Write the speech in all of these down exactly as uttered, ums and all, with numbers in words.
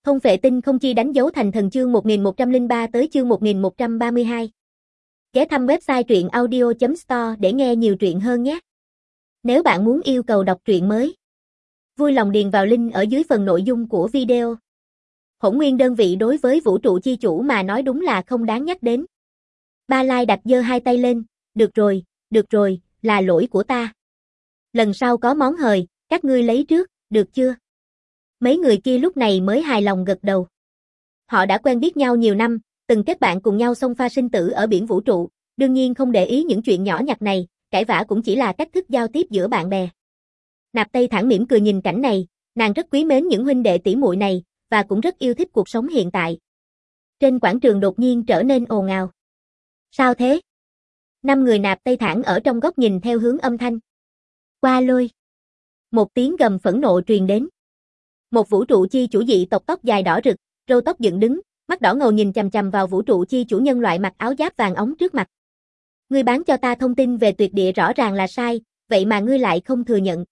Thông Phệ Tinh Không Chi đánh dấu thành thần chương một nghìn một trăm lẻ ba tới chương một nghìn một trăm ba mươi hai. Ghé thăm website truyện audio chấm store để nghe nhiều truyện hơn nhé. Nếu bạn muốn yêu cầu đọc truyện mới, vui lòng điền vào link ở dưới phần nội dung của video. Hỗn nguyên đơn vị đối với vũ trụ chi chủ mà nói đúng là không đáng nhắc đến. Ba Lai đặt giơ hai tay lên, được rồi, được rồi, là lỗi của ta. Lần sau có món hời, các ngươi lấy trước, được chưa? Mấy người kia lúc này mới hài lòng gật đầu. Họ đã quen biết nhau nhiều năm, từng kết bạn cùng nhau xông pha sinh tử ở biển vũ trụ, đương nhiên không để ý những chuyện nhỏ nhặt này, cãi vã cũng chỉ là cách thức giao tiếp giữa bạn bè. Nạp Tây thản mỉm cười nhìn cảnh này, nàng rất quý mến những huynh đệ tỷ muội này, và cũng rất yêu thích cuộc sống hiện tại. Trên quảng trường đột nhiên trở nên ồn ào. Sao thế? Năm người Nạp Tây thản ở trong góc nhìn theo hướng âm thanh. Qua Lôi. Một tiếng gầm phẫn nộ truyền đến. Một vũ trụ chi chủ dị tộc tóc dài đỏ rực, râu tóc dựng đứng, mắt đỏ ngầu nhìn chằm chằm vào vũ trụ chi chủ nhân loại mặc áo giáp vàng óng trước mặt. Ngươi bán cho ta thông tin về tuyệt địa rõ ràng là sai, vậy mà ngươi lại không thừa nhận.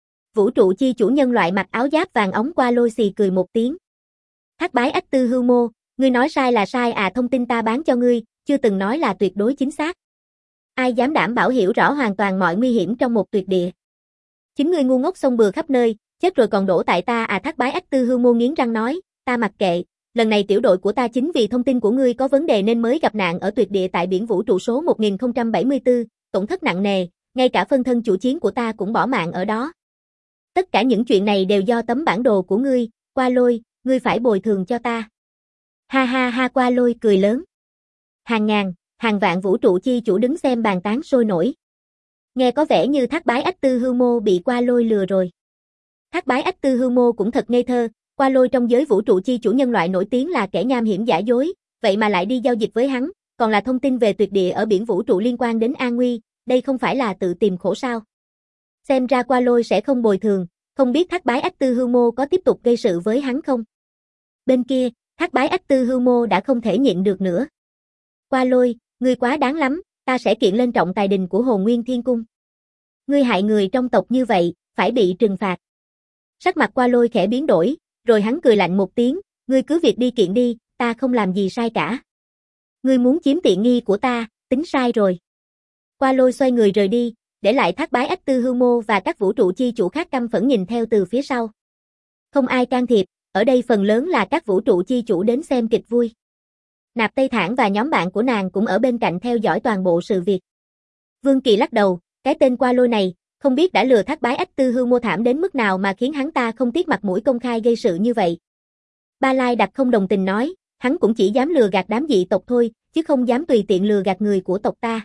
Vũ trụ chi chủ nhân loại mặc áo giáp vàng óng Qua Lôi xì cười một tiếng. Thác bái ách tư hưu mô, ngươi nói sai là sai à, thông tin ta bán cho ngươi, chưa từng nói là tuyệt đối chính xác. Ai dám đảm bảo hiểu rõ hoàn toàn mọi nguy hiểm trong một tuyệt địa. Chính ngươi ngu ngốc xông bừa khắp nơi, chết rồi còn đổ tại ta à, Thác bái ách tư hưu mô nghiến răng nói, ta mặc kệ, lần này tiểu đội của ta chính vì thông tin của ngươi có vấn đề nên mới gặp nạn ở tuyệt địa tại biển vũ trụ số một nghìn không trăm bảy mươi tư, tổn thất nặng nề, ngay cả phân thân chủ chiến của ta cũng bỏ mạng ở đó. Tất cả những chuyện này đều do tấm bản đồ của ngươi, Qua Lôi, ngươi phải bồi thường cho ta. Ha ha ha, Qua Lôi cười lớn. Hàng ngàn, hàng vạn vũ trụ chi chủ đứng xem bàn tán sôi nổi. Nghe có vẻ như Thác bái ách tư hưu mô bị Qua Lôi lừa rồi. Thác bái ách tư hưu mô cũng thật ngây thơ, Qua Lôi trong giới vũ trụ chi chủ nhân loại nổi tiếng là kẻ nham hiểm giả dối, vậy mà lại đi giao dịch với hắn, còn là thông tin về tuyệt địa ở biển vũ trụ liên quan đến an nguy, đây không phải là tự tìm khổ sao? Xem ra Qua Lôi sẽ không bồi thường, không biết Thác bái ách tư hưu mô có tiếp tục gây sự với hắn không? Bên kia, Thác bái ách tư hưu mô đã không thể nhịn được nữa. Qua Lôi, ngươi quá đáng lắm, ta sẽ kiện lên trọng tài đình của Hồn Nguyên Thiên Cung. Ngươi hại người trong tộc như vậy, phải bị trừng phạt. Sắc mặt Qua Lôi khẽ biến đổi, rồi hắn cười lạnh một tiếng, ngươi cứ việc đi kiện đi, ta không làm gì sai cả. Ngươi muốn chiếm tiện nghi của ta, tính sai rồi. Qua Lôi xoay người rời đi, để lại Thác bái ách tư hưu mô và các vũ trụ chi chủ khác căm phẫn nhìn theo từ phía sau. Không ai can thiệp, ở đây phần lớn là các vũ trụ chi chủ đến xem kịch vui. Nạp Tây thản và nhóm bạn của nàng cũng ở bên cạnh theo dõi toàn bộ sự việc. Vương Kỳ lắc đầu, cái tên Qua Lôi này, không biết đã lừa Thác bái ách tư hưu mô thảm đến mức nào mà khiến hắn ta không tiếc mặt mũi công khai gây sự như vậy. Ba Lai Đặc không đồng tình nói, hắn cũng chỉ dám lừa gạt đám dị tộc thôi, chứ không dám tùy tiện lừa gạt người của tộc ta.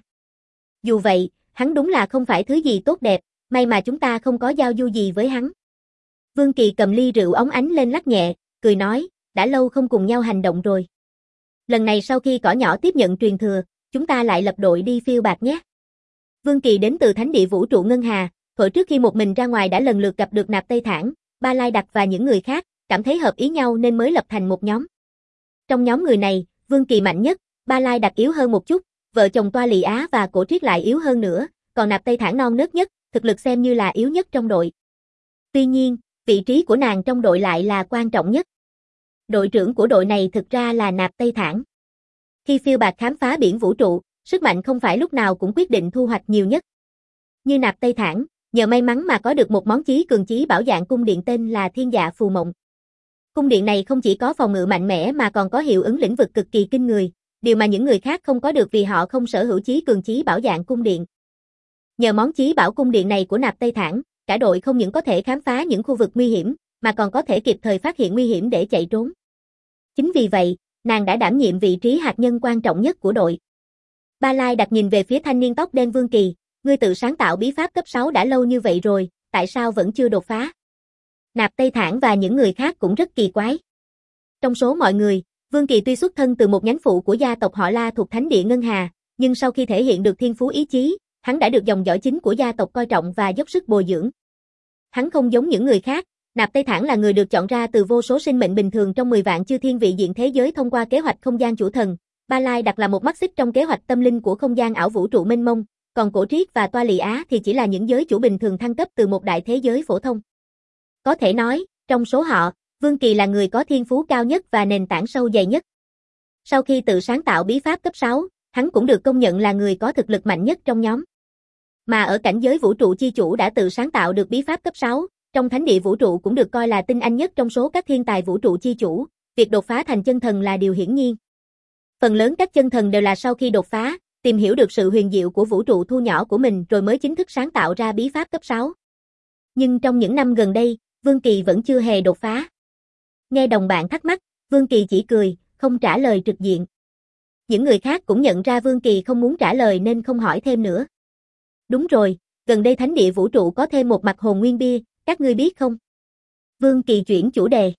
Dù vậy, hắn đúng là không phải thứ gì tốt đẹp, may mà chúng ta không có giao du gì với hắn. Vương Kỳ cầm ly rượu óng ánh lên lắc nhẹ, cười nói, đã lâu không cùng nhau hành động rồi. Lần này sau khi cỏ nhỏ tiếp nhận truyền thừa, chúng ta lại lập đội đi phiêu bạt nhé. Vương Kỳ đến từ thánh địa vũ trụ Ngân Hà, thuở trước khi một mình ra ngoài đã lần lượt gặp được Nạp Tây thản, Ba Lai Đặc và những người khác, cảm thấy hợp ý nhau nên mới lập thành một nhóm. Trong nhóm người này, Vương Kỳ mạnh nhất, Ba Lai Đặc yếu hơn một chút, vợ chồng Toa Lị Á và Cổ Triết lại yếu hơn nữa, còn Nạp Tây thản non nớt nhất, thực lực xem như là yếu nhất trong đội. Tuy nhiên, vị trí của nàng trong đội lại là quan trọng nhất. Đội trưởng của đội này thực ra là Nạp Tây thản. Khi phiêu bạt khám phá biển vũ trụ, sức mạnh không phải lúc nào cũng quyết định thu hoạch nhiều nhất. Như Nạp Tây thản, nhờ may mắn mà có được một món chí cường chí bảo dạng cung điện tên là Thiên Dạ Phù Mộng. Cung điện này không chỉ có phòng ngự mạnh mẽ mà còn có hiệu ứng lĩnh vực cực kỳ kinh người, điều mà những người khác không có được vì họ không sở hữu chí cường chí bảo dạng cung điện. Nhờ món chí bảo cung điện này của Nạp Tây thản, cả đội không những có thể khám phá những khu vực nguy hiểm, mà còn có thể kịp thời phát hiện nguy hiểm để chạy trốn. Chính vì vậy, nàng đã đảm nhiệm vị trí hạt nhân quan trọng nhất của đội. Ba Lai Đặc nhìn về phía thanh niên tóc đen Vương Kỳ, ngươi tự sáng tạo bí pháp cấp sáu đã lâu như vậy rồi, tại sao vẫn chưa đột phá? Nạp Tây thản và những người khác cũng rất kỳ quái. Trong số mọi người, Vương Kỳ tuy xuất thân từ một nhánh phụ của gia tộc họ La thuộc thánh địa Ngân Hà, nhưng sau khi thể hiện được thiên phú ý chí, hắn đã được dòng dõi chính của gia tộc coi trọng và dốc sức bồi dưỡng. Hắn không giống những người khác, Nạp Tây thản là người được chọn ra từ vô số sinh mệnh bình thường trong mười vạn chư thiên vị diện thế giới thông qua kế hoạch không gian chủ thần. Ba Lai Đặc là một mắt xích trong kế hoạch tâm linh của không gian ảo vũ trụ mênh mông, còn Cổ Triết và Toa Lị Á thì chỉ là những giới chủ bình thường thăng cấp từ một đại thế giới phổ thông. Có thể nói, trong số họ, Vương Kỳ là người có thiên phú cao nhất và nền tảng sâu dày nhất. Sau khi tự sáng tạo bí pháp cấp sáu, hắn cũng được công nhận là người có thực lực mạnh nhất trong nhóm. Mà ở cảnh giới vũ trụ chi chủ đã tự sáng tạo được bí pháp cấp sáu, trong thánh địa vũ trụ cũng được coi là tinh anh nhất trong số các thiên tài vũ trụ chi chủ, việc đột phá thành chân thần là điều hiển nhiên. Phần lớn các chân thần đều là sau khi đột phá, tìm hiểu được sự huyền diệu của vũ trụ thu nhỏ của mình rồi mới chính thức sáng tạo ra bí pháp cấp sáu. Nhưng trong những năm gần đây, Vương Kỳ vẫn chưa hề đột phá. Nghe đồng bạn thắc mắc, Vương Kỳ chỉ cười, không trả lời trực diện. Những người khác cũng nhận ra Vương Kỳ không muốn trả lời nên không hỏi thêm nữa. Đúng rồi, gần đây thánh địa vũ trụ có thêm một mặt hồn nguyên bia, các ngươi biết không? Vương Kỳ chuyển chủ đề.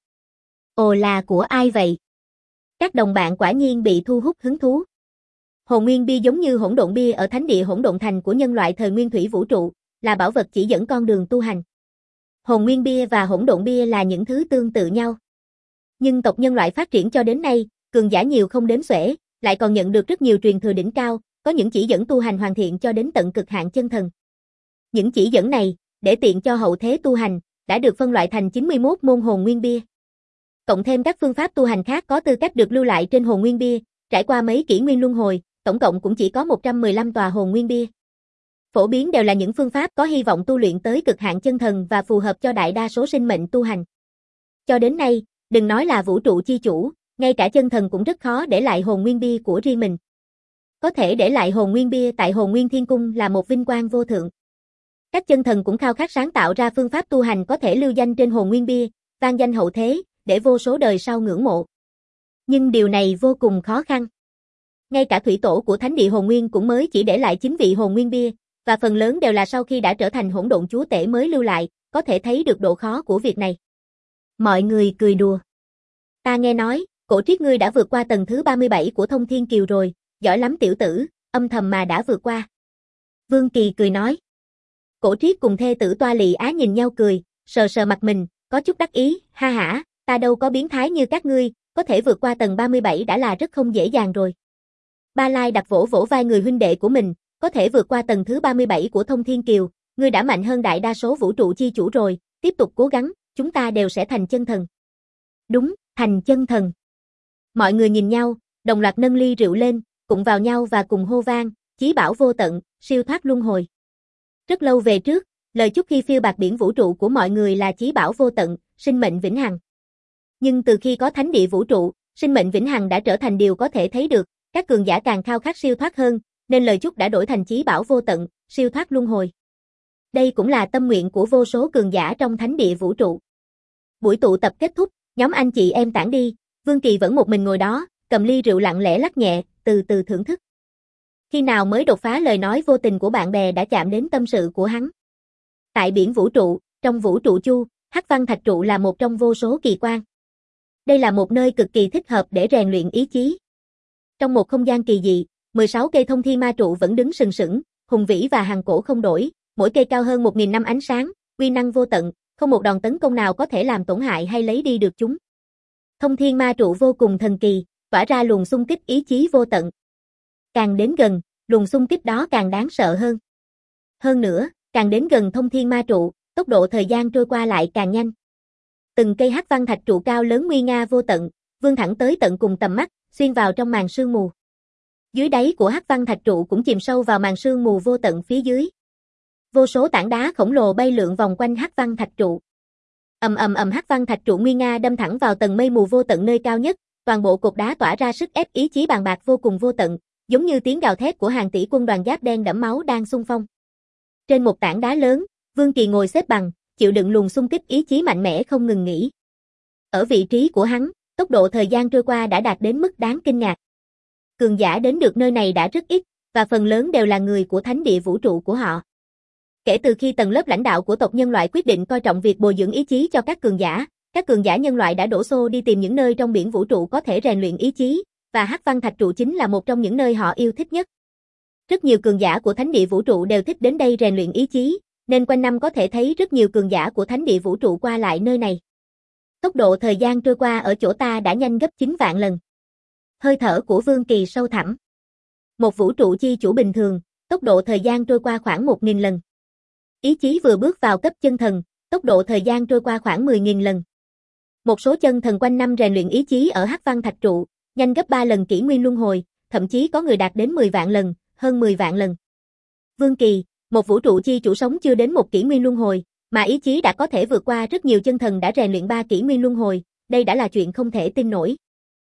Ồ, là của ai vậy? Các đồng bạn quả nhiên bị thu hút hứng thú. Hồn nguyên bia giống như hỗn độn bia ở thánh địa hỗn độn thành của nhân loại thời nguyên thủy vũ trụ, là bảo vật chỉ dẫn con đường tu hành. Hồn nguyên bia và hỗn độn bia là những thứ tương tự nhau. Nhưng tộc nhân loại phát triển cho đến nay, cường giả nhiều không đếm xuể, lại còn nhận được rất nhiều truyền thừa đỉnh cao, có những chỉ dẫn tu hành hoàn thiện cho đến tận cực hạn chân thần. Những chỉ dẫn này, để tiện cho hậu thế tu hành, đã được phân loại thành chín mươi mốt môn hồn nguyên bia. Cộng thêm các phương pháp tu hành khác có tư cách được lưu lại trên hồn nguyên bia, trải qua mấy kỷ nguyên luân hồi, tổng cộng cũng chỉ có một trăm mười lăm tòa hồn nguyên bia. Phổ biến đều là những phương pháp có hy vọng tu luyện tới cực hạn chân thần và phù hợp cho đại đa số sinh mệnh tu hành. Cho đến nay, đừng nói là vũ trụ chi chủ, ngay cả chân thần cũng rất khó để lại hồn nguyên bia của riêng mình. Có thể để lại hồn nguyên bia tại Hồn Nguyên Thiên Cung là một vinh quang vô thượng. Các chân thần cũng khao khát sáng tạo ra phương pháp tu hành có thể lưu danh trên hồn nguyên bia, vang danh hậu thế, để vô số đời sau ngưỡng mộ. Nhưng điều này vô cùng khó khăn. Ngay cả thủy tổ của thánh địa hồn nguyên cũng mới chỉ để lại chín vị hồn nguyên bia, và phần lớn đều là sau khi đã trở thành hỗn độn chúa tể mới lưu lại, có thể thấy được độ khó của việc này. Mọi người cười đùa. Ta nghe nói, Cổ Triết ngươi đã vượt qua tầng thứ ba mươi bảy của Thông Thiên Kiều rồi, giỏi lắm tiểu tử, âm thầm mà đã vượt qua. Vương Kỳ cười nói. Cổ Triết cùng thê tử Toa Lị Á nhìn nhau cười, sờ sờ mặt mình, có chút đắc ý, ha hả, ta đâu có biến thái như các ngươi, có thể vượt qua tầng ba mươi bảy đã là rất không dễ dàng rồi. Ba Lai đặt vỗ vỗ vai người huynh đệ của mình, có thể vượt qua tầng thứ ba mươi bảy của Thông Thiên Kiều, ngươi đã mạnh hơn đại đa số vũ trụ chi chủ rồi, tiếp tục cố gắng, chúng ta đều sẽ thành chân thần. Đúng, thành chân thần. Mọi người nhìn nhau, đồng loạt nâng ly rượu lên, cùng vào nhau và cùng hô vang, chí bảo vô tận, siêu thoát luân hồi. Rất lâu về trước, lời chúc khi phiêu bạt biển vũ trụ của mọi người là chí bảo vô tận, sinh mệnh vĩnh hằng. Nhưng từ khi có thánh địa vũ trụ, sinh mệnh vĩnh hằng đã trở thành điều có thể thấy được, các cường giả càng khao khát siêu thoát hơn, nên lời chúc đã đổi thành chí bảo vô tận, siêu thoát luân hồi. Đây cũng là tâm nguyện của vô số cường giả trong thánh địa vũ trụ. Buổi tụ tập kết thúc, nhóm anh chị em tản đi, Vương Kỳ vẫn một mình ngồi đó, cầm ly rượu lặng lẽ lắc nhẹ, từ từ thưởng thức. Khi nào mới đột phá lời nói vô tình của bạn bè đã chạm đến tâm sự của hắn. Tại biển vũ trụ, trong vũ trụ chu, Hắc Văn Thạch Trụ là một trong vô số kỳ quan. Đây là một nơi cực kỳ thích hợp để rèn luyện ý chí. Trong một không gian kỳ dị, mười sáu cây thông thiên ma trụ vẫn đứng sừng sững, hùng vĩ và hằng cổ không đổi, mỗi cây cao hơn một nghìn năm ánh sáng, uy năng vô tận, không một đòn tấn công nào có thể làm tổn hại hay lấy đi được chúng. Thông thiên ma trụ vô cùng thần kỳ, tỏa ra luồng xung kích ý chí vô tận. Càng đến gần, luồng xung kích đó càng đáng sợ hơn. Hơn nữa, càng đến gần thông thiên ma trụ, tốc độ thời gian trôi qua lại càng nhanh. Từng cây hắc văn thạch trụ cao lớn nguy nga vô tận, vươn thẳng tới tận cùng tầm mắt, xuyên vào trong màn sương mù. Dưới đáy của hắc văn thạch trụ cũng chìm sâu vào màn sương mù vô tận phía dưới. Vô số tảng đá khổng lồ bay lượn vòng quanh hắc văn thạch trụ. Ầm ầm ầm hắc văn thạch trụ nguy nga đâm thẳng vào tầng mây mù vô tận nơi cao nhất, toàn bộ cột đá tỏa ra sức ép ý chí bàn bạc vô cùng vô tận, giống như tiếng gào thét của hàng tỷ quân đoàn giáp đen đẫm máu đang xung phong. Trên một tảng đá lớn, Vương Kỳ ngồi xếp bằng, chịu đựng luồng xung kích ý chí mạnh mẽ không ngừng nghỉ. Ở vị trí của hắn, tốc độ thời gian trôi qua đã đạt đến mức đáng kinh ngạc. Cường giả đến được nơi này đã rất ít, và phần lớn đều là người của thánh địa vũ trụ của họ. Kể từ khi tầng lớp lãnh đạo của tộc nhân loại quyết định coi trọng việc bồi dưỡng ý chí cho các cường giả, các cường giả nhân loại đã đổ xô đi tìm những nơi trong biển vũ trụ có thể rèn luyện ý chí, và hắc văn thạch trụ chính là một trong những nơi họ yêu thích nhất. Rất nhiều cường giả của thánh địa vũ trụ đều thích đến đây rèn luyện ý chí, nên quanh năm có thể thấy rất nhiều cường giả của thánh địa vũ trụ qua lại nơi này. Tốc độ thời gian trôi qua ở chỗ ta đã nhanh gấp chín vạn lần. Hơi thở của Vương Kỳ sâu thẳm. Một vũ trụ chi chủ bình thường, tốc độ thời gian trôi qua khoảng một nghìn lần. Ý chí vừa bước vào cấp chân thần, tốc độ thời gian trôi qua khoảng mười nghìn lần. Một số chân thần quanh năm rèn luyện ý chí ở Hắc Văn Thạch trụ, nhanh gấp ba lần kỷ nguyên luân hồi, thậm chí có người đạt đến mười vạn lần, hơn mười vạn lần. Vương Kỳ, một vũ trụ chi chủ sống chưa đến một kỷ nguyên luân hồi, mà ý chí đã có thể vượt qua rất nhiều chân thần đã rèn luyện ba kỷ nguyên luân hồi, đây đã là chuyện không thể tin nổi.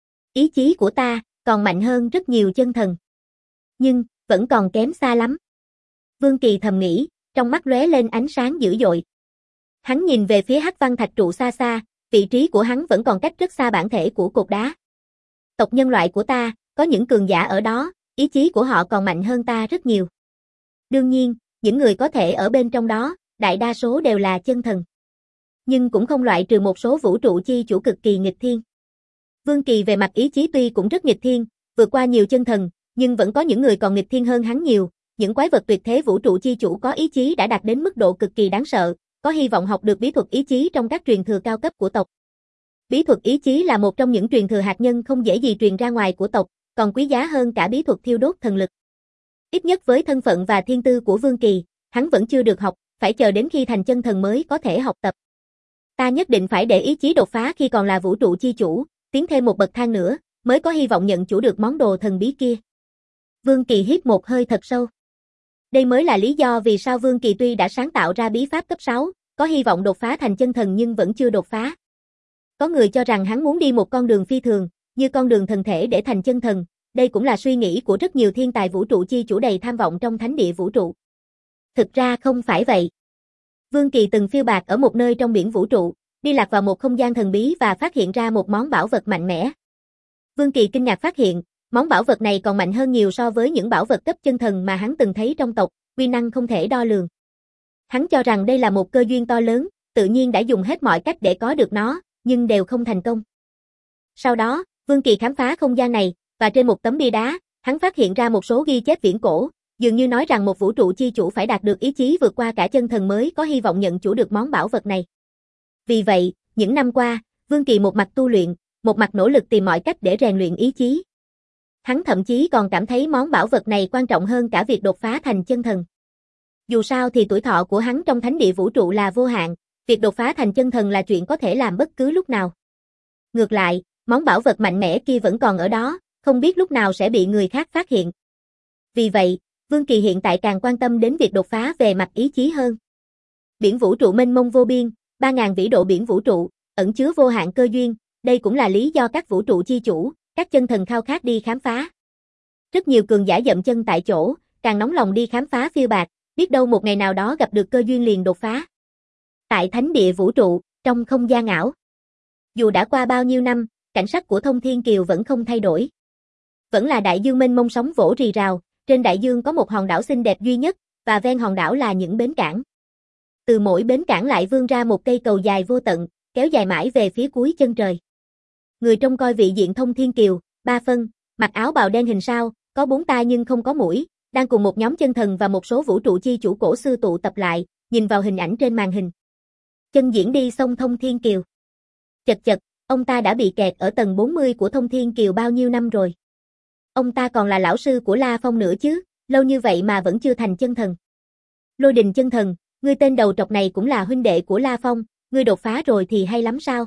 Ý chí của ta còn mạnh hơn rất nhiều chân thần. Nhưng, vẫn còn kém xa lắm. Vương Kỳ thầm nghĩ, trong mắt lóe lên ánh sáng dữ dội. Hắn nhìn về phía Hắc Văn Thạch trụ xa xa, vị trí của hắn vẫn còn cách rất xa bản thể của cột đá. Tộc nhân loại của ta, có những cường giả ở đó, ý chí của họ còn mạnh hơn ta rất nhiều. Đương nhiên, những người có thể ở bên trong đó, đại đa số đều là chân thần. Nhưng cũng không loại trừ một số vũ trụ chi chủ cực kỳ nghịch thiên. Vương Kỳ về mặt ý chí tuy cũng rất nghịch thiên, vượt qua nhiều chân thần, nhưng vẫn có những người còn nghịch thiên hơn hắn nhiều. Những quái vật tuyệt thế vũ trụ chi chủ có ý chí đã đạt đến mức độ cực kỳ đáng sợ, có hy vọng học được bí thuật ý chí trong các truyền thừa cao cấp của tộc. Bí thuật ý chí là một trong những truyền thừa hạt nhân không dễ gì truyền ra ngoài của tộc, còn quý giá hơn cả bí thuật thiêu đốt thần lực. Ít nhất với thân phận và thiên tư của Vương Kỳ, hắn vẫn chưa được học, phải chờ đến khi thành chân thần mới có thể học tập. Ta nhất định phải để ý chí đột phá khi còn là vũ trụ chi chủ, tiến thêm một bậc thang nữa, mới có hy vọng nhận chủ được món đồ thần bí kia. Vương Kỳ hít một hơi thật sâu. Đây mới là lý do vì sao Vương Kỳ tuy đã sáng tạo ra bí pháp cấp sáu, có hy vọng đột phá thành chân thần nhưng vẫn chưa đột phá. Có người cho rằng hắn muốn đi một con đường phi thường, như con đường thần thể để thành chân thần, đây cũng là suy nghĩ của rất nhiều thiên tài vũ trụ chi chủ đầy tham vọng trong thánh địa vũ trụ. Thực ra không phải vậy. Vương Kỳ từng phiêu bạt ở một nơi trong biển vũ trụ, đi lạc vào một không gian thần bí và phát hiện ra một món bảo vật mạnh mẽ. Vương Kỳ kinh ngạc phát hiện, món bảo vật này còn mạnh hơn nhiều so với những bảo vật cấp chân thần mà hắn từng thấy trong tộc, uy năng không thể đo lường. Hắn cho rằng đây là một cơ duyên to lớn, tự nhiên đã dùng hết mọi cách để có được nó, nhưng đều không thành công. Sau đó, Vương Kỳ khám phá không gian này, và trên một tấm bia đá, hắn phát hiện ra một số ghi chép viễn cổ, dường như nói rằng một vũ trụ chi chủ phải đạt được ý chí vượt qua cả chân thần mới có hy vọng nhận chủ được món bảo vật này. Vì vậy, những năm qua, Vương Kỳ một mặt tu luyện, một mặt nỗ lực tìm mọi cách để rèn luyện ý chí. Hắn thậm chí còn cảm thấy món bảo vật này quan trọng hơn cả việc đột phá thành chân thần. Dù sao thì tuổi thọ của hắn trong thánh địa vũ trụ là vô hạn, việc đột phá thành chân thần là chuyện có thể làm bất cứ lúc nào. Ngược lại, món bảo vật mạnh mẽ kia vẫn còn ở đó, không biết lúc nào sẽ bị người khác phát hiện. Vì vậy, Vương Kỳ hiện tại càng quan tâm đến việc đột phá về mặt ý chí hơn. Biển vũ trụ mênh mông vô biên, ba ngàn vĩ độ biển vũ trụ, ẩn chứa vô hạn cơ duyên, đây cũng là lý do các vũ trụ chi chủ, các chân thần khao khát đi khám phá. Rất nhiều cường giả dậm chân tại chỗ, càng nóng lòng đi khám phá phiêu bạt, biết đâu một ngày nào đó gặp được cơ duyên liền đột phá. Tại thánh địa vũ trụ, trong không gian ảo. Dù đã qua bao nhiêu năm, cảnh sắc của Thông Thiên Kiều vẫn không thay đổi. Vẫn là đại dương mênh mông sóng vỗ rì rào, trên đại dương có một hòn đảo xinh đẹp duy nhất, và ven hòn đảo là những bến cảng. Từ mỗi bến cảng lại vươn ra một cây cầu dài vô tận, kéo dài mãi về phía cuối chân trời. Người trông coi vị diện Thông Thiên Kiều, ba phân, mặc áo bào đen hình sao, có bốn tai nhưng không có mũi, đang cùng một nhóm chân thần và một số vũ trụ chi chủ cổ xưa tụ tập lại, nhìn vào hình ảnh trên màn hình. Chân diễn đi sông Thông Thiên Kiều. Chật chật, ông ta đã bị kẹt ở tầng bốn mươi của Thông Thiên Kiều bao nhiêu năm rồi. Ông ta còn là lão sư của La Phong nữa chứ, lâu như vậy mà vẫn chưa thành chân thần. Lôi Đình chân thần, ngươi tên đầu trọc này cũng là huynh đệ của La Phong, ngươi đột phá rồi thì hay lắm sao?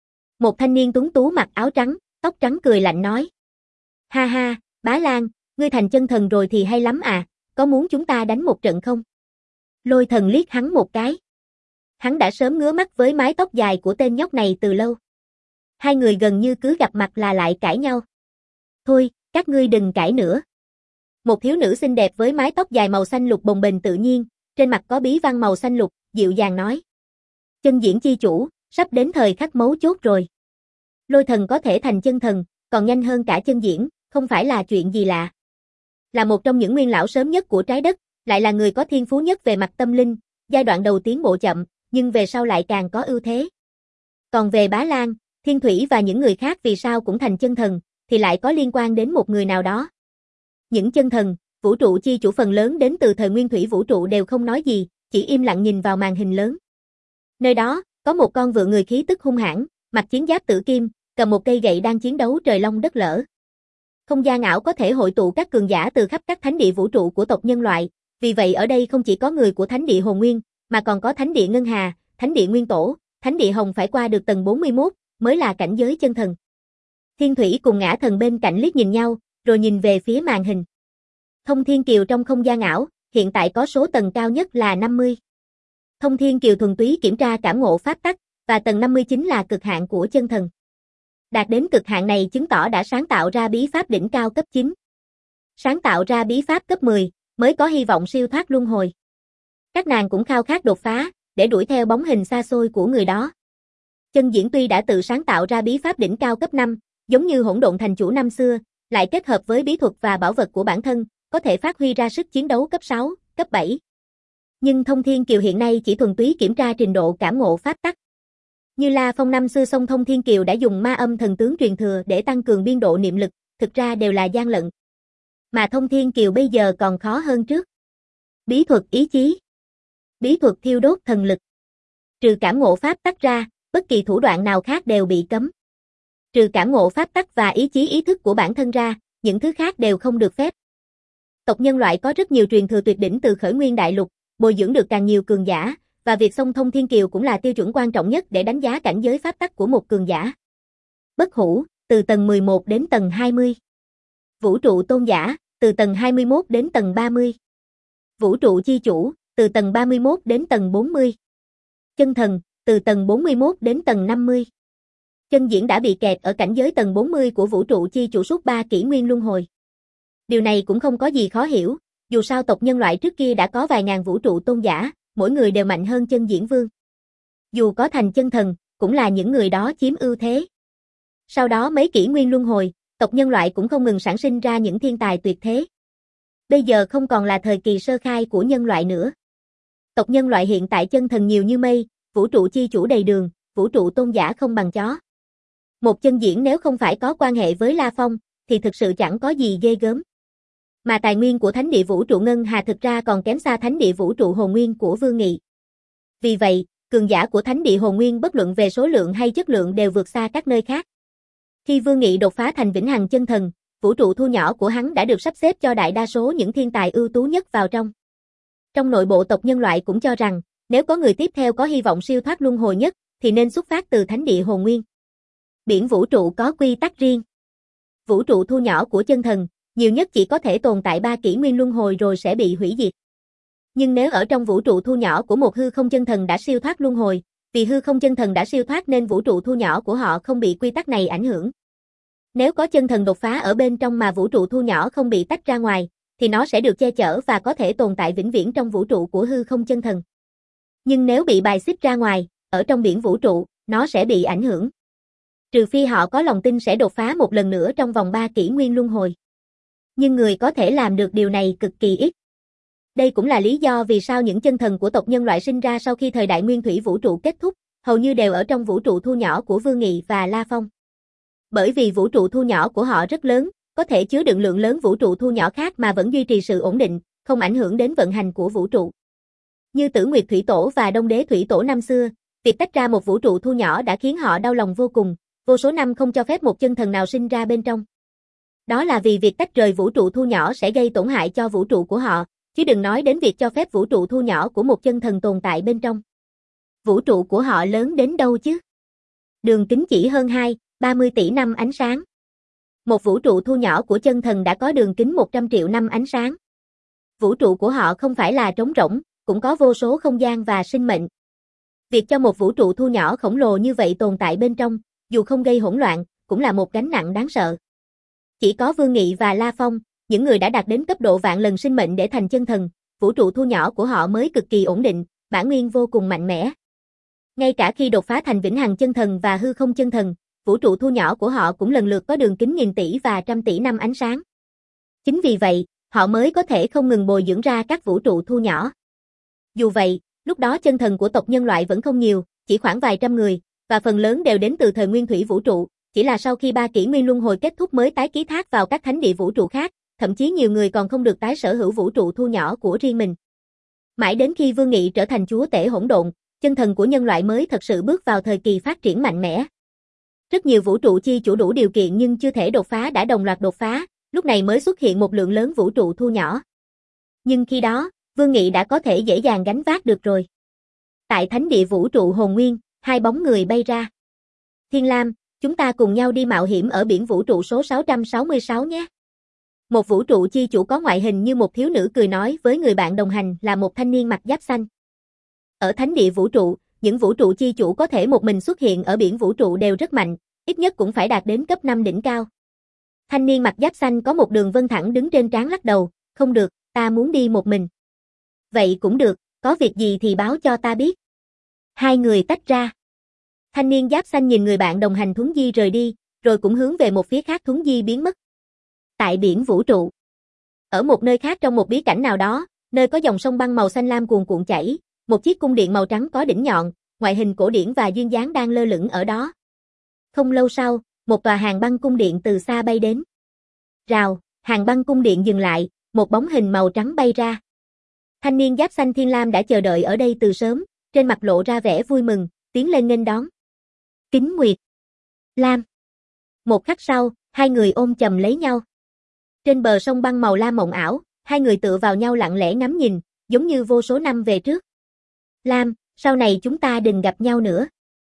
Một thanh niên tuấn tú mặc áo trắng, tóc trắng cười lạnh nói. Ha ha, Bá Lan, ngươi thành chân thần rồi thì hay lắm à, có muốn chúng ta đánh một trận không? Lôi Thần liếc hắn một cái. Hắn đã sớm ngứa mắt với mái tóc dài của tên nhóc này từ lâu. Hai người gần như cứ gặp mặt là lại cãi nhau. Thôi, các ngươi đừng cãi nữa. Một thiếu nữ xinh đẹp với mái tóc dài màu xanh lục bồng bềnh tự nhiên, trên mặt có bí văn màu xanh lục, dịu dàng nói. Chân diễn chi chủ, sắp đến thời khắc mấu chốt rồi. Lôi Thần có thể thành chân thần, còn nhanh hơn cả chân diễn, không phải là chuyện gì lạ. Là một trong những nguyên lão sớm nhất của trái đất, lại là người có thiên phú nhất về mặt tâm linh, giai đoạn đầu tiến bộ chậm, nhưng về sau lại càng có ưu thế. Còn về Bá Lan, Thiên Thủy và những người khác vì sao cũng thành chân thần, thì lại có liên quan đến một người nào đó. Những chân thần, vũ trụ chi chủ phần lớn đến từ thời nguyên thủy vũ trụ đều không nói gì, chỉ im lặng nhìn vào màn hình lớn. Nơi đó, có một con vượn người khí tức hung hãn, mặc chiến giáp tử kim, cầm một cây gậy đang chiến đấu trời long đất lở. Không gian ảo có thể hội tụ các cường giả từ khắp các thánh địa vũ trụ của tộc nhân loại, vì vậy ở đây không chỉ có người của thánh địa Hồn Nguyên, mà còn có thánh địa Ngân Hà, thánh địa Nguyên Tổ, thánh địa Hồng phải qua được tầng bốn mươi mốt, mới là cảnh giới chân thần. Thiên Thủy cùng Ngã Thần bên cạnh liếc nhìn nhau, rồi nhìn về phía màn hình. Thông Thiên Kiều trong không gian ảo, hiện tại có số tầng cao nhất là năm mươi. Thông Thiên Kiều thuần túy kiểm tra cảm ngộ pháp tắc, và tầng năm mươi chính là cực hạn của chân thần. Đạt đến cực hạn này chứng tỏ đã sáng tạo ra bí pháp đỉnh cao cấp chín. Sáng tạo ra bí pháp cấp mười, mới có hy vọng siêu thoát luân hồi. Các nàng cũng khao khát đột phá, để đuổi theo bóng hình xa xôi của người đó. Chân Diễn tuy đã tự sáng tạo ra bí pháp đỉnh cao cấp năm, giống như Hỗn Độn Thành Chủ năm xưa, lại kết hợp với bí thuật và bảo vật của bản thân, có thể phát huy ra sức chiến đấu cấp sáu, cấp bảy. Nhưng Thông Thiên Kiều hiện nay chỉ thuần túy kiểm tra trình độ cảm ngộ pháp tắc. Như La Phong năm xưa song Thông Thiên Kiều đã dùng ma âm thần tướng truyền thừa để tăng cường biên độ niệm lực, thực ra đều là gian lận. Mà Thông Thiên Kiều bây giờ còn khó hơn trước. Bí thuật ý chí. Bí thuật thiêu đốt thần lực. Trừ cảm ngộ pháp tắc ra, bất kỳ thủ đoạn nào khác đều bị cấm. Trừ cảm ngộ pháp tắc và ý chí ý thức của bản thân ra, những thứ khác đều không được phép. Tộc nhân loại có rất nhiều truyền thừa tuyệt đỉnh từ khởi nguyên đại lục, bồi dưỡng được càng nhiều cường giả, và việc song Thông Thiên Kiều cũng là tiêu chuẩn quan trọng nhất để đánh giá cảnh giới pháp tắc của một cường giả. Bất hủ, từ tầng mười một đến tầng hai mươi. Vũ trụ tôn giả, từ tầng hai mươi mốt đến tầng ba mươi. Vũ trụ chi chủ, từ tầng ba mươi mốt đến tầng bốn mươi. Chân thần, từ tầng bốn mươi mốt đến tầng năm mươi. Chân Diễn đã bị kẹt ở cảnh giới tầng bốn mươi của vũ trụ chi chủ suốt ba kỷ nguyên luân hồi. Điều này cũng không có gì khó hiểu, dù sao tộc nhân loại trước kia đã có vài ngàn vũ trụ tôn giả, mỗi người đều mạnh hơn Chân Diễn Vương. Dù có thành chân thần, cũng là những người đó chiếm ưu thế. Sau đó mấy kỷ nguyên luân hồi, tộc nhân loại cũng không ngừng sản sinh ra những thiên tài tuyệt thế. Bây giờ không còn là thời kỳ sơ khai của nhân loại nữa. Tộc nhân loại hiện tại chân thần nhiều như mây, vũ trụ chi chủ đầy đường, vũ trụ tôn giả không bằng chó. Một Chân Diễn nếu không phải có quan hệ với La Phong, thì thực sự chẳng có gì ghê gớm. Mà tài nguyên của Thánh địa vũ trụ Ngân Hà thực ra còn kém xa Thánh địa vũ trụ Hồn Nguyên của Vương Nghị. Vì vậy, cường giả của Thánh địa Hồn Nguyên bất luận về số lượng hay chất lượng đều vượt xa các nơi khác. Khi Vương Nghị đột phá thành vĩnh hằng chân thần, vũ trụ thu nhỏ của hắn đã được sắp xếp cho đại đa số những thiên tài ưu tú nhất vào trong. Trong nội bộ tộc nhân loại cũng cho rằng, nếu có người tiếp theo có hy vọng siêu thoát luân hồi nhất, thì nên xuất phát từ Thánh địa Hồn Nguyên. Biển vũ trụ có quy tắc riêng. Vũ trụ thu nhỏ của chân thần, nhiều nhất chỉ có thể tồn tại ba kỷ nguyên luân hồi rồi sẽ bị hủy diệt. Nhưng nếu ở trong vũ trụ thu nhỏ của một hư không chân thần đã siêu thoát luân hồi, vì hư không chân thần đã siêu thoát nên vũ trụ thu nhỏ của họ không bị quy tắc này ảnh hưởng. Nếu có chân thần đột phá ở bên trong mà vũ trụ thu nhỏ không bị tách ra ngoài, thì nó sẽ được che chở và có thể tồn tại vĩnh viễn trong vũ trụ của hư không chân thần. Nhưng nếu bị bài xích ra ngoài, ở trong biển vũ trụ, nó sẽ bị ảnh hưởng. Trừ phi họ có lòng tin sẽ đột phá một lần nữa trong vòng ba kỷ nguyên luân hồi. Nhưng người có thể làm được điều này cực kỳ ít. Đây cũng là lý do vì sao những chân thần của tộc nhân loại sinh ra sau khi thời đại nguyên thủy vũ trụ kết thúc, hầu như đều ở trong vũ trụ thu nhỏ của Vương Nghị và La Phong. Bởi vì vũ trụ thu nhỏ của họ rất lớn, có thể chứa đựng lượng lớn vũ trụ thu nhỏ khác mà vẫn duy trì sự ổn định, không ảnh hưởng đến vận hành của vũ trụ. Như Tử Nguyệt Thủy Tổ và Đông Đế Thủy Tổ năm xưa, việc tách ra một vũ trụ thu nhỏ đã khiến họ đau lòng vô cùng, vô số năm không cho phép một chân thần nào sinh ra bên trong. Đó là vì việc tách rời vũ trụ thu nhỏ sẽ gây tổn hại cho vũ trụ của họ, chứ đừng nói đến việc cho phép vũ trụ thu nhỏ của một chân thần tồn tại bên trong. Vũ trụ của họ lớn đến đâu chứ? Đường kính chỉ hơn hai, ba mươi tỷ năm ánh sáng. Một vũ trụ thu nhỏ của chân thần đã có đường kính một trăm triệu năm ánh sáng. Vũ trụ của họ không phải là trống rỗng, cũng có vô số không gian và sinh mệnh. Việc cho một vũ trụ thu nhỏ khổng lồ như vậy tồn tại bên trong, dù không gây hỗn loạn, cũng là một gánh nặng đáng sợ. Chỉ có Vương Nghị và La Phong, những người đã đạt đến cấp độ vạn lần sinh mệnh để thành chân thần, vũ trụ thu nhỏ của họ mới cực kỳ ổn định, bản nguyên vô cùng mạnh mẽ. Ngay cả khi đột phá thành vĩnh hằng chân thần và hư không chân thần, vũ trụ thu nhỏ của họ cũng lần lượt có đường kính nghìn tỷ và trăm tỷ năm ánh sáng. Chính vì vậy, họ mới có thể không ngừng bồi dưỡng ra các vũ trụ thu nhỏ. Dù vậy, lúc đó chân thần của tộc nhân loại vẫn không nhiều, chỉ khoảng vài trăm người, và phần lớn đều đến từ thời nguyên thủy vũ trụ, chỉ là sau khi ba kỷ nguyên luân hồi kết thúc mới tái ký thác vào các thánh địa vũ trụ khác, thậm chí nhiều người còn không được tái sở hữu vũ trụ thu nhỏ của riêng mình. Mãi đến khi Vương Nghị trở thành chúa tể hỗn độn, chân thần của nhân loại mới thật sự bước vào thời kỳ phát triển mạnh mẽ. Rất nhiều vũ trụ chi chủ đủ điều kiện nhưng chưa thể đột phá đã đồng loạt đột phá, lúc này mới xuất hiện một lượng lớn vũ trụ thu nhỏ. Nhưng khi đó, Vương Nghị đã có thể dễ dàng gánh vác được rồi. Tại thánh địa vũ trụ hồn nguyên, hai bóng người bay ra. Thiên Lam, chúng ta cùng nhau đi mạo hiểm ở biển vũ trụ số sáu trăm sáu mươi sáu nhé. Một vũ trụ chi chủ có ngoại hình như một thiếu nữ cười nói với người bạn đồng hành là một thanh niên mặc giáp xanh. Ở thánh địa vũ trụ, những vũ trụ chi chủ có thể một mình xuất hiện ở biển vũ trụ đều rất mạnh, ít nhất cũng phải đạt đến cấp năm đỉnh cao. Thanh niên mặc giáp xanh có một đường vân thẳng đứng trên trán lắc đầu, không được, ta muốn đi một mình. Vậy cũng được, có việc gì thì báo cho ta biết. Hai người tách ra. Thanh niên giáp xanh nhìn người bạn đồng hành Thuấn Di rời đi, rồi cũng hướng về một phía khác Thuấn Di biến mất. Tại biển vũ trụ. Ở một nơi khác trong một bí cảnh nào đó, nơi có dòng sông băng màu xanh lam cuồn cuộn chảy, một chiếc cung điện màu trắng có đỉnh nhọn, ngoại hình cổ điển và duyên dáng đang lơ lửng ở đó. Không lâu sau, một tòa hàng băng cung điện từ xa bay đến. Rào, hàng băng cung điện dừng lại, một bóng hình màu trắng bay ra. Thanh niên giáp xanh Thiên Lam đã chờ đợi ở đây từ sớm, trên mặt lộ ra vẻ vui mừng, tiến lên nghênh đón. Kính Nguyệt. Lam. Một khắc sau, hai người ôm chầm lấy nhau. Trên bờ sông băng màu lam mộng ảo, hai người tựa vào nhau lặng lẽ ngắm nhìn, giống như vô số năm về trước. Lam, sau này chúng ta đừng gặp nhau nữa.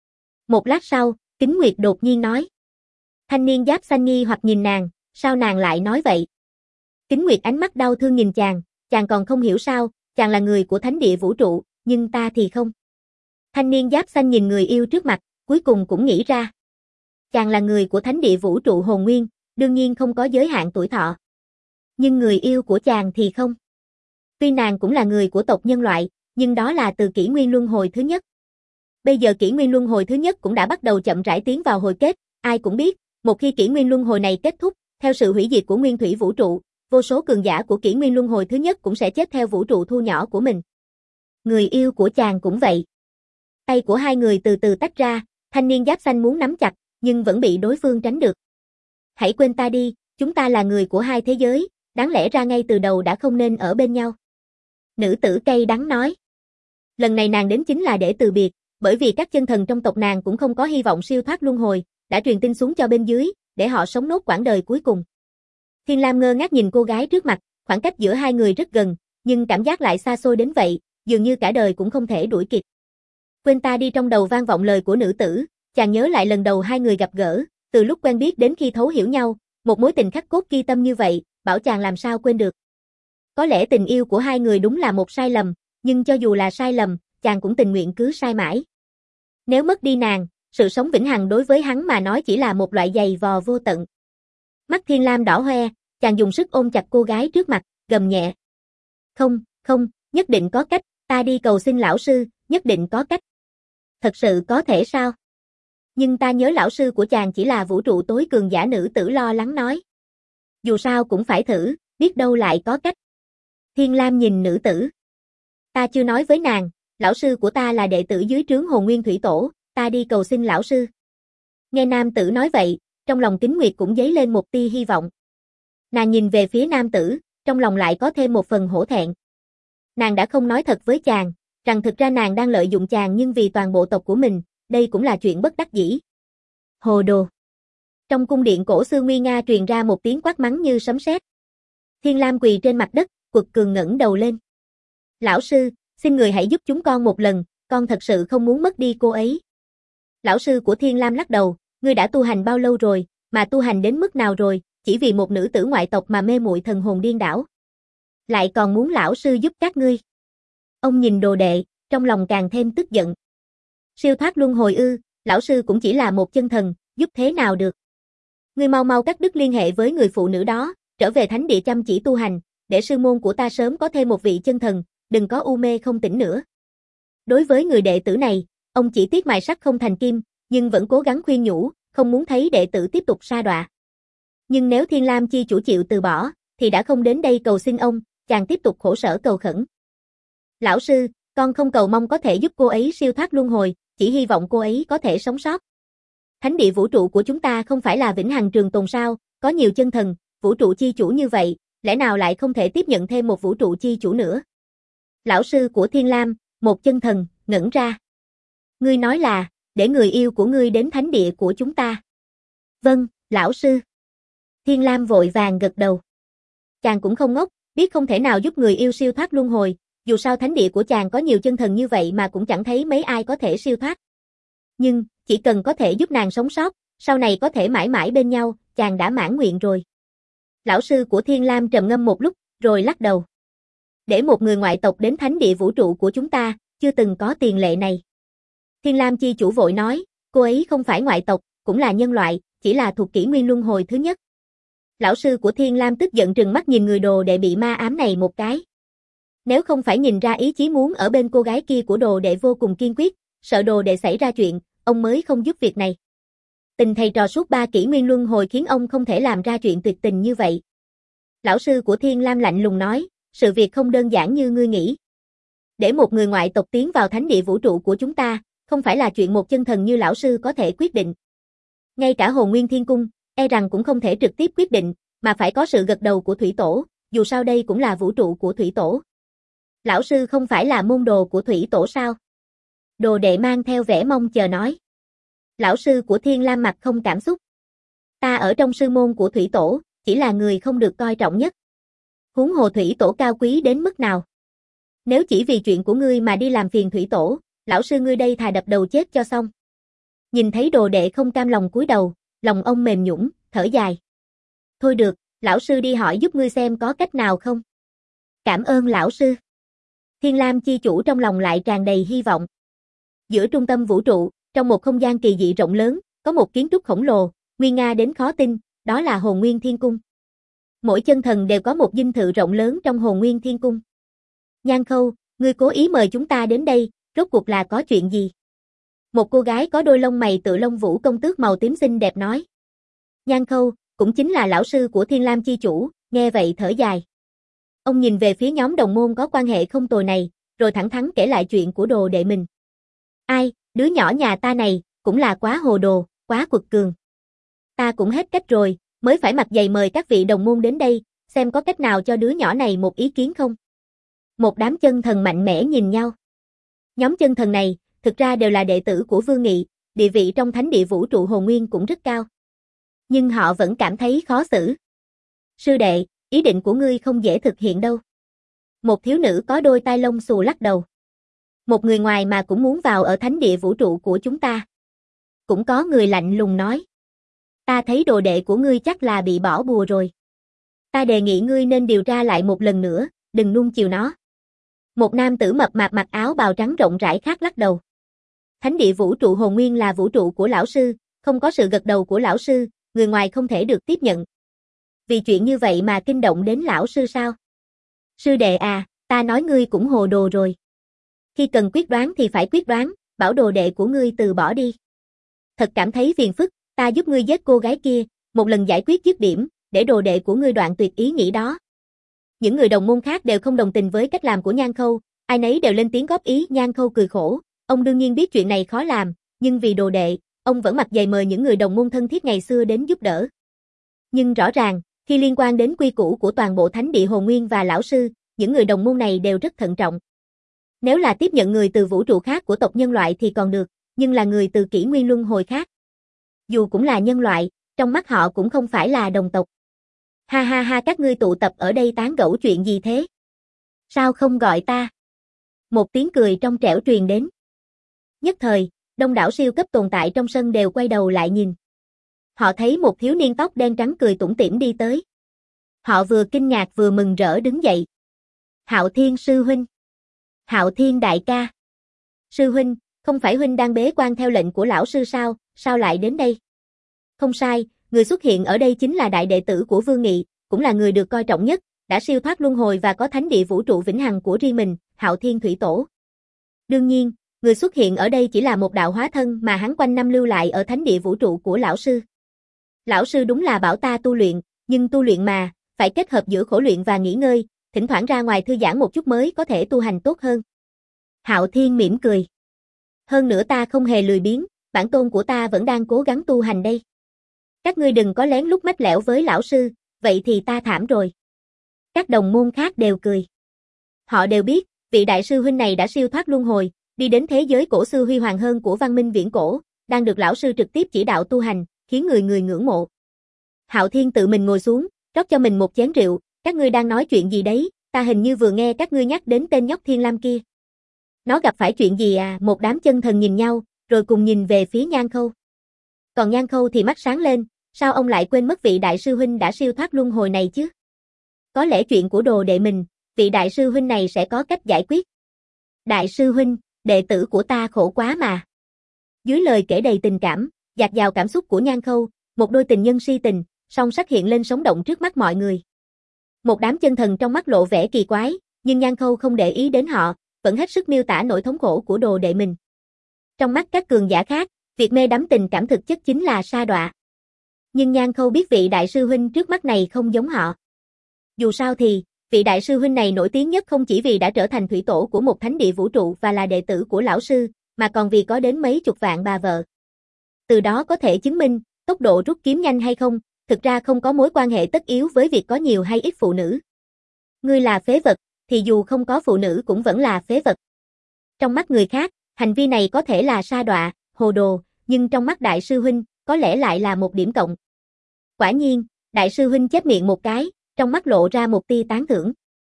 Một lát sau, Kính Nguyệt đột nhiên nói. Thanh niên giáp xanh nghi hoặc nhìn nàng, sao nàng lại nói vậy? Kính Nguyệt ánh mắt đau thương nhìn chàng, chàng còn không hiểu sao, chàng là người của thánh địa vũ trụ, nhưng ta thì không. Thanh niên giáp xanh nhìn người yêu trước mặt, cuối cùng cũng nghĩ ra. Chàng là người của thánh địa vũ trụ hồn nguyên, đương nhiên không có giới hạn tuổi thọ. Nhưng người yêu của chàng thì không. Tuy nàng cũng là người của tộc nhân loại, nhưng đó là từ kỷ nguyên luân hồi thứ nhất. Bây giờ kỷ nguyên luân hồi thứ nhất cũng đã bắt đầu chậm rãi tiến vào hồi kết, ai cũng biết, một khi kỷ nguyên luân hồi này kết thúc, theo sự hủy diệt của nguyên thủy vũ trụ, vô số cường giả của kỷ nguyên luân hồi thứ nhất cũng sẽ chết theo vũ trụ thu nhỏ của mình. Người yêu của chàng cũng vậy. Tay của hai người từ từ tách ra, thanh niên giáp xanh muốn nắm chặt, nhưng vẫn bị đối phương tránh được. Hãy quên ta đi, chúng ta là người của hai thế giới, đáng lẽ ra ngay từ đầu đã không nên ở bên nhau. Nữ tử cay đắng nói. Lần này nàng đến chính là để từ biệt, bởi vì các chân thần trong tộc nàng cũng không có hy vọng siêu thoát luân hồi, đã truyền tin xuống cho bên dưới, để họ sống nốt quãng đời cuối cùng. Thiên Lam ngơ ngác nhìn cô gái trước mặt, khoảng cách giữa hai người rất gần, nhưng cảm giác lại xa xôi đến vậy, dường như cả đời cũng không thể đuổi kịp. Quên ta đi, trong đầu vang vọng lời của nữ tử, chàng nhớ lại lần đầu hai người gặp gỡ, từ lúc quen biết đến khi thấu hiểu nhau, một mối tình khắc cốt ghi tâm như vậy, bảo chàng làm sao quên được. Có lẽ tình yêu của hai người đúng là một sai lầm, nhưng cho dù là sai lầm, chàng cũng tình nguyện cứ sai mãi. Nếu mất đi nàng, sự sống vĩnh hằng đối với hắn mà nói chỉ là một loại giày vò vô tận. Mắt Thiên Lam đỏ hoe, chàng dùng sức ôm chặt cô gái trước mặt, gầm nhẹ. Không, không, nhất định có cách, ta đi cầu xin lão sư, nhất định có cách. Thật sự có thể sao? Nhưng ta nhớ lão sư của chàng chỉ là vũ trụ tối cường giả, nữ tử lo lắng nói. Dù sao cũng phải thử, biết đâu lại có cách. Thiên Lam nhìn nữ tử. Ta chưa nói với nàng, lão sư của ta là đệ tử dưới trướng Hồn Nguyên Thủy Tổ, ta đi cầu xin lão sư. Nghe nam tử nói vậy, trong lòng Kính Nguyệt cũng dấy lên một tia hy vọng. Nàng nhìn về phía nam tử, trong lòng lại có thêm một phần hổ thẹn. Nàng đã không nói thật với chàng, rằng thực ra nàng đang lợi dụng chàng nhưng vì toàn bộ tộc của mình, đây cũng là chuyện bất đắc dĩ. Hồ đồ. Trong cung điện cổ xưa nguy nga truyền ra một tiếng quát mắng như sấm sét. Thiên Lam quỳ trên mặt đất, quật cường ngẩng đầu lên. Lão sư, xin người hãy giúp chúng con một lần, con thật sự không muốn mất đi cô ấy. Lão sư của Thiên Lam lắc đầu, ngươi đã tu hành bao lâu rồi, mà tu hành đến mức nào rồi, chỉ vì một nữ tử ngoại tộc mà mê muội thần hồn điên đảo. Lại còn muốn lão sư giúp các ngươi. Ông nhìn đồ đệ, trong lòng càng thêm tức giận. Siêu thoát luân hồi ư, lão sư cũng chỉ là một chân thần, giúp thế nào được. Ngươi mau mau cắt đứt liên hệ với người phụ nữ đó, trở về thánh địa chăm chỉ tu hành, để sư môn của ta sớm có thêm một vị chân thần, đừng có u mê không tỉnh nữa. Đối với người đệ tử này, ông chỉ tiếc mài sắt không thành kim, nhưng vẫn cố gắng khuyên nhủ, không muốn thấy đệ tử tiếp tục sa đọa. Nhưng nếu Thiên Lam chi chủ chịu từ bỏ, thì đã không đến đây cầu xin ông, chàng tiếp tục khổ sở cầu khẩn. Lão sư, con không cầu mong có thể giúp cô ấy siêu thoát luân hồi, chỉ hy vọng cô ấy có thể sống sót. Thánh địa vũ trụ của chúng ta không phải là vĩnh hằng trường tồn sao, có nhiều chân thần, vũ trụ chi chủ như vậy, lẽ nào lại không thể tiếp nhận thêm một vũ trụ chi chủ nữa? Lão sư của Thiên Lam, một chân thần, ngẩn ra. Ngươi nói là, để người yêu của ngươi đến thánh địa của chúng ta. Vâng, lão sư. Thiên Lam vội vàng gật đầu. Chàng cũng không ngốc, biết không thể nào giúp người yêu siêu thoát luân hồi, dù sao thánh địa của chàng có nhiều chân thần như vậy mà cũng chẳng thấy mấy ai có thể siêu thoát. Nhưng, chỉ cần có thể giúp nàng sống sót, sau này có thể mãi mãi bên nhau, chàng đã mãn nguyện rồi. Lão sư của Thiên Lam trầm ngâm một lúc, rồi lắc đầu. Để một người ngoại tộc đến thánh địa vũ trụ của chúng ta, chưa từng có tiền lệ này. Thiên Lam chi chủ vội nói, cô ấy không phải ngoại tộc, cũng là nhân loại, chỉ là thuộc kỷ nguyên luân hồi thứ nhất. Lão sư của Thiên Lam tức giận trừng mắt nhìn người đồ đệ bị ma ám này một cái. Nếu không phải nhìn ra ý chí muốn ở bên cô gái kia của đồ đệ vô cùng kiên quyết, sợ đồ đệ xảy ra chuyện, ông mới không giúp việc này. Tình thầy trò suốt ba kỷ nguyên luân hồi khiến ông không thể làm ra chuyện tuyệt tình như vậy. Lão sư của Thiên Lam lạnh lùng nói, sự việc không đơn giản như ngươi nghĩ. Để một người ngoại tộc tiến vào thánh địa vũ trụ của chúng ta, không phải là chuyện một chân thần như lão sư có thể quyết định. Ngay cả Hồn Nguyên Thiên Cung, e rằng cũng không thể trực tiếp quyết định, mà phải có sự gật đầu của Thủy Tổ, dù sao đây cũng là vũ trụ của Thủy Tổ. Lão sư không phải là môn đồ của Thủy Tổ sao? Đồ đệ mang theo vẻ mong chờ nói. Lão sư của Thiên Lam mặt không cảm xúc. Ta ở trong sư môn của Thủy Tổ, chỉ là người không được coi trọng nhất. Huống hồ Thủy Tổ cao quý đến mức nào? Nếu chỉ vì chuyện của ngươi mà đi làm phiền Thủy Tổ, lão sư ngươi đây thà đập đầu chết cho xong. Nhìn thấy đồ đệ không cam lòng cúi đầu, lòng ông mềm nhũn, thở dài. Thôi được, lão sư đi hỏi giúp ngươi xem có cách nào không? Cảm ơn lão sư. Thiên Lam chi chủ trong lòng lại tràn đầy hy vọng. Giữa trung tâm vũ trụ, trong một không gian kỳ dị rộng lớn, có một kiến trúc khổng lồ, nguy nga đến khó tin, đó là Hồn Nguyên Thiên Cung. Mỗi chân thần đều có một dinh thự rộng lớn trong Hồn Nguyên Thiên Cung. Nhan Khâu, ngươi cố ý mời chúng ta đến đây, rốt cuộc là có chuyện gì? Một cô gái có đôi lông mày tựa lông vũ công tước màu tím xinh đẹp nói. Nhan Khâu, cũng chính là lão sư của Thiên Lam chi chủ, nghe vậy thở dài. Ông nhìn về phía nhóm đồng môn có quan hệ không tồi này, rồi thẳng thắn kể lại chuyện của đồ đệ mình. Ai, đứa nhỏ nhà ta này, cũng là quá hồ đồ, quá quật cường. Ta cũng hết cách rồi, mới phải mặt dày mời các vị đồng môn đến đây, xem có cách nào cho đứa nhỏ này một ý kiến không. Một đám chân thần mạnh mẽ nhìn nhau. Nhóm chân thần này, thực ra đều là đệ tử của Vương Nghị, địa vị trong thánh địa vũ trụ Hồn Nguyên cũng rất cao. Nhưng họ vẫn cảm thấy khó xử. Sư đệ, ý định của ngươi không dễ thực hiện đâu. Một thiếu nữ có đôi tai lông xù lắc đầu. Một người ngoài mà cũng muốn vào ở thánh địa vũ trụ của chúng ta. Cũng có người lạnh lùng nói. Ta thấy đồ đệ của ngươi chắc là bị bỏ bùa rồi. Ta đề nghị ngươi nên điều tra lại một lần nữa, đừng nuông chiều nó. Một nam tử mập mạp mặc áo bào trắng rộng rãi khác lắc đầu. Thánh địa vũ trụ Hồn Nguyên là vũ trụ của lão sư, không có sự gật đầu của lão sư, người ngoài không thể được tiếp nhận. Vì chuyện như vậy mà kinh động đến lão sư sao? Sư đệ à, ta nói ngươi cũng hồ đồ rồi. Khi cần quyết đoán thì phải quyết đoán, bảo đồ đệ của ngươi từ bỏ đi. Thật cảm thấy phiền phức, ta giúp ngươi giết cô gái kia, một lần giải quyết dứt điểm, để đồ đệ của ngươi đoạn tuyệt ý nghĩ đó. Những người đồng môn khác đều không đồng tình với cách làm của Nhan Khâu, ai nấy đều lên tiếng góp ý. Nhan Khâu cười khổ, ông đương nhiên biết chuyện này khó làm, nhưng vì đồ đệ, ông vẫn mặt dày mời những người đồng môn thân thiết ngày xưa đến giúp đỡ. Nhưng rõ ràng, khi liên quan đến quy củ của toàn bộ thánh địa Hồn Nguyên và lão sư, những người đồng môn này đều rất thận trọng. Nếu là tiếp nhận người từ vũ trụ khác của tộc nhân loại thì còn được, nhưng là người từ kỷ nguyên luân hồi khác. Dù cũng là nhân loại, trong mắt họ cũng không phải là đồng tộc. Ha ha ha, các ngươi tụ tập ở đây tán gẫu chuyện gì thế? Sao không gọi ta? Một tiếng cười trong trẻo truyền đến. Nhất thời, đông đảo siêu cấp tồn tại trong sân đều quay đầu lại nhìn. Họ thấy một thiếu niên tóc đen trắng cười tủm tỉm đi tới. Họ vừa kinh ngạc vừa mừng rỡ đứng dậy. Hạo Thiên sư huynh. Hạo Thiên đại ca. Sư huynh, không phải huynh đang bế quan theo lệnh của lão sư sao, sao lại đến đây? Không sai, người xuất hiện ở đây chính là đại đệ tử của Vương Nghị, cũng là người được coi trọng nhất, đã siêu thoát luân hồi và có thánh địa vũ trụ vĩnh hằng của riêng mình, Hạo Thiên Thủy Tổ. Đương nhiên, người xuất hiện ở đây chỉ là một đạo hóa thân mà hắn quanh năm lưu lại ở thánh địa vũ trụ của lão sư. Lão sư đúng là bảo ta tu luyện, nhưng tu luyện mà, phải kết hợp giữa khổ luyện và nghỉ ngơi, thỉnh thoảng ra ngoài thư giãn một chút mới có thể tu hành tốt hơn. Hạo Thiên mỉm cười. Hơn nữa ta không hề lười biếng, bản tôn của ta vẫn đang cố gắng tu hành đây. Các ngươi đừng có lén lút mách lẻo với lão sư, vậy thì ta thảm rồi. Các đồng môn khác đều cười. Họ đều biết, vị đại sư huynh này đã siêu thoát luân hồi, đi đến thế giới cổ xưa huy hoàng hơn của văn minh viễn cổ, đang được lão sư trực tiếp chỉ đạo tu hành, khiến người người ngưỡng mộ. Hạo Thiên tự mình ngồi xuống, rót cho mình một chén rượu, các ngươi đang nói chuyện gì đấy, ta hình như vừa nghe các ngươi nhắc đến tên nhóc Thiên Lam kia. Nó gặp phải chuyện gì à? Một đám chân thần nhìn nhau, rồi cùng nhìn về phía Nhan Khâu. Còn Nhan Khâu thì mắt sáng lên, sao ông lại quên mất vị đại sư huynh đã siêu thoát luân hồi này chứ? Có lẽ chuyện của đồ đệ mình, vị đại sư huynh này sẽ có cách giải quyết. Đại sư huynh, đệ tử của ta khổ quá mà. Dưới lời kể đầy tình cảm, dạt dào cảm xúc của Nhan Khâu, một đôi tình nhân si tình, song sắc hiện lên sống động trước mắt mọi người. Một đám chân thần trong mắt lộ vẻ kỳ quái, nhưng Nhan Khâu không để ý đến họ, vẫn hết sức miêu tả nỗi thống khổ của đồ đệ mình. Trong mắt các cường giả khác, việc mê đắm tình cảm thực chất chính là sa đọa. Nhưng Nhan Khâu biết vị đại sư huynh trước mắt này không giống họ. Dù sao thì, vị đại sư huynh này nổi tiếng nhất không chỉ vì đã trở thành thủy tổ của một thánh địa vũ trụ và là đệ tử của lão sư, mà còn vì có đến mấy chục vạn bà vợ. Từ đó có thể chứng minh, tốc độ rút kiếm nhanh hay không, thực ra không có mối quan hệ tất yếu với việc có nhiều hay ít phụ nữ. Ngươi là phế vật, thì dù không có phụ nữ cũng vẫn là phế vật. Trong mắt người khác, hành vi này có thể là sa đọa, hồ đồ, nhưng trong mắt đại sư huynh, có lẽ lại là một điểm cộng. Quả nhiên, đại sư huynh chép miệng một cái, trong mắt lộ ra một tia tán thưởng.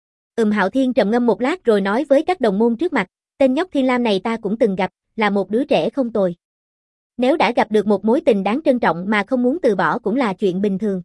Ừm Hạo Thiên trầm ngâm một lát rồi nói với các đồng môn trước mặt, tên nhóc Thiên Lam này ta cũng từng gặp, là một đứa trẻ không tồi. Nếu đã gặp được một mối tình đáng trân trọng mà không muốn từ bỏ cũng là chuyện bình thường.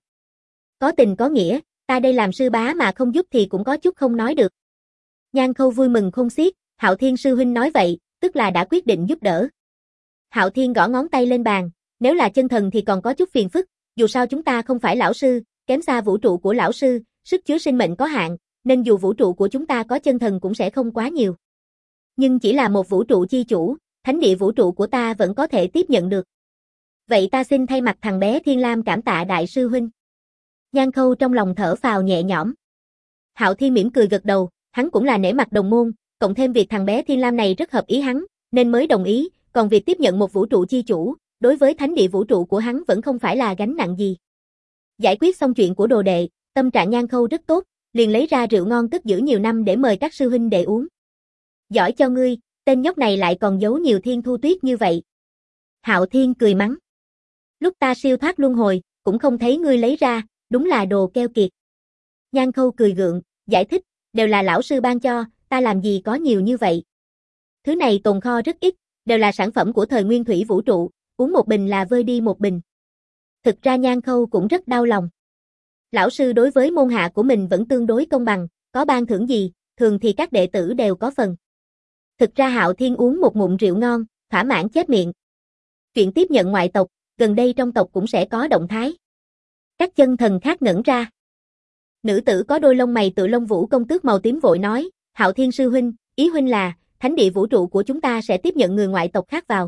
Có tình có nghĩa, ta đây làm sư bá mà không giúp thì cũng có chút không nói được. Nhan Khâu vui mừng không xiết, Hạo Thiên sư huynh nói vậy, tức là đã quyết định giúp đỡ. Hạo Thiên gõ ngón tay lên bàn, nếu là chân thần thì còn có chút phiền phức, dù sao chúng ta không phải lão sư, kém xa vũ trụ của lão sư, sức chứa sinh mệnh có hạn, nên dù vũ trụ của chúng ta có chân thần cũng sẽ không quá nhiều. Nhưng chỉ là một vũ trụ chi chủ, thánh địa vũ trụ của ta vẫn có thể tiếp nhận được. Vậy ta xin thay mặt thằng bé Thiên Lam cảm tạ đại sư huynh. Nhan Khâu trong lòng thở phào nhẹ nhõm. Hạo Thiên mỉm cười gật đầu, hắn cũng là nể mặt đồng môn, cộng thêm việc thằng bé Thiên Lam này rất hợp ý hắn, nên mới đồng ý, còn việc tiếp nhận một vũ trụ chi chủ, đối với thánh địa vũ trụ của hắn vẫn không phải là gánh nặng gì. Giải quyết xong chuyện của đồ đệ, tâm trạng Nhan Khâu rất tốt, liền lấy ra rượu ngon cất giữ nhiều năm để mời các sư huynh đệ uống. Giỏi cho ngươi, tên nhóc này lại còn giấu nhiều thiên thu tuyết như vậy. Hạo Thiên cười mắng. Lúc ta siêu thoát luân hồi, cũng không thấy ngươi lấy ra, đúng là đồ keo kiệt. Nhan Khâu cười gượng, giải thích, đều là lão sư ban cho, ta làm gì có nhiều như vậy. Thứ này tồn kho rất ít, đều là sản phẩm của thời nguyên thủy vũ trụ, uống một bình là vơi đi một bình. Thực ra Nhan Khâu cũng rất đau lòng. Lão sư đối với môn hạ của mình vẫn tương đối công bằng, có ban thưởng gì, thường thì các đệ tử đều có phần. Thực ra Hạo Thiên uống một ngụm rượu ngon, thỏa mãn chép miệng. Chuyện tiếp nhận ngoại tộc, gần đây trong tộc cũng sẽ có động thái. Các chân thần khác ngẩn ra. Nữ tử có đôi lông mày tựa lông vũ công tước màu tím vội nói, Hạo Thiên sư huynh, ý huynh là, thánh địa vũ trụ của chúng ta sẽ tiếp nhận người ngoại tộc khác vào.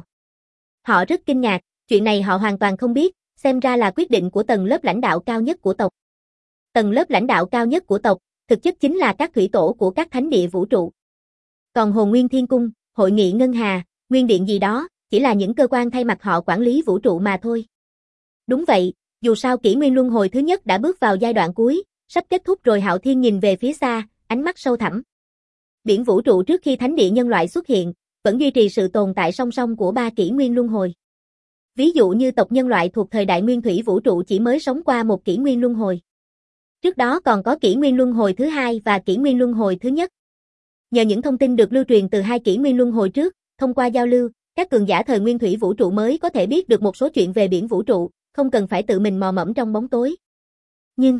Họ rất kinh ngạc, chuyện này họ hoàn toàn không biết, xem ra là quyết định của tầng lớp lãnh đạo cao nhất của tộc. Tầng lớp lãnh đạo cao nhất của tộc, thực chất chính là các thủy tổ của các thánh địa vũ trụ. Còn Hồn Nguyên Thiên Cung, Hội nghị Ngân Hà, Nguyên Điện gì đó, chỉ là những cơ quan thay mặt họ quản lý vũ trụ mà thôi. Đúng vậy, dù sao kỷ nguyên luân hồi thứ nhất đã bước vào giai đoạn cuối, sắp kết thúc rồi. Hạo Thiên nhìn về phía xa, ánh mắt sâu thẳm. Biển vũ trụ trước khi thánh địa nhân loại xuất hiện, vẫn duy trì sự tồn tại song song của ba kỷ nguyên luân hồi. Ví dụ như tộc nhân loại thuộc thời đại nguyên thủy vũ trụ chỉ mới sống qua một kỷ nguyên luân hồi. Trước đó còn có kỷ nguyên luân hồi thứ hai và kỷ nguyên luân hồi thứ nhất. Nhờ những thông tin được lưu truyền từ hai kỷ nguyên luân hồi trước, thông qua giao lưu, các cường giả thời nguyên thủy vũ trụ mới có thể biết được một số chuyện về biển vũ trụ, không cần phải tự mình mò mẫm trong bóng tối. Nhưng,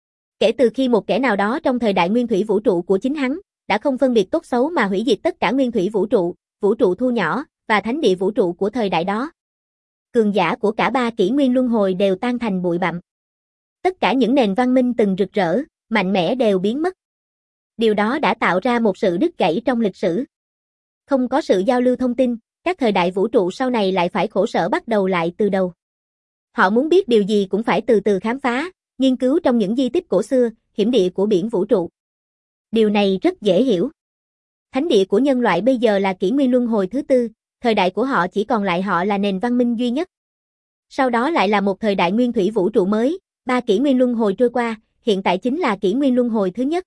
kể từ khi một kẻ nào đó trong thời đại nguyên thủy vũ trụ của chính hắn, đã không phân biệt tốt xấu mà hủy diệt tất cả nguyên thủy vũ trụ, vũ trụ thu nhỏ, và thánh địa vũ trụ của thời đại đó. Cường giả của cả ba kỷ nguyên luân hồi đều tan thành bụi bặm. Tất cả những nền văn minh từng rực rỡ, mạnh mẽ đều biến mất. Điều đó đã tạo ra một sự đứt gãy trong lịch sử. Không có sự giao lưu thông tin, các thời đại vũ trụ sau này lại phải khổ sở bắt đầu lại từ đầu. Họ muốn biết điều gì cũng phải từ từ khám phá, nghiên cứu trong những di tích cổ xưa, hiểm địa của biển vũ trụ. Điều này rất dễ hiểu. Thánh địa của nhân loại bây giờ là kỷ nguyên luân hồi thứ tư, thời đại của họ chỉ còn lại họ là nền văn minh duy nhất. Sau đó lại là một thời đại nguyên thủy vũ trụ mới, ba kỷ nguyên luân hồi trôi qua, hiện tại chính là kỷ nguyên luân hồi thứ nhất.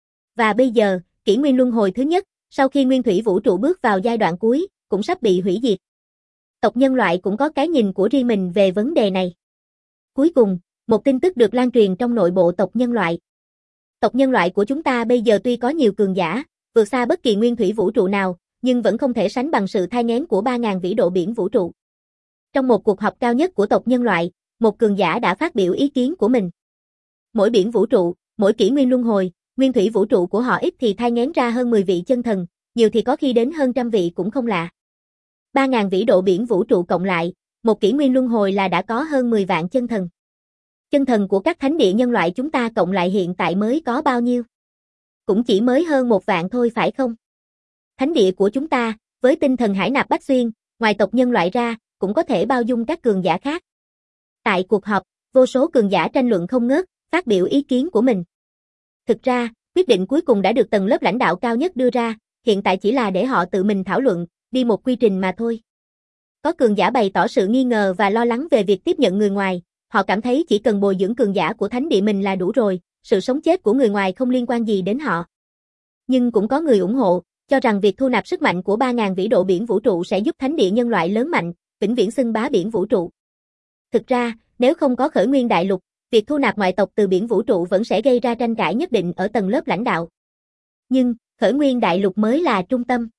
Và bây giờ, kỷ nguyên luân hồi thứ nhất, sau khi nguyên thủy vũ trụ bước vào giai đoạn cuối, cũng sắp bị hủy diệt. Tộc nhân loại cũng có cái nhìn của riêng mình về vấn đề này. Cuối cùng, một tin tức được lan truyền trong nội bộ tộc nhân loại. Tộc nhân loại của chúng ta bây giờ tuy có nhiều cường giả, vượt xa bất kỳ nguyên thủy vũ trụ nào, nhưng vẫn không thể sánh bằng sự thai nghén của ba nghìn vĩ độ biển vũ trụ. Trong một cuộc họp cao nhất của tộc nhân loại, một cường giả đã phát biểu ý kiến của mình. Mỗi biển vũ trụ, mỗi kỷ nguyên luân hồi, nguyên thủy vũ trụ của họ ít thì thai nghén ra hơn mười vị chân thần, nhiều thì có khi đến hơn trăm vị cũng không lạ. ba nghìn vĩ độ biển vũ trụ cộng lại, một kỷ nguyên luân hồi là đã có hơn mười vạn chân thần. Chân thần của các thánh địa nhân loại chúng ta cộng lại hiện tại mới có bao nhiêu? Cũng chỉ mới hơn một vạn thôi phải không? Thánh địa của chúng ta, với tinh thần hải nạp bách xuyên, ngoài tộc nhân loại ra, cũng có thể bao dung các cường giả khác. Tại cuộc họp, vô số cường giả tranh luận không ngớt, phát biểu ý kiến của mình. Thực ra, quyết định cuối cùng đã được tầng lớp lãnh đạo cao nhất đưa ra, hiện tại chỉ là để họ tự mình thảo luận, đi một quy trình mà thôi. Có cường giả bày tỏ sự nghi ngờ và lo lắng về việc tiếp nhận người ngoài, họ cảm thấy chỉ cần bồi dưỡng cường giả của thánh địa mình là đủ rồi, sự sống chết của người ngoài không liên quan gì đến họ. Nhưng cũng có người ủng hộ, cho rằng việc thu nạp sức mạnh của ba nghìn vĩ độ biển vũ trụ sẽ giúp thánh địa nhân loại lớn mạnh, vĩnh viễn xưng bá biển vũ trụ. Thực ra, nếu không có khởi nguyên đại lục, việc thu nạp ngoại tộc từ biển vũ trụ vẫn sẽ gây ra tranh cãi nhất định ở tầng lớp lãnh đạo. Nhưng, khởi nguyên đại lục mới là trung tâm.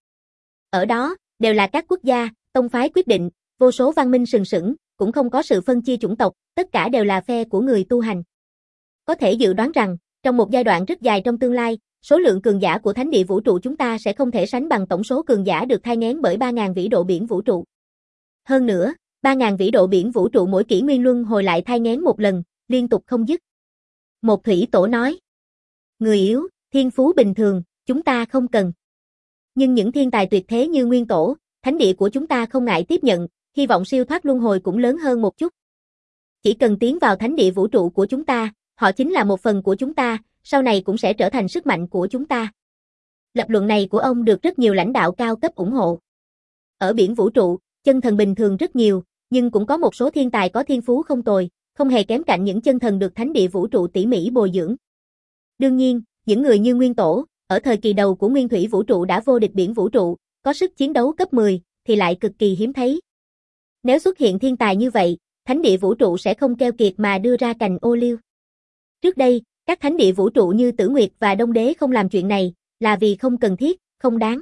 Ở đó, đều là các quốc gia, tông phái quyết định, vô số văn minh sừng sững, cũng không có sự phân chia chủng tộc, tất cả đều là phe của người tu hành. Có thể dự đoán rằng, trong một giai đoạn rất dài trong tương lai, số lượng cường giả của thánh địa vũ trụ chúng ta sẽ không thể sánh bằng tổng số cường giả được thai nghén bởi ba nghìn vĩ độ biển vũ trụ. Hơn nữa, ba nghìn vĩ độ biển vũ trụ mỗi kỷ nguyên luân hồi lại thai nghén một lần, liên tục không dứt. Một thủy tổ nói, người yếu, thiên phú bình thường, chúng ta không cần. Nhưng những thiên tài tuyệt thế như nguyên tổ, thánh địa của chúng ta không ngại tiếp nhận, hy vọng siêu thoát luân hồi cũng lớn hơn một chút. Chỉ cần tiến vào thánh địa vũ trụ của chúng ta, họ chính là một phần của chúng ta, sau này cũng sẽ trở thành sức mạnh của chúng ta. Lập luận này của ông được rất nhiều lãnh đạo cao cấp ủng hộ. Ở biển vũ trụ, chân thần bình thường rất nhiều, nhưng cũng có một số thiên tài có thiên phú không tồi, không hề kém cạnh những chân thần được thánh địa vũ trụ tỉ mỉ bồi dưỡng. Đương nhiên, những người như Nguyên Tổ, ở thời kỳ đầu của nguyên thủy vũ trụ đã vô địch biển vũ trụ, có sức chiến đấu cấp mười, thì lại cực kỳ hiếm thấy. Nếu xuất hiện thiên tài như vậy, thánh địa vũ trụ sẽ không keo kiệt mà đưa ra cành ô liu. Trước đây, các thánh địa vũ trụ như Tử Nguyệt và Đông Đế không làm chuyện này, là vì không cần thiết, không đáng.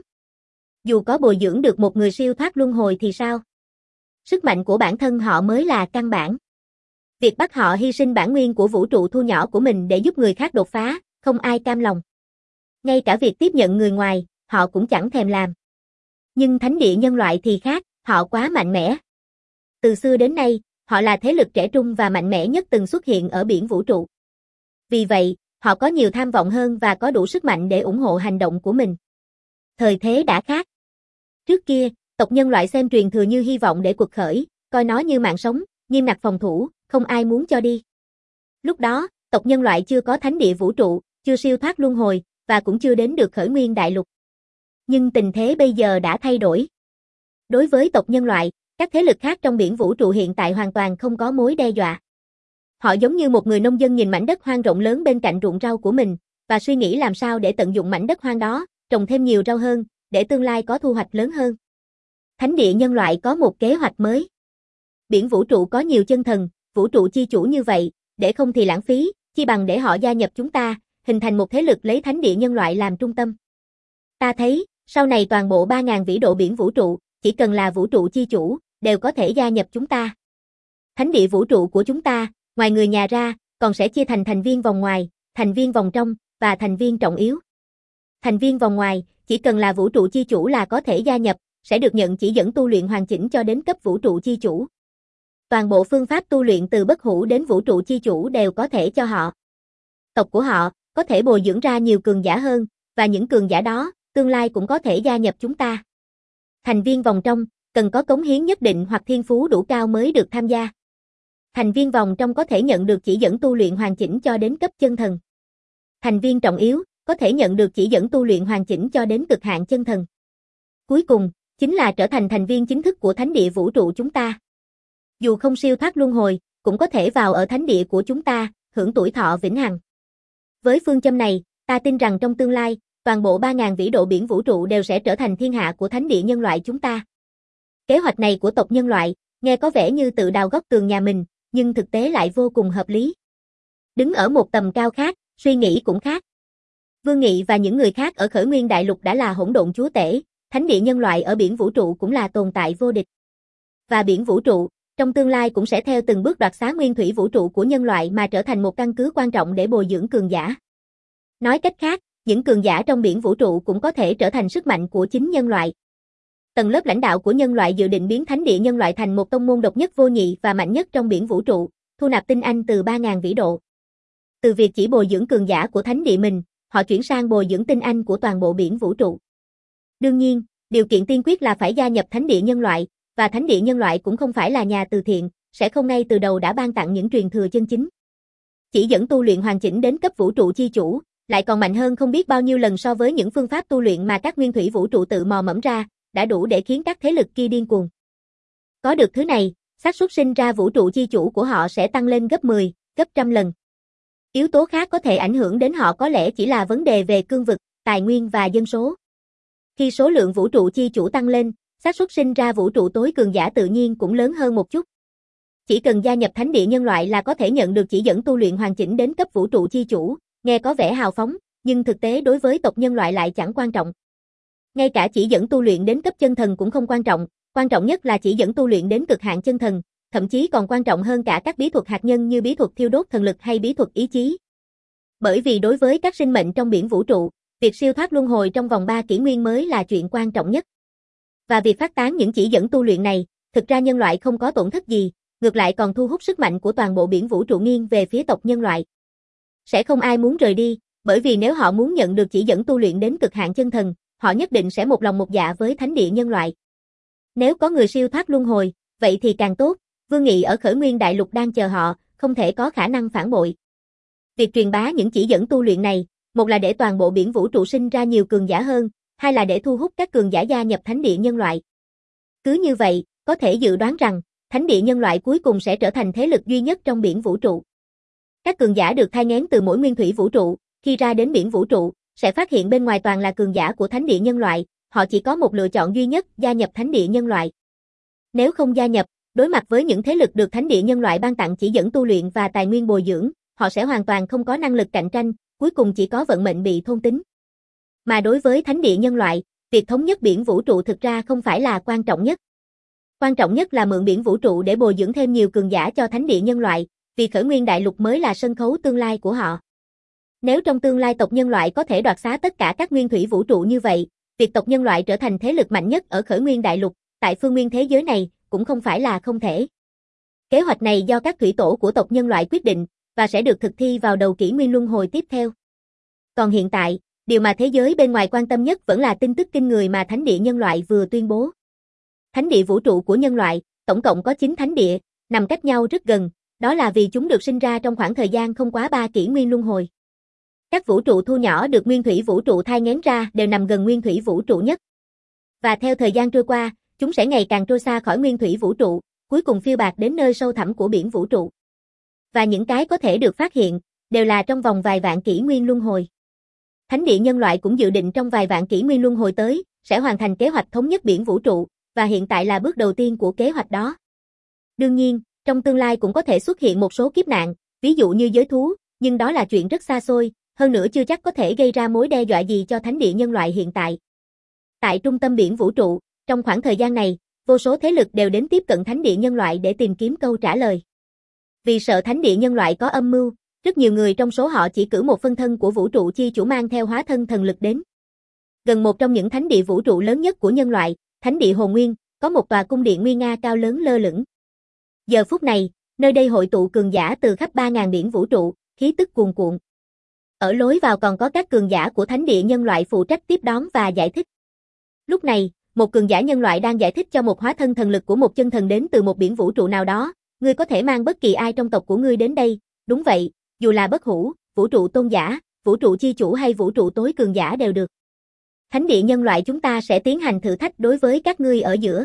Dù có bồi dưỡng được một người siêu thoát luân hồi thì sao? Sức mạnh của bản thân họ mới là căn bản. Việc bắt họ hy sinh bản nguyên của vũ trụ thu nhỏ của mình để giúp người khác đột phá, không ai cam lòng. Ngay cả việc tiếp nhận người ngoài, họ cũng chẳng thèm làm. Nhưng thánh địa nhân loại thì khác, họ quá mạnh mẽ. Từ xưa đến nay, họ là thế lực trẻ trung và mạnh mẽ nhất từng xuất hiện ở biển vũ trụ. Vì vậy, họ có nhiều tham vọng hơn và có đủ sức mạnh để ủng hộ hành động của mình. Thời thế đã khác. Trước kia, tộc nhân loại xem truyền thừa như hy vọng để cuộc khởi, coi nó như mạng sống, nghiêm ngặt phòng thủ, không ai muốn cho đi. Lúc đó, tộc nhân loại chưa có thánh địa vũ trụ, chưa siêu thoát luân hồi, và cũng chưa đến được khởi nguyên đại lục. Nhưng tình thế bây giờ đã thay đổi. Đối với tộc nhân loại, các thế lực khác trong biển vũ trụ hiện tại hoàn toàn không có mối đe dọa. Họ giống như một người nông dân nhìn mảnh đất hoang rộng lớn bên cạnh ruộng rau của mình, và suy nghĩ làm sao để tận dụng mảnh đất hoang đó, trồng thêm nhiều rau hơn, để tương lai có thu hoạch lớn hơn. Thánh địa nhân loại có một kế hoạch mới. Biển vũ trụ có nhiều chân thần, vũ trụ chi chủ như vậy, để không thì lãng phí, chi bằng để họ gia nhập chúng ta, hình thành một thế lực lấy thánh địa nhân loại làm trung tâm. Ta thấy, sau này toàn bộ ba nghìn vĩ độ biển vũ trụ, chỉ cần là vũ trụ chi chủ, đều có thể gia nhập chúng ta. Thánh địa vũ trụ của chúng ta, ngoài người nhà ra, còn sẽ chia thành thành viên vòng ngoài, thành viên vòng trong, và thành viên trọng yếu. Thành viên vòng ngoài, chỉ cần là vũ trụ chi chủ là có thể gia nhập, sẽ được nhận chỉ dẫn tu luyện hoàn chỉnh cho đến cấp vũ trụ chi chủ. Toàn bộ phương pháp tu luyện từ bất hủ đến vũ trụ chi chủ đều có thể cho họ. Tộc của họ, có thể bồi dưỡng ra nhiều cường giả hơn, và những cường giả đó, tương lai cũng có thể gia nhập chúng ta. Thành viên vòng trong, cần có cống hiến nhất định hoặc thiên phú đủ cao mới được tham gia. Thành viên vòng trong có thể nhận được chỉ dẫn tu luyện hoàn chỉnh cho đến cấp chân thần. Thành viên trọng yếu, có thể nhận được chỉ dẫn tu luyện hoàn chỉnh cho đến cực hạn chân thần. Cuối cùng, chính là trở thành thành viên chính thức của thánh địa vũ trụ chúng ta. Dù không siêu thoát luân hồi, cũng có thể vào ở thánh địa của chúng ta, hưởng tuổi thọ vĩnh hằng. Với phương châm này, ta tin rằng trong tương lai, toàn bộ ba nghìn vĩ độ biển vũ trụ đều sẽ trở thành thiên hạ của thánh địa nhân loại chúng ta. Kế hoạch này của tộc nhân loại, nghe có vẻ như tự đào góc tường nhà mình, nhưng thực tế lại vô cùng hợp lý. Đứng ở một tầm cao khác, suy nghĩ cũng khác. Vương Nghị và những người khác ở khởi nguyên đại lục đã là hỗn độn chúa tể, Thánh địa nhân loại ở biển vũ trụ cũng là tồn tại vô địch. Và biển vũ trụ, trong tương lai cũng sẽ theo từng bước đoạt xá nguyên thủy vũ trụ của nhân loại mà trở thành một căn cứ quan trọng để bồi dưỡng cường giả. Nói cách khác, những cường giả trong biển vũ trụ cũng có thể trở thành sức mạnh của chính nhân loại. Tầng lớp lãnh đạo của nhân loại dự định biến thánh địa nhân loại thành một tông môn độc nhất vô nhị và mạnh nhất trong biển vũ trụ, thu nạp tinh anh từ ba nghìn vĩ độ. Từ việc chỉ bồi dưỡng cường giả của thánh địa mình, họ chuyển sang bồi dưỡng tinh anh của toàn bộ biển vũ trụ. Đương nhiên, điều kiện tiên quyết là phải gia nhập thánh địa nhân loại, và thánh địa nhân loại cũng không phải là nhà từ thiện, sẽ không ngay từ đầu đã ban tặng những truyền thừa chân chính. Chỉ dẫn tu luyện hoàn chỉnh đến cấp vũ trụ chi chủ, lại còn mạnh hơn không biết bao nhiêu lần so với những phương pháp tu luyện mà các nguyên thủy vũ trụ tự mò mẫm ra, đã đủ để khiến các thế lực kia điên cuồng. Có được thứ này, xác suất sinh ra vũ trụ chi chủ của họ sẽ tăng lên gấp mười, gấp trăm lần. Yếu tố khác có thể ảnh hưởng đến họ có lẽ chỉ là vấn đề về cương vực, tài nguyên và dân số. Khi số lượng vũ trụ chi chủ tăng lên, xác suất sinh ra vũ trụ tối cường giả tự nhiên cũng lớn hơn một chút. Chỉ cần gia nhập thánh địa nhân loại là có thể nhận được chỉ dẫn tu luyện hoàn chỉnh đến cấp vũ trụ chi chủ, nghe có vẻ hào phóng, nhưng thực tế đối với tộc nhân loại lại chẳng quan trọng. Ngay cả chỉ dẫn tu luyện đến cấp chân thần cũng không quan trọng, quan trọng nhất là chỉ dẫn tu luyện đến cực hạn chân thần, thậm chí còn quan trọng hơn cả các bí thuật hạt nhân như bí thuật thiêu đốt thần lực hay bí thuật ý chí. Bởi vì đối với các sinh mệnh trong biển vũ trụ, việc siêu thoát luân hồi trong vòng ba kỷ nguyên mới là chuyện quan trọng nhất. Và việc phát tán những chỉ dẫn tu luyện này, thực ra nhân loại không có tổn thất gì, ngược lại còn thu hút sức mạnh của toàn bộ biển vũ trụ nghiêng về phía tộc nhân loại. Sẽ không ai muốn rời đi, bởi vì nếu họ muốn nhận được chỉ dẫn tu luyện đến cực hạn chân thần, họ nhất định sẽ một lòng một dạ với thánh địa nhân loại. Nếu có người siêu thoát luân hồi, vậy thì càng tốt, vương nghị ở Khởi Nguyên Đại Lục đang chờ họ, không thể có khả năng phản bội. Việc truyền bá những chỉ dẫn tu luyện này, một là để toàn bộ biển vũ trụ sinh ra nhiều cường giả hơn, hai là để thu hút các cường giả gia nhập thánh địa nhân loại. Cứ như vậy, có thể dự đoán rằng, thánh địa nhân loại cuối cùng sẽ trở thành thế lực duy nhất trong biển vũ trụ. Các cường giả được thai nghén từ mỗi nguyên thủy vũ trụ, khi ra đến biển vũ trụ, sẽ phát hiện bên ngoài toàn là cường giả của thánh địa nhân loại, họ chỉ có một lựa chọn duy nhất, gia nhập thánh địa nhân loại. Nếu không gia nhập, đối mặt với những thế lực được thánh địa nhân loại ban tặng chỉ dẫn tu luyện và tài nguyên bồi dưỡng, họ sẽ hoàn toàn không có năng lực cạnh tranh, cuối cùng chỉ có vận mệnh bị thôn tính. Mà đối với thánh địa nhân loại, việc thống nhất biển vũ trụ thực ra không phải là quan trọng nhất. Quan trọng nhất là mượn biển vũ trụ để bồi dưỡng thêm nhiều cường giả cho thánh địa nhân loại, vì Khởi Nguyên Đại Lục mới là sân khấu tương lai của họ. Nếu trong tương lai tộc nhân loại có thể đoạt xá tất cả các nguyên thủy vũ trụ như vậy, việc tộc nhân loại trở thành thế lực mạnh nhất ở Khởi Nguyên Đại Lục, tại phương nguyên thế giới này, cũng không phải là không thể. Kế hoạch này do các thủy tổ của tộc nhân loại quyết định, và sẽ được thực thi vào đầu kỷ nguyên luân hồi tiếp theo. Còn hiện tại, điều mà thế giới bên ngoài quan tâm nhất vẫn là tin tức kinh người mà thánh địa nhân loại vừa tuyên bố. Thánh địa vũ trụ của nhân loại, tổng cộng có chín thánh địa, nằm cách nhau rất gần, đó là vì chúng được sinh ra trong khoảng thời gian không quá ba kỷ nguyên luân hồi. Các vũ trụ thu nhỏ được nguyên thủy vũ trụ thai nghén ra đều nằm gần nguyên thủy vũ trụ nhất. Và theo thời gian trôi qua, chúng sẽ ngày càng trôi xa khỏi nguyên thủy vũ trụ, cuối cùng phiêu bạt đến nơi sâu thẳm của biển vũ trụ. Và những cái có thể được phát hiện, đều là trong vòng vài vạn kỷ nguyên luân hồi. Thánh địa nhân loại cũng dự định trong vài vạn kỷ nguyên luân hồi tới, sẽ hoàn thành kế hoạch thống nhất biển vũ trụ, và hiện tại là bước đầu tiên của kế hoạch đó. Đương nhiên, trong tương lai cũng có thể xuất hiện một số kiếp nạn, ví dụ như giới thú, nhưng đó là chuyện rất xa xôi, hơn nữa chưa chắc có thể gây ra mối đe dọa gì cho thánh địa nhân loại hiện tại. Tại trung tâm biển vũ trụ, trong khoảng thời gian này, vô số thế lực đều đến tiếp cận thánh địa nhân loại để tìm kiếm câu trả lời. Vì sợ thánh địa nhân loại có âm mưu, rất nhiều người trong số họ chỉ cử một phân thân của vũ trụ chi chủ mang theo hóa thân thần lực đến. Gần một trong những thánh địa vũ trụ lớn nhất của nhân loại, thánh địa Hồn Nguyên, có một tòa cung điện nguy nga cao lớn lơ lửng. Giờ phút này, nơi đây hội tụ cường giả từ khắp ba nghìn biển vũ trụ, khí tức cuồn cuộn. Ở lối vào còn có các cường giả của thánh địa nhân loại phụ trách tiếp đón và giải thích. Lúc này, một cường giả nhân loại đang giải thích cho một hóa thân thần lực của một chân thần đến từ một biển vũ trụ nào đó, ngươi có thể mang bất kỳ ai trong tộc của ngươi đến đây, đúng vậy, dù là bất hủ, vũ trụ tôn giả, vũ trụ chi chủ hay vũ trụ tối cường giả đều được. Thánh địa nhân loại chúng ta sẽ tiến hành thử thách đối với các ngươi ở giữa.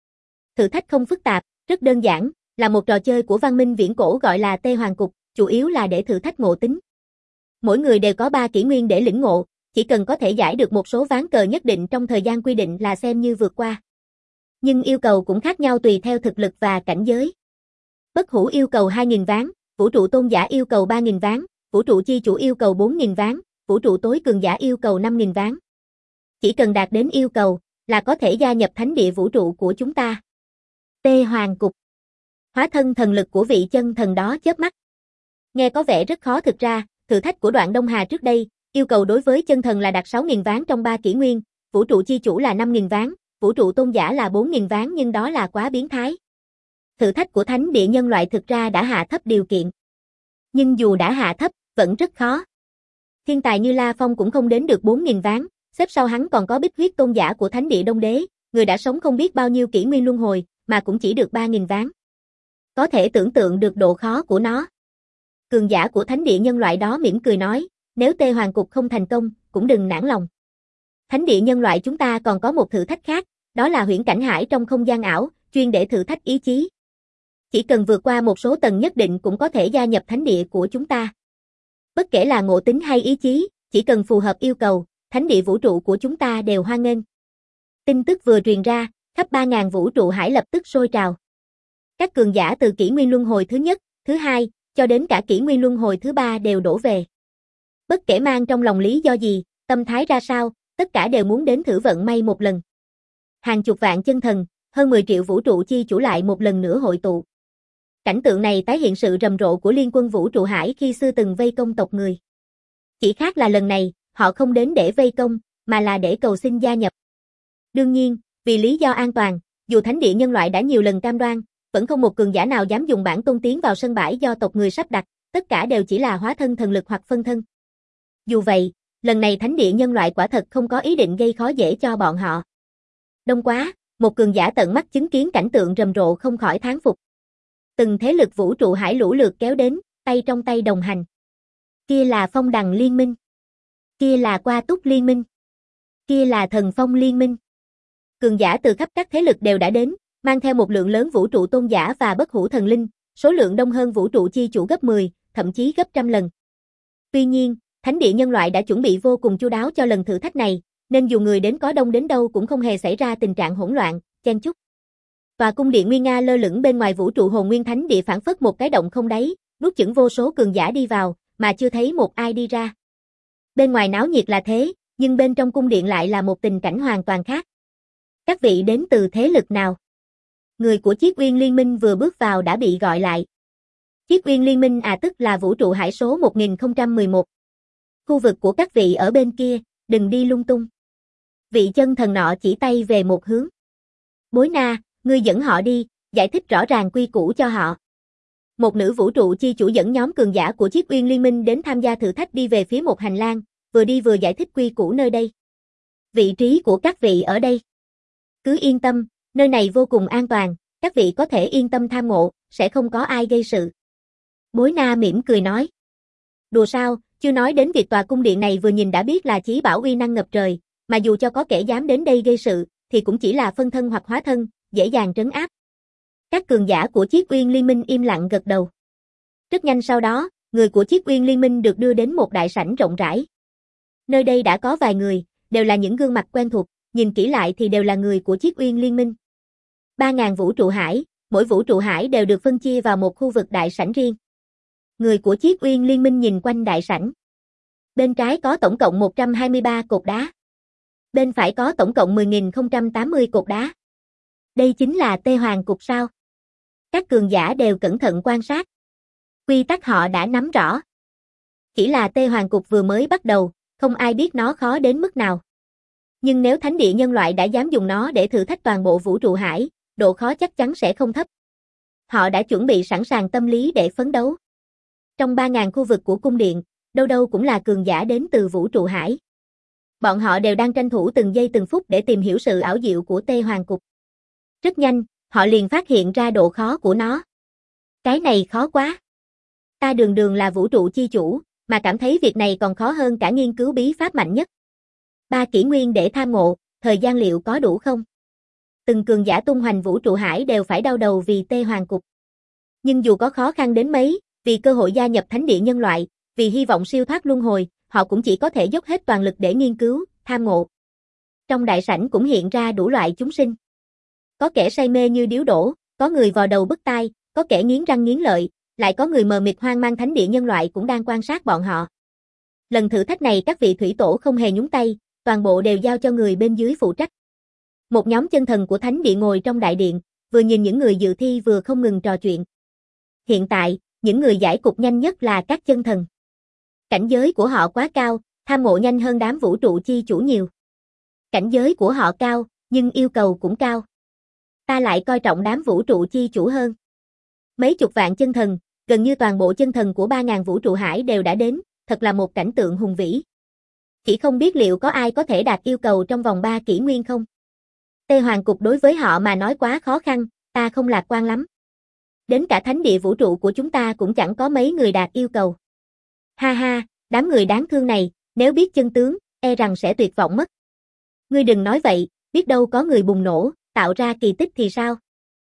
Thử thách không phức tạp, rất đơn giản, là một trò chơi của văn minh viễn cổ gọi là Tê Hoàng Cục, chủ yếu là để thử thách ngộ tính. Mỗi người đều có ba kỷ nguyên để lĩnh ngộ, chỉ cần có thể giải được một số ván cờ nhất định trong thời gian quy định là xem như vượt qua. Nhưng yêu cầu cũng khác nhau tùy theo thực lực và cảnh giới. Bất hủ yêu cầu hai nghìn ván, vũ trụ tôn giả yêu cầu ba nghìn ván, vũ trụ chi chủ yêu cầu bốn nghìn ván, vũ trụ tối cường giả yêu cầu năm nghìn ván. Chỉ cần đạt đến yêu cầu, là có thể gia nhập thánh địa vũ trụ của chúng ta. Tê Hoàng Cục. Hóa thân thần lực của vị chân thần đó chớp mắt. Nghe có vẻ rất khó, thực ra, thử thách của Đoạn Đông Hà trước đây, yêu cầu đối với chân thần là đạt sáu nghìn ván trong ba kỷ nguyên, vũ trụ chi chủ là năm nghìn ván, vũ trụ tôn giả là bốn nghìn ván, nhưng đó là quá biến thái. Thử thách của thánh địa nhân loại thực ra đã hạ thấp điều kiện. Nhưng dù đã hạ thấp, vẫn rất khó. Thiên tài như La Phong cũng không đến được bốn nghìn ván, xếp sau hắn còn có Bích Huyết tôn giả của thánh địa Đông Đế, người đã sống không biết bao nhiêu kỷ nguyên luân hồi, mà cũng chỉ được ba nghìn ván. Có thể tưởng tượng được độ khó của nó. Cường giả của thánh địa nhân loại đó mỉm cười nói, nếu Tê Hoàng Cục không thành công, cũng đừng nản lòng. Thánh địa nhân loại chúng ta còn có một thử thách khác, đó là huyễn cảnh hải trong không gian ảo, chuyên để thử thách ý chí. Chỉ cần vượt qua một số tầng nhất định cũng có thể gia nhập thánh địa của chúng ta. Bất kể là ngộ tính hay ý chí, chỉ cần phù hợp yêu cầu, thánh địa vũ trụ của chúng ta đều hoan nghênh. Tin tức vừa truyền ra, khắp ba nghìn vũ trụ hải lập tức sôi trào. Các cường giả từ kỷ nguyên luân hồi thứ nhất, thứ hai, cho đến cả kỷ nguyên luân hồi thứ ba đều đổ về. Bất kể mang trong lòng lý do gì, tâm thái ra sao, tất cả đều muốn đến thử vận may một lần. Hàng chục vạn chân thần, hơn mười triệu vũ trụ chi chủ lại một lần nữa hội tụ. Cảnh tượng này tái hiện sự rầm rộ của liên quân vũ trụ hải khi xưa từng vây công tộc người. Chỉ khác là lần này, họ không đến để vây công, mà là để cầu xin gia nhập. Đương nhiên, vì lý do an toàn, dù thánh địa nhân loại đã nhiều lần cam đoan, vẫn không một cường giả nào dám dùng bản tôn tiến vào sân bãi do tộc người sắp đặt, tất cả đều chỉ là hóa thân thần lực hoặc phân thân. Dù vậy, lần này thánh địa nhân loại quả thật không có ý định gây khó dễ cho bọn họ. Đông quá, một cường giả tận mắt chứng kiến cảnh tượng rầm rộ không khỏi thán phục. Từng thế lực vũ trụ hải lũ lượt kéo đến, tay trong tay đồng hành. Kia là Phong Đằng Liên Minh. Kia là Qua Túc Liên Minh. Kia là Thần Phong Liên Minh. Cường giả từ khắp các thế lực đều đã đến, mang theo một lượng lớn vũ trụ tôn giả và bất hủ thần linh, số lượng đông hơn vũ trụ chi chủ gấp mười, thậm chí gấp trăm lần. Tuy nhiên, thánh địa nhân loại đã chuẩn bị vô cùng chu đáo cho lần thử thách này, nên dù người đến có đông đến đâu cũng không hề xảy ra tình trạng hỗn loạn, chen chúc. Tòa cung điện nguy nga lơ lửng bên ngoài vũ trụ hồn nguyên thánh địa phảng phất một cái động không đáy, nuốt chửng vô số cường giả đi vào, mà chưa thấy một ai đi ra. Bên ngoài náo nhiệt là thế, nhưng bên trong cung điện lại là một tình cảnh hoàn toàn khác. Các vị đến từ thế lực nào? Người của Chiết Uyên Liên Minh vừa bước vào đã bị gọi lại. Chiết Uyên Liên Minh à, tức là vũ trụ hải số một nghìn không trăm mười một. Khu vực của các vị ở bên kia, đừng đi lung tung. Vị chân thần nọ chỉ tay về một hướng. Bối Na, ngươi dẫn họ đi, giải thích rõ ràng quy củ cho họ. Một nữ vũ trụ chi chủ dẫn nhóm cường giả của Chiết Uyên Liên Minh đến tham gia thử thách đi về phía một hành lang, vừa đi vừa giải thích quy củ nơi đây. Vị trí của các vị ở đây. Cứ yên tâm, nơi này vô cùng an toàn, các vị có thể yên tâm tham ngộ, sẽ không có ai gây sự. Bối Na mỉm cười nói. Đùa sao, chưa nói đến việc tòa cung điện này vừa nhìn đã biết là chí bảo uy năng ngập trời, mà dù cho có kẻ dám đến đây gây sự, thì cũng chỉ là phân thân hoặc hóa thân, dễ dàng trấn áp. Các cường giả của Chiết Uyên Liên Minh im lặng gật đầu. Rất nhanh sau đó, người của Chiết Uyên Liên Minh được đưa đến một đại sảnh rộng rãi. Nơi đây đã có vài người, đều là những gương mặt quen thuộc, nhìn kỹ lại thì đều là người của Chiết Uyên Liên Minh. ba nghìn vũ trụ hải, mỗi vũ trụ hải đều được phân chia vào một khu vực đại sảnh riêng. Người của Chiết Uyên Liên Minh nhìn quanh đại sảnh. Bên trái có tổng cộng một trăm hai mươi ba cột đá. Bên phải có tổng cộng mười nghìn không trăm tám mươi cột đá. Đây chính là Tê Hoàng Cục sao? Các cường giả đều cẩn thận quan sát. Quy tắc họ đã nắm rõ. Chỉ là Tê Hoàng Cục vừa mới bắt đầu, không ai biết nó khó đến mức nào. Nhưng nếu thánh địa nhân loại đã dám dùng nó để thử thách toàn bộ vũ trụ hải, độ khó chắc chắn sẽ không thấp. Họ đã chuẩn bị sẵn sàng tâm lý để phấn đấu. Trong ba nghìn khu vực của cung điện, đâu đâu cũng là cường giả đến từ vũ trụ hải. Bọn họ đều đang tranh thủ từng giây từng phút để tìm hiểu sự ảo diệu của Tê Hoàng Cục. Rất nhanh, họ liền phát hiện ra độ khó của nó. Cái này khó quá. Ta đường đường là vũ trụ chi chủ, mà cảm thấy việc này còn khó hơn cả nghiên cứu bí pháp mạnh nhất. Ba kỷ nguyên để tham ngộ, thời gian liệu có đủ không? Từng cường giả tung hoành vũ trụ hải đều phải đau đầu vì Tê Hoàng Cục. Nhưng dù có khó khăn đến mấy, vì cơ hội gia nhập thánh địa nhân loại, vì hy vọng siêu thoát luân hồi, họ cũng chỉ có thể dốc hết toàn lực để nghiên cứu, tham ngộ. Trong đại sảnh cũng hiện ra đủ loại chúng sinh. Có kẻ say mê như điếu đổ, có người vò đầu bứt tai, có kẻ nghiến răng nghiến lợi, lại có người mờ mịt hoang mang thánh địa nhân loại cũng đang quan sát bọn họ. Lần thử thách này các vị thủy tổ không hề nhúng tay, toàn bộ đều giao cho người bên dưới phụ trách. Một nhóm chân thần của thánh địa ngồi trong đại điện, vừa nhìn những người dự thi vừa không ngừng trò chuyện. Hiện tại, những người giải cục nhanh nhất là các chân thần. Cảnh giới của họ quá cao, tham ngộ nhanh hơn đám vũ trụ chi chủ nhiều. Cảnh giới của họ cao, nhưng yêu cầu cũng cao. Ta lại coi trọng đám vũ trụ chi chủ hơn. Mấy chục vạn chân thần, gần như toàn bộ chân thần của ba ngàn vũ trụ hải đều đã đến, thật là một cảnh tượng hùng vĩ. Chỉ không biết liệu có ai có thể đạt yêu cầu trong vòng ba kỷ nguyên không? Tê Hoàng Cục đối với họ mà nói quá khó khăn, ta không lạc quan lắm. Đến cả thánh địa vũ trụ của chúng ta cũng chẳng có mấy người đạt yêu cầu. Ha ha, đám người đáng thương này, nếu biết chân tướng, e rằng sẽ tuyệt vọng mất. Ngươi đừng nói vậy, biết đâu có người bùng nổ, tạo ra kỳ tích thì sao?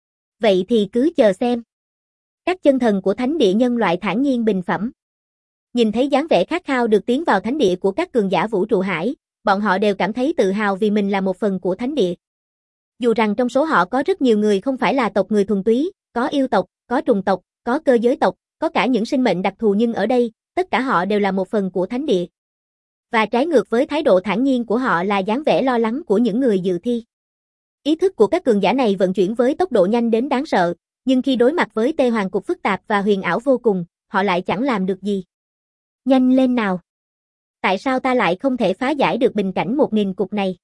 Vậy thì cứ chờ xem. Các chân thần của thánh địa nhân loại thản nhiên bình phẩm. Nhìn thấy dáng vẻ khát khao được tiến vào thánh địa của các cường giả vũ trụ hải, bọn họ đều cảm thấy tự hào vì mình là một phần của thánh địa. Dù rằng trong số họ có rất nhiều người không phải là tộc người thuần túy, có yêu tộc, có trùng tộc, có cơ giới tộc, có cả những sinh mệnh đặc thù, nhưng ở đây, tất cả họ đều là một phần của thánh địa. Và trái ngược với thái độ thản nhiên của họ là dáng vẻ lo lắng của những người dự thi. Ý thức của các cường giả này vận chuyển với tốc độ nhanh đến đáng sợ, nhưng khi đối mặt với Tê Hoàng Cục phức tạp và huyền ảo vô cùng, họ lại chẳng làm được gì. Nhanh lên nào! Tại sao ta lại không thể phá giải được bình cảnh một nghìn cục này?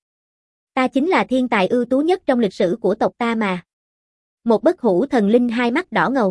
Ta chính là thiên tài ưu tú nhất trong lịch sử của tộc ta mà. Một bất hủ thần linh hai mắt đỏ ngầu.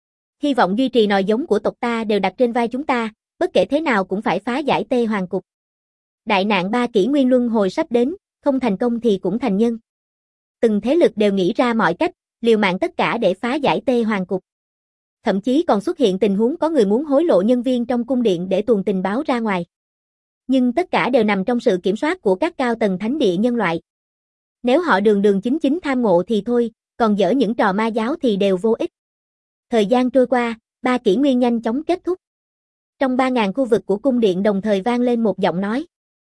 Hy vọng duy trì nòi giống của tộc ta đều đặt trên vai chúng ta, bất kể thế nào cũng phải phá giải Tê Hoàng Cục. Đại nạn ba kỷ nguyên luân hồi sắp đến, không thành công thì cũng thành nhân. Từng thế lực đều nghĩ ra mọi cách, liều mạng tất cả để phá giải Tê Hoàng Cục. Thậm chí còn xuất hiện tình huống có người muốn hối lộ nhân viên trong cung điện để tuồn tình báo ra ngoài. Nhưng tất cả đều nằm trong sự kiểm soát của các cao tầng thánh địa nhân loại. Nếu họ đường đường chính chính tham ngộ thì thôi, còn dở những trò ma giáo thì đều vô ích. Thời gian trôi qua, ba kỷ nguyên nhanh chóng kết thúc. Trong ba ngàn khu vực của cung điện đồng thời vang lên một giọng nói.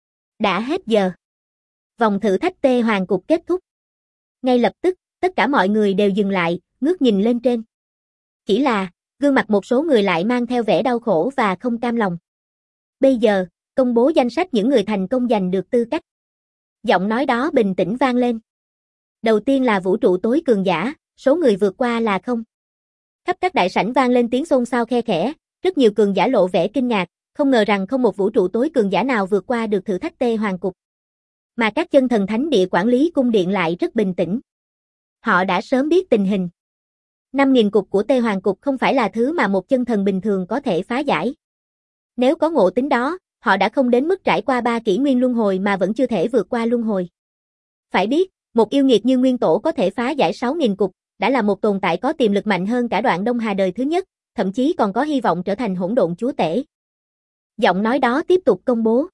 Đã hết giờ. Vòng thử thách Tê Hoàng Cục kết thúc. Ngay lập tức, tất cả mọi người đều dừng lại, ngước nhìn lên trên. Chỉ là, gương mặt một số người lại mang theo vẻ đau khổ và không cam lòng. Bây giờ, công bố danh sách những người thành công giành được tư cách. Giọng nói đó bình tĩnh vang lên. Đầu tiên là vũ trụ tối cường giả, số người vượt qua là không. Khắp các đại sảnh vang lên tiếng xôn xao khe khẽ, rất nhiều cường giả lộ vẻ kinh ngạc, không ngờ rằng không một vũ trụ tối cường giả nào vượt qua được thử thách Tê Hoàng Cục. Mà các chân thần thánh địa quản lý cung điện lại rất bình tĩnh. Họ đã sớm biết tình hình. năm nghìn cục của Tê Hoàng Cục không phải là thứ mà một chân thần bình thường có thể phá giải. Nếu có ngộ tính đó, họ đã không đến mức trải qua ba kỷ nguyên luân hồi mà vẫn chưa thể vượt qua luân hồi. Phải biết, một yêu nghiệt như Nguyên Tổ có thể phá giải sáu nghìn cục, đã là một tồn tại có tiềm lực mạnh hơn cả Đoạn Đông Hà đời thứ nhất, thậm chí còn có hy vọng trở thành hỗn độn chúa tể. Giọng nói đó tiếp tục công bố.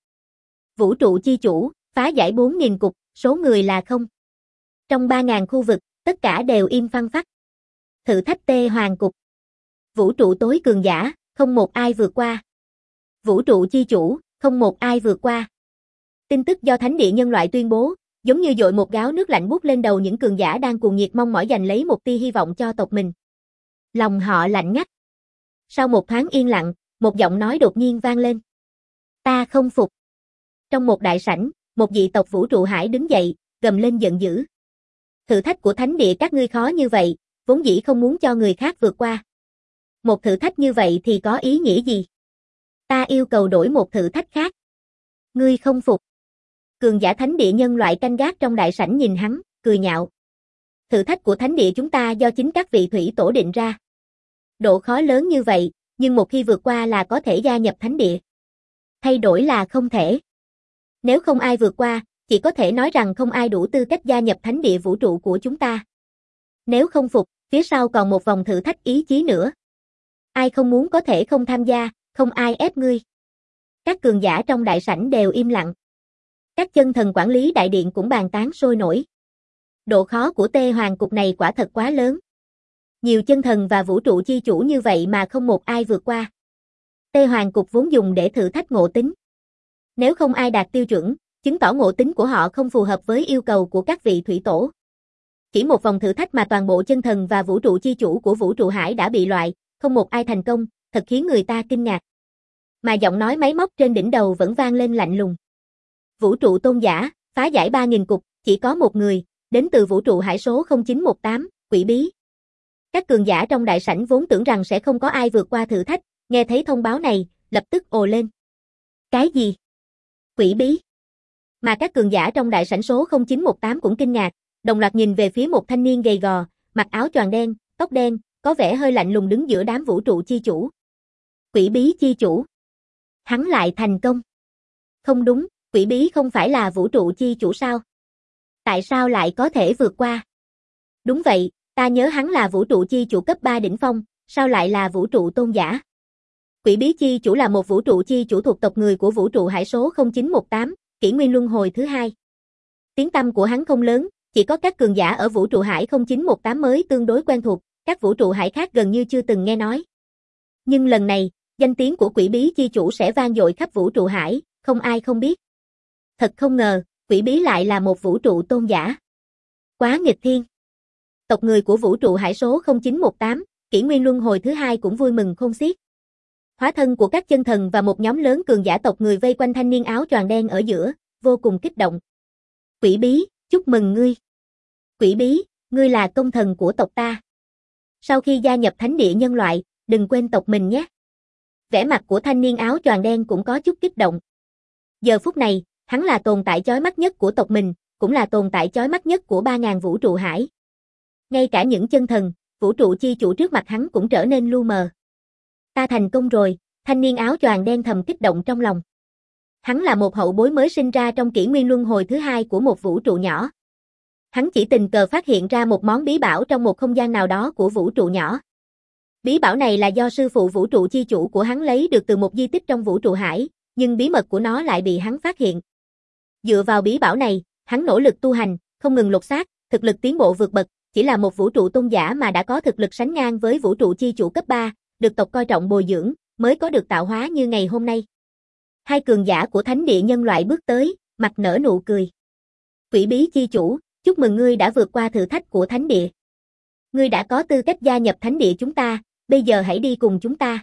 Vũ trụ chi chủ, phá giải bốn nghìn cục, số người là không. Trong ba ngàn khu vực, tất cả đều im phăng phắc. Thử thách Tê Hoàng Cục. Vũ trụ tối cường giả, không một ai vượt qua. Vũ trụ chi chủ, không một ai vượt qua. Tin tức do thánh địa nhân loại tuyên bố, giống như dội một gáo nước lạnh buốt lên đầu những cường giả đang cuồng nhiệt mong mỏi giành lấy một tia hy vọng cho tộc mình. Lòng họ lạnh ngắt. Sau một thoáng yên lặng, một giọng nói đột nhiên vang lên. Ta không phục. Trong một đại sảnh, một dị tộc vũ trụ hải đứng dậy, gầm lên giận dữ. Thử thách của thánh địa các ngươi khó như vậy, vốn dĩ không muốn cho người khác vượt qua. Một thử thách như vậy thì có ý nghĩa gì? Ta yêu cầu đổi một thử thách khác. Ngươi không phục. Cường giả thánh địa nhân loại canh gác trong đại sảnh nhìn hắn, cười nhạo. Thử thách của thánh địa chúng ta do chính các vị thủy tổ định ra. Độ khó lớn như vậy, nhưng một khi vượt qua là có thể gia nhập thánh địa. Thay đổi là không thể. Nếu không ai vượt qua, chỉ có thể nói rằng không ai đủ tư cách gia nhập thánh địa vũ trụ của chúng ta. Nếu không phục, phía sau còn một vòng thử thách ý chí nữa. Ai không muốn có thể không tham gia, không ai ép ngươi. Các cường giả trong đại sảnh đều im lặng. Các chân thần quản lý đại điện cũng bàn tán sôi nổi. Độ khó của Tê Hoàng Cục này quả thật quá lớn. Nhiều chân thần và vũ trụ chi chủ như vậy mà không một ai vượt qua. Tê Hoàng Cục vốn dùng để thử thách ngộ tính. Nếu không ai đạt tiêu chuẩn, chứng tỏ ngộ tính của họ không phù hợp với yêu cầu của các vị thủy tổ. Chỉ một vòng thử thách mà toàn bộ chân thần và vũ trụ chi chủ của vũ trụ hải đã bị loại, không một ai thành công, thật khiến người ta kinh ngạc. Mà giọng nói máy móc trên đỉnh đầu vẫn vang lên lạnh lùng. Vũ trụ tôn giả, phá giải ba nghìn cục, chỉ có một người, đến từ vũ trụ hải số không chín một tám, quỷ bí. Các cường giả trong đại sảnh vốn tưởng rằng sẽ không có ai vượt qua thử thách, nghe thấy thông báo này, lập tức ồ lên. Cái gì? Quỷ bí? Mà các cường giả trong đại sảnh số không chín một tám cũng kinh ngạc, đồng loạt nhìn về phía một thanh niên gầy gò, mặc áo choàng đen, tóc đen, có vẻ hơi lạnh lùng đứng giữa đám vũ trụ chi chủ. Quỷ bí chi chủ. Hắn lại thành công. Không đúng, quỷ bí không phải là vũ trụ chi chủ sao? Tại sao lại có thể vượt qua? Đúng vậy, ta nhớ hắn là vũ trụ chi chủ cấp ba đỉnh phong, sao lại là vũ trụ tôn giả? Quỷ bí chi chủ là một vũ trụ chi chủ thuộc tộc người của vũ trụ hải số không chín một tám, kỷ nguyên luân hồi thứ hai. Tiếng tăm của hắn không lớn, chỉ có các cường giả ở vũ trụ hải không chín một tám mới tương đối quen thuộc, các vũ trụ hải khác gần như chưa từng nghe nói. Nhưng lần này, danh tiếng của quỷ bí chi chủ sẽ vang dội khắp vũ trụ hải, không ai không biết. Thật không ngờ, quỷ bí lại là một vũ trụ tôn giả. Quá nghịch thiên. Tộc người của vũ trụ hải số không chín một tám, kỷ nguyên luân hồi thứ hai cũng vui mừng khôn xiết. Hóa thân của các chân thần và một nhóm lớn cường giả tộc người vây quanh thanh niên áo choàng đen ở giữa, vô cùng kích động. Quỷ bí, chúc mừng ngươi. Quỷ bí, ngươi là công thần của tộc ta. Sau khi gia nhập thánh địa nhân loại, đừng quên tộc mình nhé. Vẻ mặt của thanh niên áo choàng đen cũng có chút kích động. Giờ phút này, hắn là tồn tại chói mắt nhất của tộc mình, cũng là tồn tại chói mắt nhất của ba ngàn vũ trụ hải. Ngay cả những chân thần, vũ trụ chi chủ trước mặt hắn cũng trở nên lu mờ. Ta thành công rồi, thanh niên áo choàng đen thầm kích động trong lòng. Hắn là một hậu bối mới sinh ra trong kỷ nguyên luân hồi thứ hai của một vũ trụ nhỏ. Hắn chỉ tình cờ phát hiện ra một món bí bảo trong một không gian nào đó của vũ trụ nhỏ. Bí bảo này là do sư phụ vũ trụ chi chủ của hắn lấy được từ một di tích trong vũ trụ hải, nhưng bí mật của nó lại bị hắn phát hiện. Dựa vào bí bảo này, hắn nỗ lực tu hành, không ngừng lột xác, thực lực tiến bộ vượt bậc, chỉ là một vũ trụ tôn giả mà đã có thực lực sánh ngang với vũ trụ chi chủ cấp ba, được tộc coi trọng bồi dưỡng, mới có được tạo hóa như ngày hôm nay. Hai cường giả của thánh địa nhân loại bước tới, mặt nở nụ cười. Quỷ bí chi chủ, chúc mừng ngươi đã vượt qua thử thách của thánh địa. Ngươi đã có tư cách gia nhập thánh địa chúng ta, bây giờ hãy đi cùng chúng ta.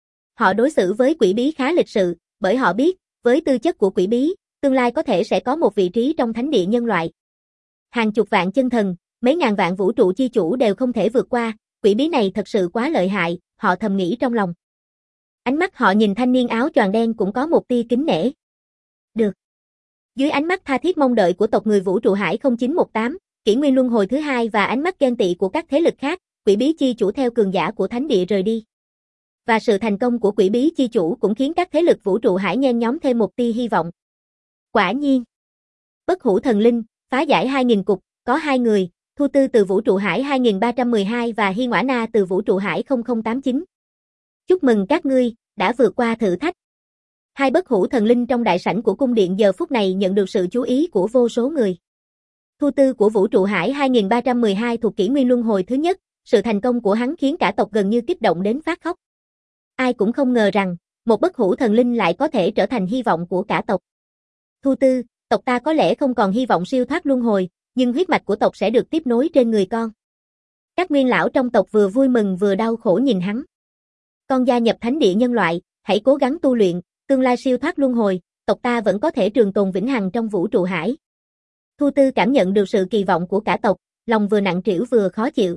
Họ đối xử với quỷ bí khá lịch sự, bởi họ biết, với tư chất của quỷ bí, tương lai có thể sẽ có một vị trí trong thánh địa nhân loại. Hàng chục vạn chân thần, mấy ngàn vạn vũ trụ chi chủ đều không thể vượt qua, quỷ bí này thật sự quá lợi hại, họ thầm nghĩ trong lòng. Ánh mắt họ nhìn thanh niên áo choàng đen cũng có một tia kính nể. Được. Dưới ánh mắt tha thiết mong đợi của tộc người vũ trụ hải không chín một tám, kỷ nguyên luân hồi thứ hai và ánh mắt ghen tị của các thế lực khác, quỷ bí chi chủ theo cường giả của thánh địa rời đi. Và sự thành công của quỷ bí chi chủ cũng khiến các thế lực vũ trụ hải nhen nhóm thêm một tia hy vọng. Quả nhiên. Bất hủ thần linh, phá giải hai nghìn cục, có hai người, Thu Tư từ vũ trụ hải hai nghìn ba trăm mười hai và Hi Ngoã Na từ vũ trụ hải không không tám chín. Chúc mừng các ngươi, đã vượt qua thử thách. Hai bất hủ thần linh trong đại sảnh của cung điện giờ phút này nhận được sự chú ý của vô số người. Thu Tư của vũ trụ hải hai nghìn ba trăm mười hai thuộc kỷ nguyên luân hồi thứ nhất, sự thành công của hắn khiến cả tộc gần như kích động đến phát khóc. Ai cũng không ngờ rằng, một bất hủ thần linh lại có thể trở thành hy vọng của cả tộc. Thu Tư, tộc ta có lẽ không còn hy vọng siêu thoát luân hồi, nhưng huyết mạch của tộc sẽ được tiếp nối trên người con. Các nguyên lão trong tộc vừa vui mừng vừa đau khổ nhìn hắn. Con gia nhập thánh địa nhân loại, hãy cố gắng tu luyện, tương lai siêu thoát luân hồi, tộc ta vẫn có thể trường tồn vĩnh hằng trong vũ trụ hải. Thu Tư cảm nhận được sự kỳ vọng của cả tộc, lòng vừa nặng trĩu vừa khó chịu.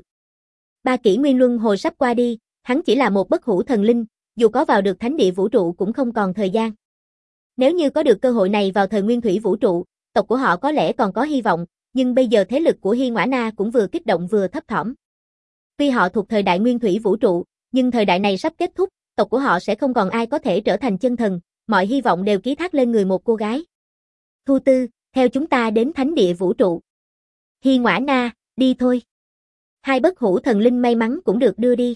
Ba kỷ nguyên luân hồi sắp qua đi, hắn chỉ là một bất hủ thần linh, dù có vào được thánh địa vũ trụ cũng không còn thời gian. Nếu như có được cơ hội này vào thời nguyên thủy vũ trụ, tộc của họ có lẽ còn có hy vọng, nhưng bây giờ thế lực của Hi Ngoã Na cũng vừa kích động vừa thấp thỏm. Tuy họ thuộc thời đại nguyên thủy vũ trụ, nhưng thời đại này sắp kết thúc, tộc của họ sẽ không còn ai có thể trở thành chân thần, mọi hy vọng đều ký thác lên người một cô gái. Thu Tư, theo chúng ta đến thánh địa vũ trụ. Hi Ngoã Na, đi thôi. Hai bất hủ thần linh may mắn cũng được đưa đi.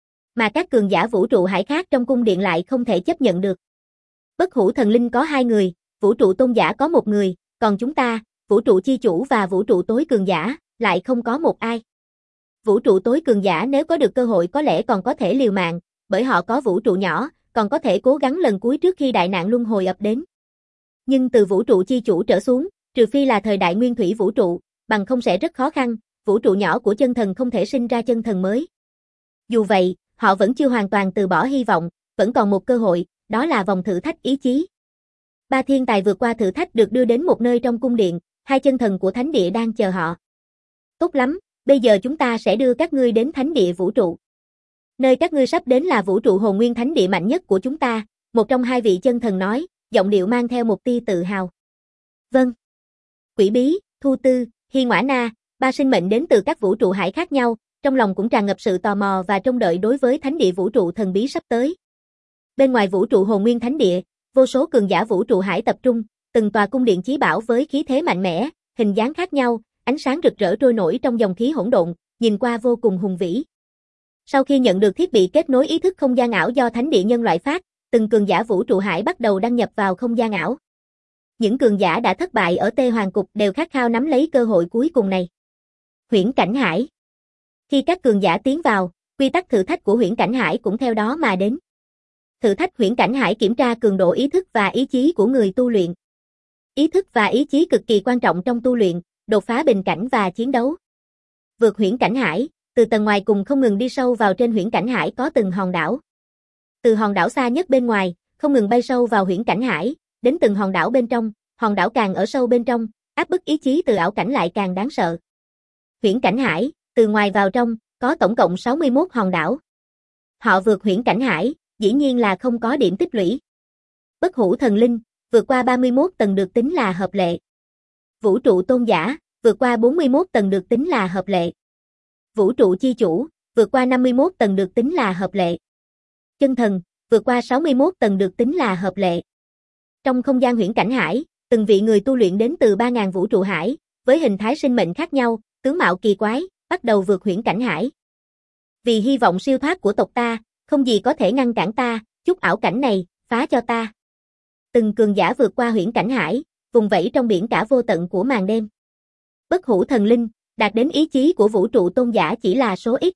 Mà các cường giả vũ trụ hải khác trong cung điện lại không thể chấp nhận được. Bất hủ thần linh có hai người, vũ trụ tôn giả có một người, còn chúng ta, vũ trụ chi chủ và vũ trụ tối cường giả, lại không có một ai. Vũ trụ tối cường giả nếu có được cơ hội có lẽ còn có thể liều mạng, bởi họ có vũ trụ nhỏ, còn có thể cố gắng lần cuối trước khi đại nạn luân hồi ập đến. Nhưng từ vũ trụ chi chủ trở xuống, trừ phi là thời đại nguyên thủy vũ trụ, bằng không sẽ rất khó khăn, vũ trụ nhỏ của chân thần không thể sinh ra chân thần mới. Dù vậy, họ vẫn chưa hoàn toàn từ bỏ hy vọng, vẫn còn một cơ hội, đó là vòng thử thách ý chí. Ba thiên tài vượt qua thử thách được đưa đến một nơi trong cung điện, hai chân thần của thánh địa đang chờ họ. Tốt lắm, bây giờ chúng ta sẽ đưa các ngươi đến thánh địa vũ trụ. Nơi các ngươi sắp đến là vũ trụ hồn nguyên thánh địa mạnh nhất của chúng ta, một trong hai vị chân thần nói, giọng điệu mang theo một tia tự hào. Vâng. Quỷ Bí, Thu Tư, Hi Ngoã Na, ba sinh mệnh đến từ các vũ trụ hải khác nhau, trong lòng cũng tràn ngập sự tò mò và trông đợi đối với thánh địa vũ trụ thần bí sắp tới. Bên ngoài vũ trụ hồn nguyên thánh địa, vô số cường giả vũ trụ hải tập trung, từng tòa cung điện chí bảo với khí thế mạnh mẽ, hình dáng khác nhau, ánh sáng rực rỡ trôi nổi trong dòng khí hỗn độn, nhìn qua vô cùng hùng vĩ. Sau khi nhận được thiết bị kết nối ý thức không gian ảo do thánh địa nhân loại phát, từng cường giả vũ trụ hải bắt đầu đăng nhập vào không gian ảo. Những cường giả đã thất bại ở Tê Hoàng Cục đều khát khao nắm lấy cơ hội cuối cùng này. Huyễn Cảnh Hải. Khi các cường giả tiến vào, quy tắc thử thách của Huyễn Cảnh Hải cũng theo đó mà đến. Thử thách Huyễn Cảnh Hải kiểm tra cường độ ý thức và ý chí của người tu luyện. Ý thức và ý chí cực kỳ quan trọng trong tu luyện, đột phá bình cảnh và chiến đấu. Vượt Huyễn Cảnh Hải, từ tầng ngoài cùng không ngừng đi sâu vào trên Huyễn Cảnh Hải có từng hòn đảo. Từ hòn đảo xa nhất bên ngoài, không ngừng bay sâu vào Huyễn Cảnh Hải, đến từng hòn đảo bên trong, hòn đảo càng ở sâu bên trong, áp bức ý chí từ ảo cảnh lại càng đáng sợ. Huyễn Cảnh Hải, từ ngoài vào trong, có tổng cộng sáu mươi mốt hòn đảo. Họ vượt Huyễn Cảnh Hải, dĩ nhiên là không có điểm tích lũy. Bất Hủ Thần Linh, vượt qua ba mươi mốt tầng được tính là hợp lệ. Vũ trụ Tôn Giả, vượt qua bốn mươi mốt tầng được tính là hợp lệ. Vũ trụ Chi Chủ, vượt qua năm mươi mốt tầng được tính là hợp lệ. Chân Thần, vượt qua sáu mươi mốt tầng được tính là hợp lệ. Trong không gian Huyễn Cảnh Hải, từng vị người tu luyện đến từ ba nghìn vũ trụ hải, với hình thái sinh mệnh khác nhau, tướng mạo kỳ quái, bắt đầu vượt Huyễn Cảnh Hải. Vì hy vọng siêu thoát của tộc ta, không gì có thể ngăn cản ta, chút ảo cảnh này, phá cho ta. Từng cường giả vượt qua Huyễn Cảnh Hải, vùng vẫy trong biển cả vô tận của màn đêm. Bất Hủ Thần Linh, đạt đến ý chí của vũ trụ tôn giả chỉ là số ít.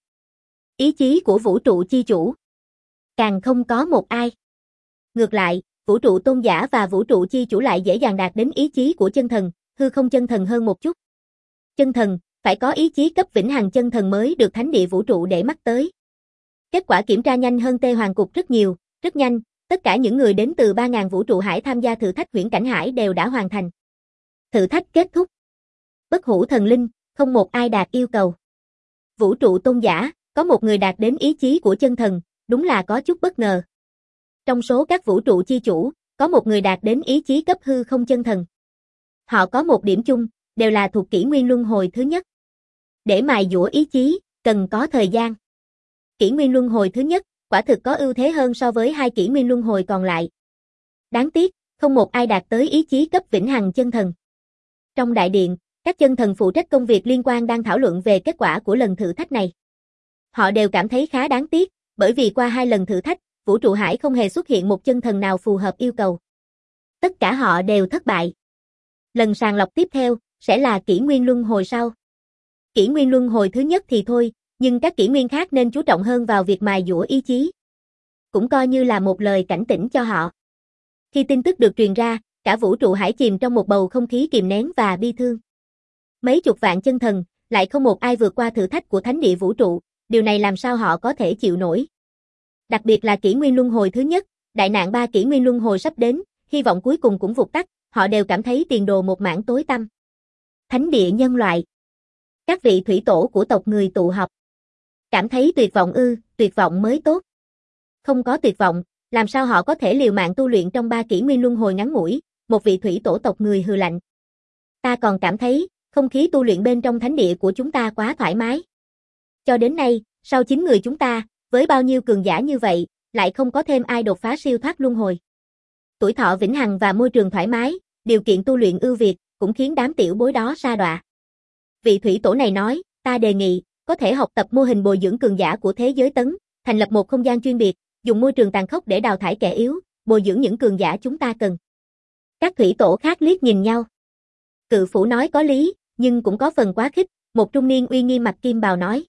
Ý chí của vũ trụ chi chủ, càng không có một ai. Ngược lại, vũ trụ tôn giả và vũ trụ chi chủ lại dễ dàng đạt đến ý chí của chân thần, hư không chân thần hơn một chút. Chân thần, phải có ý chí cấp vĩnh hằng chân thần mới được thánh địa vũ trụ để mắt tới. Kết quả kiểm tra nhanh hơn Tê Hoàng Cục rất nhiều, rất nhanh, tất cả những người đến từ ba nghìn vũ trụ hải tham gia thử thách Huyễn Cảnh Hải đều đã hoàn thành. Thử thách kết thúc. Bất Hủ Thần Linh, không một ai đạt yêu cầu. Vũ trụ tôn giả, có một người đạt đến ý chí của chân thần, đúng là có chút bất ngờ. Trong số các vũ trụ chi chủ, có một người đạt đến ý chí cấp hư không chân thần. Họ có một điểm chung, đều là thuộc kỷ nguyên luân hồi thứ nhất. Để mài dũa ý chí, cần có thời gian. Kỷ nguyên luân hồi thứ nhất, quả thực có ưu thế hơn so với hai kỷ nguyên luân hồi còn lại. Đáng tiếc, không một ai đạt tới ý chí cấp vĩnh hằng chân thần. Trong đại điện, các chân thần phụ trách công việc liên quan đang thảo luận về kết quả của lần thử thách này. Họ đều cảm thấy khá đáng tiếc, bởi vì qua hai lần thử thách, vũ trụ hải không hề xuất hiện một chân thần nào phù hợp yêu cầu. Tất cả họ đều thất bại. Lần sàng lọc tiếp theo, sẽ là kỷ nguyên luân hồi sau. Kỷ nguyên luân hồi thứ nhất thì thôi, nhưng các kỷ nguyên khác nên chú trọng hơn vào việc mài dũa ý chí. Cũng coi như là một lời cảnh tỉnh cho họ. Khi tin tức được truyền ra, cả vũ trụ hải chìm trong một bầu không khí kìm nén và bi thương. Mấy chục vạn chân thần, lại không một ai vượt qua thử thách của thánh địa vũ trụ, điều này làm sao họ có thể chịu nổi. Đặc biệt là kỷ nguyên luân hồi thứ nhất, đại nạn ba kỷ nguyên luân hồi sắp đến, hy vọng cuối cùng cũng vụt tắt, họ đều cảm thấy tiền đồ một mảng tối tăm. Thánh địa nhân loại. Các vị thủy tổ của tộc người tụ họp. Cảm thấy tuyệt vọng ư, tuyệt vọng mới tốt. Không có tuyệt vọng, làm sao họ có thể liều mạng tu luyện trong ba kỷ nguyên luân hồi ngắn ngủi, một vị thủy tổ tộc người hừ lạnh. Ta còn cảm thấy, không khí tu luyện bên trong thánh địa của chúng ta quá thoải mái. Cho đến nay, sau chín người chúng ta, với bao nhiêu cường giả như vậy, lại không có thêm ai đột phá siêu thoát luân hồi. Tuổi thọ vĩnh hằng và môi trường thoải mái, điều kiện tu luyện ưu việt, cũng khiến đám tiểu bối đó sa đọa. Vị thủy tổ này nói, ta đề nghị, có thể học tập mô hình bồi dưỡng cường giả của thế giới tấn, thành lập một không gian chuyên biệt, dùng môi trường tàn khốc để đào thải kẻ yếu, bồi dưỡng những cường giả chúng ta cần. Các thủy tổ khác liếc nhìn nhau. Cự phủ nói có lý, nhưng cũng có phần quá khích, một trung niên uy nghiêm mặc kim bào nói.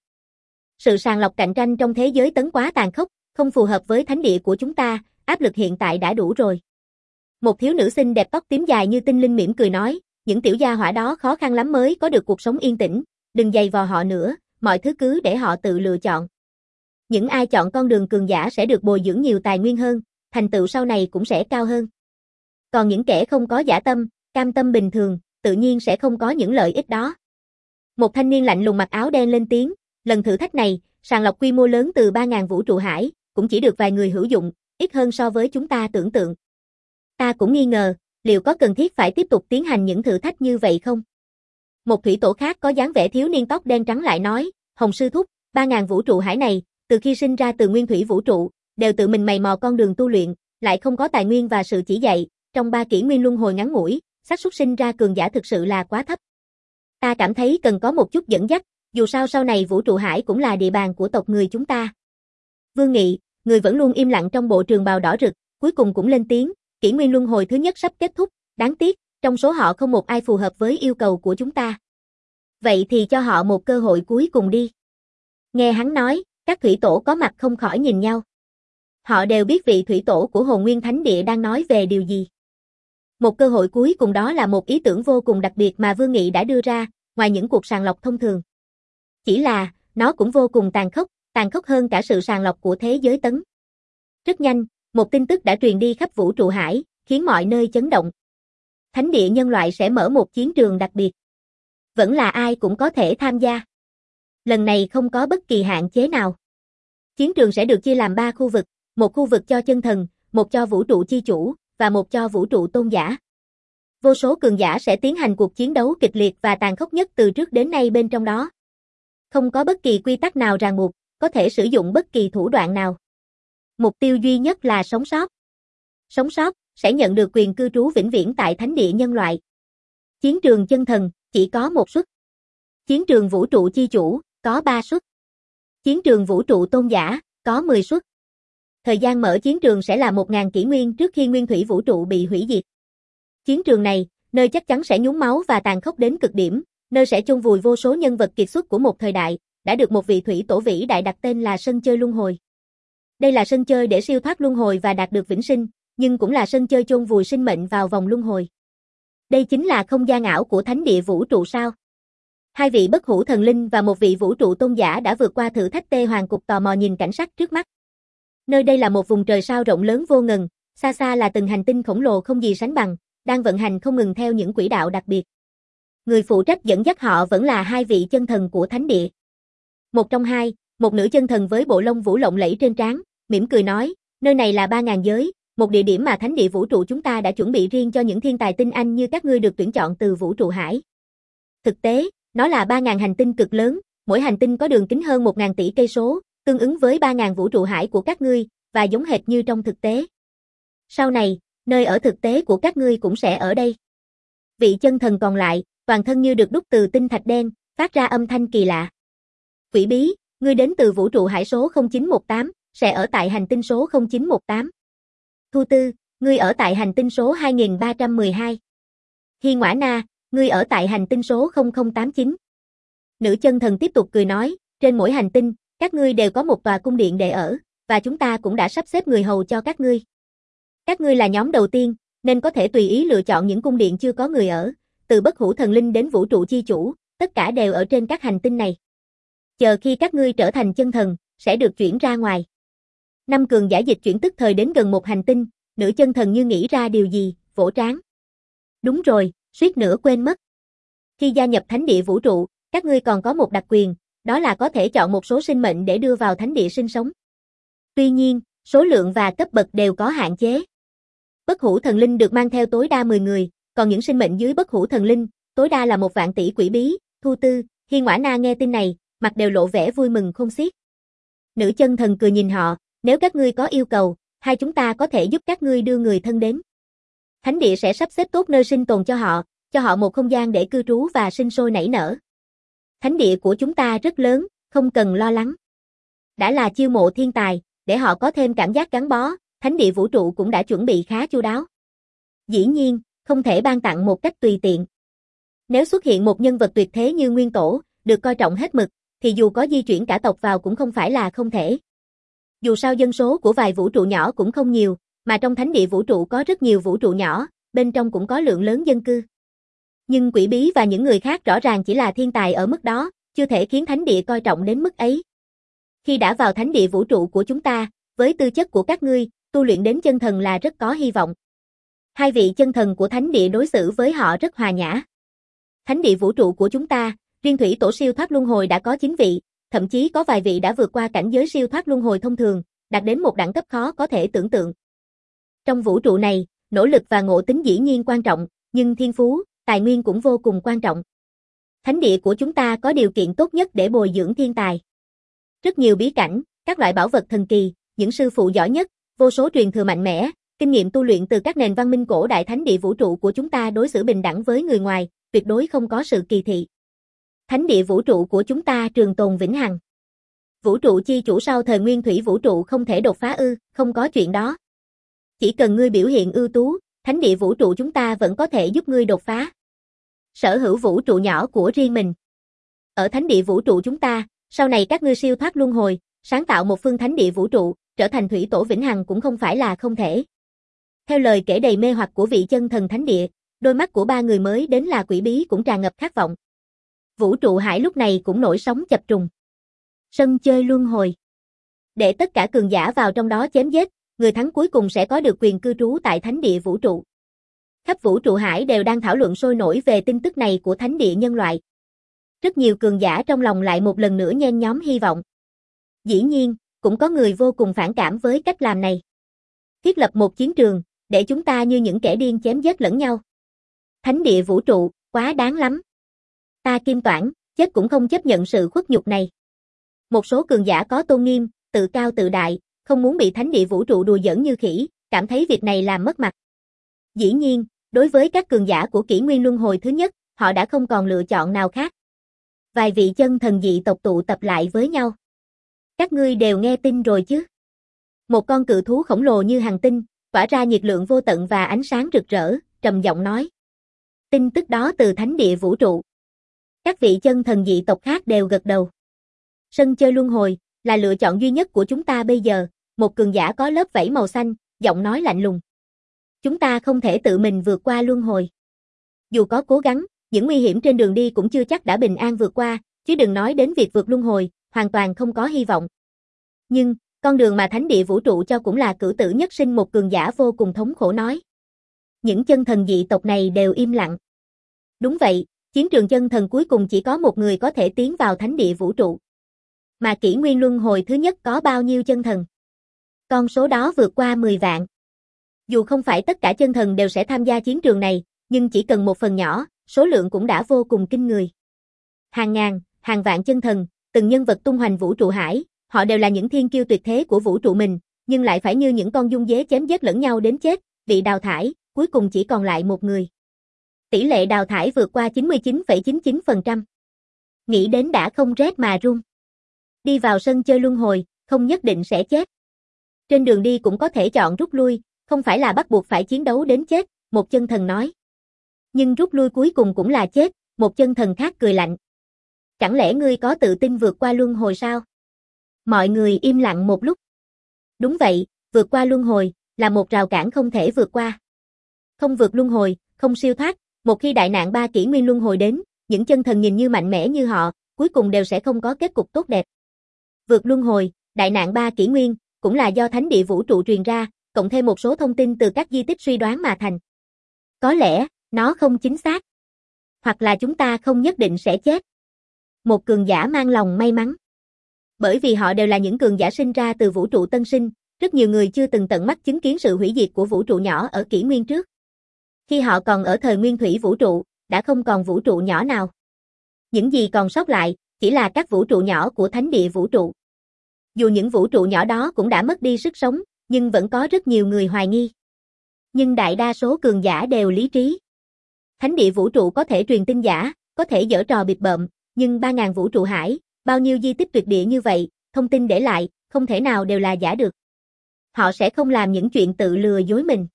Sự sàng lọc cạnh tranh trong thế giới tấn quá tàn khốc, không phù hợp với thánh địa của chúng ta, áp lực hiện tại đã đủ rồi. Một thiếu nữ xinh đẹp tóc tím dài như tinh linh mỉm cười nói, những tiểu gia hỏa đó khó khăn lắm mới có được cuộc sống yên tĩnh, đừng giày vò họ nữa, mọi thứ cứ để họ tự lựa chọn. Những ai chọn con đường cường giả sẽ được bồi dưỡng nhiều tài nguyên hơn, thành tựu sau này cũng sẽ cao hơn. Còn những kẻ không có dã tâm, cam tâm bình thường, tự nhiên sẽ không có những lợi ích đó. Một thanh niên lạnh lùng mặc áo đen lên tiếng, lần thử thách này, sàng lọc quy mô lớn từ ba nghìn vũ trụ hải, cũng chỉ được vài người hữu dụng, ít hơn so với chúng ta tưởng tượng. Ta cũng nghi ngờ, liệu có cần thiết phải tiếp tục tiến hành những thử thách như vậy không? Một thủy tổ khác có dáng vẻ thiếu niên tóc đen trắng lại nói, Hồng sư thúc, ba nghìn vũ trụ hải này, từ khi sinh ra từ nguyên thủy vũ trụ, đều tự mình mày mò con đường tu luyện, lại không có tài nguyên và sự chỉ dạy, trong ba kỷ nguyên luân hồi ngắn ngủi, xác suất sinh ra cường giả thực sự là quá thấp. Ta cảm thấy cần có một chút dẫn dắt, dù sao sau này vũ trụ hải cũng là địa bàn của tộc người chúng ta. Vương Nghị, người vẫn luôn im lặng trong bộ trường bào đỏ rực, cuối cùng cũng lên tiếng, kỷ nguyên luân hồi thứ nhất sắp kết thúc, đáng tiếc, trong số họ không một ai phù hợp với yêu cầu của chúng ta. Vậy thì cho họ một cơ hội cuối cùng đi. Nghe hắn nói, các thủy tổ có mặt không khỏi nhìn nhau. Họ đều biết vị thủy tổ của Hồn Nguyên Thánh Địa đang nói về điều gì. Một cơ hội cuối cùng đó là một ý tưởng vô cùng đặc biệt mà Vương Nghị đã đưa ra, ngoài những cuộc sàng lọc thông thường. Chỉ là, nó cũng vô cùng tàn khốc, tàn khốc hơn cả sự sàng lọc của thế giới tấn. Rất nhanh, một tin tức đã truyền đi khắp vũ trụ hải, khiến mọi nơi chấn động. Thánh địa nhân loại sẽ mở một chiến trường đặc biệt. Vẫn là ai cũng có thể tham gia. Lần này không có bất kỳ hạn chế nào. Chiến trường sẽ được chia làm ba khu vực, một khu vực cho chân thần, một cho vũ trụ chi chủ, và một cho vũ trụ tôn giả. Vô số cường giả sẽ tiến hành cuộc chiến đấu kịch liệt và tàn khốc nhất từ trước đến nay bên trong đó. Không có bất kỳ quy tắc nào ràng buộc, có thể sử dụng bất kỳ thủ đoạn nào. Mục tiêu duy nhất là sống sót. Sống sót, sẽ nhận được quyền cư trú vĩnh viễn tại thánh địa nhân loại. Chiến trường chân thần, chỉ có một suất. Chiến trường vũ trụ chi chủ, có ba suất. Chiến trường vũ trụ tôn giả, có mười suất. Thời gian mở chiến trường sẽ là một nghìn kỷ nguyên trước khi nguyên thủy vũ trụ bị hủy diệt. Chiến trường này, nơi chắc chắn sẽ nhúng máu và tàn khốc đến cực điểm, nơi sẽ chôn vùi vô số nhân vật kiệt xuất của một thời đại, đã được một vị thủy tổ vĩ đại đặt tên là sân chơi luân hồi. Đây là sân chơi để siêu thoát luân hồi và đạt được vĩnh sinh, nhưng cũng là sân chơi chôn vùi sinh mệnh vào vòng luân hồi. Đây chính là không gian ảo của thánh địa vũ trụ sao? Hai vị bất hủ thần linh và một vị vũ trụ tôn giả đã vượt qua thử thách. Tê Hoàng Cục tò mò nhìn cảnh sắc trước mắt. Nơi đây là một vùng trời sao rộng lớn vô ngần, xa xa là từng hành tinh khổng lồ không gì sánh bằng, đang vận hành không ngừng theo những quỹ đạo đặc biệt. Người phụ trách dẫn dắt họ vẫn là hai vị chân thần của thánh địa. Một trong hai, một nữ chân thần với bộ lông vũ lộng lẫy trên trán, mỉm cười nói, nơi này là ba ngàn giới, một địa điểm mà thánh địa vũ trụ chúng ta đã chuẩn bị riêng cho những thiên tài tinh anh như các ngươi được tuyển chọn từ vũ trụ hải. Thực tế, nó là ba ngàn hành tinh cực lớn, mỗi hành tinh có đường kính hơn một nghìn tỷ cây số, tương ứng với ba ngàn vũ trụ hải của các ngươi, và giống hệt như trong thực tế. Sau này, nơi ở thực tế của các ngươi cũng sẽ ở đây. Vị chân thần còn lại, toàn thân như được đúc từ tinh thạch đen, phát ra âm thanh kỳ lạ. Quỷ bí, ngươi đến từ vũ trụ hải số không chín một tám, sẽ ở tại hành tinh số không chín một tám. Thu Tư, ngươi ở tại hành tinh số hai nghìn ba trăm mười hai. Hi Ngoã Na, ngươi ở tại hành tinh số không không tám chín. Nữ chân thần tiếp tục cười nói, trên mỗi hành tinh, các ngươi đều có một tòa cung điện để ở, và chúng ta cũng đã sắp xếp người hầu cho các ngươi. Các ngươi là nhóm đầu tiên, nên có thể tùy ý lựa chọn những cung điện chưa có người ở, từ bất hủ thần linh đến vũ trụ chi chủ, tất cả đều ở trên các hành tinh này. Chờ khi các ngươi trở thành chân thần, sẽ được chuyển ra ngoài. Năm cường giả dịch chuyển tức thời đến gần một hành tinh, nữ chân thần như nghĩ ra điều gì, vỗ trán. Đúng rồi, suýt nữa quên mất. Khi gia nhập thánh địa vũ trụ, các ngươi còn có một đặc quyền, đó là có thể chọn một số sinh mệnh để đưa vào thánh địa sinh sống. Tuy nhiên, số lượng và cấp bậc đều có hạn chế. Bất hủ thần linh được mang theo tối đa mười người, còn những sinh mệnh dưới bất hủ thần linh, tối đa là một vạn tỷ quỷ bí. Thu Tư, Hi Ngoã Na nghe tin này, mặt đều lộ vẻ vui mừng không xiết. Nữ chân thần cười nhìn họ, nếu các ngươi có yêu cầu, hai chúng ta có thể giúp các ngươi đưa người thân đến. Thánh địa sẽ sắp xếp tốt nơi sinh tồn cho họ, cho họ một không gian để cư trú và sinh sôi nảy nở. Thánh địa của chúng ta rất lớn, không cần lo lắng. Đã là chiêu mộ thiên tài, để họ có thêm cảm giác gắn bó, thánh địa vũ trụ cũng đã chuẩn bị khá chu đáo. Dĩ nhiên, không thể ban tặng một cách tùy tiện. Nếu xuất hiện một nhân vật tuyệt thế như Nguyên Tổ, được coi trọng hết mực, thì dù có di chuyển cả tộc vào cũng không phải là không thể. Dù sao dân số của vài vũ trụ nhỏ cũng không nhiều, mà trong thánh địa vũ trụ có rất nhiều vũ trụ nhỏ, bên trong cũng có lượng lớn dân cư. Nhưng quỷ bí và những người khác rõ ràng chỉ là thiên tài ở mức đó, chưa thể khiến thánh địa coi trọng đến mức ấy. Khi đã vào thánh địa vũ trụ của chúng ta, với tư chất của các ngươi, tu luyện đến chân thần là rất có hy vọng. Hai vị chân thần của thánh địa đối xử với họ rất hòa nhã. Thánh địa vũ trụ của chúng ta, Riêng thủy tổ siêu thoát luân hồi đã có chín vị, thậm chí có vài vị đã vượt qua cảnh giới siêu thoát luân hồi thông thường, đạt đến một đẳng cấp khó có thể tưởng tượng. Trong vũ trụ này, nỗ lực và ngộ tính dĩ nhiên quan trọng, nhưng thiên phú, tài nguyên cũng vô cùng quan trọng. Thánh địa của chúng ta có điều kiện tốt nhất để bồi dưỡng thiên tài. Rất nhiều bí cảnh, các loại bảo vật thần kỳ, những sư phụ giỏi nhất, vô số truyền thừa mạnh mẽ, kinh nghiệm tu luyện từ các nền văn minh cổ đại. Thánh địa vũ trụ của chúng ta đối xử bình đẳng với người ngoài, tuyệt đối không có sự kỳ thị. Thánh địa vũ trụ của chúng ta trường tồn vĩnh hằng. Vũ trụ chi chủ sau thời nguyên thủy vũ trụ không thể đột phá ư, không có chuyện đó. Chỉ cần ngươi biểu hiện ưu tú, thánh địa vũ trụ chúng ta vẫn có thể giúp ngươi đột phá. Sở hữu vũ trụ nhỏ của riêng mình. Ở thánh địa vũ trụ chúng ta, sau này các ngươi siêu thoát luân hồi, sáng tạo một phương thánh địa vũ trụ, trở thành thủy tổ vĩnh hằng cũng không phải là không thể. Theo lời kể đầy mê hoặc của vị chân thần thánh địa, đôi mắt của ba người mới đến là quỷ bí cũng tràn ngập khát vọng. Vũ trụ hải lúc này cũng nổi sóng chập trùng. Sân chơi luân hồi. Để tất cả cường giả vào trong đó chém giết, người thắng cuối cùng sẽ có được quyền cư trú tại thánh địa vũ trụ. Khắp vũ trụ hải đều đang thảo luận sôi nổi về tin tức này của thánh địa nhân loại. Rất nhiều cường giả trong lòng lại một lần nữa nhen nhóm hy vọng. Dĩ nhiên, cũng có người vô cùng phản cảm với cách làm này. Thiết lập một chiến trường, để chúng ta như những kẻ điên chém giết lẫn nhau. Thánh địa vũ trụ, quá đáng lắm. Ta Kim Toản, chết cũng không chấp nhận sự khuất nhục này. Một số cường giả có tôn nghiêm, tự cao tự đại, không muốn bị thánh địa vũ trụ đùa giỡn như khỉ, cảm thấy việc này làm mất mặt. Dĩ nhiên, đối với các cường giả của kỷ nguyên luân hồi thứ nhất, họ đã không còn lựa chọn nào khác. Vài vị chân thần dị tộc tụ tập lại với nhau. Các ngươi đều nghe tin rồi chứ? Một con cự thú khổng lồ như hành tinh, tỏa ra nhiệt lượng vô tận và ánh sáng rực rỡ, trầm giọng nói. Tin tức đó từ thánh địa vũ trụ. Các vị chân thần dị tộc khác đều gật đầu. Sân chơi luân hồi là lựa chọn duy nhất của chúng ta bây giờ, một cường giả có lớp vảy màu xanh, giọng nói lạnh lùng. Chúng ta không thể tự mình vượt qua luân hồi. Dù có cố gắng, những nguy hiểm trên đường đi cũng chưa chắc đã bình an vượt qua, chứ đừng nói đến việc vượt luân hồi, hoàn toàn không có hy vọng. Nhưng, con đường mà thánh địa vũ trụ cho cũng là cửu tử nhất sinh, một cường giả vô cùng thống khổ nói. Những chân thần dị tộc này đều im lặng. Đúng vậy, chiến trường chân thần cuối cùng chỉ có một người có thể tiến vào thánh địa vũ trụ. Mà kỷ nguyên luân hồi thứ nhất có bao nhiêu chân thần? Con số đó vượt qua mười vạn. Dù không phải tất cả chân thần đều sẽ tham gia chiến trường này, nhưng chỉ cần một phần nhỏ, số lượng cũng đã vô cùng kinh người. Hàng ngàn, hàng vạn chân thần, từng nhân vật tung hoành vũ trụ hải, họ đều là những thiên kiêu tuyệt thế của vũ trụ mình, nhưng lại phải như những con dung dế chém giết lẫn nhau đến chết, bị đào thải, cuối cùng chỉ còn lại một người. Tỷ lệ đào thải vượt qua chín mươi chín phẩy chín chín phần trăm. Nghĩ đến đã không rét mà run. Đi vào sân chơi luân hồi, không nhất định sẽ chết. Trên đường đi cũng có thể chọn rút lui, không phải là bắt buộc phải chiến đấu đến chết, một chân thần nói. Nhưng rút lui cuối cùng cũng là chết, một chân thần khác cười lạnh. Chẳng lẽ ngươi có tự tin vượt qua luân hồi sao? Mọi người im lặng một lúc. Đúng vậy, vượt qua luân hồi, là một rào cản không thể vượt qua. Không vượt luân hồi, không siêu thoát, một khi đại nạn ba kỷ nguyên luân hồi đến, những chân thần nhìn như mạnh mẽ như họ, cuối cùng đều sẽ không có kết cục tốt đẹp. Vượt luân hồi, đại nạn ba kỷ nguyên, cũng là do thánh địa vũ trụ truyền ra, cộng thêm một số thông tin từ các di tích suy đoán mà thành. Có lẽ, nó không chính xác. Hoặc là chúng ta không nhất định sẽ chết. Một cường giả mang lòng may mắn. Bởi vì họ đều là những cường giả sinh ra từ vũ trụ tân sinh, rất nhiều người chưa từng tận mắt chứng kiến sự hủy diệt của vũ trụ nhỏ ở kỷ nguyên trước. Khi họ còn ở thời nguyên thủy vũ trụ, đã không còn vũ trụ nhỏ nào. Những gì còn sót lại, chỉ là các vũ trụ nhỏ của thánh địa vũ trụ. Dù những vũ trụ nhỏ đó cũng đã mất đi sức sống, nhưng vẫn có rất nhiều người hoài nghi. Nhưng đại đa số cường giả đều lý trí. Thánh địa vũ trụ có thể truyền tin giả, có thể giở trò bịp bợm, nhưng ba ngàn vũ trụ hải, bao nhiêu di tích tuyệt địa như vậy, thông tin để lại, không thể nào đều là giả được. Họ sẽ không làm những chuyện tự lừa dối mình.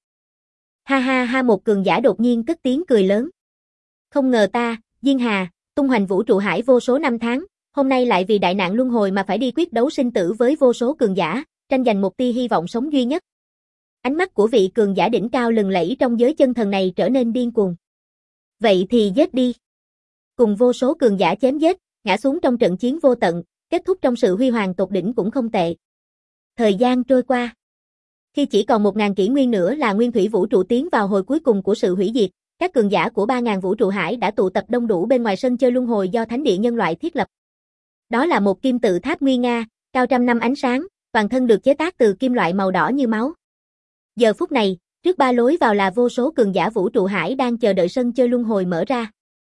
Ha ha ha, một cường giả đột nhiên cất tiếng cười lớn. Không ngờ ta, Diên Hà, tung hoành vũ trụ hải vô số năm tháng, hôm nay lại vì đại nạn luân hồi mà phải đi quyết đấu sinh tử với vô số cường giả, tranh giành một tia hy vọng sống duy nhất. Ánh mắt của vị cường giả đỉnh cao lừng lẫy trong giới chân thần này trở nên điên cuồng. Vậy thì giết đi. Cùng vô số cường giả chém giết, ngã xuống trong trận chiến vô tận, kết thúc trong sự huy hoàng tột đỉnh cũng không tệ. Thời gian trôi qua. Khi chỉ còn một ngàn kỷ nguyên nữa là nguyên thủy vũ trụ tiến vào hồi cuối cùng của sự hủy diệt, các cường giả của ba nghìn vũ trụ hải đã tụ tập đông đủ bên ngoài sân chơi luân hồi do thánh địa nhân loại thiết lập. Đó là một kim tự tháp nguy nga, cao trăm năm ánh sáng, toàn thân được chế tác từ kim loại màu đỏ như máu. Giờ phút này, trước ba lối vào là vô số cường giả vũ trụ hải đang chờ đợi sân chơi luân hồi mở ra.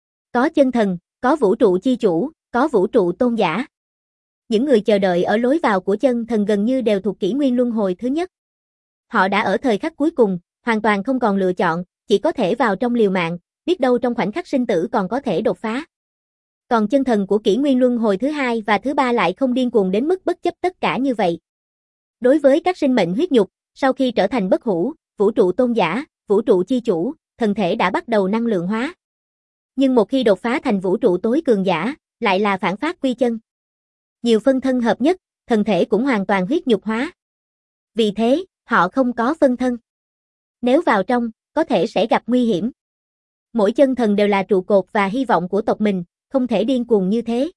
Có chân thần, có vũ trụ chi chủ, có vũ trụ tôn giả. Những người chờ đợi ở lối vào của chân thần gần như đều thuộc kỷ nguyên luân hồi thứ nhất. Họ đã ở thời khắc cuối cùng, hoàn toàn không còn lựa chọn, chỉ có thể vào trong liều mạng, biết đâu trong khoảnh khắc sinh tử còn có thể đột phá. Còn chân thần của kỷ nguyên luân hồi thứ hai và thứ ba lại không điên cuồng đến mức bất chấp tất cả như vậy. Đối với các sinh mệnh huyết nhục, sau khi trở thành bất hủ, vũ trụ tôn giả, vũ trụ chi chủ, thần thể đã bắt đầu năng lượng hóa. Nhưng một khi đột phá thành vũ trụ tối cường giả, lại là phản phát quy chân. Nhiều phân thân hợp nhất, thần thể cũng hoàn toàn huyết nhục hóa. Vì thế, họ không có phân thân. Nếu vào trong, có thể sẽ gặp nguy hiểm. Mỗi chân thần đều là trụ cột và hy vọng của tộc mình, không thể điên cuồng như thế.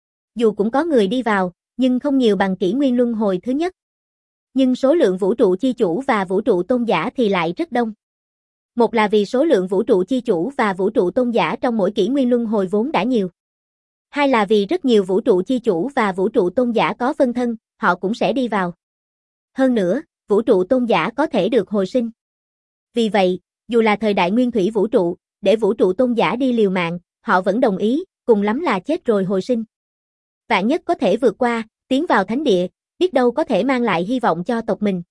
Dù cũng có người đi vào, nhưng không nhiều bằng kỷ nguyên luân hồi thứ nhất. Nhưng số lượng vũ trụ chi chủ và vũ trụ tôn giả thì lại rất đông. Một là vì số lượng vũ trụ chi chủ và vũ trụ tôn giả trong mỗi kỷ nguyên luân hồi vốn đã nhiều. Hai là vì rất nhiều vũ trụ chi chủ và vũ trụ tôn giả có phân thân, họ cũng sẽ đi vào. Hơn nữa, vũ trụ tôn giả có thể được hồi sinh. Vì vậy, dù là thời đại nguyên thủy vũ trụ, để vũ trụ tôn giả đi liều mạng, họ vẫn đồng ý, cùng lắm là chết rồi hồi sinh. Vạn nhất có thể vượt qua, tiến vào thánh địa, biết đâu có thể mang lại hy vọng cho tộc mình.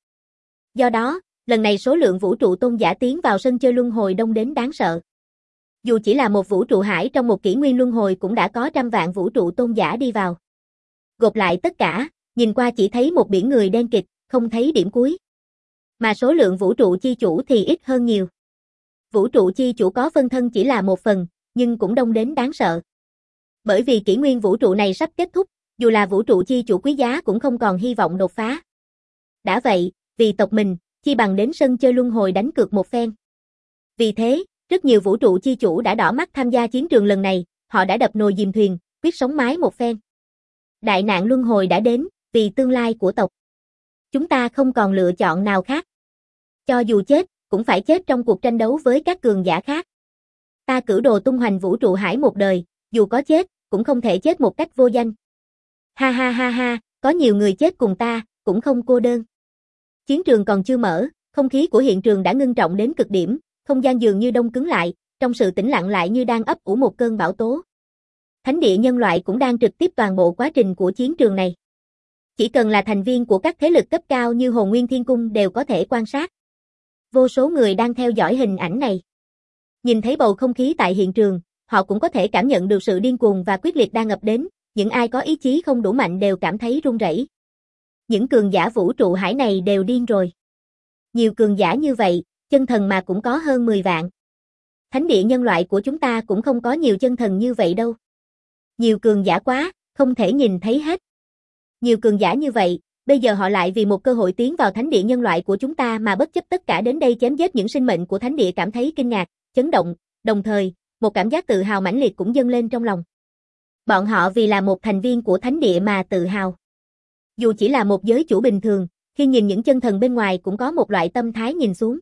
Do đó, lần này số lượng vũ trụ tôn giả tiến vào sân chơi luân hồi đông đến đáng sợ. Dù chỉ là một vũ trụ hải trong một kỷ nguyên luân hồi cũng đã có trăm vạn vũ trụ tôn giả đi vào. Gộp lại tất cả, nhìn qua chỉ thấy một biển người đen kịt, không thấy điểm cuối. Mà số lượng vũ trụ chi chủ thì ít hơn nhiều. Vũ trụ chi chủ có phân thân chỉ là một phần, nhưng cũng đông đến đáng sợ. Bởi vì kỷ nguyên vũ trụ này sắp kết thúc, dù là vũ trụ chi chủ quý giá cũng không còn hy vọng đột phá. Đã vậy, vì tộc mình, chi bằng đến sân chơi luân hồi đánh cược một phen. Vì thế, rất nhiều vũ trụ chi chủ đã đỏ mắt tham gia chiến trường lần này, họ đã đập nồi dìm thuyền, quyết sống mái một phen. Đại nạn luân hồi đã đến, vì tương lai của tộc. Chúng ta không còn lựa chọn nào khác. Cho dù chết, cũng phải chết trong cuộc tranh đấu với các cường giả khác. Ta cử đồ tung hoành vũ trụ hải một đời, dù có chết, cũng không thể chết một cách vô danh. Ha ha ha ha, có nhiều người chết cùng ta, cũng không cô đơn. Chiến trường còn chưa mở, không khí của hiện trường đã ngưng trọng đến cực điểm, không gian dường như đông cứng lại, trong sự tĩnh lặng lại như đang ấp ủ một cơn bão tố. Thánh địa nhân loại cũng đang trực tiếp toàn bộ quá trình của chiến trường này. Chỉ cần là thành viên của các thế lực cấp cao như Hồn Nguyên Thiên Cung đều có thể quan sát. Vô số người đang theo dõi hình ảnh này. Nhìn thấy bầu không khí tại hiện trường, họ cũng có thể cảm nhận được sự điên cuồng và quyết liệt đang ập đến, những ai có ý chí không đủ mạnh đều cảm thấy run rẩy. Những cường giả vũ trụ hải này đều điên rồi. Nhiều cường giả như vậy, chân thần mà cũng có hơn mười vạn. Thánh địa nhân loại của chúng ta cũng không có nhiều chân thần như vậy đâu. Nhiều cường giả quá, không thể nhìn thấy hết. Nhiều cường giả như vậy, bây giờ họ lại vì một cơ hội tiến vào thánh địa nhân loại của chúng ta mà bất chấp tất cả đến đây chém giết những sinh mệnh của thánh địa, cảm thấy kinh ngạc, chấn động, đồng thời, một cảm giác tự hào mãnh liệt cũng dâng lên trong lòng. Bọn họ vì là một thành viên của thánh địa mà tự hào. Dù chỉ là một giới chủ bình thường, khi nhìn những chân thần bên ngoài cũng có một loại tâm thái nhìn xuống.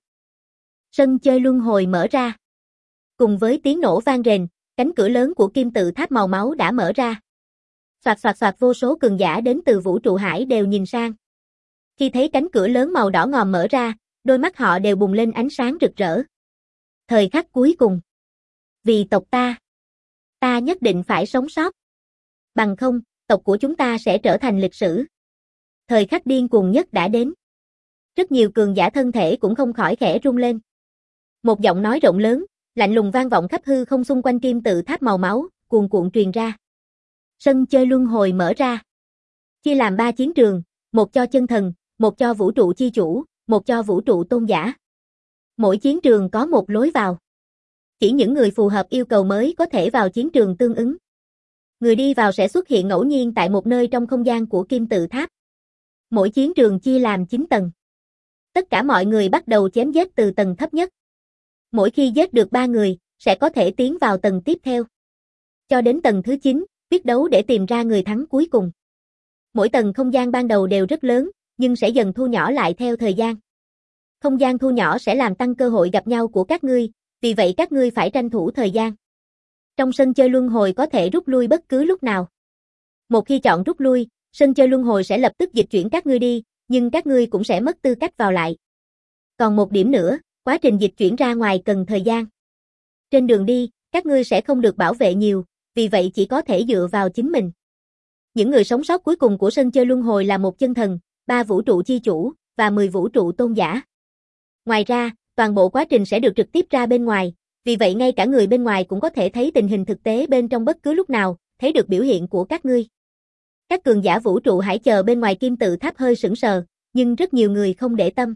Sân chơi luân hồi mở ra. Cùng với tiếng nổ vang rền, cánh cửa lớn của kim tự tháp màu máu đã mở ra. Soạt soạt soạt, vô số cường giả đến từ vũ trụ hải đều nhìn sang. Khi thấy cánh cửa lớn màu đỏ ngòm mở ra, đôi mắt họ đều bùng lên ánh sáng rực rỡ. Thời khắc cuối cùng. Vì tộc ta. Ta nhất định phải sống sót. Bằng không, tộc của chúng ta sẽ trở thành lịch sử. Thời khắc điên cuồng nhất đã đến. Rất nhiều cường giả thân thể cũng không khỏi khẽ rung lên. Một giọng nói rộng lớn, lạnh lùng vang vọng khắp hư không xung quanh kim tự tháp màu máu, cuồn cuộn truyền ra. Sân chơi luân hồi mở ra. Chia làm ba chiến trường, một cho chân thần, một cho vũ trụ chi chủ, một cho vũ trụ tôn giả. Mỗi chiến trường có một lối vào. Chỉ những người phù hợp yêu cầu mới có thể vào chiến trường tương ứng. Người đi vào sẽ xuất hiện ngẫu nhiên tại một nơi trong không gian của kim tự tháp. Mỗi chiến trường chia làm chín tầng. Tất cả mọi người bắt đầu chém giết từ tầng thấp nhất. Mỗi khi giết được ba người, sẽ có thể tiến vào tầng tiếp theo. Cho đến tầng thứ chín, quyết đấu để tìm ra người thắng cuối cùng. Mỗi tầng không gian ban đầu đều rất lớn, nhưng sẽ dần thu nhỏ lại theo thời gian. Không gian thu nhỏ sẽ làm tăng cơ hội gặp nhau của các ngươi, Vì vậy các ngươi phải tranh thủ thời gian. Trong sân chơi luân hồi có thể rút lui bất cứ lúc nào. Một khi chọn rút lui, sân chơi luân hồi sẽ lập tức dịch chuyển các ngươi đi, nhưng các ngươi cũng sẽ mất tư cách vào lại. Còn một điểm nữa, quá trình dịch chuyển ra ngoài cần thời gian. Trên đường đi, các ngươi sẽ không được bảo vệ nhiều, vì vậy chỉ có thể dựa vào chính mình. Những người sống sót cuối cùng của sân chơi luân hồi là một chân thần, ba vũ trụ chi chủ, và mười vũ trụ tôn giả. Ngoài ra, toàn bộ quá trình sẽ được trực tiếp ra bên ngoài, vì vậy ngay cả người bên ngoài cũng có thể thấy tình hình thực tế bên trong bất cứ lúc nào, thấy được biểu hiện của các ngươi. Các cường giả vũ trụ hải chờ bên ngoài kim tự tháp hơi sững sờ, nhưng rất nhiều người không để tâm.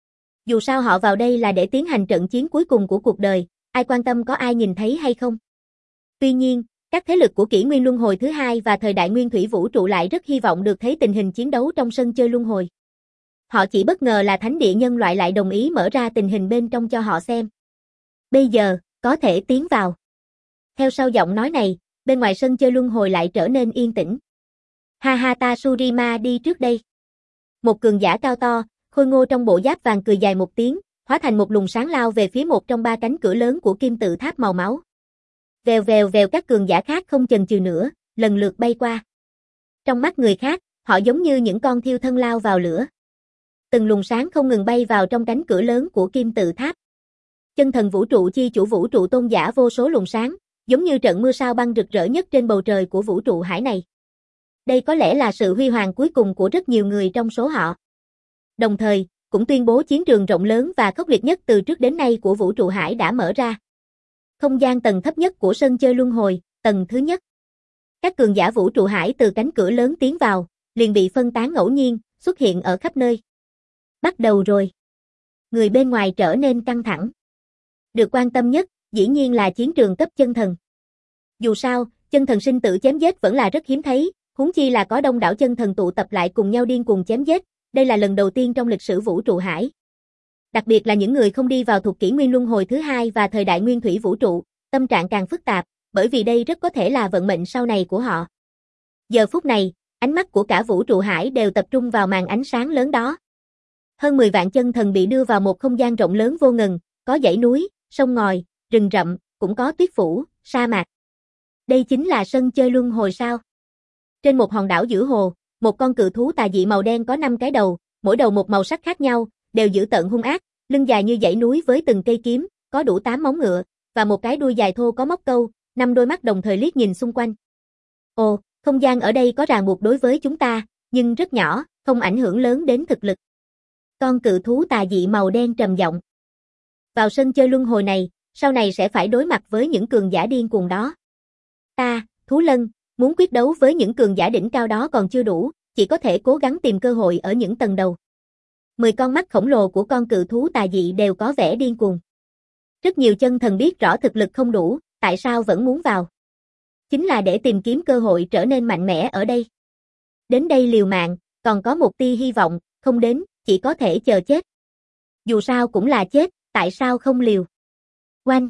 Dù sao họ vào đây là để tiến hành trận chiến cuối cùng của cuộc đời, ai quan tâm có ai nhìn thấy hay không. Tuy nhiên, các thế lực của kỷ nguyên luân hồi thứ hai và thời đại nguyên thủy vũ trụ lại rất hy vọng được thấy tình hình chiến đấu trong sân chơi luân hồi. Họ chỉ bất ngờ là thánh địa nhân loại lại đồng ý mở ra tình hình bên trong cho họ xem. Bây giờ, có thể tiến vào. Theo sau giọng nói này, bên ngoài sân chơi luân hồi lại trở nên yên tĩnh. Hahata Surima đi trước đây. Một cường giả cao to, khôi ngô trong bộ giáp vàng cười dài một tiếng, hóa thành một luồng sáng lao về phía một trong ba cánh cửa lớn của kim tự tháp màu máu. Vèo vèo vèo các cường giả khác không chần chừ nữa, lần lượt bay qua. Trong mắt người khác, họ giống như những con thiêu thân lao vào lửa. Từng luồng sáng không ngừng bay vào trong cánh cửa lớn của kim tự tháp. Chân thần vũ trụ chi chủ vũ trụ tôn giả vô số luồng sáng, giống như trận mưa sao băng rực rỡ nhất trên bầu trời của vũ trụ hải này. Đây có lẽ là sự huy hoàng cuối cùng của rất nhiều người trong số họ. Đồng thời, cũng tuyên bố chiến trường rộng lớn và khốc liệt nhất từ trước đến nay của vũ trụ hải đã mở ra. Không gian tầng thấp nhất của sân chơi luân hồi, tầng thứ nhất. Các cường giả vũ trụ hải từ cánh cửa lớn tiến vào, liền bị phân tán ngẫu nhiên, xuất hiện ở khắp nơi. Bắt đầu rồi. Người bên ngoài trở nên căng thẳng. Được quan tâm nhất, dĩ nhiên là chiến trường cấp chân thần. Dù sao, chân thần sinh tử chém giết vẫn là rất hiếm thấy, huống chi là có đông đảo chân thần tụ tập lại cùng nhau điên cuồng chém giết, đây là lần đầu tiên trong lịch sử vũ trụ hải. Đặc biệt là những người không đi vào thuộc kỷ nguyên luân hồi thứ hai và thời đại nguyên thủy vũ trụ, tâm trạng càng phức tạp, bởi vì đây rất có thể là vận mệnh sau này của họ. Giờ phút này, ánh mắt của cả vũ trụ hải đều tập trung vào màn ánh sáng lớn đó. Hơn mười vạn chân thần bị đưa vào một không gian rộng lớn vô ngần, có dãy núi, sông ngòi, rừng rậm, cũng có tuyết phủ, sa mạc. Đây chính là sân chơi luân hồi sao? Trên một hòn đảo giữa hồ, một con cự thú tà dị màu đen có năm cái đầu, mỗi đầu một màu sắc khác nhau, đều dữ tợn hung ác, lưng dài như dãy núi với từng cây kiếm, có đủ tám móng ngựa, và một cái đuôi dài thô có móc câu, năm đôi mắt đồng thời liếc nhìn xung quanh. Ồ, không gian ở đây có ràng buộc đối với chúng ta, nhưng rất nhỏ, không ảnh hưởng lớn đến thực lực. Con cự thú tà dị màu đen trầm giọng. Vào sân chơi luân hồi này, sau này sẽ phải đối mặt với những cường giả điên cuồng đó. Ta, Thú Lân, muốn quyết đấu với những cường giả đỉnh cao đó còn chưa đủ, chỉ có thể cố gắng tìm cơ hội ở những tầng đầu. Mười con mắt khổng lồ của con cự thú tà dị đều có vẻ điên cuồng. Rất nhiều chân thần biết rõ thực lực không đủ, tại sao vẫn muốn vào. Chính là để tìm kiếm cơ hội trở nên mạnh mẽ ở đây. Đến đây liều mạng, còn có một tia hy vọng, không đến, chỉ có thể chờ chết. Dù sao cũng là chết, tại sao không liều? Oanh!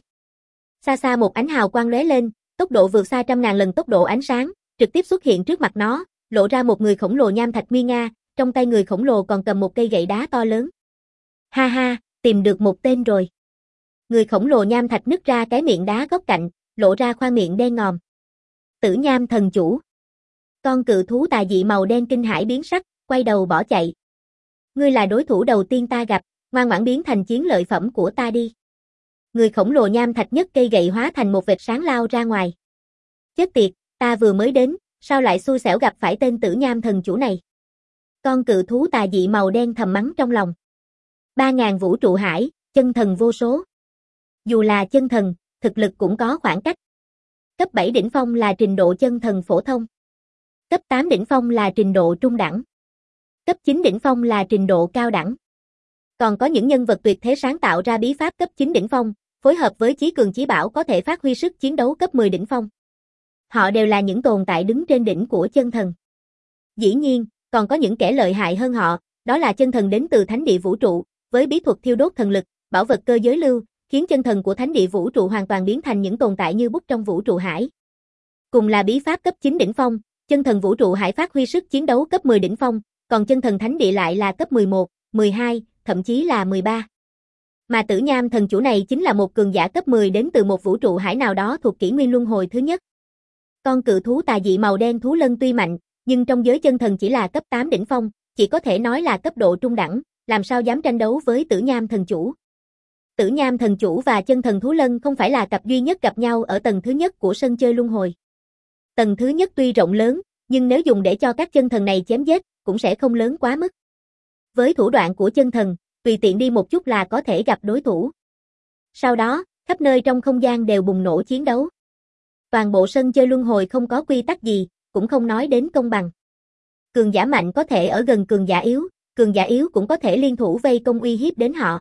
Xa xa một ánh hào quang lóe lên, tốc độ vượt xa trăm ngàn lần tốc độ ánh sáng, trực tiếp xuất hiện trước mặt nó, lộ ra một người khổng lồ nham thạch nguy nga, trong tay người khổng lồ còn cầm một cây gậy đá to lớn. Ha ha, tìm được một tên rồi. Người khổng lồ nham thạch nứt ra cái miệng đá góc cạnh, lộ ra khoang miệng đen ngòm. Tử Nham thần chủ. Con cự thú tà dị màu đen kinh hãi biến sắc, quay đầu bỏ chạy. Ngươi là đối thủ đầu tiên ta gặp, ngoan ngoãn biến thành chiến lợi phẩm của ta đi. Người khổng lồ nham thạch nhất cây gậy hóa thành một vệt sáng lao ra ngoài. Chết tiệt, ta vừa mới đến, sao lại xui xẻo gặp phải tên Tử Nham thần chủ này? Con cự thú tà dị màu đen thầm mắng trong lòng. Ba ngàn vũ trụ hải, chân thần vô số. Dù là chân thần, thực lực cũng có khoảng cách. Cấp bảy đỉnh phong là trình độ chân thần phổ thông. Cấp tám đỉnh phong là trình độ trung đẳng. Cấp chín đỉnh phong là trình độ cao đẳng. Còn có những nhân vật tuyệt thế sáng tạo ra bí pháp cấp chín đỉnh phong, phối hợp với chí cường chí bảo có thể phát huy sức chiến đấu cấp mười đỉnh phong. Họ đều là những tồn tại đứng trên đỉnh của chân thần. Dĩ nhiên, còn có những kẻ lợi hại hơn họ, đó là chân thần đến từ thánh địa vũ trụ, với bí thuật thiêu đốt thần lực, bảo vật cơ giới lưu, khiến chân thần của thánh địa vũ trụ hoàn toàn biến thành những tồn tại như bút trong vũ trụ hải. Cùng là bí pháp cấp chín đỉnh phong, chân thần vũ trụ hải phát huy sức chiến đấu cấp mười đỉnh phong, còn chân thần thánh địa lại là cấp mười một, mười hai, thậm chí là mười ba. Mà Tử Nham thần chủ này chính là một cường giả cấp mười đến từ một vũ trụ hải nào đó thuộc kỷ nguyên luân hồi thứ nhất. Con cự thú tà dị màu đen thú lân tuy mạnh, nhưng trong giới chân thần chỉ là cấp tám đỉnh phong, chỉ có thể nói là cấp độ trung đẳng, làm sao dám tranh đấu với Tử Nham thần chủ. Tử Nham thần chủ và chân thần thú lân không phải là cặp duy nhất gặp nhau ở tầng thứ nhất của sân chơi luân hồi. Tầng thứ nhất tuy rộng lớn, nhưng nếu dùng để cho các chân thần này chém giết, cũng sẽ không lớn quá mức. Với thủ đoạn của chân thần, tùy tiện đi một chút là có thể gặp đối thủ. Sau đó, khắp nơi trong không gian đều bùng nổ chiến đấu. Toàn bộ sân chơi luân hồi không có quy tắc gì, cũng không nói đến công bằng. Cường giả mạnh có thể ở gần cường giả yếu, cường giả yếu cũng có thể liên thủ vây công uy hiếp đến họ.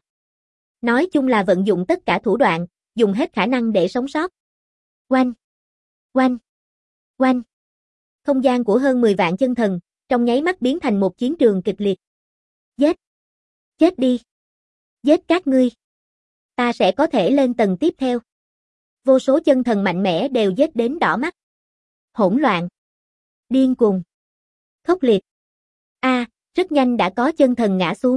Nói chung là vận dụng tất cả thủ đoạn, dùng hết khả năng để sống sót. Oanh! Oanh! Oanh! Không gian của hơn mười vạn chân thần, trong nháy mắt biến thành một chiến trường kịch liệt. Giết! Chết đi! Giết các ngươi! Ta sẽ có thể lên tầng tiếp theo. Vô số chân thần mạnh mẽ đều giết đến đỏ mắt. Hỗn loạn! Điên cuồng! Khốc liệt! A, à, rất nhanh đã có chân thần ngã xuống.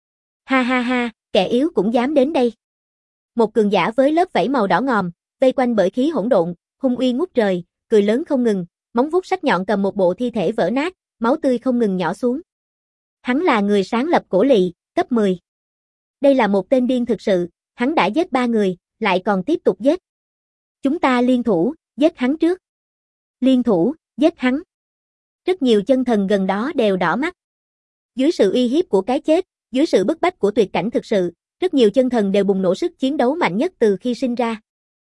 Ha ha ha, kẻ yếu cũng dám đến đây. Một cường giả với lớp vảy màu đỏ ngòm, vây quanh bởi khí hỗn độn, hung uy ngút trời, cười lớn không ngừng, móng vuốt sắc nhọn cầm một bộ thi thể vỡ nát, máu tươi không ngừng nhỏ xuống. Hắn là người sáng lập cổ lỵ, cấp mười. Đây là một tên điên thực sự, hắn đã giết ba người, lại còn tiếp tục giết. Chúng ta liên thủ, giết hắn trước. Liên thủ, giết hắn. Rất nhiều chân thần gần đó đều đỏ mắt. Dưới sự uy hiếp của cái chết, dưới sự bức bách của tuyệt cảnh thực sự, rất nhiều chân thần đều bùng nổ sức chiến đấu mạnh nhất từ khi sinh ra.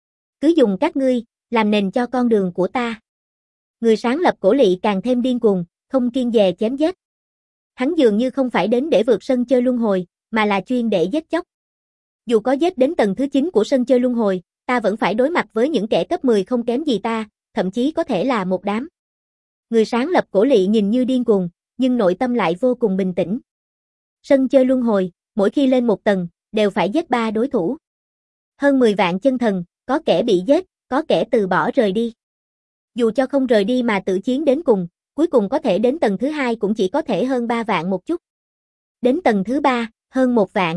Cứ dùng các ngươi, làm nền cho con đường của ta. Người sáng lập cổ lỵ càng thêm điên cuồng, không kiêng dè chém giết. Hắn dường như không phải đến để vượt sân chơi luân hồi, mà là chuyên để giết chóc. Dù có giết đến tầng thứ chín của sân chơi luân hồi, ta vẫn phải đối mặt với những kẻ cấp mười không kém gì ta, thậm chí có thể là một đám. Người sáng lập cổ lỵ nhìn như điên cuồng, nhưng nội tâm lại vô cùng bình tĩnh. Sân chơi luân hồi, mỗi khi lên một tầng, đều phải giết ba đối thủ. Hơn mười vạn chân thần, có kẻ bị giết, có kẻ từ bỏ rời đi. Dù cho không rời đi mà tự chiến đến cùng, cuối cùng có thể đến tầng thứ hai cũng chỉ có thể hơn ba vạn một chút. Đến tầng thứ ba, hơn một vạn.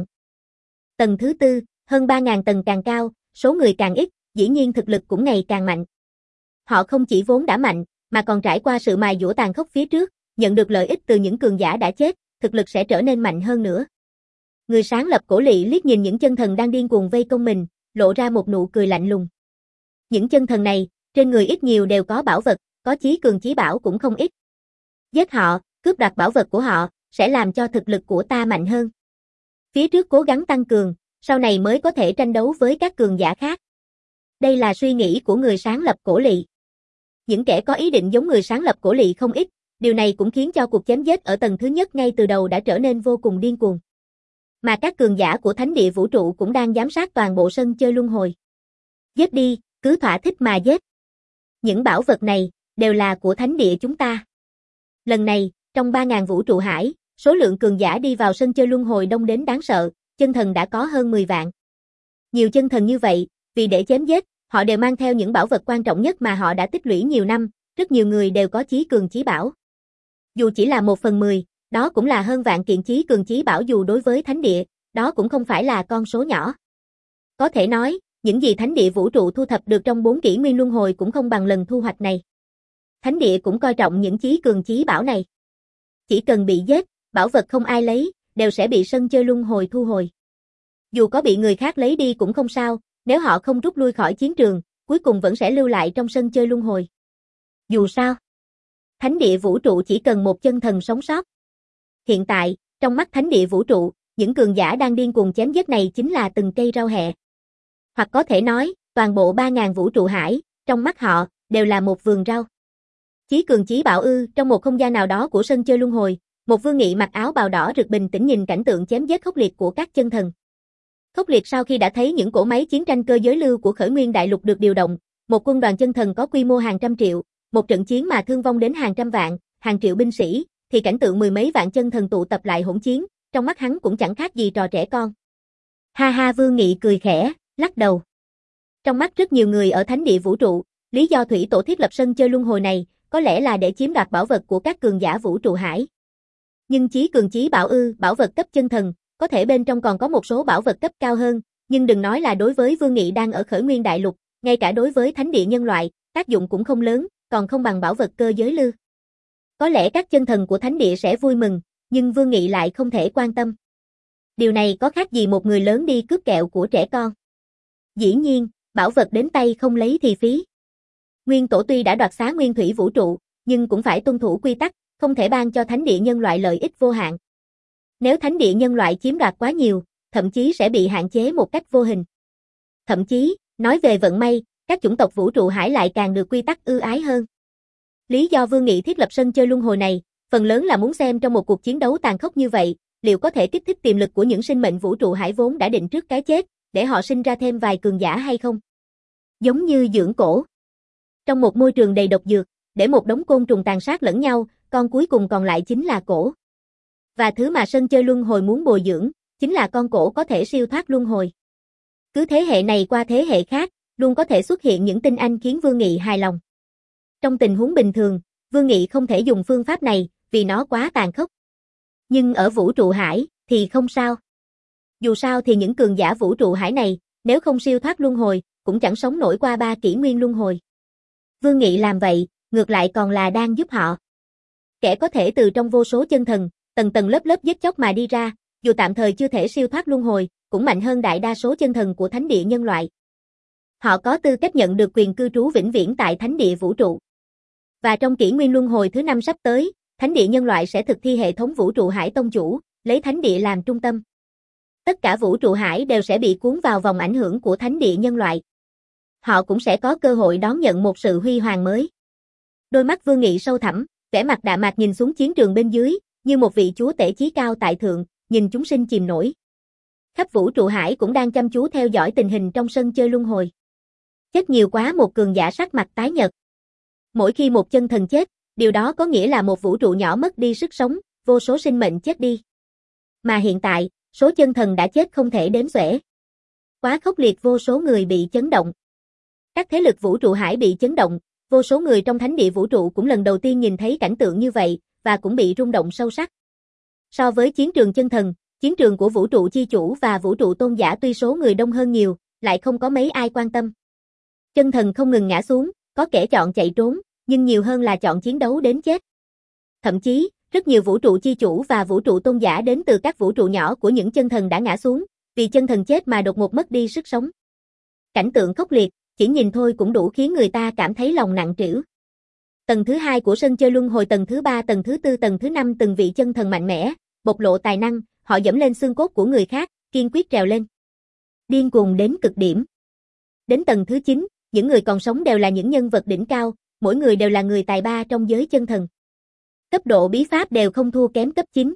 Tầng thứ tư, hơn ba ngàn tầng càng cao, số người càng ít, dĩ nhiên thực lực cũng ngày càng mạnh. Họ không chỉ vốn đã mạnh, mà còn trải qua sự mài dũa tàn khốc phía trước, nhận được lợi ích từ những cường giả đã chết, thực lực sẽ trở nên mạnh hơn nữa. Người sáng lập cổ lỵ liếc nhìn những chân thần đang điên cuồng vây công mình, lộ ra một nụ cười lạnh lùng. Những chân thần này, trên người ít nhiều đều có bảo vật, có chí cường chí bảo cũng không ít. Giết họ, cướp đoạt bảo vật của họ, sẽ làm cho thực lực của ta mạnh hơn. Phía trước cố gắng tăng cường, sau này mới có thể tranh đấu với các cường giả khác. Đây là suy nghĩ của người sáng lập cổ lỵ. Những kẻ có ý định giống người sáng lập cổ lỵ không ít, điều này cũng khiến cho cuộc chém giết ở tầng thứ nhất ngay từ đầu đã trở nên vô cùng điên cuồng. Mà các cường giả của thánh địa vũ trụ cũng đang giám sát toàn bộ sân chơi luân hồi. Giết đi, cứ thỏa thích mà giết. Những bảo vật này, đều là của thánh địa chúng ta. Lần này, trong ba ngàn vũ trụ hải, số lượng cường giả đi vào sân chơi luân hồi đông đến đáng sợ, chân thần đã có hơn mười vạn. Nhiều chân thần như vậy, vì để chém giết, họ đều mang theo những bảo vật quan trọng nhất mà họ đã tích lũy nhiều năm, rất nhiều người đều có chí cường chí bảo. Dù chỉ là một phần mười, đó cũng là hơn vạn kiện chí cường chí bảo dù đối với thánh địa, đó cũng không phải là con số nhỏ. Có thể nói, những gì thánh địa vũ trụ thu thập được trong bốn kỷ nguyên luân hồi cũng không bằng lần thu hoạch này. Thánh địa cũng coi trọng những chí cường chí bảo này. Chỉ cần bị giết, bảo vật không ai lấy, đều sẽ bị sân chơi luân hồi thu hồi. Dù có bị người khác lấy đi cũng không sao, nếu họ không rút lui khỏi chiến trường, cuối cùng vẫn sẽ lưu lại trong sân chơi luân hồi. Dù sao, thánh địa vũ trụ chỉ cần một chân thần sống sót. Hiện tại, trong mắt thánh địa vũ trụ, những cường giả đang điên cuồng chém giết này chính là từng cây rau hẹ. Hoặc có thể nói, toàn bộ ba ngàn vũ trụ hải, trong mắt họ, đều là một vườn rau. Chí cường chí bảo ư, trong một không gian nào đó của sân chơi luân hồi, một vương nghị mặc áo bào đỏ rực bình tĩnh nhìn cảnh tượng chém giết khốc liệt của các chân thần. Khốc liệt sau khi đã thấy những cỗ máy chiến tranh cơ giới lưu của Khởi Nguyên Đại Lục được điều động, một quân đoàn chân thần có quy mô hàng trăm triệu, một trận chiến mà thương vong đến hàng trăm vạn, hàng triệu binh sĩ, thì cảnh tượng mười mấy vạn chân thần tụ tập lại hỗn chiến, trong mắt hắn cũng chẳng khác gì trò trẻ con. Ha ha, Vương Nghị cười khẽ, lắc đầu. Trong mắt rất nhiều người ở thánh địa vũ trụ, lý do thủy tổ thiết lập sân chơi luân hồi này, có lẽ là để chiếm đoạt bảo vật của các cường giả vũ trụ hải. Nhưng chí cường chí bảo ư, bảo vật cấp chân thần, có thể bên trong còn có một số bảo vật cấp cao hơn, nhưng đừng nói là đối với Vương Nghị đang ở Khởi Nguyên Đại Lục, ngay cả đối với thánh địa nhân loại, tác dụng cũng không lớn, còn không bằng bảo vật cơ giới lư. Có lẽ các chân thần của thánh địa sẽ vui mừng, nhưng Vương Nghị lại không thể quan tâm. Điều này có khác gì một người lớn đi cướp kẹo của trẻ con. Dĩ nhiên, bảo vật đến tay không lấy thì phí. Nguyên Tổ tuy đã đoạt xá nguyên thủy vũ trụ, nhưng cũng phải tuân thủ quy tắc, không thể ban cho thánh địa nhân loại lợi ích vô hạn. Nếu thánh địa nhân loại chiếm đoạt quá nhiều, thậm chí sẽ bị hạn chế một cách vô hình. Thậm chí, nói về vận may, các chủng tộc vũ trụ hải lại càng được quy tắc ưu ái hơn. Lý do Vương Nghị thiết lập sân chơi luân hồi này, phần lớn là muốn xem trong một cuộc chiến đấu tàn khốc như vậy, liệu có thể kích thích tiềm lực của những sinh mệnh vũ trụ hải vốn đã định trước cái chết, để họ sinh ra thêm vài cường giả hay không. Giống như dưỡng cổ. Trong một môi trường đầy độc dược, để một đống côn trùng tàn sát lẫn nhau, con cuối cùng còn lại chính là cổ. Và thứ mà sân chơi luân hồi muốn bồi dưỡng, chính là con cổ có thể siêu thoát luân hồi. Cứ thế hệ này qua thế hệ khác, luôn có thể xuất hiện những tinh anh khiến Vương Nghị hài lòng. Trong tình huống bình thường, Vương Nghị không thể dùng phương pháp này, vì nó quá tàn khốc. Nhưng ở vũ trụ hải, thì không sao. Dù sao thì những cường giả vũ trụ hải này, nếu không siêu thoát luân hồi, cũng chẳng sống nổi qua ba kỷ nguyên luân hồi. Vương Nghị làm vậy, ngược lại còn là đang giúp họ. Kẻ có thể từ trong vô số chân thần, tầng tầng lớp lớp giết chóc mà đi ra, dù tạm thời chưa thể siêu thoát luân hồi, cũng mạnh hơn đại đa số chân thần của thánh địa nhân loại. Họ có tư cách nhận được quyền cư trú vĩnh viễn tại thánh địa vũ trụ. Và trong kỷ nguyên luân hồi thứ năm sắp tới, thánh địa nhân loại sẽ thực thi hệ thống vũ trụ hải tông chủ, lấy thánh địa làm trung tâm. Tất cả vũ trụ hải đều sẽ bị cuốn vào vòng ảnh hưởng của thánh địa nhân loại. Họ cũng sẽ có cơ hội đón nhận một sự huy hoàng mới. Đôi mắt Vương Nghị sâu thẳm, vẻ mặt đạm mạc nhìn xuống chiến trường bên dưới, như một vị chúa tể chí cao tại thượng, nhìn chúng sinh chìm nổi. Khắp vũ trụ hải cũng đang chăm chú theo dõi tình hình trong sân chơi luân hồi. Chết nhiều quá, một cường giả sắc mặt tái nhợt. Mỗi khi một chân thần chết, điều đó có nghĩa là một vũ trụ nhỏ mất đi sức sống, vô số sinh mệnh chết đi. Mà hiện tại, số chân thần đã chết không thể đếm xuể. Quá khốc liệt, vô số người bị chấn động. Các thế lực vũ trụ hải bị chấn động, vô số người trong thánh địa vũ trụ cũng lần đầu tiên nhìn thấy cảnh tượng như vậy, và cũng bị rung động sâu sắc. So với chiến trường chân thần, chiến trường của vũ trụ chi chủ và vũ trụ tôn giả tuy số người đông hơn nhiều, lại không có mấy ai quan tâm. Chân thần không ngừng ngã xuống, có kẻ chọn chạy trốn, nhưng nhiều hơn là chọn chiến đấu đến chết. Thậm chí, rất nhiều vũ trụ chi chủ và vũ trụ tôn giả đến từ các vũ trụ nhỏ của những chân thần đã ngã xuống, vì chân thần chết mà đột ngột mất đi sức sống. Cảnh tượng khốc liệt, chỉ nhìn thôi cũng đủ khiến người ta cảm thấy lòng nặng trĩu. Tầng thứ hai của sân chơi luân hồi, tầng thứ ba, tầng thứ tư, tầng thứ năm, từng vị chân thần mạnh mẽ, bộc lộ tài năng, họ dẫm lên xương cốt của người khác, kiên quyết trèo lên. Điên cuồng đến cực điểm. Đến tầng thứ chín, những người còn sống đều là những nhân vật đỉnh cao, mỗi người đều là người tài ba trong giới chân thần. Cấp độ bí pháp đều không thua kém cấp chín.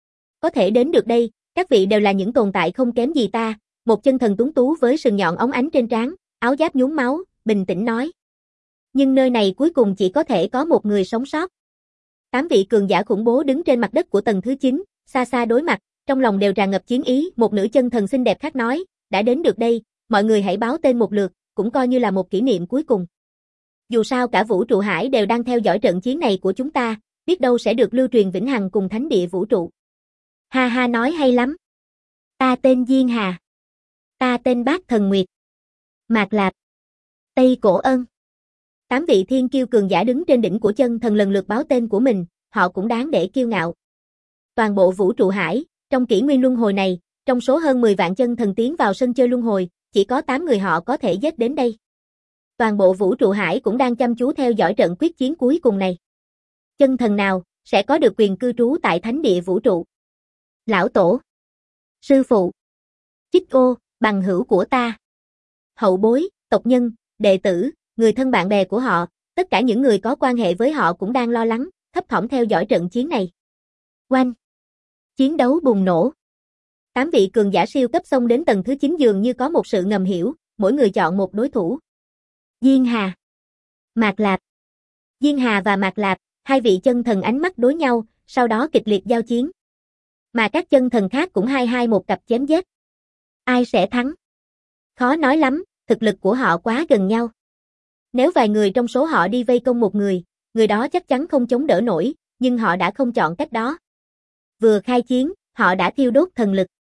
Có thể đến được đây, các vị đều là những tồn tại không kém gì ta, một chân thần tuấn tú với sừng nhọn óng ánh trên trán, áo giáp nhuốm máu, bình tĩnh nói. Nhưng nơi này cuối cùng chỉ có thể có một người sống sót. Tám vị cường giả khủng bố đứng trên mặt đất của tầng thứ chín, xa xa đối mặt, trong lòng đều tràn ngập chiến ý. Một nữ chân thần xinh đẹp khác nói, đã đến được đây, mọi người hãy báo tên một lượt, cũng coi như là một kỷ niệm cuối cùng. Dù sao cả vũ trụ hải đều đang theo dõi trận chiến này của chúng ta, biết đâu sẽ được lưu truyền vĩnh hằng cùng thánh địa vũ trụ. Ha ha, nói hay lắm. Ta tên Diên Hà. Ta tên Bác Thần Nguyệt. Mạc Lạp. Tây Cổ Ân. Tám vị thiên kiêu cường giả đứng trên đỉnh của chân thần lần lượt báo tên của mình, họ cũng đáng để kiêu ngạo. Toàn bộ vũ trụ hải, trong kỷ nguyên luân hồi này, trong số hơn mười vạn chân thần tiến vào sân chơi luân hồi, chỉ có tám người họ có thể giết đến đây. Toàn bộ vũ trụ hải cũng đang chăm chú theo dõi trận quyết chiến cuối cùng này. Chân thần nào sẽ có được quyền cư trú tại thánh địa vũ trụ? Lão tổ, sư phụ, Chích Ô, bằng hữu của ta, hậu bối, tộc nhân, đệ tử, người thân bạn bè của họ, tất cả những người có quan hệ với họ cũng đang lo lắng, thấp thỏm theo dõi trận chiến này. Oanh! Chiến đấu bùng nổ. Tám vị cường giả siêu cấp xông đến tầng thứ chín, dường như có một sự ngầm hiểu, mỗi người chọn một đối thủ. Diên Hà, Mạc Lạp. Diên Hà và Mạc Lạp, hai vị chân thần ánh mắt đối nhau, sau đó kịch liệt giao chiến. Mà các chân thần khác cũng hai hai một cặp chém giết. Ai sẽ thắng? Khó nói lắm, thực lực của họ quá gần nhau. Nếu vài người trong số họ đi vây công một người, người đó chắc chắn không chống đỡ nổi, nhưng họ đã không chọn cách đó. Vừa khai chiến, họ đã thiêu đốt thần lực.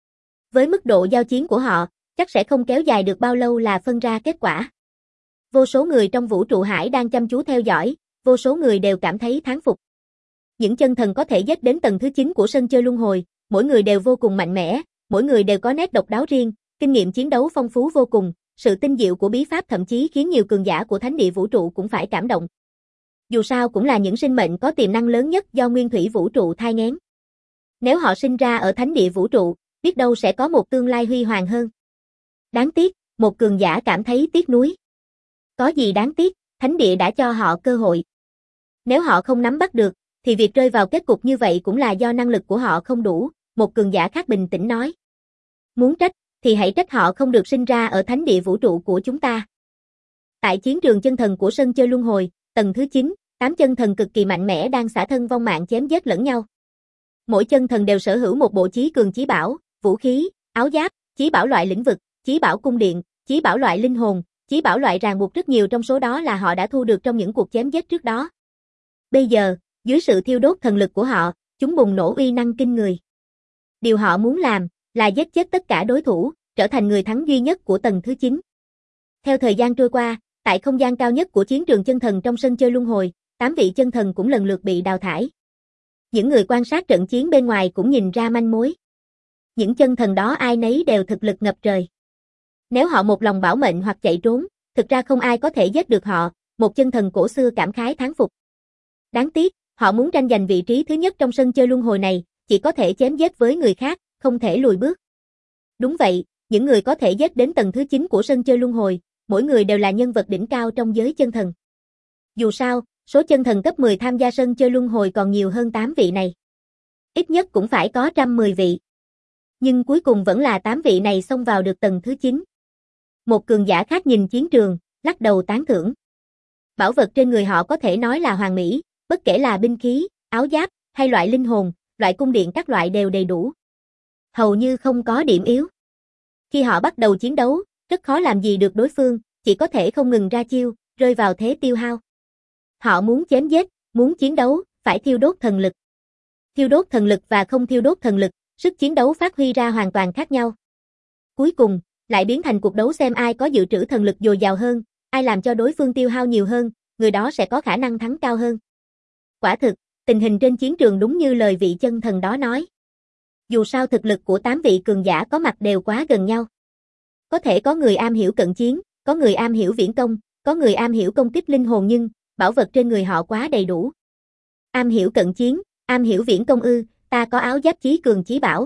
Với mức độ giao chiến của họ, chắc sẽ không kéo dài được bao lâu là phân ra kết quả. Vô số người trong vũ trụ hải đang chăm chú theo dõi, vô số người đều cảm thấy thán phục. Những chân thần có thể giết đến tầng thứ chín của sân chơi luân hồi, mỗi người đều vô cùng mạnh mẽ, mỗi người đều có nét độc đáo riêng, kinh nghiệm chiến đấu phong phú vô cùng, sự tinh diệu của bí pháp thậm chí khiến nhiều cường giả của thánh địa vũ trụ cũng phải cảm động. Dù sao cũng là những sinh mệnh có tiềm năng lớn nhất do nguyên thủy vũ trụ thai nghén. Nếu họ sinh ra ở thánh địa vũ trụ, biết đâu sẽ có một tương lai huy hoàng hơn. Đáng tiếc, một cường giả cảm thấy tiếc nuối. Có gì đáng tiếc, thánh địa đã cho họ cơ hội. Nếu họ không nắm bắt được, thì việc rơi vào kết cục như vậy cũng là do năng lực của họ không đủ, một cường giả khác bình tĩnh nói. Muốn trách, thì hãy trách họ không được sinh ra ở thánh địa vũ trụ của chúng ta. Tại chiến trường chân thần của sân chơi luân hồi, tầng thứ chín, tám chân thần cực kỳ mạnh mẽ đang xả thân vong mạng chém giết lẫn nhau. Mỗi chân thần đều sở hữu một bộ chí cường chí bảo, vũ khí, áo giáp, chí bảo loại lĩnh vực, chí bảo cung điện, chí bảo loại linh hồn, chí bảo loại ràng buộc, rất nhiều trong số đó là họ đã thu được trong những cuộc chém giết trước đó. Bây giờ, dưới sự thiêu đốt thần lực của họ, chúng bùng nổ uy năng kinh người. Điều họ muốn làm là giết chết tất cả đối thủ, trở thành người thắng duy nhất của tầng thứ chín. Theo thời gian trôi qua, tại không gian cao nhất của chiến trường chân thần trong sân chơi luân hồi, tám vị chân thần cũng lần lượt bị đào thải. Những người quan sát trận chiến bên ngoài cũng nhìn ra manh mối. Những chân thần đó ai nấy đều thực lực ngập trời. Nếu họ một lòng bảo mệnh hoặc chạy trốn, thực ra không ai có thể giết được họ, một chân thần cổ xưa cảm khái thán phục. Đáng tiếc, họ muốn tranh giành vị trí thứ nhất trong sân chơi luân hồi này, chỉ có thể chém giết với người khác, không thể lùi bước. Đúng vậy, những người có thể giết đến tầng thứ chín của sân chơi luân hồi, mỗi người đều là nhân vật đỉnh cao trong giới chân thần. Dù sao, số chân thần cấp mười tham gia sân chơi luân hồi còn nhiều hơn tám vị này. Ít nhất cũng phải có trăm mười vị. Nhưng cuối cùng vẫn là tám vị này xông vào được tầng thứ chín. Một cường giả khác nhìn chiến trường, lắc đầu tán thưởng. Bảo vật trên người họ có thể nói là hoàn mỹ, bất kể là binh khí, áo giáp, hay loại linh hồn, loại cung điện các loại đều đầy đủ. Hầu như không có điểm yếu. Khi họ bắt đầu chiến đấu, rất khó làm gì được đối phương, chỉ có thể không ngừng ra chiêu, rơi vào thế tiêu hao. Họ muốn chém giết, muốn chiến đấu, phải thiêu đốt thần lực. Thiêu đốt thần lực và không thiêu đốt thần lực, sức chiến đấu phát huy ra hoàn toàn khác nhau. Cuối cùng, lại biến thành cuộc đấu xem ai có dự trữ thần lực dồi dào hơn, ai làm cho đối phương tiêu hao nhiều hơn, người đó sẽ có khả năng thắng cao hơn. Quả thực, tình hình trên chiến trường đúng như lời vị chân thần đó nói. Dù sao thực lực của tám vị cường giả có mặt đều quá gần nhau. Có thể có người am hiểu cận chiến, có người am hiểu viễn công, có người am hiểu công kích linh hồn, nhưng bảo vật trên người họ quá đầy đủ. Am hiểu cận chiến, am hiểu viễn công ư, ta có áo giáp chí cường chí bảo.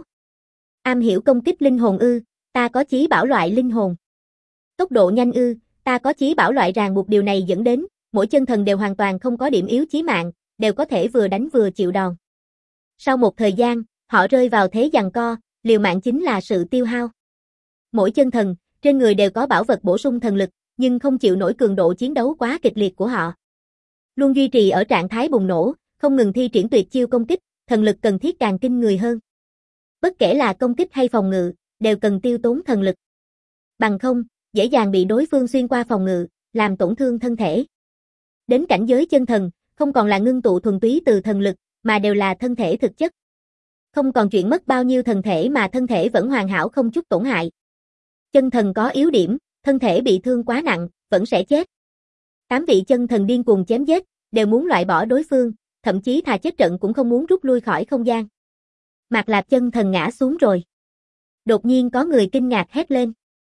Am hiểu công kích linh hồn ư, ta có chí bảo loại linh hồn. Tốc độ nhanh ư, ta có chí bảo loại ràng buộc, điều này dẫn đến, mỗi chân thần đều hoàn toàn không có điểm yếu chí mạng, đều có thể vừa đánh vừa chịu đòn. Sau một thời gian, họ rơi vào thế giằng co, liều mạng chính là sự tiêu hao. Mỗi chân thần, trên người đều có bảo vật bổ sung thần lực, nhưng không chịu nổi cường độ chiến đấu quá kịch liệt của họ. Luôn duy trì ở trạng thái bùng nổ, không ngừng thi triển tuyệt chiêu công kích, thần lực cần thiết càng kinh người hơn. Bất kể là công kích hay phòng ngự, đều cần tiêu tốn thần lực. Bằng không, dễ dàng bị đối phương xuyên qua phòng ngự, làm tổn thương thân thể. Đến cảnh giới chân thần, không còn là ngưng tụ thuần túy từ thần lực, mà đều là thân thể thực chất. Không còn chuyện mất bao nhiêu thần thể mà thân thể vẫn hoàn hảo không chút tổn hại. Chân thần có yếu điểm, thân thể bị thương quá nặng, vẫn sẽ chết. Tám vị chân thần điên cuồng chém giết, đều muốn loại bỏ đối phương, thậm chí thà chết trận cũng không muốn rút lui khỏi không gian. Mạc Lạp chân thần ngã xuống rồi. Đột nhiên có người kinh ngạc hét lên.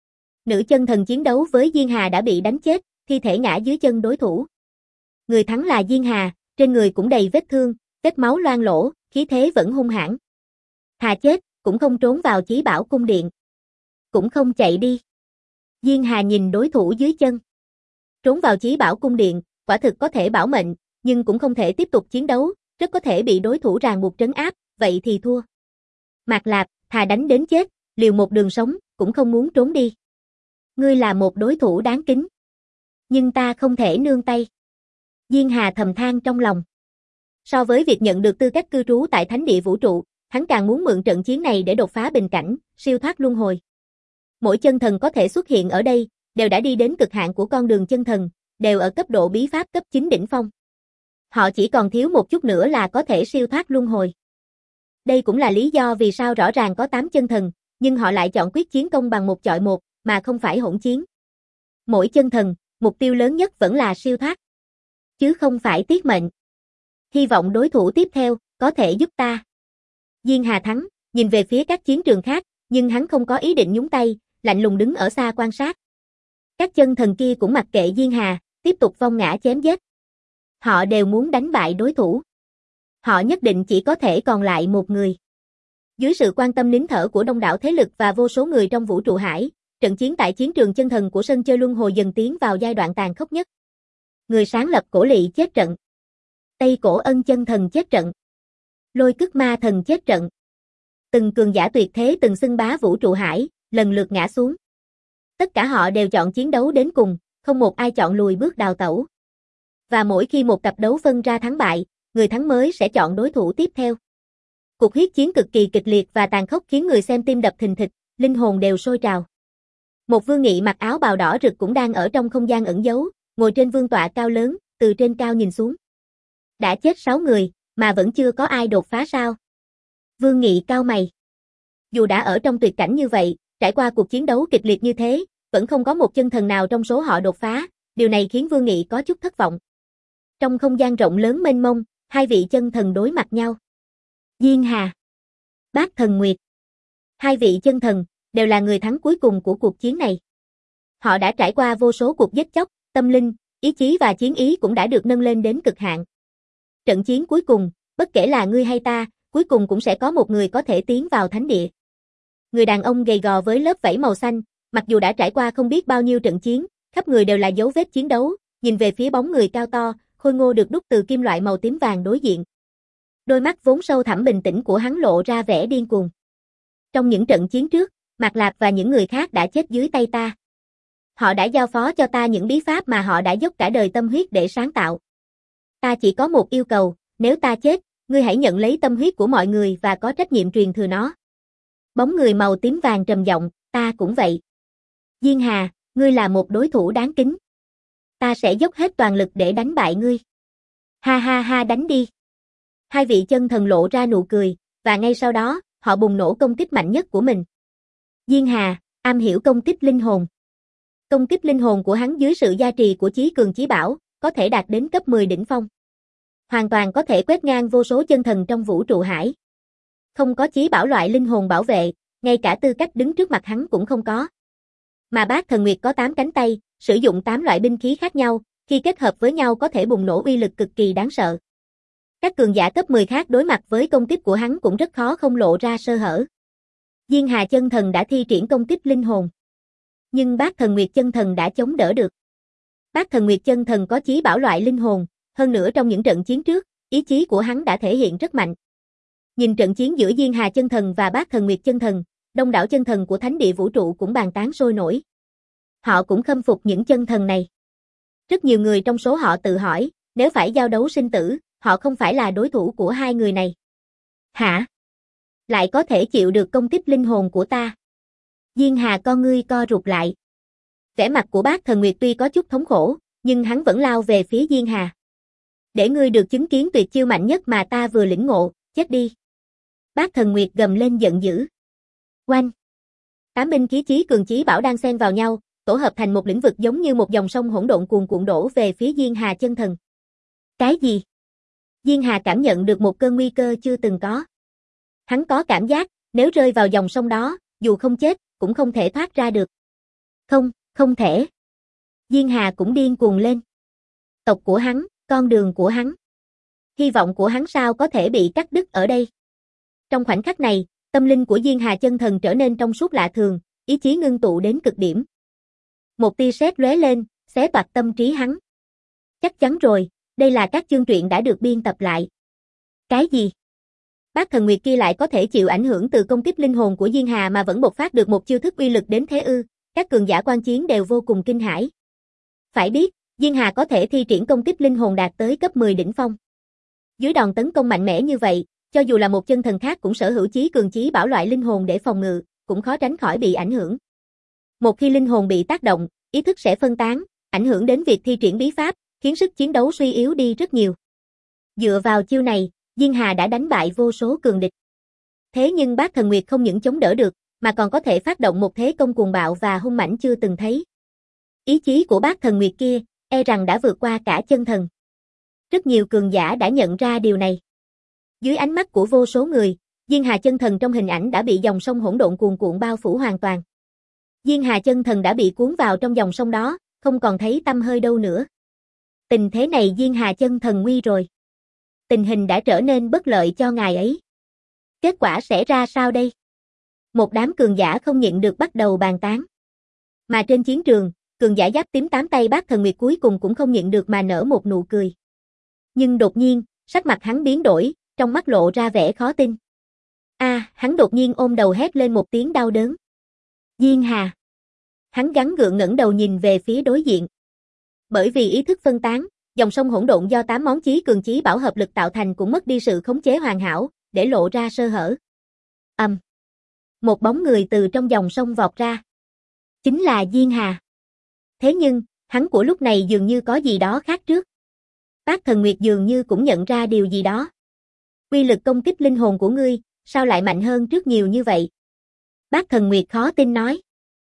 Nữ chân thần chiến đấu với Diên Hà đã bị đánh chết, thi thể ngã dưới chân đối thủ. Người thắng là Diên Hà, trên người cũng đầy vết thương, vết máu loang lỗ, khí thế vẫn hung hãn. Thà chết, cũng không trốn vào chí bảo cung điện. Cũng không chạy đi. Diên Hà nhìn đối thủ dưới chân. Trốn vào chí bảo cung điện, quả thực có thể bảo mệnh, nhưng cũng không thể tiếp tục chiến đấu, rất có thể bị đối thủ ràng buộc trấn áp, vậy thì thua. Mạc Lạp, thà đánh đến chết, liều một đường sống, cũng không muốn trốn đi. Ngươi là một đối thủ đáng kính. Nhưng ta không thể nương tay. Diên Hà thầm than trong lòng. So với việc nhận được tư cách cư trú tại thánh địa vũ trụ, hắn càng muốn mượn trận chiến này để đột phá bình cảnh, siêu thoát luân hồi. Mỗi chân thần có thể xuất hiện ở đây, đều đã đi đến cực hạn của con đường chân thần, đều ở cấp độ bí pháp cấp chín đỉnh phong. Họ chỉ còn thiếu một chút nữa là có thể siêu thoát luân hồi. Đây cũng là lý do vì sao rõ ràng có tám chân thần, nhưng họ lại chọn quyết chiến công bằng một chọi một, mà không phải hỗn chiến. Mỗi chân thần, mục tiêu lớn nhất vẫn là siêu thoát, chứ không phải tiết mệnh. Hy vọng đối thủ tiếp theo có thể giúp ta. Diên Hà thắng, nhìn về phía các chiến trường khác, nhưng hắn không có ý định nhúng tay, lạnh lùng đứng ở xa quan sát. Các chân thần kia cũng mặc kệ Diên Hà, tiếp tục vong ngã chém giết. Họ đều muốn đánh bại đối thủ. Họ nhất định chỉ có thể còn lại một người. Dưới sự quan tâm nín thở của đông đảo thế lực và vô số người trong vũ trụ hải, trận chiến tại chiến trường chân thần của sân chơi luân hồi dần tiến vào giai đoạn tàn khốc nhất. Người sáng lập Cổ Lị chết trận. Tây Cổ Ân chân thần chết trận. Lôi Cức Ma thần chết trận. Từng cường giả tuyệt thế từng xưng bá vũ trụ hải, lần lượt ngã xuống. Tất cả họ đều chọn chiến đấu đến cùng, không một ai chọn lùi bước đào tẩu. Và mỗi khi một cặp đấu phân ra thắng bại, người thắng mới sẽ chọn đối thủ tiếp theo. Cuộc huyết chiến cực kỳ kịch liệt và tàn khốc khiến người xem tim đập thình thịch, linh hồn đều sôi trào. Một vương nghị mặc áo bào đỏ rực cũng đang ở trong không gian ẩn giấu, ngồi trên vương tọa cao lớn, từ trên cao nhìn xuống. Đã chết sáu người, mà vẫn chưa có ai đột phá sao? Vương nghị cau mày. Dù đã ở trong tuyệt cảnh như vậy, trải qua cuộc chiến đấu kịch liệt như thế, vẫn không có một chân thần nào trong số họ đột phá, điều này khiến Vương Nghị có chút thất vọng. Trong không gian rộng lớn mênh mông, hai vị chân thần đối mặt nhau. Diên Hà, Bác Thần Nguyệt. Hai vị chân thần, đều là người thắng cuối cùng của cuộc chiến này. Họ đã trải qua vô số cuộc giết chóc, tâm linh, ý chí và chiến ý cũng đã được nâng lên đến cực hạn. Trận chiến cuối cùng, bất kể là ngươi hay ta, cuối cùng cũng sẽ có một người có thể tiến vào thánh địa. Người đàn ông gầy gò với lớp vảy màu xanh, mặc dù đã trải qua không biết bao nhiêu trận chiến, khắp người đều là dấu vết chiến đấu, nhìn về phía bóng người cao to, khôi ngô được đúc từ kim loại màu tím vàng đối diện. Đôi mắt vốn sâu thẳm bình tĩnh của hắn lộ ra vẻ điên cuồng. Trong những trận chiến trước, Mạc Lạp và những người khác đã chết dưới tay ta. Họ đã giao phó cho ta những bí pháp mà họ đã dốc cả đời tâm huyết để sáng tạo. Ta chỉ có một yêu cầu, nếu ta chết, ngươi hãy nhận lấy tâm huyết của mọi người và có trách nhiệm truyền thừa nó. Bóng người màu tím vàng trầm giọng, ta cũng vậy. Diên Hà, ngươi là một đối thủ đáng kính. Ta sẽ dốc hết toàn lực để đánh bại ngươi. Ha ha ha, đánh đi. Hai vị chân thần lộ ra nụ cười, và ngay sau đó, họ bùng nổ công kích mạnh nhất của mình. Diên Hà, am hiểu công kích linh hồn. Công kích linh hồn của hắn dưới sự gia trì của chí cường chí bảo, có thể đạt đến cấp mười đỉnh phong. Hoàn toàn có thể quét ngang vô số chân thần trong vũ trụ hải. Không có chí bảo loại linh hồn bảo vệ, ngay cả tư cách đứng trước mặt hắn cũng không có. Mà Bác Thần Nguyệt có tám cánh tay, sử dụng tám loại binh khí khác nhau, khi kết hợp với nhau có thể bùng nổ uy lực cực kỳ đáng sợ. Các cường giả cấp mười khác đối mặt với công kích của hắn cũng rất khó không lộ ra sơ hở. Diên Hà chân thần đã thi triển công kích linh hồn. Nhưng Bác Thần Nguyệt chân thần đã chống đỡ được. Bác Thần Nguyệt chân thần có chí bảo loại linh hồn, hơn nữa trong những trận chiến trước, ý chí của hắn đã thể hiện rất mạnh. Nhìn trận chiến giữa Diên Hà chân thần và Bác Thần Nguyệt chân thần, đông đảo chân thần của thánh địa vũ trụ cũng bàn tán sôi nổi. Họ cũng khâm phục những chân thần này. Rất nhiều người trong số họ tự hỏi, nếu phải giao đấu sinh tử, họ không phải là đối thủ của hai người này. Hả? Lại có thể chịu được công kích linh hồn của ta? Diên Hà con ngươi co rụt lại. Vẻ mặt của Bác Thần Nguyệt tuy có chút thống khổ, nhưng hắn vẫn lao về phía Diên Hà. Để ngươi được chứng kiến tuyệt chiêu mạnh nhất mà ta vừa lĩnh ngộ, chết đi. Bác Thần Nguyệt gầm lên giận dữ. Oanh! Tám binh khí chí cường chí bảo đang xen vào nhau, tổ hợp thành một lĩnh vực giống như một dòng sông hỗn độn cuồn cuộn đổ về phía Diên Hà chân thần. Cái gì? Diên Hà cảm nhận được một cơn nguy cơ chưa từng có. Hắn có cảm giác, nếu rơi vào dòng sông đó, dù không chết, cũng không thể thoát ra được. Không, không thể. Diên Hà cũng điên cuồng lên. Tộc của hắn, con đường của hắn. Hy vọng của hắn sao có thể bị cắt đứt ở đây. Trong khoảnh khắc này, tâm linh của Diên Hà chân thần trở nên trong suốt lạ thường, ý chí ngưng tụ đến cực điểm. Một tia sét lóe lên, xé toạc tâm trí hắn. Chắc chắn rồi, đây là các chương truyện đã được biên tập lại. Cái gì? Bác Thần Nguyệt kia lại có thể chịu ảnh hưởng từ công kích linh hồn của Diên Hà mà vẫn bộc phát được một chiêu thức uy lực đến thế ư? Các cường giả quan chiến đều vô cùng kinh hãi. Phải biết, Diên Hà có thể thi triển công kích linh hồn đạt tới cấp mười đỉnh phong. Dưới đòn tấn công mạnh mẽ như vậy, cho dù là một chân thần khác cũng sở hữu chí cường chí bảo loại linh hồn để phòng ngự, cũng khó tránh khỏi bị ảnh hưởng. Một khi linh hồn bị tác động, ý thức sẽ phân tán, ảnh hưởng đến việc thi triển bí pháp, khiến sức chiến đấu suy yếu đi rất nhiều. Dựa vào chiêu này, Diên Hà đã đánh bại vô số cường địch. Thế nhưng Bác Thần Nguyệt không những chống đỡ được, mà còn có thể phát động một thế công cuồng bạo và hung mãnh chưa từng thấy. Ý chí của bác thần nguyệt kia, e rằng đã vượt qua cả chân thần. Rất nhiều cường giả đã nhận ra điều này. Dưới ánh mắt của vô số người, Diên Hà chân thần trong hình ảnh đã bị dòng sông hỗn độn cuồn cuộn bao phủ hoàn toàn. Diên Hà chân thần đã bị cuốn vào trong dòng sông đó, không còn thấy tăm hơi đâu nữa. Tình thế này Diên Hà chân thần nguy rồi. Tình hình đã trở nên bất lợi cho ngài ấy. Kết quả sẽ ra sao đây? Một đám cường giả không nhịn được bắt đầu bàn tán. Mà trên chiến trường, cường giả giáp tím tám tay bác thần nguyệt cuối cùng cũng không nhịn được mà nở một nụ cười. Nhưng đột nhiên, sắc mặt hắn biến đổi, trong mắt lộ ra vẻ khó tin. A, à, hắn đột nhiên ôm đầu hét lên một tiếng đau đớn. Diên Hà. Hắn gắng gượng ngẩng đầu nhìn về phía đối diện. Bởi vì ý thức phân tán, dòng sông hỗn độn do tám món chí cường chí bảo hợp lực tạo thành cũng mất đi sự khống chế hoàn hảo, để lộ ra sơ hở. Ầm. Um. Một bóng người từ trong dòng sông vọt ra. Chính là Diên Hà. Thế nhưng, hắn của lúc này dường như có gì đó khác trước. Bác thần nguyệt dường như cũng nhận ra điều gì đó. Uy lực công kích linh hồn của ngươi, sao lại mạnh hơn trước nhiều như vậy? Bác thần nguyệt khó tin nói.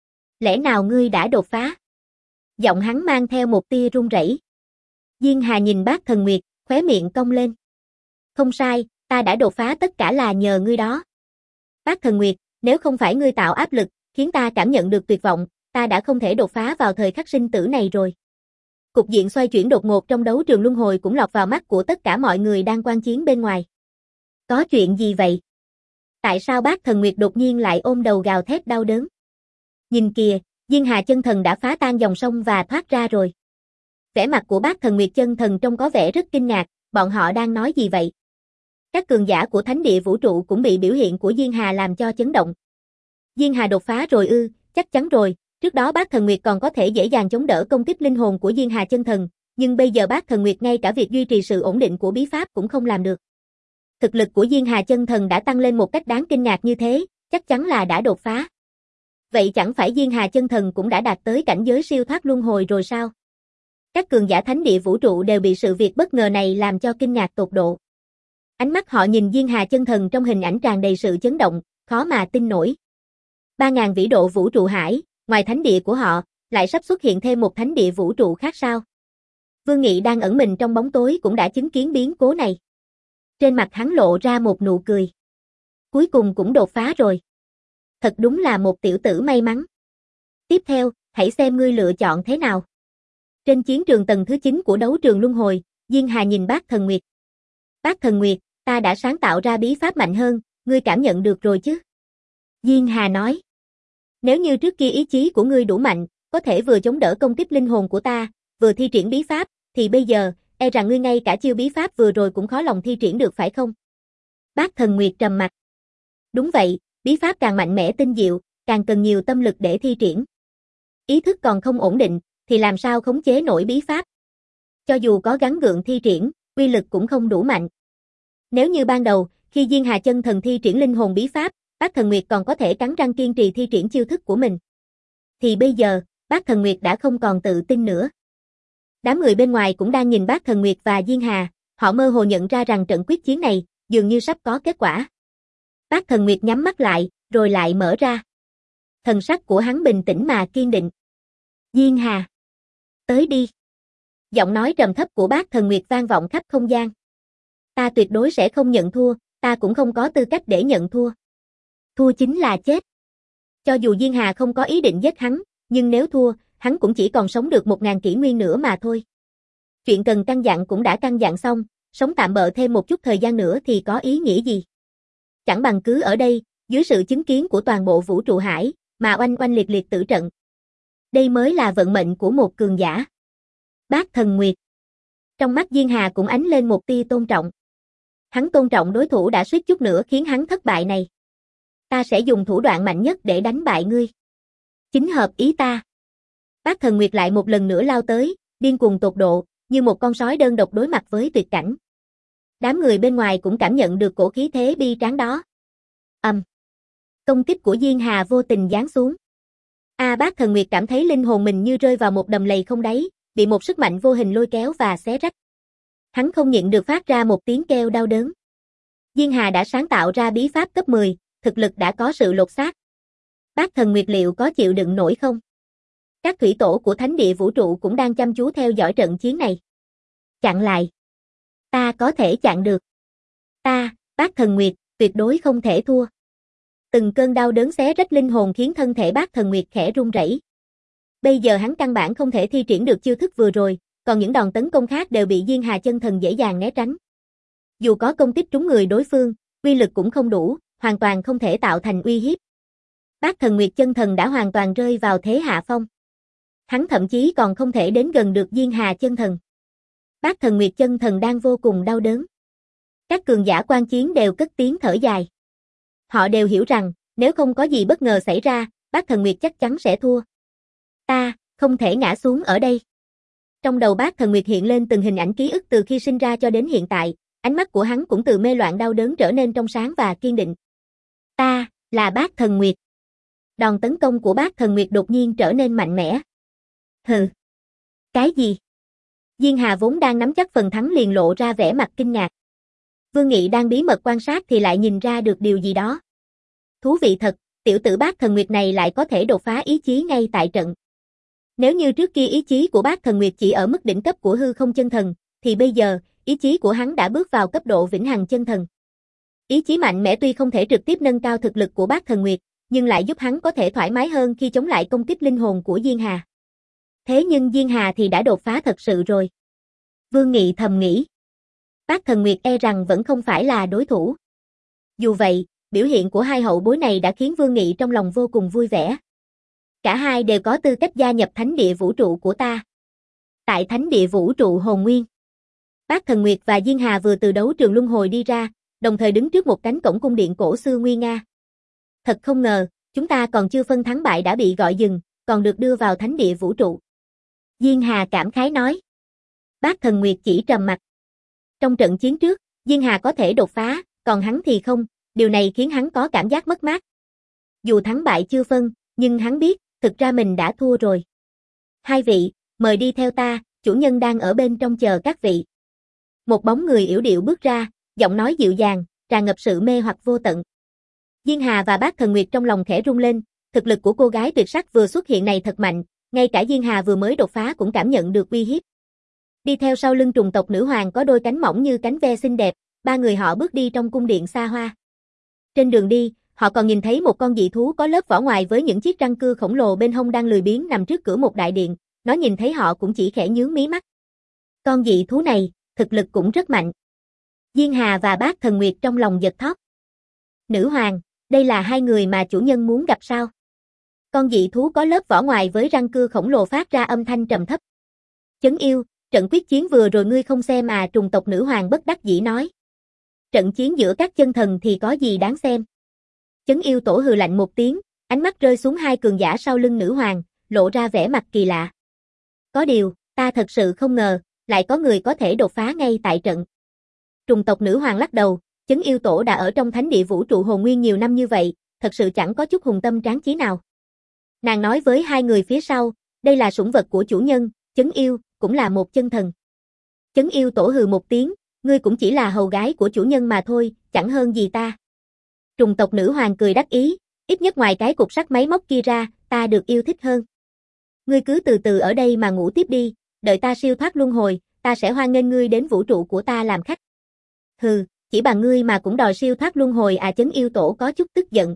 Lẽ nào ngươi đã đột phá? Giọng hắn mang theo một tia run rẩy. Diên Hà nhìn bác thần nguyệt, khóe miệng cong lên. Không sai, ta đã đột phá tất cả là nhờ ngươi đó. Bác thần nguyệt, nếu không phải ngươi tạo áp lực, khiến ta cảm nhận được tuyệt vọng, ta đã không thể đột phá vào thời khắc sinh tử này rồi. Cục diện xoay chuyển đột ngột trong đấu trường luân hồi cũng lọt vào mắt của tất cả mọi người đang quan chiến bên ngoài. Có chuyện gì vậy? Tại sao bác thần nguyệt đột nhiên lại ôm đầu gào thét đau đớn? Nhìn kìa, Diên Hà chân thần đã phá tan dòng sông và thoát ra rồi. Vẻ mặt của bác thần nguyệt chân thần trông có vẻ rất kinh ngạc, bọn họ đang nói gì vậy? Các cường giả của thánh địa vũ trụ cũng bị biểu hiện của Diên Hà làm cho chấn động. Diên Hà đột phá rồi ư, chắc chắn rồi, trước đó bác thần nguyệt còn có thể dễ dàng chống đỡ công kích linh hồn của Diên Hà chân thần, nhưng bây giờ bác thần nguyệt ngay cả việc duy trì sự ổn định của bí pháp cũng không làm được. Thực lực của Diên Hà chân thần đã tăng lên một cách đáng kinh ngạc như thế, chắc chắn là đã đột phá. Vậy chẳng phải Diên Hà chân thần cũng đã đạt tới cảnh giới siêu thoát luân hồi rồi sao? Các cường giả thánh địa vũ trụ đều bị sự việc bất ngờ này làm cho kinh ngạc tột độ. Ánh mắt họ nhìn Diên Hà chân thần trong hình ảnh tràn đầy sự chấn động, khó mà tin nổi. Ba ngàn vĩ độ vũ trụ hải, ngoài thánh địa của họ, lại sắp xuất hiện thêm một thánh địa vũ trụ khác sao? Vương Nghị đang ẩn mình trong bóng tối cũng đã chứng kiến biến cố này. Trên mặt hắn lộ ra một nụ cười. Cuối cùng cũng đột phá rồi. Thật đúng là một tiểu tử may mắn. Tiếp theo, hãy xem ngươi lựa chọn thế nào. Trên chiến trường tầng thứ chín của đấu trường luân hồi, Diên Hà nhìn bác thần nguyệt. Bác thần nguyệt, ta đã sáng tạo ra bí pháp mạnh hơn, ngươi cảm nhận được rồi chứ? Diên Hà nói. Nếu như trước kia ý chí của ngươi đủ mạnh, có thể vừa chống đỡ công kích linh hồn của ta, vừa thi triển bí pháp, thì bây giờ, e rằng ngươi ngay cả chiêu bí pháp vừa rồi cũng khó lòng thi triển được phải không? Bác thần nguyệt trầm mặt. Đúng vậy, bí pháp càng mạnh mẽ tinh diệu, càng cần nhiều tâm lực để thi triển. Ý thức còn không ổn định, thì làm sao khống chế nổi bí pháp? Cho dù có gắng gượng thi triển, uy lực cũng không đủ mạnh. Nếu như ban đầu, khi Diên Hà chân thần thi triển linh hồn bí pháp, bác thần nguyệt còn có thể cắn răng kiên trì thi triển chiêu thức của mình. Thì bây giờ, bác thần nguyệt đã không còn tự tin nữa. Đám người bên ngoài cũng đang nhìn bác thần nguyệt và Diên Hà, họ mơ hồ nhận ra rằng trận quyết chiến này, dường như sắp có kết quả. Bác thần nguyệt nhắm mắt lại, rồi lại mở ra. Thần sắc của hắn bình tĩnh mà kiên định. Diên Hà, tới đi. Giọng nói trầm thấp của bác thần nguyệt vang vọng khắp không gian. Ta tuyệt đối sẽ không nhận thua, ta cũng không có tư cách để nhận thua. Thua chính là chết. Cho dù Diên Hà không có ý định giết hắn, nhưng nếu thua, hắn cũng chỉ còn sống được một ngàn kỷ nguyên nữa mà thôi. Chuyện cần căn dặn cũng đã căn dặn xong, sống tạm bợ thêm một chút thời gian nữa thì có ý nghĩa gì? Chẳng bằng cứ ở đây, dưới sự chứng kiến của toàn bộ vũ trụ hải, mà oanh oanh liệt liệt tử trận. Đây mới là vận mệnh của một cường giả. Bác thần nguyệt. Trong mắt Diên Hà cũng ánh lên một tia tôn trọng. Hắn tôn trọng đối thủ đã suýt chút nữa khiến hắn thất bại này. Ta sẽ dùng thủ đoạn mạnh nhất để đánh bại ngươi. Chính hợp ý ta. Bác thần nguyệt lại một lần nữa lao tới, điên cuồng tột độ, như một con sói đơn độc đối mặt với tuyệt cảnh. Đám người bên ngoài cũng cảm nhận được cổ khí thế bi tráng đó. Ầm. Um. Công kích của Diên Hà vô tình giáng xuống. A à, bác thần nguyệt cảm thấy linh hồn mình như rơi vào một đầm lầy không đáy, bị một sức mạnh vô hình lôi kéo và xé rách. Hắn không nhịn được phát ra một tiếng kêu đau đớn. Diên Hà đã sáng tạo ra bí pháp cấp mười, thực lực đã có sự lột xác. Bác Thần Nguyệt liệu có chịu đựng nổi không? Các thủy tổ của thánh địa vũ trụ cũng đang chăm chú theo dõi trận chiến này. Chặn lại. Ta có thể chặn được. Ta, Bác Thần Nguyệt, tuyệt đối không thể thua. Từng cơn đau đớn xé rách linh hồn khiến thân thể Bác Thần Nguyệt khẽ run rẩy. Bây giờ hắn căn bản không thể thi triển được chiêu thức vừa rồi, còn những đòn tấn công khác đều bị Diên Hà chân thần dễ dàng né tránh. Dù có công kích trúng người đối phương, uy lực cũng không đủ, hoàn toàn không thể tạo thành uy hiếp. Bác Thần Nguyệt chân thần đã hoàn toàn rơi vào thế hạ phong. Hắn thậm chí còn không thể đến gần được Diên Hà chân thần. Bác Thần Nguyệt chân thần đang vô cùng đau đớn. Các cường giả quan chiến đều cất tiếng thở dài. Họ đều hiểu rằng, nếu không có gì bất ngờ xảy ra, Bác Thần Nguyệt chắc chắn sẽ thua. Ta, không thể ngã xuống ở đây. Trong đầu Bác Thần Nguyệt hiện lên từng hình ảnh ký ức từ khi sinh ra cho đến hiện tại, ánh mắt của hắn cũng từ mê loạn đau đớn trở nên trong sáng và kiên định. Ta, là Bác Thần Nguyệt. Đòn tấn công của Bác Thần Nguyệt đột nhiên trở nên mạnh mẽ. Hừ. Cái gì? Diên Hà vốn đang nắm chắc phần thắng liền lộ ra vẻ mặt kinh ngạc. Vương Nghị đang bí mật quan sát thì lại nhìn ra được điều gì đó. Thú vị thật, tiểu tử Bác Thần Nguyệt này lại có thể đột phá ý chí ngay tại trận. Nếu như trước kia ý chí của Bác Thần Nguyệt chỉ ở mức đỉnh cấp của hư không chân thần, thì bây giờ, ý chí của hắn đã bước vào cấp độ vĩnh hằng chân thần. Ý chí mạnh mẽ tuy không thể trực tiếp nâng cao thực lực của Bác Thần Nguyệt, nhưng lại giúp hắn có thể thoải mái hơn khi chống lại công kích linh hồn của Diên Hà. Thế nhưng Diên Hà thì đã đột phá thật sự rồi. Vương Nghị thầm nghĩ. Bác Thần Nguyệt e rằng vẫn không phải là đối thủ. Dù vậy, biểu hiện của hai hậu bối này đã khiến Vương Nghị trong lòng vô cùng vui vẻ. Cả hai đều có tư cách gia nhập thánh địa vũ trụ của ta. Tại thánh địa vũ trụ Hồn Nguyên, Bác Thần Nguyệt và Diên Hà vừa từ đấu trường luân hồi đi ra, đồng thời đứng trước một cánh cổng cung điện cổ xưa nguy nga. Thật không ngờ, chúng ta còn chưa phân thắng bại đã bị gọi dừng, còn được đưa vào thánh địa vũ trụ. Diên Hà cảm khái nói. Bác Thần Nguyệt chỉ trầm mặt. Trong trận chiến trước, Diên Hà có thể đột phá, còn hắn thì không, điều này khiến hắn có cảm giác mất mát. Dù thắng bại chưa phân, nhưng hắn biết, thực ra mình đã thua rồi. Hai vị, mời đi theo ta, chủ nhân đang ở bên trong chờ các vị. Một bóng người yểu điệu bước ra, giọng nói dịu dàng, tràn ngập sự mê hoặc vô tận. Diên Hà và Bác Thần Nguyệt trong lòng khẽ rung lên, thực lực của cô gái tuyệt sắc vừa xuất hiện này thật mạnh, ngay cả Diên Hà vừa mới đột phá cũng cảm nhận được uy hiếp. Đi theo sau lưng trùng tộc nữ hoàng có đôi cánh mỏng như cánh ve xinh đẹp, ba người họ bước đi trong cung điện xa hoa. Trên đường đi, họ còn nhìn thấy một con dị thú có lớp vỏ ngoài với những chiếc răng cưa khổng lồ bên hông đang lười biếng nằm trước cửa một đại điện, nó nhìn thấy họ cũng chỉ khẽ nhướng mí mắt. Con dị thú này, thực lực cũng rất mạnh. Diên Hà và Bác Thần Nguyệt trong lòng giật thót. Nữ hoàng, đây là hai người mà chủ nhân muốn gặp sao? Con dị thú có lớp vỏ ngoài với răng cưa khổng lồ phát ra âm thanh trầm thấp. Chấn yêu, trận quyết chiến vừa rồi ngươi không xem à, trùng tộc nữ hoàng bất đắc dĩ nói. Trận chiến giữa các chân thần thì có gì đáng xem? Chấn yêu tổ hừ lạnh một tiếng, ánh mắt rơi xuống hai cường giả sau lưng nữ hoàng, lộ ra vẻ mặt kỳ lạ. Có điều, ta thật sự không ngờ, lại có người có thể đột phá ngay tại trận. Trùng tộc nữ hoàng lắc đầu, Chấn yêu tổ đã ở trong thánh địa vũ trụ hồn nguyên nhiều năm như vậy, thật sự chẳng có chút hùng tâm tráng chí nào. Nàng nói với hai người phía sau, đây là sủng vật của chủ nhân, Chấn yêu, cũng là một chân thần. Chấn yêu tổ hừ một tiếng, ngươi cũng chỉ là hầu gái của chủ nhân mà thôi, chẳng hơn gì ta. Trùng tộc nữ hoàng cười đắc ý, ít nhất ngoài cái cục sắt máy móc kia ra, ta được yêu thích hơn. Ngươi cứ từ từ ở đây mà ngủ tiếp đi, đợi ta siêu thoát luân hồi, ta sẽ hoan nghênh ngươi đến vũ trụ của ta làm khách. Hừ, chỉ bằng ngươi mà cũng đòi siêu thoát luân hồi à, Chấn yêu tổ có chút tức giận.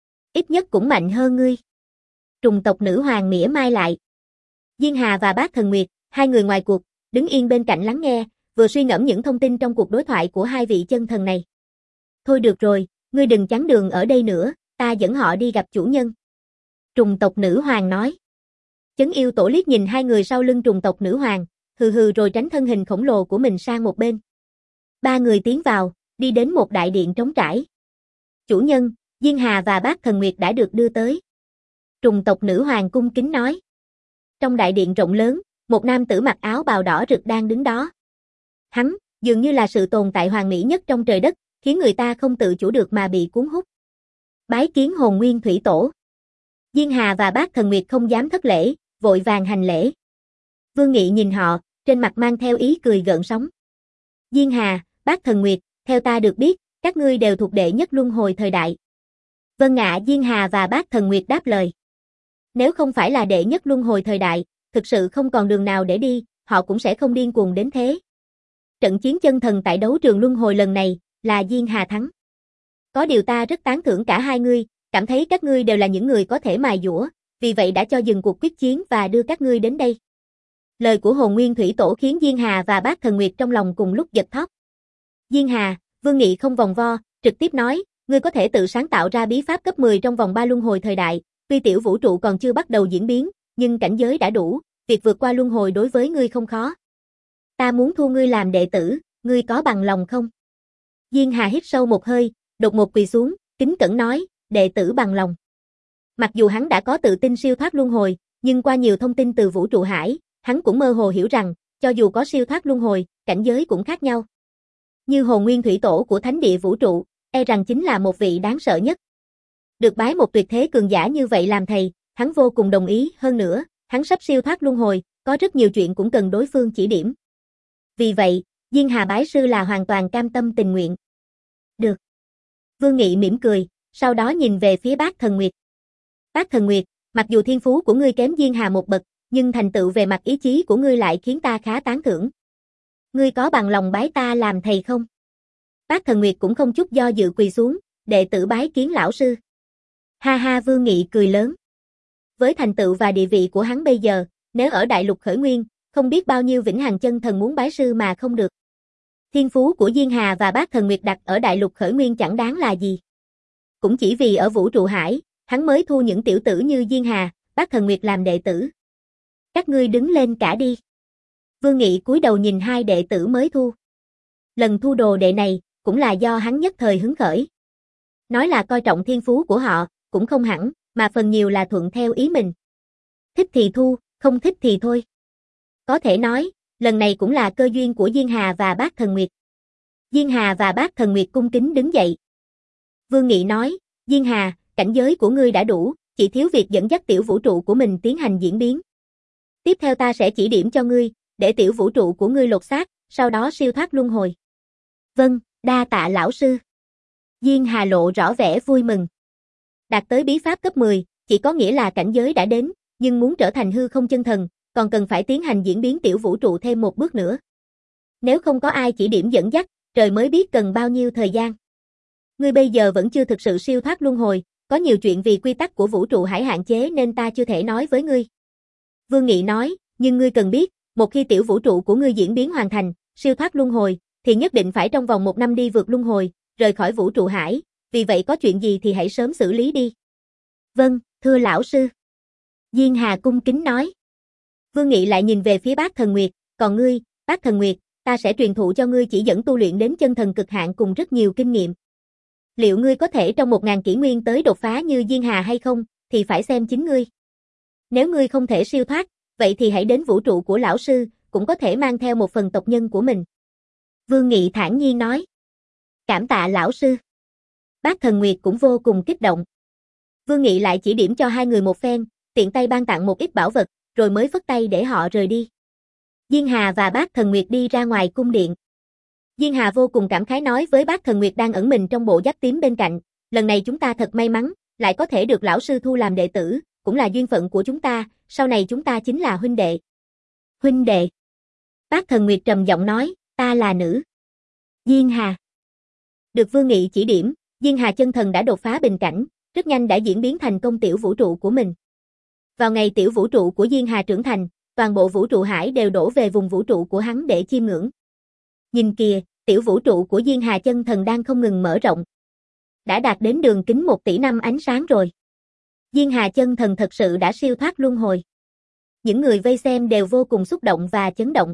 Ít nhất cũng mạnh hơn ngươi. Trùng tộc nữ hoàng mỉa mai lại. Diên Hà và Bác Thần Nguyệt, hai người ngoài cuộc, đứng yên bên cạnh lắng nghe, vừa suy ngẫm những thông tin trong cuộc đối thoại của hai vị chân thần này. Thôi được rồi, ngươi đừng chắn đường ở đây nữa, ta dẫn họ đi gặp chủ nhân. Trùng tộc nữ hoàng nói. Chấn yêu tổ liếc nhìn hai người sau lưng trùng tộc nữ hoàng, hừ hừ rồi tránh thân hình khổng lồ của mình sang một bên. Ba người tiến vào, đi đến một đại điện trống trải. Chủ nhân, Diên Hà và Bác Thần Nguyệt đã được đưa tới. Trùng tộc nữ hoàng cung kính nói. Trong đại điện rộng lớn, một nam tử mặc áo bào đỏ rực đang đứng đó. Hắn, dường như là sự tồn tại hoàn mỹ nhất trong trời đất, khiến người ta không tự chủ được mà bị cuốn hút. Bái kiến hồn nguyên thủy tổ. Diên Hà và Bác Thần Nguyệt không dám thất lễ, vội vàng hành lễ. Vương Nghị nhìn họ, trên mặt mang theo ý cười gợn sóng. Diên Hà, Bác Thần Nguyệt, theo ta được biết, các ngươi đều thuộc đệ nhất luân hồi thời đại. Vâng ạ, Diên Hà và Bác Thần Nguyệt đáp lời. Nếu không phải là đệ nhất luân hồi thời đại, thực sự không còn đường nào để đi, họ cũng sẽ không điên cuồng đến thế. Trận chiến chân thần tại đấu trường luân hồi lần này, là Diên Hà thắng. Có điều ta rất tán thưởng cả hai ngươi, cảm thấy các ngươi đều là những người có thể mài dũa, vì vậy đã cho dừng cuộc quyết chiến và đưa các ngươi đến đây. Lời của Hồn Nguyên Thủy Tổ khiến Diên Hà và Bác Thần Nguyệt trong lòng cùng lúc giật thót. Diên Hà, Vương Nghị không vòng vo, trực tiếp nói, ngươi có thể tự sáng tạo ra bí pháp cấp mười trong vòng ba luân hồi thời đại, tuy tiểu vũ trụ còn chưa bắt đầu diễn biến, nhưng cảnh giới đã đủ, việc vượt qua luân hồi đối với ngươi không khó. Ta muốn thu ngươi làm đệ tử, ngươi có bằng lòng không? Diên Hà hít sâu một hơi, đột ngột quỳ xuống, kính cẩn nói, đệ tử bằng lòng. Mặc dù hắn đã có tự tin siêu thoát luân hồi, nhưng qua nhiều thông tin từ vũ trụ hải, hắn cũng mơ hồ hiểu rằng, cho dù có siêu thoát luân hồi, cảnh giới cũng khác nhau. Như Hồn Nguyên Thủy Tổ của Thánh Địa Vũ Trụ, e rằng chính là một vị đáng sợ nhất. Được bái một tuyệt thế cường giả như vậy làm thầy, hắn vô cùng đồng ý, hơn nữa, hắn sắp siêu thoát luân hồi, có rất nhiều chuyện cũng cần đối phương chỉ điểm. Vì vậy, Diên Hà bái sư là hoàn toàn cam tâm tình nguyện. Được. Vương Nghị mỉm cười, sau đó nhìn về phía Bác Thần Nguyệt. Bác Thần Nguyệt, mặc dù thiên phú của ngươi kém Diên Hà một bậc, nhưng thành tựu về mặt ý chí của ngươi lại khiến ta khá tán thưởng. Ngươi có bằng lòng bái ta làm thầy không? Bác Thần Nguyệt cũng không chút do dự quỳ xuống, đệ tử bái kiến lão sư. Ha ha, Vương Nghị cười lớn. Với thành tựu và địa vị của hắn bây giờ, nếu ở đại lục khởi nguyên, không biết bao nhiêu vĩnh hằng chân thần muốn bái sư mà không được. Thiên phú của Diên Hà và Bác Thần Nguyệt đặt ở đại lục khởi nguyên chẳng đáng là gì. Cũng chỉ vì ở vũ trụ hải, hắn mới thu những tiểu tử như Diên Hà, Bác Thần Nguyệt làm đệ tử. Các ngươi đứng lên cả đi. Vương Nghị cúi đầu nhìn hai đệ tử mới thu. Lần thu đồ đệ này, cũng là do hắn nhất thời hứng khởi. Nói là coi trọng thiên phú của họ, cũng không hẳn, mà phần nhiều là thuận theo ý mình. Thích thì thu, không thích thì thôi. Có thể nói, lần này cũng là cơ duyên của Diên Hà và Bác Thần Nguyệt. Diên Hà và Bác Thần Nguyệt cung kính đứng dậy. Vương Nghị nói, Diên Hà, cảnh giới của ngươi đã đủ, chỉ thiếu việc dẫn dắt tiểu vũ trụ của mình tiến hành diễn biến. Tiếp theo ta sẽ chỉ điểm cho ngươi, để tiểu vũ trụ của ngươi lột xác, sau đó siêu thoát luân hồi. Vâng, đa tạ lão sư. Diên Hà lộ rõ vẻ vui mừng. Đạt tới bí pháp cấp mười, chỉ có nghĩa là cảnh giới đã đến, nhưng muốn trở thành hư không chân thần, còn cần phải tiến hành diễn biến tiểu vũ trụ thêm một bước nữa. Nếu không có ai chỉ điểm dẫn dắt, trời mới biết cần bao nhiêu thời gian. Ngươi bây giờ vẫn chưa thực sự siêu thoát luân hồi, có nhiều chuyện vì quy tắc của vũ trụ hải hạn chế nên ta chưa thể nói với ngươi. Vương Nghị nói, nhưng ngươi cần biết, một khi tiểu vũ trụ của ngươi diễn biến hoàn thành, siêu thoát luân hồi, thì nhất định phải trong vòng một năm đi vượt luân hồi, rời khỏi vũ trụ hải, vì vậy có chuyện gì thì hãy sớm xử lý đi. Vâng, thưa lão sư. Diên Hà cung kính nói. Vương Nghị lại nhìn về phía Bác Thần Nguyệt, còn ngươi, Bác Thần Nguyệt, ta sẽ truyền thụ cho ngươi chỉ dẫn tu luyện đến chân thần cực hạn cùng rất nhiều kinh nghiệm. Liệu ngươi có thể trong một ngàn kỷ nguyên tới đột phá như Diên Hà hay không, thì phải xem chính ngươi. Nếu ngươi không thể siêu thoát, vậy thì hãy đến vũ trụ của lão sư, cũng có thể mang theo một phần tộc nhân của mình. Vương Nghị thản nhiên nói. Cảm tạ lão sư. Bác Thần Nguyệt cũng vô cùng kích động. Vương Nghị lại chỉ điểm cho hai người một phen, tiện tay ban tặng một ít bảo vật, rồi mới phất tay để họ rời đi. Diên Hà và Bác Thần Nguyệt đi ra ngoài cung điện. Diên Hà vô cùng cảm khái nói với Bác Thần Nguyệt đang ẩn mình trong bộ giáp tím bên cạnh, lần này chúng ta thật may mắn, lại có thể được lão sư thu làm đệ tử, cũng là duyên phận của chúng ta, sau này chúng ta chính là huynh đệ. Huynh đệ. Bác Thần Nguyệt trầm giọng nói, ta là nữ. Diên Hà. Được Vương Nghị chỉ điểm, Diên Hà chân thần đã đột phá bình cảnh, rất nhanh đã diễn biến thành công tiểu vũ trụ của mình. Vào ngày tiểu vũ trụ của Diên Hà trưởng thành, toàn bộ vũ trụ hải đều đổ về vùng vũ trụ của hắn để chiêm ngưỡng. Nhìn kìa, tiểu vũ trụ của Diên Hà chân thần đang không ngừng mở rộng. Đã đạt đến đường kính một tỷ năm ánh sáng rồi. Diên Hà chân thần thật sự đã siêu thoát luân hồi. Những người vây xem đều vô cùng xúc động và chấn động.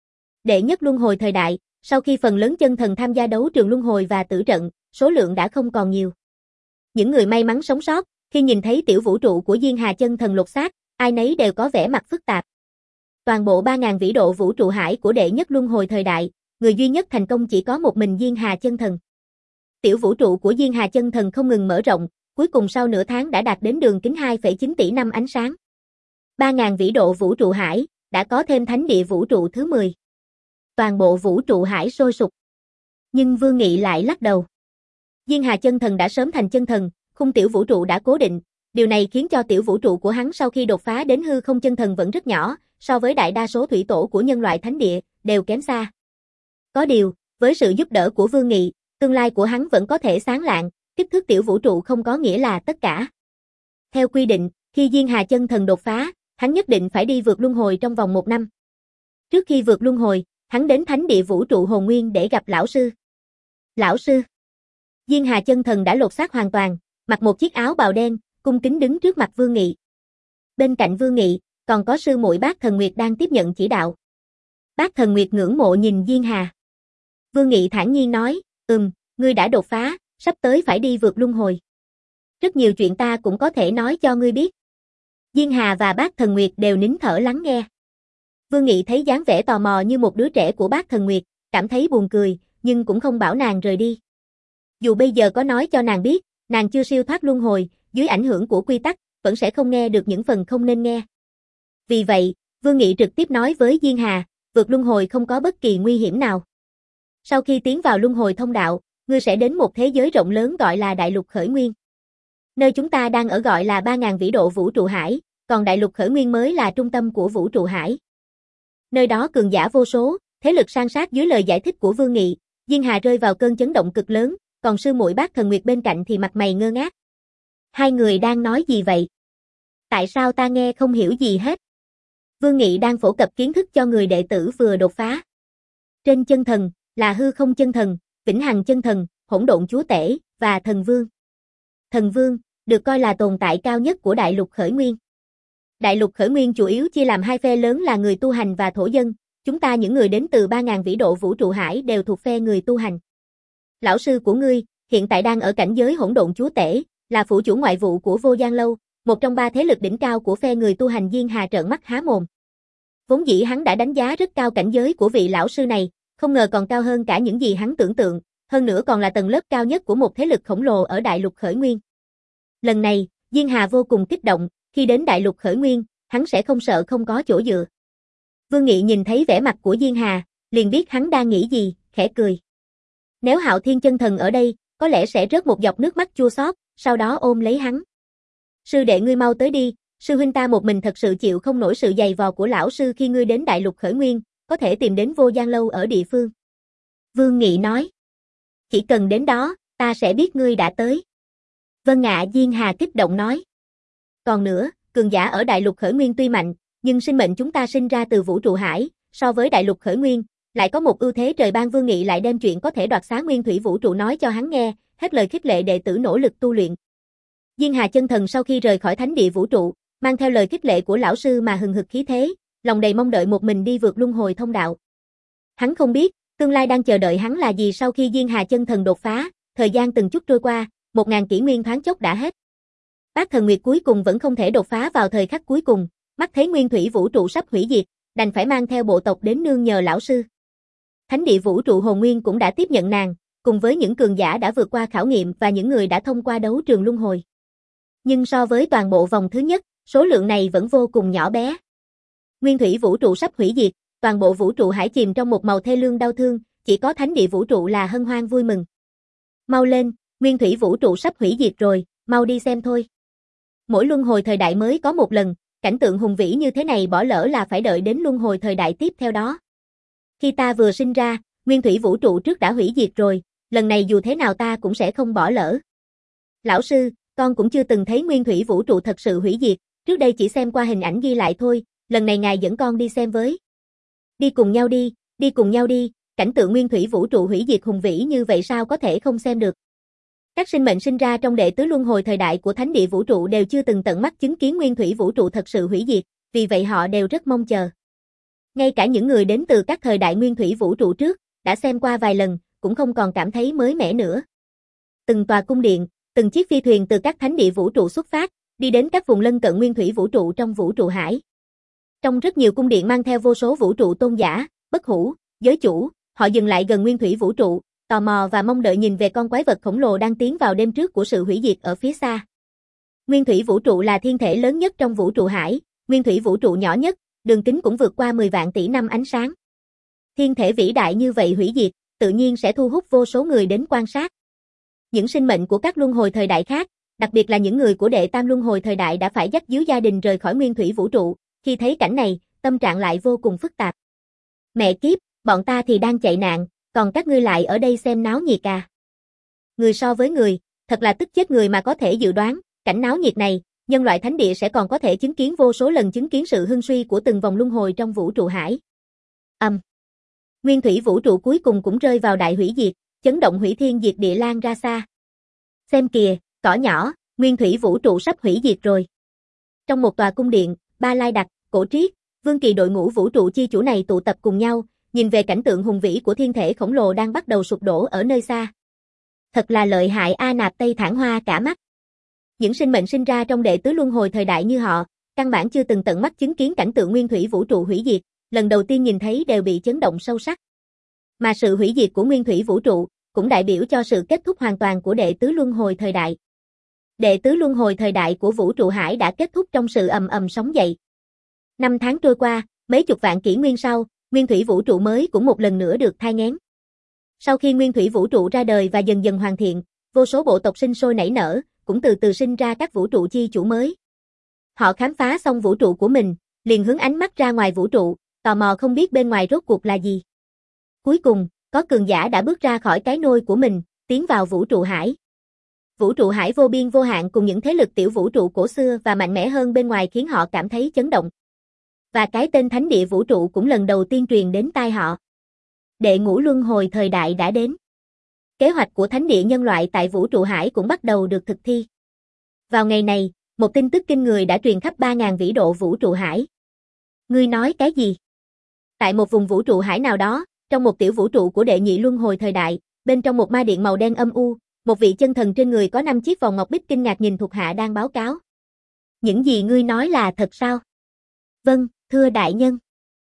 Đệ nhất luân hồi thời đại, sau khi phần lớn chân thần tham gia đấu trường luân hồi và tử trận, số lượng đã không còn nhiều. Những người may mắn sống sót, khi nhìn thấy tiểu vũ trụ của Diên Hà chân thần lột xác, ai nấy đều có vẻ mặt phức tạp. Toàn bộ ba nghìn vĩ độ vũ trụ hải của đệ nhất luân hồi thời đại, người duy nhất thành công chỉ có một mình Diên Hà chân thần. Tiểu vũ trụ của Diên Hà chân thần không ngừng mở rộng, cuối cùng sau nửa tháng đã đạt đến đường kính hai phẩy chín tỷ năm ánh sáng. ba nghìn vĩ độ vũ trụ hải, đã có thêm thánh địa vũ trụ thứ mười. Toàn bộ vũ trụ hải sôi sục. Nhưng Vương Nghị lại lắc đầu. Diên Hà chân thần đã sớm thành chân thần, khung tiểu vũ trụ đã cố định, điều này khiến cho tiểu vũ trụ của hắn sau khi đột phá đến hư không chân thần vẫn rất nhỏ, so với đại đa số thủy tổ của nhân loại thánh địa, đều kém xa. Có điều, với sự giúp đỡ của Vương Nghị, tương lai của hắn vẫn có thể sáng lạng, kích thước tiểu vũ trụ không có nghĩa là tất cả. Theo quy định, khi Diên Hà chân thần đột phá, hắn nhất định phải đi vượt luân hồi trong vòng một năm. Trước khi vượt luân hồi, hắn đến thánh địa vũ trụ hồn nguyên để gặp lão sư. Lão sư. Diên Hà chân thần đã lột xác hoàn toàn, mặc một chiếc áo bào đen, cung kính đứng trước mặt Vương Nghị. Bên cạnh Vương Nghị, còn có sư muội Bác Thần Nguyệt đang tiếp nhận chỉ đạo. Bác Thần Nguyệt ngưỡng mộ nhìn Diên Hà. Vương Nghị thản nhiên nói, ừm, ngươi đã đột phá, sắp tới phải đi vượt luân hồi. Rất nhiều chuyện ta cũng có thể nói cho ngươi biết. Diên Hà và Bác Thần Nguyệt đều nín thở lắng nghe. Vương Nghị thấy dáng vẻ tò mò như một đứa trẻ của Bác Thần Nguyệt, cảm thấy buồn cười, nhưng cũng không bảo nàng rời đi. Dù bây giờ có nói cho nàng biết, nàng chưa siêu thoát luân hồi, dưới ảnh hưởng của quy tắc, vẫn sẽ không nghe được những phần không nên nghe. Vì vậy, Vương Nghị trực tiếp nói với Diên Hà, vượt luân hồi không có bất kỳ nguy hiểm nào. Sau khi tiến vào luân hồi thông đạo, ngươi sẽ đến một thế giới rộng lớn gọi là Đại Lục Khởi Nguyên. Nơi chúng ta đang ở gọi là ba nghìn vĩ độ vũ trụ hải, còn Đại Lục Khởi Nguyên mới là trung tâm của vũ trụ hải. Nơi đó cường giả vô số, thế lực san sát. Dưới lời giải thích của Vương Nghị, Diên Hà rơi vào cơn chấn động cực lớn, còn sư muội Bác Thần Nguyệt bên cạnh thì mặt mày ngơ ngác. Hai người đang nói gì vậy? Tại sao ta nghe không hiểu gì hết? Vương Nghị đang phổ cập kiến thức cho người đệ tử vừa đột phá. Trên chân thần, là hư không chân thần, vĩnh hằng chân thần, hỗn độn chúa tể, và thần vương. Thần vương, được coi là tồn tại cao nhất của Đại Lục Khởi Nguyên. Đại Lục Khởi Nguyên chủ yếu chia làm hai phe lớn là người tu hành và thổ dân, chúng ta những người đến từ ba nghìn vĩ độ vũ trụ hải đều thuộc phe người tu hành. Lão sư của ngươi, hiện tại đang ở cảnh giới hỗn độn chúa tể, là phụ chủ ngoại vụ của Vô Gian Lâu, một trong ba thế lực đỉnh cao của phe người tu hành. Diên Hà trợn mắt há mồm. Vốn dĩ hắn đã đánh giá rất cao cảnh giới của vị lão sư này, không ngờ còn cao hơn cả những gì hắn tưởng tượng, hơn nữa còn là tầng lớp cao nhất của một thế lực khổng lồ ở Đại Lục Khởi Nguyên. Lần này, Diên Hà vô cùng kích động, khi đến Đại Lục Khởi Nguyên, hắn sẽ không sợ không có chỗ dựa. Vương Nghị nhìn thấy vẻ mặt của Diên Hà, liền biết hắn đang nghĩ gì, khẽ cười. Nếu Hạo Thiên chân thần ở đây, có lẽ sẽ rớt một giọt nước mắt chua xót, sau đó ôm lấy hắn. Sư đệ ngươi mau tới đi, sư huynh ta một mình thật sự chịu không nổi sự dày vò của lão sư. Khi ngươi đến Đại Lục Khởi Nguyên, có thể tìm đến Vô Gian Lâu ở địa phương. Vương Nghị nói. Chỉ cần đến đó, ta sẽ biết ngươi đã tới. Vân ạ. Diên Hà kích động nói. Còn nữa, cường giả ở Đại Lục Khởi Nguyên tuy mạnh, nhưng sinh mệnh chúng ta sinh ra từ vũ trụ hải, so với Đại Lục Khởi Nguyên, lại có một ưu thế trời ban. Vương Nghị lại đem chuyện có thể đoạt xá nguyên thủy vũ trụ nói cho hắn nghe, hết lời khích lệ đệ tử nỗ lực tu luyện. Diên Hà chân thần sau khi rời khỏi thánh địa vũ trụ, mang theo lời khích lệ của lão sư mà hừng hực khí thế, lòng đầy mong đợi một mình đi vượt luân hồi thông đạo. Hắn không biết, tương lai đang chờ đợi hắn là gì sau khi Diên Hà chân thần đột phá, thời gian từng chút trôi qua, một ngàn kỷ nguyên thoáng chốc đã hết. Bác Thần Nguyệt cuối cùng vẫn không thể đột phá vào thời khắc cuối cùng, mắt thấy nguyên thủy vũ trụ sắp hủy diệt, đành phải mang theo bộ tộc đến nương nhờ lão sư. Thánh địa vũ trụ hồn nguyên cũng đã tiếp nhận nàng, cùng với những cường giả đã vượt qua khảo nghiệm và những người đã thông qua đấu trường luân hồi. Nhưng so với toàn bộ vòng thứ nhất, số lượng này vẫn vô cùng nhỏ bé. Nguyên thủy vũ trụ sắp hủy diệt, toàn bộ vũ trụ hải chìm trong một màu thê lương đau thương, chỉ có thánh địa vũ trụ là hân hoan vui mừng. Mau lên, nguyên thủy vũ trụ sắp hủy diệt rồi, mau đi xem thôi. Mỗi luân hồi thời đại mới có một lần, cảnh tượng hùng vĩ như thế này bỏ lỡ là phải đợi đến luân hồi thời đại tiếp theo đó. Khi ta vừa sinh ra, nguyên thủy vũ trụ trước đã hủy diệt rồi, lần này dù thế nào ta cũng sẽ không bỏ lỡ. Lão sư, con cũng chưa từng thấy nguyên thủy vũ trụ thật sự hủy diệt, trước đây chỉ xem qua hình ảnh ghi lại thôi, lần này ngài dẫn con đi xem với. Đi cùng nhau đi, đi cùng nhau đi, cảnh tượng nguyên thủy vũ trụ hủy diệt hùng vĩ như vậy sao có thể không xem được. Các sinh mệnh sinh ra trong đệ tứ luân hồi thời đại của thánh địa vũ trụ đều chưa từng tận mắt chứng kiến nguyên thủy vũ trụ thật sự hủy diệt, vì vậy họ đều rất mong chờ. Ngay cả những người đến từ các thời đại nguyên thủy vũ trụ trước, đã xem qua vài lần, cũng không còn cảm thấy mới mẻ nữa. Từng tòa cung điện, từng chiếc phi thuyền từ các thánh địa vũ trụ xuất phát, đi đến các vùng lân cận nguyên thủy vũ trụ trong vũ trụ hải. Trong rất nhiều cung điện mang theo vô số vũ trụ tôn giả, bất hủ, giới chủ, họ dừng lại gần nguyên thủy vũ trụ, tò mò và mong đợi nhìn về con quái vật khổng lồ đang tiến vào đêm trước của sự hủy diệt ở phía xa. Nguyên thủy vũ trụ là thiên thể lớn nhất trong vũ trụ hải, nguyên thủy vũ trụ nhỏ nhất, đường kính cũng vượt qua mười vạn tỷ năm ánh sáng. Thiên thể vĩ đại như vậy hủy diệt, tự nhiên sẽ thu hút vô số người đến quan sát. Những sinh mệnh của các luân hồi thời đại khác, Đặc biệt là những người của đệ tam luân hồi thời đại đã phải dắt díu gia đình rời khỏi nguyên thủy vũ trụ, khi thấy cảnh này, tâm trạng lại vô cùng phức tạp. Mẹ kiếp, bọn ta thì đang chạy nạn, còn các ngươi lại ở đây xem náo nhiệt à. Người so với người, thật là tức chết người mà có thể dự đoán, cảnh náo nhiệt này, nhân loại thánh địa sẽ còn có thể chứng kiến vô số lần chứng kiến sự hưng suy của từng vòng luân hồi trong vũ trụ hải. Âm. Um. Nguyên thủy vũ trụ cuối cùng cũng rơi vào đại hủy diệt, chấn động hủy thiên diệt địa lan ra xa. Xem kìa, cỏ nhỏ, nguyên thủy vũ trụ sắp hủy diệt rồi. Trong một tòa cung điện, Ba Lai Đặc, Cổ Triết, Vương Kỳ đội ngũ vũ trụ chi chủ này tụ tập cùng nhau, nhìn về cảnh tượng hùng vĩ của thiên thể khổng lồ đang bắt đầu sụp đổ ở nơi xa. Thật là lợi hại a, nạp Tây thản hoa cả mắt. Những sinh mệnh sinh ra trong đệ tứ luân hồi thời đại như họ, căn bản chưa từng tận mắt chứng kiến cảnh tượng nguyên thủy vũ trụ hủy diệt, lần đầu tiên nhìn thấy đều bị chấn động sâu sắc. Mà sự hủy diệt của nguyên thủy vũ trụ cũng đại biểu cho sự kết thúc hoàn toàn của đệ tứ luân hồi thời đại. Đệ tứ luân hồi thời đại của vũ trụ hải đã kết thúc trong sự ầm ầm sóng dậy. Năm tháng trôi qua, mấy chục vạn kỷ nguyên sau, nguyên thủy vũ trụ mới cũng một lần nữa được thai nghén. Sau khi nguyên thủy vũ trụ ra đời và dần dần hoàn thiện, vô số bộ tộc sinh sôi nảy nở, cũng từ từ sinh ra các vũ trụ chi chủ mới. Họ khám phá xong vũ trụ của mình, liền hướng ánh mắt ra ngoài vũ trụ, tò mò không biết bên ngoài rốt cuộc là gì. Cuối cùng, có cường giả đã bước ra khỏi cái nôi của mình, tiến vào vũ trụ hải. Vũ trụ hải vô biên vô hạn cùng những thế lực tiểu vũ trụ cổ xưa và mạnh mẽ hơn bên ngoài khiến họ cảm thấy chấn động. Và cái tên thánh địa vũ trụ cũng lần đầu tiên truyền đến tai họ. Đệ ngũ luân hồi thời đại đã đến. Kế hoạch của thánh địa nhân loại tại vũ trụ hải cũng bắt đầu được thực thi. Vào ngày này, một tin tức kinh người đã truyền khắp ba nghìn vĩ độ vũ trụ hải. Ngươi nói cái gì? Tại một vùng vũ trụ hải nào đó, trong một tiểu vũ trụ của đệ nhị luân hồi thời đại, bên trong một ma điện màu đen âm u, một vị chân thần trên người có năm chiếc vòng ngọc bích kinh ngạc nhìn thuộc hạ đang báo cáo. Những gì ngươi nói là thật sao? Vâng, thưa đại nhân.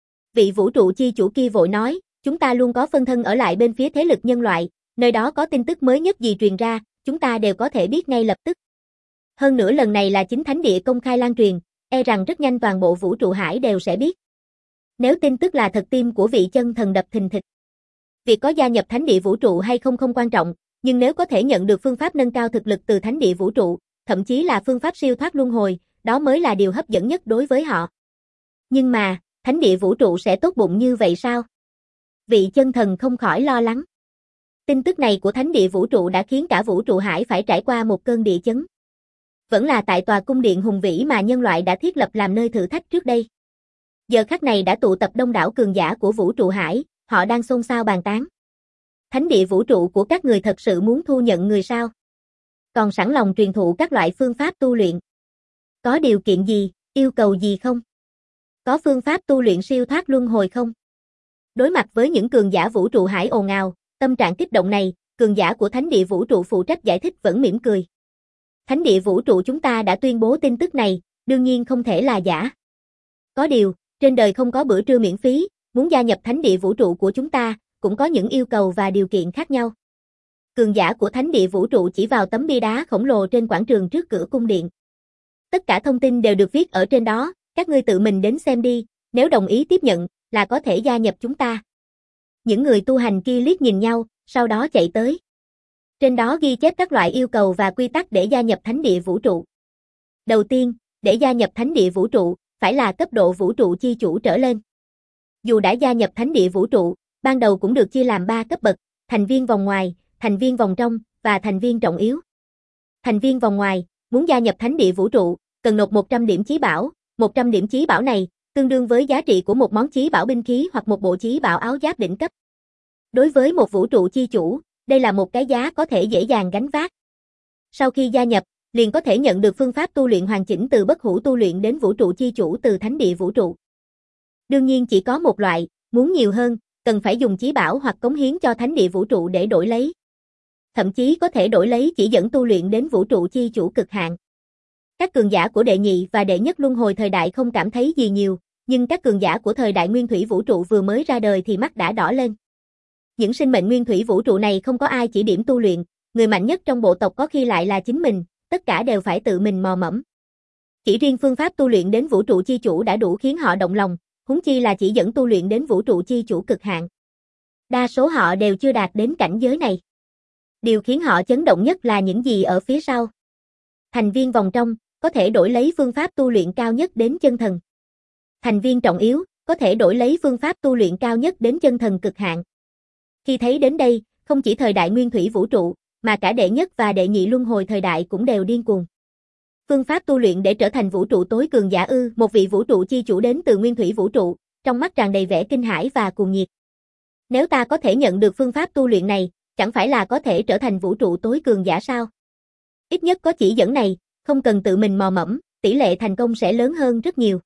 Vị vũ trụ chi chủ kia vội nói, chúng ta luôn có phân thân ở lại bên phía thế lực nhân loại, nơi đó có tin tức mới nhất gì truyền ra, chúng ta đều có thể biết ngay lập tức. Hơn nữa lần này là chính thánh địa công khai lan truyền, e rằng rất nhanh toàn bộ vũ trụ hải đều sẽ biết. Nếu tin tức là thật, tim của vị chân thần đập thình thịch. Việc có gia nhập thánh địa vũ trụ hay không không quan trọng, nhưng nếu có thể nhận được phương pháp nâng cao thực lực từ thánh địa vũ trụ, thậm chí là phương pháp siêu thoát luân hồi, đó mới là điều hấp dẫn nhất đối với họ. Nhưng mà, thánh địa vũ trụ sẽ tốt bụng như vậy sao? Vị chân thần không khỏi lo lắng. Tin tức này của thánh địa vũ trụ đã khiến cả vũ trụ hải phải trải qua một cơn địa chấn. Vẫn là tại tòa cung điện hùng vĩ mà nhân loại đã thiết lập làm nơi thử thách trước đây. Giờ khắc này đã tụ tập đông đảo cường giả của vũ trụ hải, họ đang xôn xao bàn tán. Thánh địa vũ trụ của các người thật sự muốn thu nhận người sao? Còn sẵn lòng truyền thụ các loại phương pháp tu luyện. Có điều kiện gì, yêu cầu gì không? Có phương pháp tu luyện siêu thoát luân hồi không? Đối mặt với những cường giả vũ trụ hải ồn ào, tâm trạng kích động này, cường giả của thánh địa vũ trụ phụ trách giải thích vẫn mỉm cười. Thánh địa vũ trụ chúng ta đã tuyên bố tin tức này, đương nhiên không thể là giả. Có điều, trên đời không có bữa trưa miễn phí, muốn gia nhập thánh địa vũ trụ của chúng ta, cũng có những yêu cầu và điều kiện khác nhau. Cường giả của thánh địa vũ trụ chỉ vào tấm bia đá khổng lồ trên quảng trường trước cửa cung điện. Tất cả thông tin đều được viết ở trên đó, các ngươi tự mình đến xem đi, nếu đồng ý tiếp nhận, là có thể gia nhập chúng ta. Những người tu hành kia liếc nhìn nhau, sau đó chạy tới. Trên đó ghi chép các loại yêu cầu và quy tắc để gia nhập thánh địa vũ trụ. Đầu tiên, để gia nhập thánh địa vũ trụ, phải là cấp độ vũ trụ chi chủ trở lên. Dù đã gia nhập thánh địa vũ trụ, ban đầu cũng được chia làm ba cấp bậc, thành viên vòng ngoài, thành viên vòng trong, và thành viên trọng yếu. Thành viên vòng ngoài, muốn gia nhập thánh địa vũ trụ, cần nộp một trăm điểm chí bảo, một trăm điểm chí bảo này, tương đương với giá trị của một món chí bảo binh khí hoặc một bộ chí bảo áo giáp đỉnh cấp. Đối với một vũ trụ chi chủ, đây là một cái giá có thể dễ dàng gánh vác. Sau khi gia nhập, liền có thể nhận được phương pháp tu luyện hoàn chỉnh từ bất hủ tu luyện đến vũ trụ chi chủ từ thánh địa vũ trụ. Đương nhiên chỉ có một loại, muốn nhiều hơn, cần phải dùng chí bảo hoặc cống hiến cho thánh địa vũ trụ để đổi lấy. Thậm chí có thể đổi lấy chỉ dẫn tu luyện đến vũ trụ chi chủ cực hạn. Các cường giả của đệ nhị và đệ nhất luân hồi thời đại không cảm thấy gì nhiều, nhưng các cường giả của thời đại nguyên thủy vũ trụ vừa mới ra đời thì mắt đã đỏ lên. Những sinh mệnh nguyên thủy vũ trụ này không có ai chỉ điểm tu luyện, người mạnh nhất trong bộ tộc có khi lại là chính mình, tất cả đều phải tự mình mò mẫm. Chỉ riêng phương pháp tu luyện đến vũ trụ chi chủ đã đủ khiến họ động lòng, huống chi là chỉ dẫn tu luyện đến vũ trụ chi chủ cực hạn. Đa số họ đều chưa đạt đến cảnh giới này. Điều khiến họ chấn động nhất là những gì ở phía sau. Thành viên vòng trong, có thể đổi lấy phương pháp tu luyện cao nhất đến chân thần. Thành viên trọng yếu, có thể đổi lấy phương pháp tu luyện cao nhất đến chân thần cực hạn. Khi thấy đến đây, không chỉ thời đại nguyên thủy vũ trụ, mà cả đệ nhất và đệ nhị luân hồi thời đại cũng đều điên cuồng. Phương pháp tu luyện để trở thành vũ trụ tối cường giả ư? Một vị vũ trụ chi chủ đến từ nguyên thủy vũ trụ, trong mắt tràn đầy vẻ kinh hãi và cuồng nhiệt. Nếu ta có thể nhận được phương pháp tu luyện này, chẳng phải là có thể trở thành vũ trụ tối cường giả sao? Ít nhất có chỉ dẫn này, không cần tự mình mò mẫm, tỷ lệ thành công sẽ lớn hơn rất nhiều.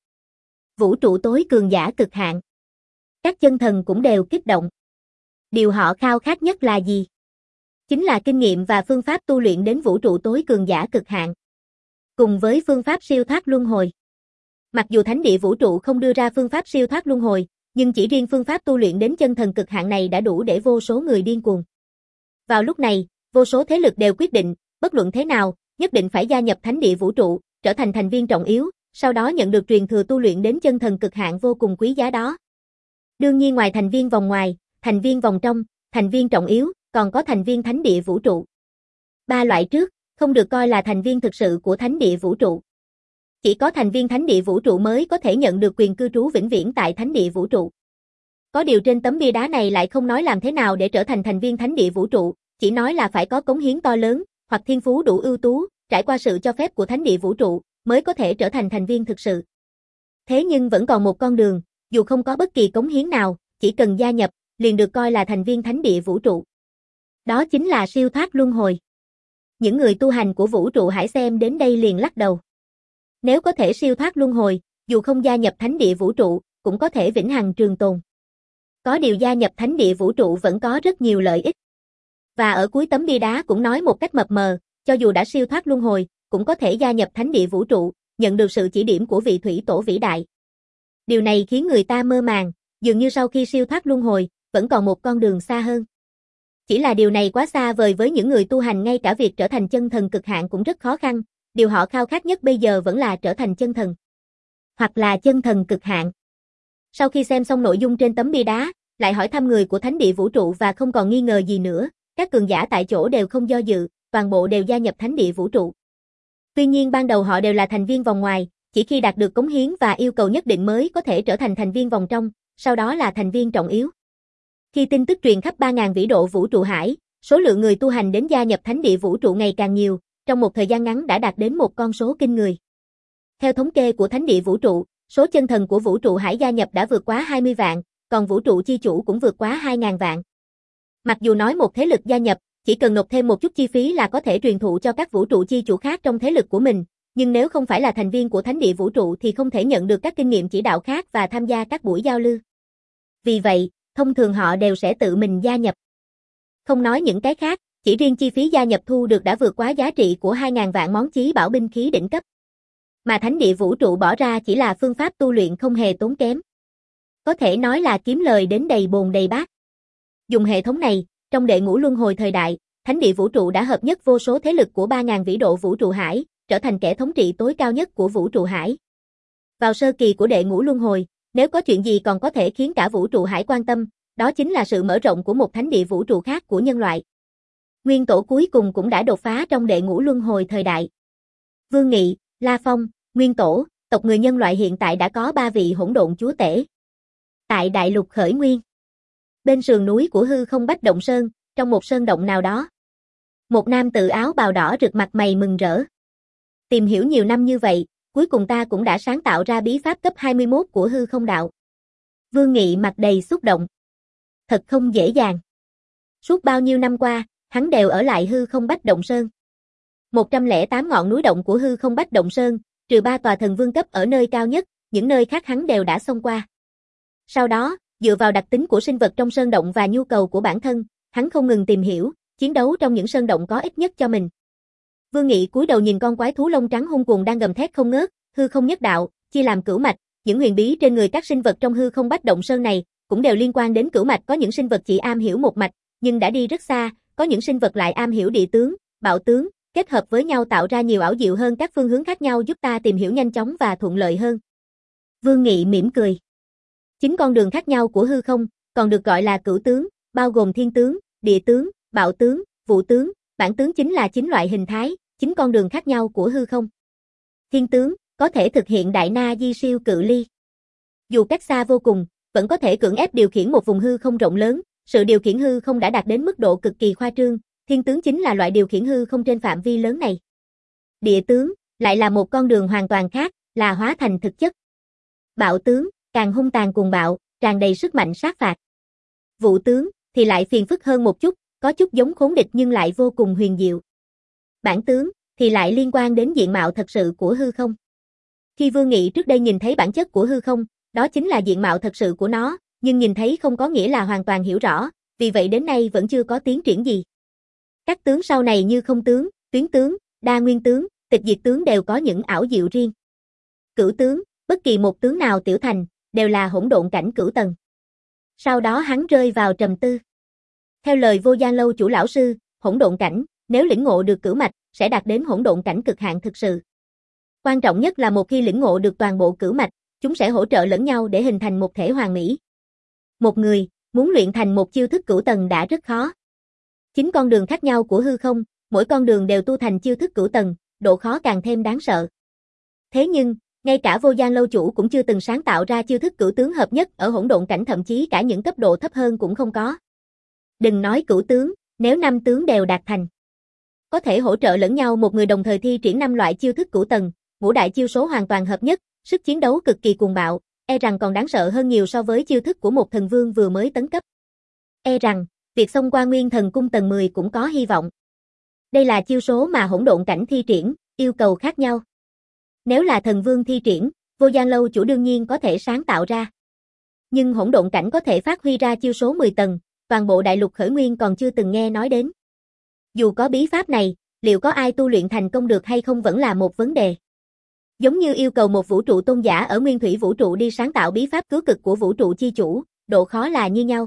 Vũ trụ tối cường giả cực hạn. Các chân thần cũng đều kích động. Điều họ khao khát nhất là gì? Chính là kinh nghiệm và phương pháp tu luyện đến vũ trụ tối cường giả cực hạn. Cùng với phương pháp siêu thoát luân hồi. Mặc dù thánh địa vũ trụ không đưa ra phương pháp siêu thoát luân hồi, nhưng chỉ riêng phương pháp tu luyện đến chân thần cực hạn này đã đủ để vô số người điên cuồng. Vào lúc này, vô số thế lực đều quyết định, bất luận thế nào, nhất định phải gia nhập thánh địa vũ trụ, trở thành thành viên trọng yếu, sau đó nhận được truyền thừa tu luyện đến chân thần cực hạn vô cùng quý giá đó. Đương nhiên ngoài thành viên vòng ngoài, thành viên vòng trong, thành viên trọng yếu, còn có thành viên thánh địa vũ trụ. Ba loại trước, không được coi là thành viên thực sự của thánh địa vũ trụ. Chỉ có thành viên thánh địa vũ trụ mới có thể nhận được quyền cư trú vĩnh viễn tại thánh địa vũ trụ. Có điều trên tấm bia đá này lại không nói làm thế nào để trở thành thành viên thánh địa vũ trụ, chỉ nói là phải có cống hiến to lớn, hoặc thiên phú đủ ưu tú, trải qua sự cho phép của thánh địa vũ trụ, mới có thể trở thành thành viên thực sự. Thế nhưng vẫn còn một con đường, dù không có bất kỳ cống hiến nào, chỉ cần gia nhập, liền được coi là thành viên thánh địa vũ trụ. Đó chính là siêu thoát luân hồi. Những người tu hành của vũ trụ hải xem đến đây liền lắc đầu. Nếu có thể siêu thoát luân hồi, dù không gia nhập thánh địa vũ trụ, cũng có thể vĩnh hằng trường tồn. Có điều gia nhập thánh địa vũ trụ vẫn có rất nhiều lợi ích. Và ở cuối tấm bia đá cũng nói một cách mập mờ, cho dù đã siêu thoát luân hồi, cũng có thể gia nhập thánh địa vũ trụ, nhận được sự chỉ điểm của vị thủy tổ vĩ đại. Điều này khiến người ta mơ màng, dường như sau khi siêu thoát luân hồi, vẫn còn một con đường xa hơn. Chỉ là điều này quá xa vời với những người tu hành, ngay cả việc trở thành chân thần cực hạn cũng rất khó khăn, điều họ khao khát nhất bây giờ vẫn là trở thành chân thần. Hoặc là chân thần cực hạn. Sau khi xem xong nội dung trên tấm bia đá, lại hỏi thăm người của thánh địa vũ trụ và không còn nghi ngờ gì nữa, các cường giả tại chỗ đều không do dự, toàn bộ đều gia nhập thánh địa vũ trụ. Tuy nhiên ban đầu họ đều là thành viên vòng ngoài, chỉ khi đạt được cống hiến và yêu cầu nhất định mới có thể trở thành thành viên vòng trong, sau đó là thành viên trọng yếu. Khi tin tức truyền khắp ba nghìn vĩ độ vũ trụ hải, số lượng người tu hành đến gia nhập thánh địa vũ trụ ngày càng nhiều, trong một thời gian ngắn đã đạt đến một con số kinh người. Theo thống kê của thánh địa vũ trụ, số chân thần của vũ trụ hải gia nhập đã vượt quá hai mươi vạn, còn vũ trụ chi chủ cũng vượt quá hai nghìn vạn. Mặc dù nói một thế lực gia nhập, chỉ cần nộp thêm một chút chi phí là có thể truyền thụ cho các vũ trụ chi chủ khác trong thế lực của mình, nhưng nếu không phải là thành viên của thánh địa vũ trụ thì không thể nhận được các kinh nghiệm chỉ đạo khác và tham gia các buổi giao lưu. Vì vậy, thông thường họ đều sẽ tự mình gia nhập. Không nói những cái khác, chỉ riêng chi phí gia nhập thu được đã vượt quá giá trị của hai nghìn vạn món chí bảo binh khí đỉnh cấp. Mà thánh địa vũ trụ bỏ ra chỉ là phương pháp tu luyện không hề tốn kém. Có thể nói là kiếm lời đến đầy bồn đầy bát. Dùng hệ thống này, trong đệ ngũ luân hồi thời đại, thánh địa vũ trụ đã hợp nhất vô số thế lực của ba nghìn vĩ độ vũ trụ hải, trở thành kẻ thống trị tối cao nhất của vũ trụ hải. Vào sơ kỳ của đệ ngũ luân hồi, nếu có chuyện gì còn có thể khiến cả vũ trụ hải quan tâm, đó chính là sự mở rộng của một thánh địa vũ trụ khác của nhân loại. Nguyên tổ cuối cùng cũng đã đột phá trong đệ ngũ luân hồi thời đại. Vương Nghị, La Phong, Nguyên tổ, tộc người nhân loại hiện tại đã có ba vị hỗn độn chúa tể. Tại đại lục khởi nguyên, bên sườn núi của hư không Bách Động Sơn, trong một sơn động nào đó, một nam tử áo bào đỏ rực mặt mày mừng rỡ. Tìm hiểu nhiều năm như vậy, cuối cùng ta cũng đã sáng tạo ra bí pháp cấp hai mươi mốt của hư không đạo. Vương Nghị mặt đầy xúc động. Thật không dễ dàng. Suốt bao nhiêu năm qua, hắn đều ở lại hư không Bách Động Sơn. một trăm lẻ tám ngọn núi động của hư không Bách Động Sơn, trừ ba tòa thần vương cấp ở nơi cao nhất, những nơi khác hắn đều đã xông qua. Sau đó, dựa vào đặc tính của sinh vật trong sơn động và nhu cầu của bản thân, hắn không ngừng tìm hiểu, chiến đấu trong những sơn động có ích nhất cho mình. Vương Nghị cúi đầu nhìn con quái thú lông trắng hung cuồng đang gầm thét không ngớt, hư không nhất đạo, chia làm cửu mạch, những huyền bí trên người các sinh vật trong hư không Bách Động Sơn này cũng đều liên quan đến cửu mạch, có những sinh vật chỉ am hiểu một mạch, nhưng đã đi rất xa, có những sinh vật lại am hiểu địa tướng, bạo tướng, kết hợp với nhau tạo ra nhiều ảo diệu hơn các phương hướng khác nhau giúp ta tìm hiểu nhanh chóng và thuận lợi hơn. Vương Nghị mỉm cười. Chính con đường khác nhau của hư không, còn được gọi là cửu tướng, bao gồm thiên tướng, địa tướng, bạo tướng, vũ tướng, bản tướng chính là chín loại hình thái, chín con đường khác nhau của hư không. Thiên tướng, có thể thực hiện đại na di siêu cự ly. Dù cách xa vô cùng, vẫn có thể cưỡng ép điều khiển một vùng hư không rộng lớn, sự điều khiển hư không đã đạt đến mức độ cực kỳ khoa trương, thiên tướng chính là loại điều khiển hư không trên phạm vi lớn này. Địa tướng, lại là một con đường hoàn toàn khác, là hóa thành thực chất. Bạo tướng, càng hung tàn cuồng bạo, tràn đầy sức mạnh sát phạt. Vũ tướng, thì lại phiền phức hơn một chút, có chút giống khốn địch nhưng lại vô cùng huyền diệu. Bản tướng, thì lại liên quan đến diện mạo thật sự của hư không. Khi Vương Nghị trước đây nhìn thấy bản chất của hư không, đó chính là diện mạo thật sự của nó, nhưng nhìn thấy không có nghĩa là hoàn toàn hiểu rõ, vì vậy đến nay vẫn chưa có tiến triển gì. Các tướng sau này như không tướng, tuyến tướng, đa nguyên tướng, tịch diệt tướng đều có những ảo diệu riêng. Cửu tướng, bất kỳ một tướng nào tiểu thành, đều là hỗn độn cảnh cửu tầng. Sau đó hắn rơi vào trầm tư. Theo lời Vô Gian Lâu chủ lão sư, hỗn độn cảnh, nếu lĩnh ngộ được cửu mạch, sẽ đạt đến hỗn độn cảnh cực hạn thực sự. Quan trọng nhất là một khi lĩnh ngộ được toàn bộ cửu mạch, chúng sẽ hỗ trợ lẫn nhau để hình thành một thể hoàn mỹ. Một người, muốn luyện thành một chiêu thức cửu tầng đã rất khó. Chín con đường khác nhau của hư không, mỗi con đường đều tu thành chiêu thức cửu tầng, độ khó càng thêm đáng sợ. Thế nhưng, ngay cả Vô Gian Lâu chủ cũng chưa từng sáng tạo ra chiêu thức cửu tướng hợp nhất ở hỗn độn cảnh, thậm chí cả những cấp độ thấp hơn cũng không có. Đừng nói cửu tướng, nếu năm tướng đều đạt thành, có thể hỗ trợ lẫn nhau, một người đồng thời thi triển năm loại chiêu thức cửu tầng, ngũ đại chiêu số hoàn toàn hợp nhất, sức chiến đấu cực kỳ cuồng bạo, e rằng còn đáng sợ hơn nhiều so với chiêu thức của một thần vương vừa mới tấn cấp. E rằng, việc xông qua Nguyên Thần Cung tầng mười cũng có hy vọng. Đây là chiêu số mà hỗn độn cảnh thi triển, yêu cầu khác nhau. Nếu là thần vương thi triển, Vô Gian Lâu chủ đương nhiên có thể sáng tạo ra. Nhưng hỗn độn cảnh có thể phát huy ra chiêu số mười tầng, toàn bộ đại lục khởi nguyên còn chưa từng nghe nói đến. Dù có bí pháp này, liệu có ai tu luyện thành công được hay không vẫn là một vấn đề. Giống như yêu cầu một vũ trụ tôn giả ở nguyên thủy vũ trụ đi sáng tạo bí pháp cứu cực của vũ trụ chi chủ, độ khó là như nhau.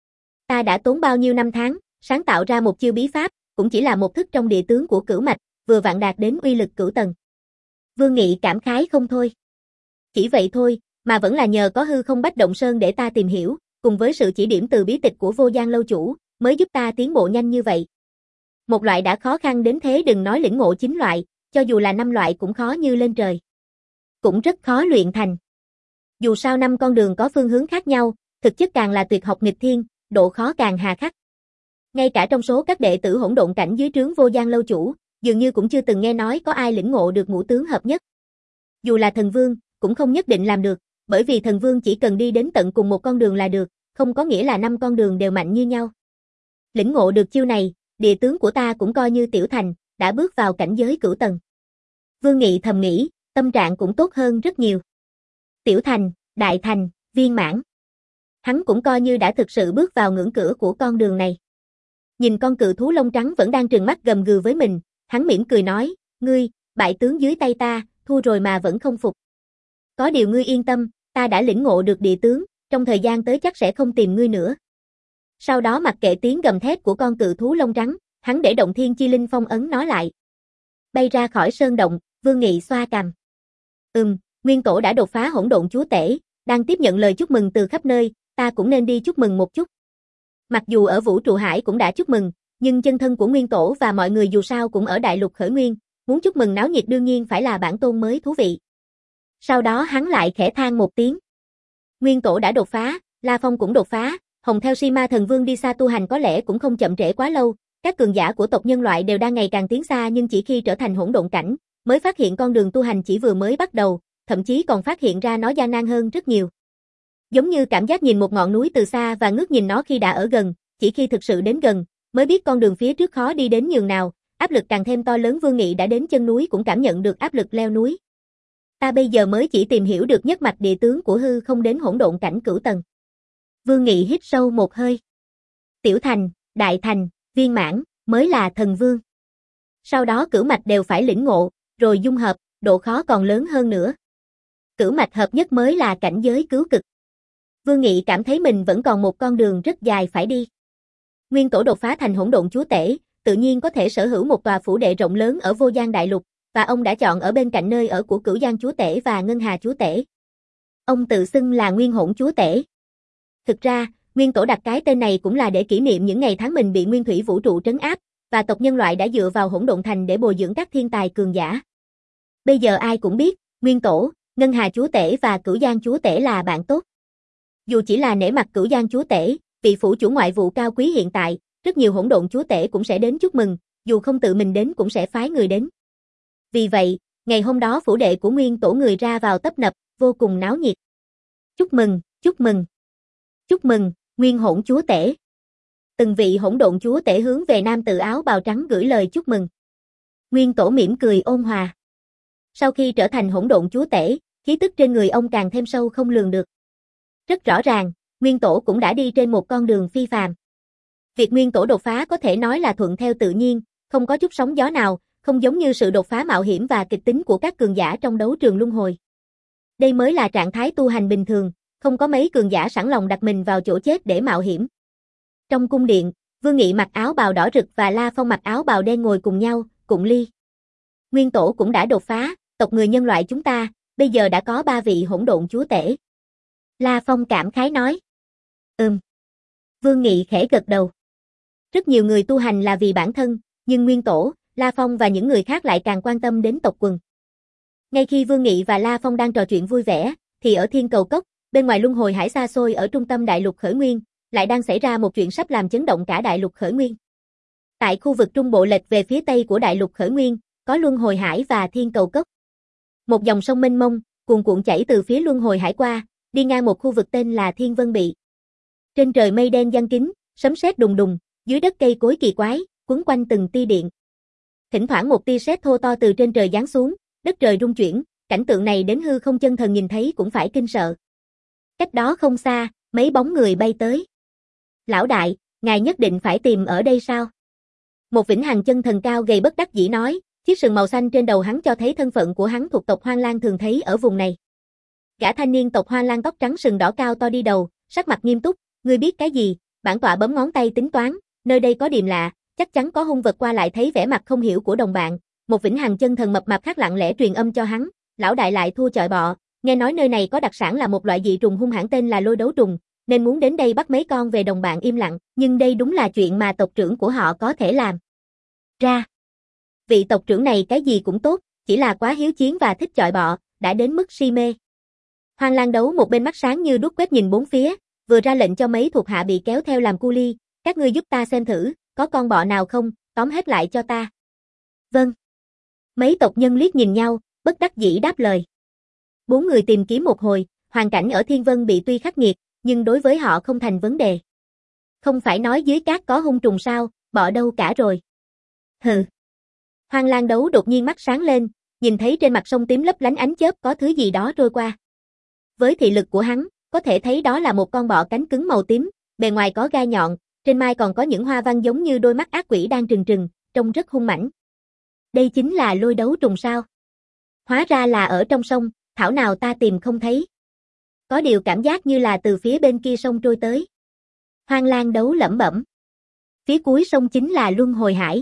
Ta đã tốn bao nhiêu năm tháng, sáng tạo ra một chiêu bí pháp, cũng chỉ là một thức trong địa tướng của cửu mạch, vừa vặn đạt đến uy lực cửu tầng. Vương Nghị cảm khái không thôi. Chỉ vậy thôi, mà vẫn là nhờ có hư không bách động sơn để ta tìm hiểu, cùng với sự chỉ điểm từ bí tịch của Vô Gian Lâu chủ, mới giúp ta tiến bộ nhanh như vậy. Một loại đã khó khăn đến thế, đừng nói lĩnh ngộ chín loại, cho dù là năm loại cũng khó như lên trời. Cũng rất khó luyện thành. Dù sao năm con đường có phương hướng khác nhau, thực chất càng là tuyệt học nghịch thiên, độ khó càng hà khắc. Ngay cả trong số các đệ tử hỗn độn cảnh dưới trướng Vô Gian Lâu chủ, dường như cũng chưa từng nghe nói có ai lĩnh ngộ được ngũ tướng hợp nhất. Dù là thần vương, cũng không nhất định làm được, bởi vì thần vương chỉ cần đi đến tận cùng một con đường là được, không có nghĩa là năm con đường đều mạnh như nhau. Lĩnh ngộ được chiêu này, địa tướng của ta cũng coi như tiểu thành, đã bước vào cảnh giới cửu tầng. Vương Nghị thầm nghĩ, tâm trạng cũng tốt hơn rất nhiều. Tiểu thành, đại thành, viên mãn. Hắn cũng coi như đã thực sự bước vào ngưỡng cửa của con đường này. Nhìn con cự thú lông trắng vẫn đang trừng mắt gầm gừ với mình, hắn mỉm cười nói, ngươi, bại tướng dưới tay ta, thua rồi mà vẫn không phục. Có điều ngươi yên tâm, ta đã lĩnh ngộ được địa tướng, trong thời gian tới chắc sẽ không tìm ngươi nữa. Sau đó mặc kệ tiếng gầm thét của con cự thú lông trắng, hắn để động thiên chi linh phong ấn nó lại. Bay ra khỏi sơn động, Vương Nghị xoa cằm. Ừm, Nguyên Tổ đã đột phá hỗn độn chúa tể, đang tiếp nhận lời chúc mừng từ khắp nơi, ta cũng nên đi chúc mừng một chút. Mặc dù ở vũ trụ hải cũng đã chúc mừng, nhưng chân thân của Nguyên Tổ và mọi người dù sao cũng ở đại lục khởi nguyên, muốn chúc mừng náo nhiệt đương nhiên phải là bản tôn mới thú vị. Sau đó hắn lại khẽ than một tiếng. Nguyên Tổ đã đột phá, La Phong cũng đột phá, Hồng theo Si Ma Thần Vương đi xa tu hành có lẽ cũng không chậm trễ quá lâu, các cường giả của tộc nhân loại đều đang ngày càng tiến xa, nhưng chỉ khi trở thành hỗn độn cảnh, mới phát hiện con đường tu hành chỉ vừa mới bắt đầu, thậm chí còn phát hiện ra nó gian nan hơn rất nhiều. Giống như cảm giác nhìn một ngọn núi từ xa và ngước nhìn nó khi đã ở gần, chỉ khi thực sự đến gần, mới biết con đường phía trước khó đi đến nhường nào, áp lực càng thêm to lớn. Vương Nghị đã đến chân núi cũng cảm nhận được áp lực leo núi. Ta bây giờ mới chỉ tìm hiểu được nhất mạch địa tướng của hư không đến hỗn độn cảnh cửu tầng. Vương Nghị hít sâu một hơi. Tiểu thành, đại thành, viên mãn, mới là thần vương. Sau đó cửu mạch đều phải lĩnh ngộ, rồi dung hợp, độ khó còn lớn hơn nữa. Cửu mạch hợp nhất mới là cảnh giới cứu cực. Vương Nghị cảm thấy mình vẫn còn một con đường rất dài phải đi. Nguyên Tổ đột phá thành hỗn độn chúa tể, tự nhiên có thể sở hữu một tòa phủ đệ rộng lớn ở Vô Gian Đại Lục, và ông đã chọn ở bên cạnh nơi ở của Cửu Giang chúa tể và Ngân Hà chúa tể. Ông tự xưng là Nguyên Hỗn chúa tể. Thực ra, Nguyên Tổ đặt cái tên này cũng là để kỷ niệm những ngày tháng mình bị Nguyên Thủy vũ trụ trấn áp, và tộc nhân loại đã dựa vào Hỗn Độn Thành để bồi dưỡng các thiên tài cường giả. Bây giờ ai cũng biết, Nguyên Tổ, Ngân Hà Chúa Tể và Cửu Giang Chúa Tể là bạn tốt. Dù chỉ là nể mặt Cửu Giang Chúa Tể, vị phủ chủ ngoại vụ cao quý hiện tại, rất nhiều Hỗn Độn Chúa Tể cũng sẽ đến chúc mừng, dù không tự mình đến cũng sẽ phái người đến. Vì vậy, ngày hôm đó phủ đệ của Nguyên Tổ người ra vào tấp nập, vô cùng náo nhiệt. Chúc mừng, chúc mừng. Chúc mừng, Nguyên Hỗn Chúa Tể. Từng vị Hỗn Độn Chúa Tể hướng về nam tử áo bào trắng gửi lời chúc mừng. Nguyên Tổ mỉm cười ôn hòa. Sau khi trở thành Hỗn Độn Chúa Tể, khí tức trên người ông càng thêm sâu không lường được. Rất rõ ràng, Nguyên Tổ cũng đã đi trên một con đường phi phàm. Việc Nguyên Tổ đột phá có thể nói là thuận theo tự nhiên, không có chút sóng gió nào, không giống như sự đột phá mạo hiểm và kịch tính của các cường giả trong đấu trường luân hồi. Đây mới là trạng thái tu hành bình thường, không có mấy cường giả sẵn lòng đặt mình vào chỗ chết để mạo hiểm. Trong cung điện, Vương Nghị mặc áo bào đỏ rực và La Phong mặc áo bào đen ngồi cùng nhau, cụng ly. Nguyên Tổ cũng đã đột phá, tộc người nhân loại chúng ta, bây giờ đã có ba vị Hỗn Độn Chúa Tể. La Phong cảm khái nói. Ừm. Vương Nghị khẽ gật đầu. Rất nhiều người tu hành là vì bản thân, nhưng Nguyên Tổ, La Phong và những người khác lại càng quan tâm đến tộc quần. Ngay khi Vương Nghị và La Phong đang trò chuyện vui vẻ, thì ở Thiên Cầu Cốc, bên ngoài luân hồi hải xa xôi ở trung tâm đại lục khởi nguyên, lại đang xảy ra một chuyện sắp làm chấn động cả đại lục khởi nguyên. Tại khu vực trung bộ lệch về phía tây của đại lục khởi nguyên, có luân hồi hải và Thiên Cầu Cốc. Một dòng sông mênh mông, cuồn cuộn chảy từ phía luân hồi hải qua, đi ngang một khu vực tên là Thiên Vân Bị. Trên trời mây đen giăng kín, sấm sét đùng đùng, dưới đất cây cối kỳ quái, quấn quanh từng tia điện. Thỉnh thoảng một tia sét thô to từ trên trời giáng xuống, đất trời rung chuyển, cảnh tượng này đến hư không chân thần nhìn thấy cũng phải kinh sợ. Cách đó không xa, mấy bóng người bay tới. Lão đại, ngài nhất định phải tìm ở đây sao? Một vĩnh hằng chân thần cao gầy bất đắc dĩ nói, chiếc sừng màu xanh trên đầu hắn cho thấy thân phận của hắn thuộc tộc Hoang Lang thường thấy ở vùng này. Gã thanh niên tộc Hoang Lang tóc trắng sừng đỏ cao to đi đầu, sắc mặt nghiêm túc, ngươi biết cái gì? Bản tọa bấm ngón tay tính toán, nơi đây có điềm lạ, chắc chắn có hung vật qua lại. Thấy vẻ mặt không hiểu của đồng bạn, một vĩnh hằng chân thần mập mạp khác lặng lẽ truyền âm cho hắn, lão đại lại thua chọi bọ, nghe nói nơi này có đặc sản là một loại dị trùng hung hãn tên là lôi đấu trùng, nên muốn đến đây bắt mấy con về. Đồng bạn im lặng, nhưng đây đúng là chuyện mà tộc trưởng của họ có thể làm ra. Vị tộc trưởng này cái gì cũng tốt, chỉ là quá hiếu chiến và thích chọi bọ, đã đến mức si mê. Hoang Lang đấu một bên mắt sáng như đuốc quét nhìn bốn phía, vừa ra lệnh cho mấy thuộc hạ bị kéo theo làm cu li, các ngươi giúp ta xem thử, có con bọ nào không, tóm hết lại cho ta. Vâng. Mấy tộc nhân liếc nhìn nhau, bất đắc dĩ đáp lời. Bốn người tìm kiếm một hồi, hoàn cảnh ở Thiên Vân Bị tuy khắc nghiệt, nhưng đối với họ không thành vấn đề. Không phải nói dưới cát có hung trùng sao, bọ đâu cả rồi. Hừ. Hoang Lang đấu đột nhiên mắt sáng lên, nhìn thấy trên mặt sông tím lấp lánh ánh chớp có thứ gì đó trôi qua. Với thị lực của hắn, có thể thấy đó là một con bọ cánh cứng màu tím, bề ngoài có gai nhọn, trên mai còn có những hoa văn giống như đôi mắt ác quỷ đang trừng trừng, trông rất hung mãnh. Đây chính là lôi đấu trùng sao? Hóa ra là ở trong sông, thảo nào ta tìm không thấy. Có điều cảm giác như là từ phía bên kia sông trôi tới. Hoang Lang đấu lẩm bẩm. Phía cuối sông chính là luân hồi hải.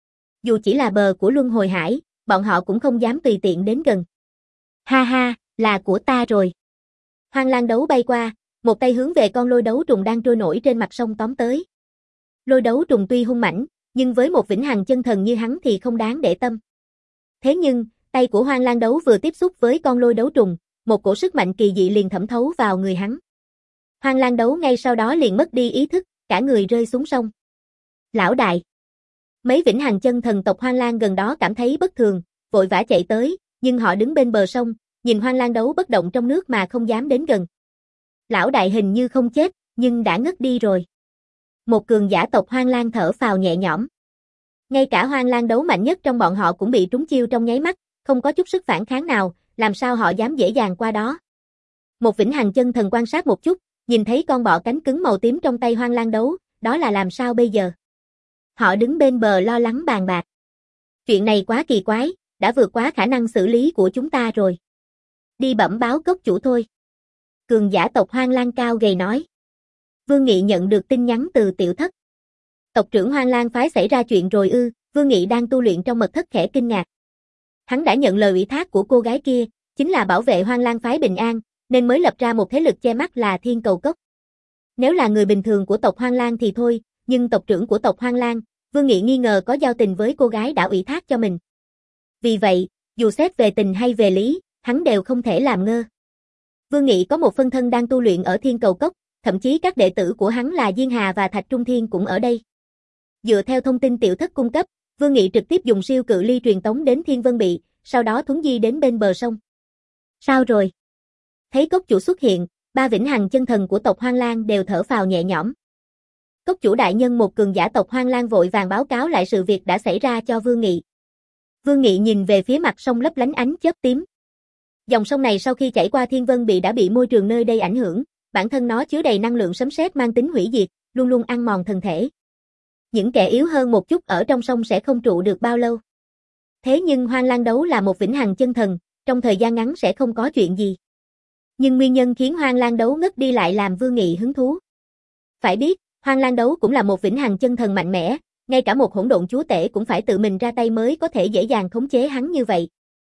Dù chỉ là bờ của luân hồi hải, bọn họ cũng không dám tùy tiện đến gần. Ha ha, là của ta rồi. Hoang Lang đấu bay qua, một tay hướng về con lôi đấu trùng đang trôi nổi trên mặt sông tóm tới. Lôi đấu trùng tuy hung mãnh, nhưng với một vĩnh hằng chân thần như hắn thì không đáng để tâm. Thế nhưng, tay của Hoang Lang đấu vừa tiếp xúc với con lôi đấu trùng, một cổ sức mạnh kỳ dị liền thẩm thấu vào người hắn. Hoang Lang đấu ngay sau đó liền mất đi ý thức, cả người rơi xuống sông. Lão đại. Mấy vĩnh hằng chân thần tộc Hoang Lang gần đó cảm thấy bất thường, vội vã chạy tới, nhưng họ đứng bên bờ sông, nhìn Hoang Lang đấu bất động trong nước mà không dám đến gần. Lão đại hình như không chết, nhưng đã ngất đi rồi. Một cường giả tộc Hoang Lang thở phào nhẹ nhõm. Ngay cả Hoang Lang đấu mạnh nhất trong bọn họ cũng bị trúng chiêu trong nháy mắt, không có chút sức phản kháng nào, làm sao họ dám dễ dàng qua đó. Một vĩnh hằng chân thần quan sát một chút, nhìn thấy con bọ cánh cứng màu tím trong tay Hoang Lang đấu, đó là làm sao bây giờ? Họ đứng bên bờ lo lắng bàn bạc. Chuyện này quá kỳ quái, đã vượt quá khả năng xử lý của chúng ta rồi. Đi bẩm báo cốc chủ thôi. Cường giả tộc Hoang Lang cao gầy nói. Vương Nghị nhận được tin nhắn từ tiểu thất. Tộc trưởng Hoang Lang phái xảy ra chuyện rồi ư? Vương Nghị đang tu luyện trong mật thất khẽ kinh ngạc. Hắn đã nhận lời ủy thác của cô gái kia, chính là bảo vệ Hoang Lang phái bình an, nên mới lập ra một thế lực che mắt là Thiên Cầu Cốc. Nếu là người bình thường của tộc Hoang Lang thì thôi, nhưng tộc trưởng của tộc Hoang Lang, Vương Nghị nghi ngờ có giao tình với cô gái đã ủy thác cho mình. Vì vậy, dù xét về tình hay về lý, hắn đều không thể làm ngơ. Vương Nghị có một phân thân đang tu luyện ở Thiên Cầu Cốc, thậm chí các đệ tử của hắn là Diên Hà và Thạch Trung Thiên cũng ở đây. Dựa theo thông tin tiểu thất cung cấp, Vương Nghị trực tiếp dùng siêu cự ly truyền tống đến Thiên Vân Bị, sau đó thuấn di đến bên bờ sông. Sao rồi? Thấy cốc chủ xuất hiện, ba vĩnh hằng chân thần của tộc Hoang Lang đều thở phào nhẹ nhõm. Cốc chủ đại nhân, một cường giả tộc Hoang Lang vội vàng báo cáo lại sự việc đã xảy ra cho Vương Nghị. Vương Nghị nhìn về phía mặt sông lấp lánh ánh chớp tím. Dòng sông này sau khi chảy qua Thiên Vân Bị đã bị môi trường nơi đây ảnh hưởng, bản thân nó chứa đầy năng lượng sấm sét mang tính hủy diệt, luôn luôn ăn mòn thân thể. Những kẻ yếu hơn một chút ở trong sông sẽ không trụ được bao lâu. Thế nhưng Hoang Lang đấu là một vĩnh hằng chân thần, trong thời gian ngắn sẽ không có chuyện gì. Nhưng nguyên nhân khiến Hoang Lang đấu ngất đi lại làm Vương Nghị hứng thú. Phải biết, Hoang Lang đấu cũng là một vĩnh hằng chân thần mạnh mẽ, ngay cả một hỗn độn chúa tể cũng phải tự mình ra tay mới có thể dễ dàng khống chế hắn như vậy.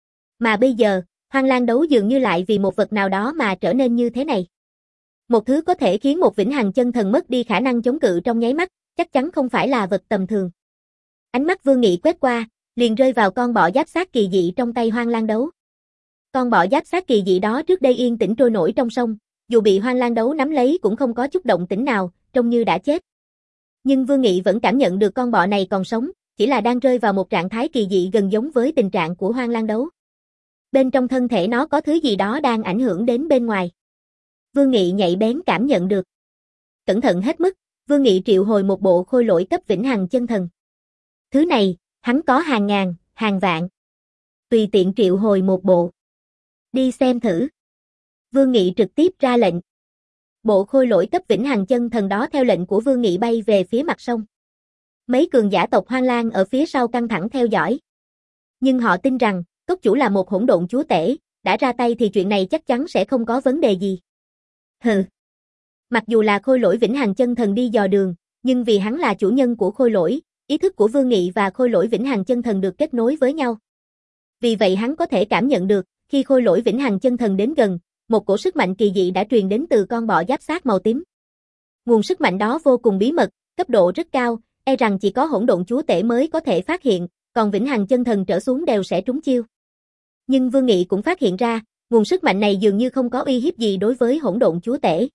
Mà bây giờ, Hoang Lang đấu dường như lại vì một vật nào đó mà trở nên như thế này. Một thứ có thể khiến một vĩnh hằng chân thần mất đi khả năng chống cự trong nháy mắt, chắc chắn không phải là vật tầm thường. Ánh mắt Vương Nghị quét qua, liền rơi vào con bọ giáp xác kỳ dị trong tay Hoang Lang đấu. Con bọ giáp xác kỳ dị đó trước đây yên tĩnh trôi nổi trong sông, dù bị Hoang Lang đấu nắm lấy cũng không có chút động tĩnh nào, trông như đã chết. Nhưng Vương Nghị vẫn cảm nhận được con bọ này còn sống, chỉ là đang rơi vào một trạng thái kỳ dị gần giống với tình trạng của Hoang Lang đấu. Bên trong thân thể nó có thứ gì đó đang ảnh hưởng đến bên ngoài. Vương Nghị nhạy bén cảm nhận được. Cẩn thận hết mức, Vương Nghị triệu hồi một bộ khôi lỗi cấp vĩnh hằng chân thần. Thứ này, hắn có hàng ngàn, hàng vạn. Tùy tiện triệu hồi một bộ. Đi xem thử. Vương Nghị trực tiếp ra lệnh. Bộ khôi lỗi cấp vĩnh hằng chân thần đó theo lệnh của Vương Nghị bay về phía mặt sông. Mấy cường giả tộc Hoang Lang ở phía sau căng thẳng theo dõi. Nhưng họ tin rằng, cốc chủ là một hỗn độn chúa tể, đã ra tay thì chuyện này chắc chắn sẽ không có vấn đề gì. Hừ. Mặc dù là khôi lỗi vĩnh hằng chân thần đi dò đường, nhưng vì hắn là chủ nhân của khôi lỗi, ý thức của Vương Nghị và khôi lỗi vĩnh hằng chân thần được kết nối với nhau. Vì vậy hắn có thể cảm nhận được, khi khôi lỗi vĩnh hằng chân thần đến gần, một cổ sức mạnh kỳ dị đã truyền đến từ con bọ giáp xác màu tím. Nguồn sức mạnh đó vô cùng bí mật, cấp độ rất cao, e rằng chỉ có hỗn độn chúa tể mới có thể phát hiện, còn vĩnh hằng chân thần trở xuống đều sẽ trúng chiêu. Nhưng Vương Nghị cũng phát hiện ra, nguồn sức mạnh này dường như không có uy hiếp gì đối với hỗn độn chúa tể.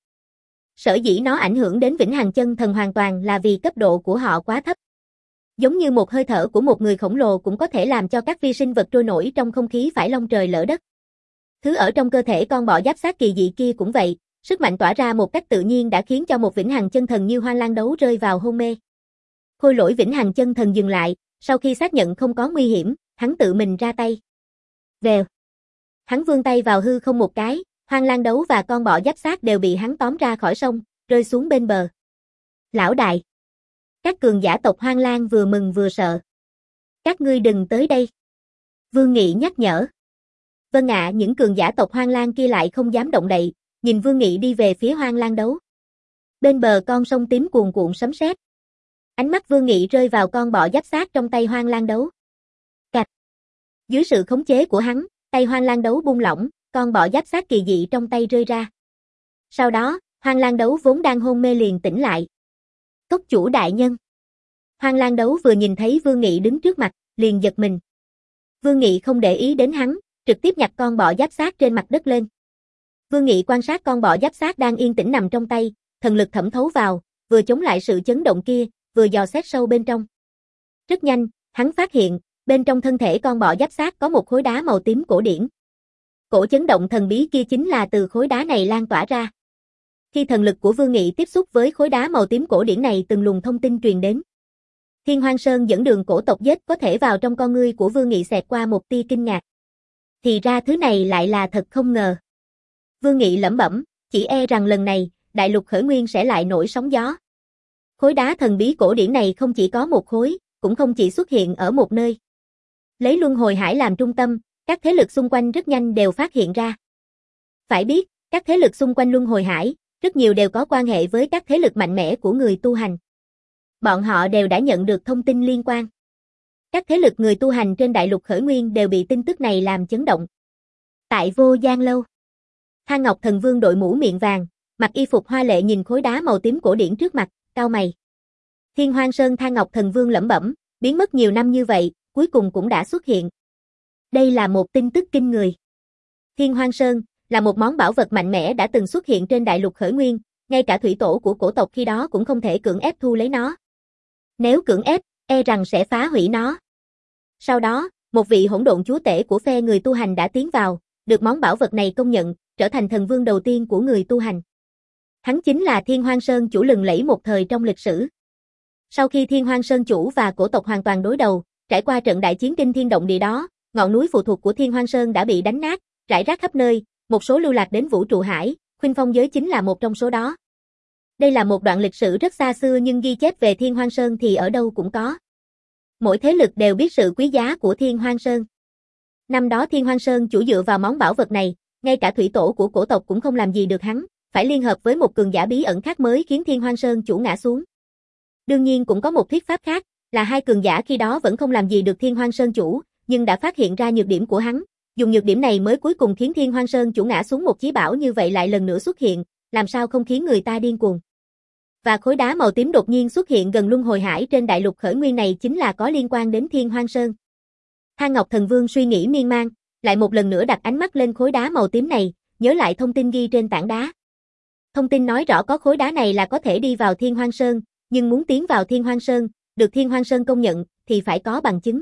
Sở dĩ nó ảnh hưởng đến vĩnh hằng chân thần hoàn toàn là vì cấp độ của họ quá thấp. Giống như một hơi thở của một người khổng lồ cũng có thể làm cho các vi sinh vật trôi nổi trong không khí phải long trời lỡ đất. Thứ ở trong cơ thể con bọ giáp xác kỳ dị kia cũng vậy, sức mạnh tỏa ra một cách tự nhiên đã khiến cho một vĩnh hằng chân thần như Hoang Lang đấu rơi vào hôn mê. Khôi lỗi vĩnh hằng chân thần dừng lại, sau khi xác nhận không có nguy hiểm, hắn tự mình ra tay. Vèo. Hắn vươn tay vào hư không một cái, Hoang Lang đấu và con bọ giáp xác đều bị hắn tóm ra khỏi sông, rơi xuống bên bờ. Lão đại. Các cường giả tộc Hoang Lang vừa mừng vừa sợ. Các ngươi đừng tới đây. Vương Nghị nhắc nhở. Vâng ạ, những cường giả tộc Hoang Lang kia lại không dám động đậy, nhìn Vương Nghị đi về phía Hoang Lang đấu. Bên bờ con sông tím cuồn cuộn sấm sét. Ánh mắt Vương Nghị rơi vào con bọ giáp xác trong tay Hoang Lang đấu. Cạch. Dưới sự khống chế của hắn, tay Hoang Lang đấu buông lỏng, con bọ giáp xác kỳ dị trong tay rơi ra. Sau đó, Hoang Lang đấu vốn đang hôn mê liền tỉnh lại. Cốc chủ đại nhân. Hoang Lang đấu vừa nhìn thấy Vương Nghị đứng trước mặt, liền giật mình. Vương Nghị không để ý đến hắn, trực tiếp nhặt con bọ giáp xác trên mặt đất lên. Vương Nghị quan sát con bọ giáp xác đang yên tĩnh nằm trong tay, thần lực thẩm thấu vào, vừa chống lại sự chấn động kia, vừa dò xét sâu bên trong. Rất nhanh, hắn phát hiện, bên trong thân thể con bọ giáp xác có một khối đá màu tím cổ điển. Cổ chấn động thần bí kia chính là từ khối đá này lan tỏa ra. Khi thần lực của Vương Nghị tiếp xúc với khối đá màu tím cổ điển này, từng luồng thông tin truyền đến. Thiên Hoang Sơn dẫn đường cổ tộc giết có thể vào trong con ngươi của Vương Nghị xẹt qua một tia kinh ngạc. Thì ra thứ này lại là thật không ngờ. Vương Nghị lẩm bẩm, chỉ e rằng lần này, đại lục khởi nguyên sẽ lại nổi sóng gió. Khối đá thần bí cổ điển này không chỉ có một khối, cũng không chỉ xuất hiện ở một nơi. Lấy Luân Hồi Hải làm trung tâm, các thế lực xung quanh rất nhanh đều phát hiện ra. Phải biết, các thế lực xung quanh Luân Hồi Hải, rất nhiều đều có quan hệ với các thế lực mạnh mẽ của người tu hành. Bọn họ đều đã nhận được thông tin liên quan. Các thế lực người tu hành trên đại lục khởi nguyên đều bị tin tức này làm chấn động. Tại Vô Gian Lâu, Thang Ngọc Thần Vương đội mũ miệng vàng, mặc y phục hoa lệ nhìn khối đá màu tím cổ điển trước mặt, cau mày. Thiên Hoang Sơn Tha Ngọc Thần Vương lẩm bẩm, biến mất nhiều năm như vậy, cuối cùng cũng đã xuất hiện. Đây là một tin tức kinh người. Thiên Hoang Sơn là một món bảo vật mạnh mẽ đã từng xuất hiện trên đại lục khởi nguyên, ngay cả thủy tổ của cổ tộc khi đó cũng không thể cưỡng ép thu lấy nó. Nếu cưỡng ép, e rằng sẽ phá hủy nó. Sau đó, một vị hỗn độn chúa tể của phe người tu hành đã tiến vào, được món bảo vật này công nhận, trở thành thần vương đầu tiên của người tu hành. Hắn chính là Thiên Hoang Sơn chủ lừng lẫy một thời trong lịch sử. Sau khi Thiên Hoang Sơn chủ và cổ tộc hoàn toàn đối đầu, trải qua trận đại chiến kinh thiên động địa đó, ngọn núi phụ thuộc của Thiên Hoang Sơn đã bị đánh nát, rải rác khắp nơi, một số lưu lạc đến vũ trụ hải, Khuynh Phong giới chính là một trong số đó. Đây là một đoạn lịch sử rất xa xưa nhưng ghi chép về Thiên Hoang Sơn thì ở đâu cũng có. Mỗi thế lực đều biết sự quý giá của Thiên Hoang Sơn. Năm đó Thiên Hoang Sơn chủ dựa vào món bảo vật này, ngay cả thủy tổ của cổ tộc cũng không làm gì được hắn, phải liên hợp với một cường giả bí ẩn khác mới khiến Thiên Hoang Sơn chủ ngã xuống. Đương nhiên cũng có một thuyết pháp khác, là hai cường giả khi đó vẫn không làm gì được Thiên Hoang Sơn chủ, nhưng đã phát hiện ra nhược điểm của hắn, dùng nhược điểm này mới cuối cùng khiến Thiên Hoang Sơn chủ ngã xuống. Một chí bảo như vậy lại lần nữa xuất hiện, làm sao không khiến người ta điên cuồng. Và khối đá màu tím đột nhiên xuất hiện gần luân hồi hải trên đại lục khởi nguyên này chính là có liên quan đến Thiên Hoang Sơn. Tha Ngọc Thần Vương suy nghĩ miên man, lại một lần nữa đặt ánh mắt lên khối đá màu tím này, nhớ lại thông tin ghi trên tảng đá. Thông tin nói rõ có khối đá này là có thể đi vào Thiên Hoang Sơn, nhưng muốn tiến vào Thiên Hoang Sơn, được Thiên Hoang Sơn công nhận, thì phải có bằng chứng.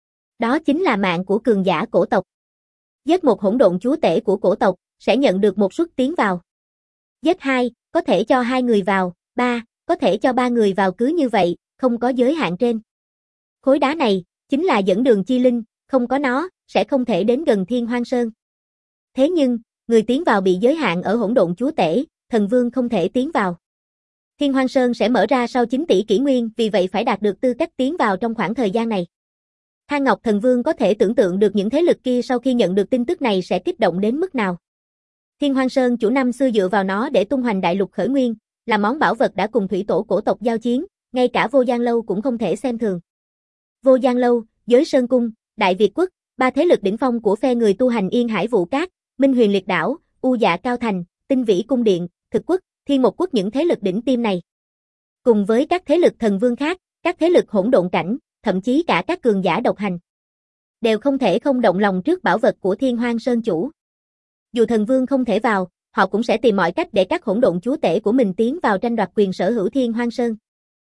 Đó chính là mạng của cường giả cổ tộc. Giết một hỗn độn chúa tể của cổ tộc, sẽ nhận được một suất tiến vào. Giết hai, có thể cho hai người vào, ba, có thể cho ba người vào, cứ như vậy, không có giới hạn trên. Khối đá này, chính là dẫn đường chi linh, không có nó, sẽ không thể đến gần Thiên Hoang Sơn. Thế nhưng, người tiến vào bị giới hạn ở hỗn độn chúa tể, thần vương không thể tiến vào. Thiên Hoang Sơn sẽ mở ra sau chín tỷ kỷ nguyên, vì vậy phải đạt được tư cách tiến vào trong khoảng thời gian này. Tha Ngọc Thần Vương có thể tưởng tượng được những thế lực kia sau khi nhận được tin tức này sẽ kích động đến mức nào. Thiên Hoang Sơn chủ năm xưa dựa vào nó để tung hoành đại lục khởi nguyên, là món bảo vật đã cùng thủy tổ cổ tộc giao chiến, ngay cả Vô Gian Lâu cũng không thể xem thường. Vô Gian Lâu, Giới Sơn Cung, Đại Việt Quốc, ba thế lực đỉnh phong của phe người tu hành Yên Hải Vũ Cát, Minh Huyền Liệt Đảo, U Dạ Cao Thành, Tinh Vĩ Cung Điện, Thực Quốc, Thiên Một Quốc, những thế lực đỉnh tiêm này. Cùng với các thế lực thần vương khác, các thế lực hỗn độn cảnh, thậm chí cả các cường giả độc hành, đều không thể không động lòng trước bảo vật của Thiên Hoang Sơn chủ. Dù thần vương không thể vào, họ cũng sẽ tìm mọi cách để các hỗn độn chúa tể của mình tiến vào tranh đoạt quyền sở hữu Thiên Hoang Sơn.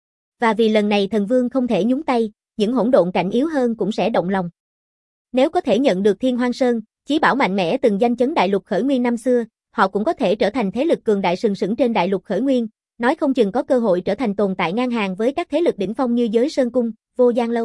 Và vì lần này thần vương không thể nhúng tay, những hỗn độn cảnh yếu hơn cũng sẽ động lòng. Nếu có thể nhận được Thiên Hoang Sơn, chí bảo mạnh mẽ từng danh chấn đại lục khởi nguyên năm xưa, họ cũng có thể trở thành thế lực cường đại sừng sững trên đại lục khởi nguyên, nói không chừng có cơ hội trở thành tồn tại ngang hàng với các thế lực đỉnh phong như Giới Sơn Cung, Vô Gian Lâu.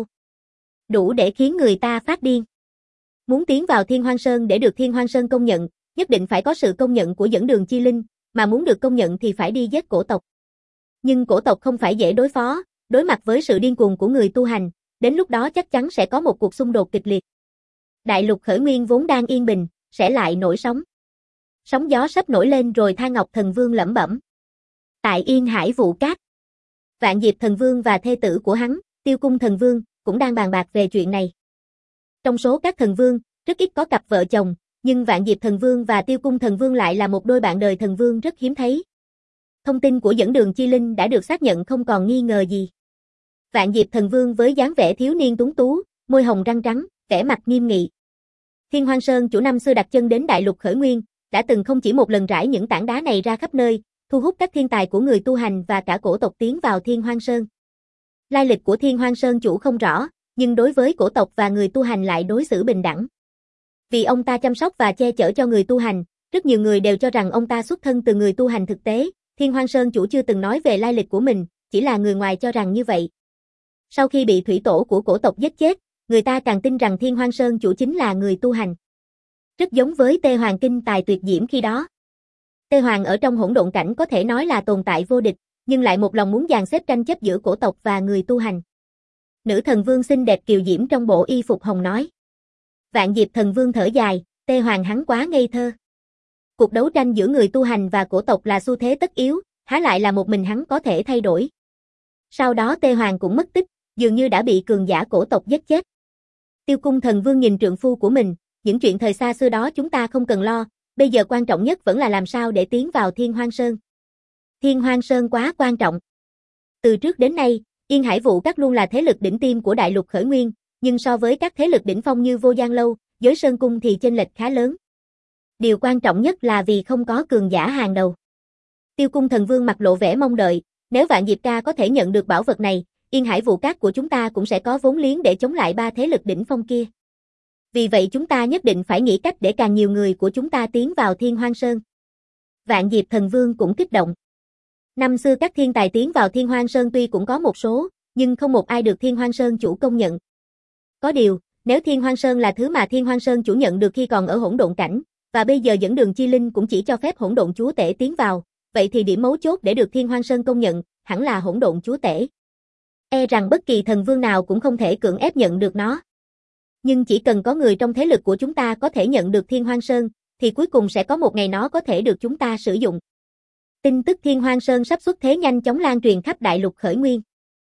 Đủ để khiến người ta phát điên. Muốn tiến vào Thiên Hoang Sơn để được Thiên Hoang Sơn công nhận, nhất định phải có sự công nhận của dẫn đường chi linh, mà muốn được công nhận thì phải đi giết cổ tộc. Nhưng cổ tộc không phải dễ đối phó, đối mặt với sự điên cuồng của người tu hành, đến lúc đó chắc chắn sẽ có một cuộc xung đột kịch liệt. Đại lục khởi nguyên vốn đang yên bình, sẽ lại nổi sóng. Sóng gió sắp nổi lên rồi. Tha Ngọc Thần Vương lẩm bẩm. Tại Yên Hải Vũ Cát, Vạn Diệp Thần Vương và thê tử của hắn, Tiêu Cung Thần Vương, cũng đang bàn bạc về chuyện này. Trong số các thần vương, rất ít có cặp vợ chồng, nhưng Vạn Diệp Thần Vương và Tiêu Cung Thần Vương lại là một đôi bạn đời thần vương rất hiếm thấy. Thông tin của dẫn đường chi linh đã được xác nhận không còn nghi ngờ gì. Vạn Diệp Thần Vương với dáng vẻ thiếu niên tuấn tú, môi hồng răng trắng, vẻ mặt nghiêm nghị. Thiên Hoang Sơn chủ năm xưa đặt chân đến đại lục khởi nguyên, đã từng không chỉ một lần rải những tảng đá này ra khắp nơi, thu hút các thiên tài của người tu hành và cả cổ tộc tiến vào Thiên Hoang Sơn. Lai lịch của Thiên Hoang Sơn chủ không rõ, nhưng đối với cổ tộc và người tu hành lại đối xử bình đẳng. Vì ông ta chăm sóc và che chở cho người tu hành, rất nhiều người đều cho rằng ông ta xuất thân từ người tu hành thực tế. Thiên Hoang Sơn chủ chưa từng nói về lai lịch của mình, chỉ là người ngoài cho rằng như vậy. Sau khi bị thủy tổ của cổ tộc giết chết, người ta càng tin rằng Thiên Hoang Sơn chủ chính là người tu hành. Rất giống với Tê Hoàng kinh tài tuyệt diễm khi đó. Tê Hoàng ở trong hỗn độn cảnh có thể nói là tồn tại vô địch, nhưng lại một lòng muốn dàn xếp tranh chấp giữa cổ tộc và người tu hành. Nữ thần vương xinh đẹp kiều diễm trong bộ y phục hồng nói. Vạn Diệp Thần Vương thở dài, Tê Hoàng hắn quá ngây thơ. Cuộc đấu tranh giữa người tu hành và cổ tộc là xu thế tất yếu, há lại là một mình hắn có thể thay đổi. Sau đó Tê Hoàng cũng mất tích, dường như đã bị cường giả cổ tộc giết chết. Tiêu Cung Thần Vương nhìn trượng phu của mình, những chuyện thời xa xưa đó chúng ta không cần lo, bây giờ quan trọng nhất vẫn là làm sao để tiến vào Thiên Hoang Sơn. Thiên Hoang Sơn quá quan trọng. Từ trước đến nay, Yên Hải Vụ Các luôn là thế lực đỉnh tiêm của đại lục khởi nguyên, nhưng so với các thế lực đỉnh phong như Vô Gian Lâu, Giới Sơn Cung thì chênh lệch khá lớn. Điều quan trọng nhất là vì không có cường giả hàng đầu. Tiêu Cung Thần Vương mặt lộ vẻ mong đợi, nếu Vạn Diệp Ca có thể nhận được bảo vật này, Yên Hải Vụ Các của chúng ta cũng sẽ có vốn liếng để chống lại ba thế lực đỉnh phong kia. Vì vậy chúng ta nhất định phải nghĩ cách để càng nhiều người của chúng ta tiến vào Thiên Hoang Sơn. Vạn Diệp Thần Vương cũng kích động. Năm xưa các thiên tài tiến vào Thiên Hoang Sơn tuy cũng có một số, nhưng không một ai được Thiên Hoang Sơn chủ công nhận. Có điều, nếu Thiên Hoang Sơn là thứ mà Thiên Hoang Sơn chủ nhận được khi còn ở hỗn độn cảnh, và bây giờ dẫn đường chi linh cũng chỉ cho phép hỗn độn chúa tể tiến vào, vậy thì điểm mấu chốt để được Thiên Hoang Sơn công nhận, hẳn là hỗn độn chúa tể. E rằng bất kỳ thần vương nào cũng không thể cưỡng ép nhận được nó. Nhưng chỉ cần có người trong thế lực của chúng ta có thể nhận được Thiên Hoang Sơn, thì cuối cùng sẽ có một ngày nó có thể được chúng ta sử dụng. Tin tức Thiên Hoang Sơn sắp xuất thế nhanh chóng lan truyền khắp đại lục khởi nguyên.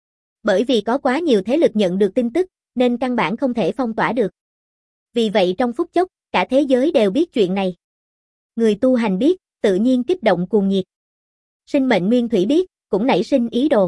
Bởi vì có quá nhiều thế lực nhận được tin tức, nên căn bản không thể phong tỏa được. Vì vậy trong phút chốc, cả thế giới đều biết chuyện này. Người tu hành biết, tự nhiên kích động cuồng nhiệt. Sinh mệnh nguyên thủy biết, cũng nảy sinh ý đồ.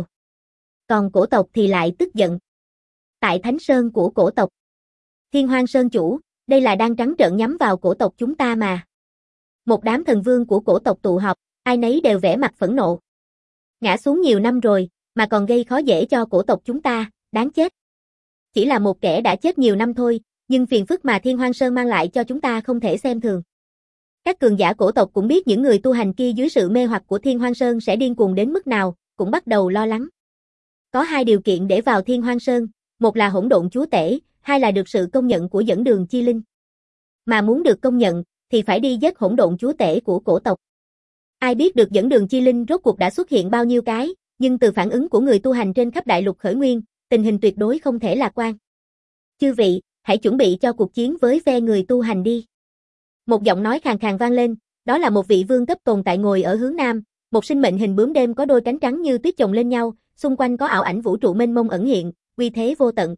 Còn cổ tộc thì lại tức giận. Tại Thánh Sơn của cổ tộc, Thiên Hoang Sơn chủ, đây là đang trắng trợn nhắm vào cổ tộc chúng ta mà. Một đám thần vương của cổ tộc tụ họp, ai nấy đều vẻ mặt phẫn nộ. Ngã xuống nhiều năm rồi, mà còn gây khó dễ cho cổ tộc chúng ta, đáng chết. Chỉ là một kẻ đã chết nhiều năm thôi, nhưng phiền phức mà Thiên Hoang Sơn mang lại cho chúng ta không thể xem thường. Các cường giả cổ tộc cũng biết những người tu hành kia dưới sự mê hoặc của Thiên Hoang Sơn sẽ điên cuồng đến mức nào, cũng bắt đầu lo lắng. Có hai điều kiện để vào Thiên Hoang Sơn, một là hỗn độn chúa tể, hai là được sự công nhận của dẫn đường chi linh. Mà muốn được công nhận, thì phải đi giết hỗn độn chúa tể của cổ tộc. Ai biết được dẫn đường chi linh rốt cuộc đã xuất hiện bao nhiêu cái, nhưng từ phản ứng của người tu hành trên khắp đại lục khởi nguyên, tình hình tuyệt đối không thể lạc quan. Chư vị, hãy chuẩn bị cho cuộc chiến với phe người tu hành đi. Một giọng nói khàn khàn vang lên, đó là một vị vương cấp tồn tại ngồi ở hướng nam, một sinh mệnh hình bướm đêm có đôi cánh trắng như tuyết chồng lên nhau, xung quanh có ảo ảnh vũ trụ mênh mông ẩn hiện, uy thế vô tận.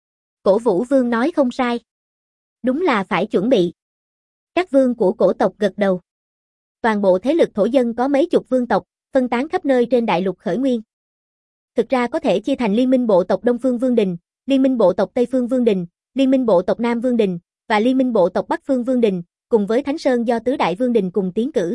Cổ Vũ Vương nói không sai. Đúng là phải chuẩn bị. Các vương của cổ tộc gật đầu. Toàn bộ thế lực thổ dân có mấy chục vương tộc, phân tán khắp nơi trên đại lục khởi nguyên. Thực ra có thể chia thành Liên minh bộ tộc Đông Phương Vương Đình, Liên minh bộ tộc Tây Phương Vương Đình, Liên minh bộ tộc Nam Vương Đình, và Liên minh bộ tộc Bắc Phương Vương Đình, cùng với Thánh Sơn do Tứ Đại Vương Đình cùng tiến cử.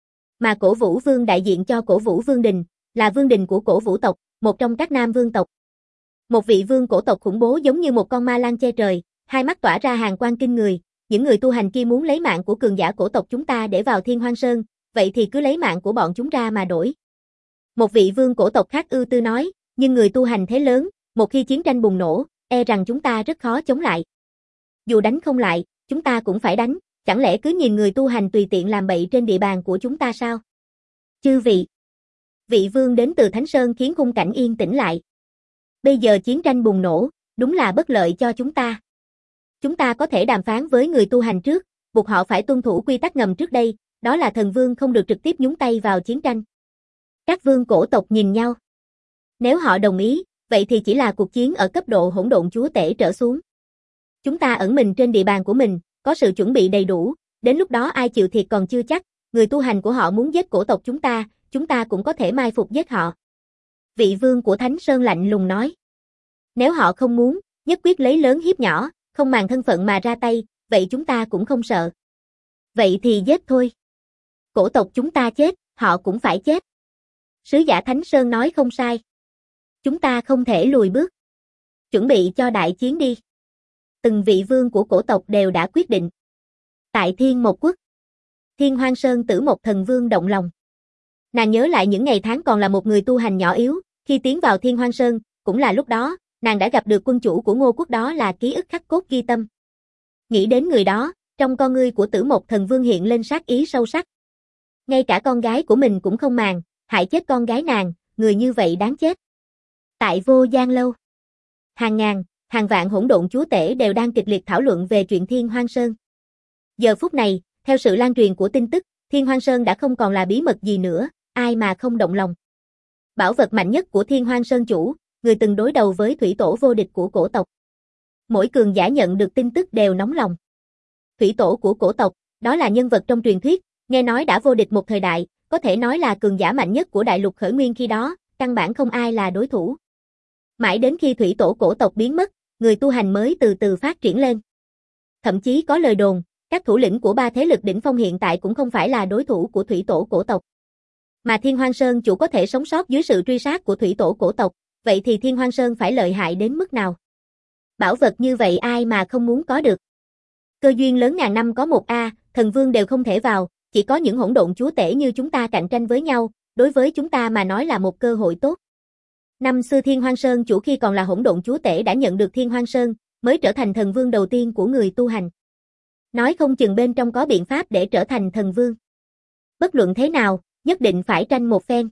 Mà Cổ Vũ Vương đại diện cho Cổ Vũ Vương Đình, là vương đình của Cổ Vũ tộc, một trong các Nam Vương tộc. Một vị vương cổ tộc khủng bố giống như một con ma lang che trời, hai mắt tỏa ra hàn quang kinh người, những người tu hành kia muốn lấy mạng của cường giả cổ tộc chúng ta để vào Thiên Hoang Sơn, vậy thì cứ lấy mạng của bọn chúng ra mà đổi. Một vị vương cổ tộc khác ưu tư nói, nhưng người tu hành thế lớn, một khi chiến tranh bùng nổ, e rằng chúng ta rất khó chống lại. Dù đánh không lại, chúng ta cũng phải đánh, chẳng lẽ cứ nhìn người tu hành tùy tiện làm bậy trên địa bàn của chúng ta sao? Chư vị, vị vương đến từ Thánh Sơn khiến khung cảnh yên tĩnh lại. Bây giờ chiến tranh bùng nổ, đúng là bất lợi cho chúng ta. Chúng ta có thể đàm phán với người tu hành trước, buộc họ phải tuân thủ quy tắc ngầm trước đây, đó là thần vương không được trực tiếp nhúng tay vào chiến tranh. Các vương cổ tộc nhìn nhau. Nếu họ đồng ý, vậy thì chỉ là cuộc chiến ở cấp độ hỗn độn chúa tể trở xuống. Chúng ta ẩn mình trên địa bàn của mình, có sự chuẩn bị đầy đủ, đến lúc đó ai chịu thiệt còn chưa chắc, người tu hành của họ muốn giết cổ tộc chúng ta, chúng ta cũng có thể mai phục giết họ. Vị vương của Thánh Sơn lạnh lùng nói. Nếu họ không muốn, nhất quyết lấy lớn hiếp nhỏ, không màng thân phận mà ra tay, vậy chúng ta cũng không sợ. Vậy thì giết thôi. Cổ tộc chúng ta chết, họ cũng phải chết. Sứ giả Thánh Sơn nói không sai. Chúng ta không thể lùi bước. Chuẩn bị cho đại chiến đi. Từng vị vương của cổ tộc đều đã quyết định. Tại Thiên Mộc Quốc, Thiên Hoang Sơn Tử Mộc Thần Vương động lòng. Nàng nhớ lại những ngày tháng còn là một người tu hành nhỏ yếu, khi tiến vào Thiên Hoang Sơn, cũng là lúc đó, nàng đã gặp được quân chủ của Ngô Quốc, đó là ký ức khắc cốt ghi tâm. Nghĩ đến người đó, trong con ngươi của Tử Mộc Thần Vương hiện lên sát ý sâu sắc. Ngay cả con gái của mình cũng không màng, hại chết con gái nàng, người như vậy đáng chết. Tại Vô Gian Lâu, hàng ngàn, hàng vạn hỗn độn chúa tể đều đang kịch liệt thảo luận về chuyện Thiên Hoang Sơn. Giờ phút này, theo sự lan truyền của tin tức, Thiên Hoang Sơn đã không còn là bí mật gì nữa, ai mà không động lòng. Bảo vật mạnh nhất của Thiên Hoang Sơn chủ, người từng đối đầu với thủy tổ vô địch của cổ tộc. Mỗi cường giả nhận được tin tức đều nóng lòng. Thủy tổ của cổ tộc, đó là nhân vật trong truyền thuyết, nghe nói đã vô địch một thời đại, có thể nói là cường giả mạnh nhất của đại lục khởi nguyên khi đó, căn bản không ai là đối thủ. Mãi đến khi thủy tổ cổ tộc biến mất, người tu hành mới từ từ phát triển lên. Thậm chí có lời đồn, các thủ lĩnh của ba thế lực đỉnh phong hiện tại cũng không phải là đối thủ của thủy tổ cổ tộc. Mà Thiên Hoang Sơn chủ có thể sống sót dưới sự truy sát của thủy tổ cổ tộc, vậy thì Thiên Hoang Sơn phải lợi hại đến mức nào? Bảo vật như vậy ai mà không muốn có được? Cơ duyên lớn ngàn năm có một a, thần vương đều không thể vào, chỉ có những hỗn độn chúa tể như chúng ta cạnh tranh với nhau, đối với chúng ta mà nói là một cơ hội tốt. Năm xưa Thiên Hoang Sơn chủ khi còn là hỗn độn chúa tể đã nhận được Thiên Hoang Sơn, mới trở thành thần vương đầu tiên của người tu hành. Nói không chừng bên trong có biện pháp để trở thành thần vương. Bất luận thế nào, nhất định phải tranh một phen.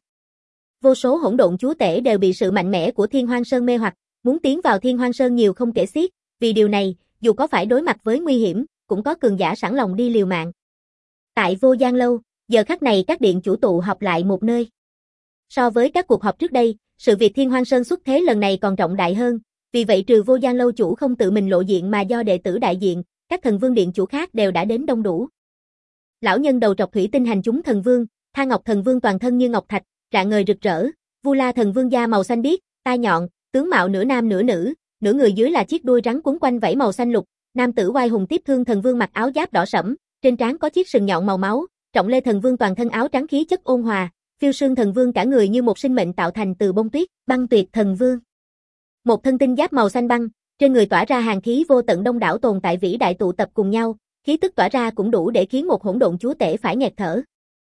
Vô số hỗn độn chúa tể đều bị sự mạnh mẽ của Thiên Hoang Sơn mê hoặc, muốn tiến vào Thiên Hoang Sơn nhiều không kể xiết, vì điều này, dù có phải đối mặt với nguy hiểm, cũng có cường giả sẵn lòng đi liều mạng. Tại Vô Gian Lâu, giờ khắc này các điện chủ tụ họp lại một nơi. So với các cuộc họp trước đây, sự việc Thiên Hoang Sơn xuất thế lần này còn trọng đại hơn, vì vậy trừ Vô Gian Lâu chủ không tự mình lộ diện mà do đệ tử đại diện, các thần vương điện chủ khác đều đã đến đông đủ. Lão nhân đầu trọc thủy tinh hành chúng thần vương, Tha Ngọc thần vương toàn thân như ngọc thạch, rạng ngời rực rỡ, Vu La thần vương da màu xanh biếc, tai nhọn, tướng mạo nửa nam nửa nữ, nửa người dưới là chiếc đuôi rắn quấn quanh vảy màu xanh lục, nam tử oai hùng Tiếp Thương thần vương mặc áo giáp đỏ sẫm, trên trán có chiếc sừng nhọn màu máu, Trọng Lê thần vương toàn thân áo trắng khí chất ôn hòa, Phiêu Sương thần vương cả người như một sinh mệnh tạo thành từ bông tuyết, Băng Tuyệt thần vương. Một thân tinh giáp màu xanh băng, trên người tỏa ra hàn khí vô tận, đông đảo tồn tại vĩ đại tụ tập cùng nhau, khí tức tỏa ra cũng đủ để khiến một hỗn độn chúa tể phải nghẹt thở.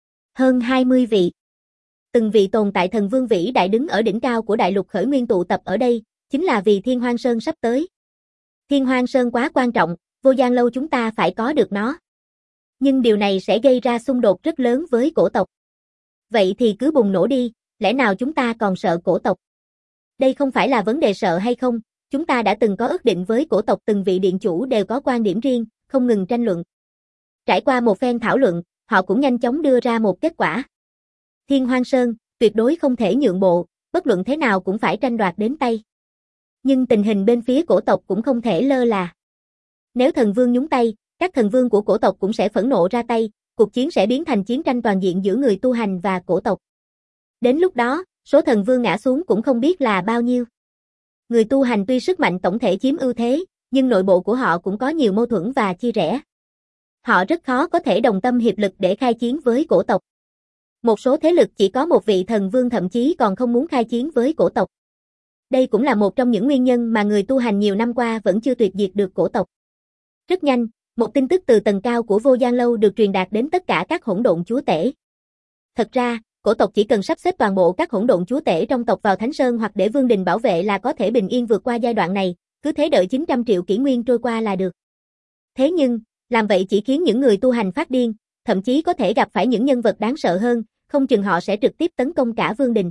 Hơn hai mươi vị. Từng vị tồn tại thần vương vĩ đại đứng ở đỉnh cao của đại lục khởi nguyên tụ tập ở đây, chính là vì Thiên Hoang Sơn sắp tới. Thiên Hoang Sơn quá quan trọng, Vô Gian Lâu chúng ta phải có được nó. Nhưng điều này sẽ gây ra xung đột rất lớn với cổ tộc. Vậy thì cứ bùng nổ đi, lẽ nào chúng ta còn sợ cổ tộc? Đây không phải là vấn đề sợ hay không, chúng ta đã từng có ước định với cổ tộc, từng vị điện chủ đều có quan điểm riêng, không ngừng tranh luận. Trải qua một phen thảo luận, họ cũng nhanh chóng đưa ra một kết quả. Thiên Hoang Sơn, tuyệt đối không thể nhượng bộ, bất luận thế nào cũng phải tranh đoạt đến tay. Nhưng tình hình bên phía cổ tộc cũng không thể lơ là. Nếu thần vương nhúng tay, các thần vương của cổ tộc cũng sẽ phẫn nộ ra tay, cuộc chiến sẽ biến thành chiến tranh toàn diện giữa người tu hành và cổ tộc. Đến lúc đó, số thần vương ngã xuống cũng không biết là bao nhiêu. Người tu hành tuy sức mạnh tổng thể chiếm ưu thế, nhưng nội bộ của họ cũng có nhiều mâu thuẫn và chia rẽ. Họ rất khó có thể đồng tâm hiệp lực để khai chiến với cổ tộc. Một số thế lực chỉ có một vị thần vương thậm chí còn không muốn khai chiến với cổ tộc. Đây cũng là một trong những nguyên nhân mà người tu hành nhiều năm qua vẫn chưa tuyệt diệt được cổ tộc. Rất nhanh, một tin tức từ tầng cao của Vô Gian Lâu được truyền đạt đến tất cả các hỗn độn chúa tể. Thật ra, cổ tộc chỉ cần sắp xếp toàn bộ các hỗn độn chúa tể trong tộc vào Thánh Sơn hoặc để Vương Đình bảo vệ là có thể bình yên vượt qua giai đoạn này, cứ thế đợi chín trăm triệu kỷ nguyên trôi qua là được. Thế nhưng, làm vậy chỉ khiến những người tu hành phát điên, thậm chí có thể gặp phải những nhân vật đáng sợ hơn, không chừng họ sẽ trực tiếp tấn công cả Vương Đình.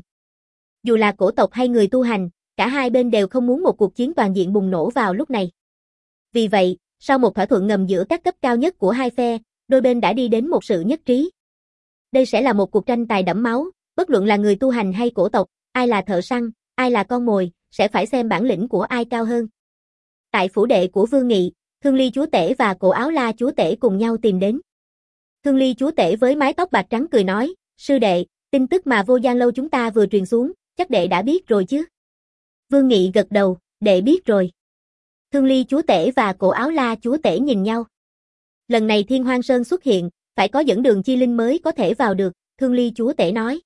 Dù là cổ tộc hay người tu hành, cả hai bên đều không muốn một cuộc chiến toàn diện bùng nổ vào lúc này. Vì vậy, sau một thỏa thuận ngầm giữa các cấp cao nhất của hai phe, đôi bên đã đi đến một sự nhất trí. Đây sẽ là một cuộc tranh tài đẫm máu, bất luận là người tu hành hay cổ tộc, ai là thợ săn, ai là con mồi, sẽ phải xem bản lĩnh của ai cao hơn. Tại phủ đệ của Vương Nghị, Thương Ly chúa tể và Cổ Áo La chúa tể cùng nhau tìm đến. Thương Ly chúa tể với mái tóc bạc trắng cười nói, sư đệ, tin tức mà Vô Gian Lâu chúng ta vừa truyền xuống, chắc đệ đã biết rồi chứ? Vương Nghị gật đầu, đệ biết rồi. Thương Ly chúa tể và Cổ Áo La chúa tể nhìn nhau. Lần này Thiên Hoang Sơn xuất hiện, phải có dẫn đường chi linh mới có thể vào được, Thương Ly chúa tể nói.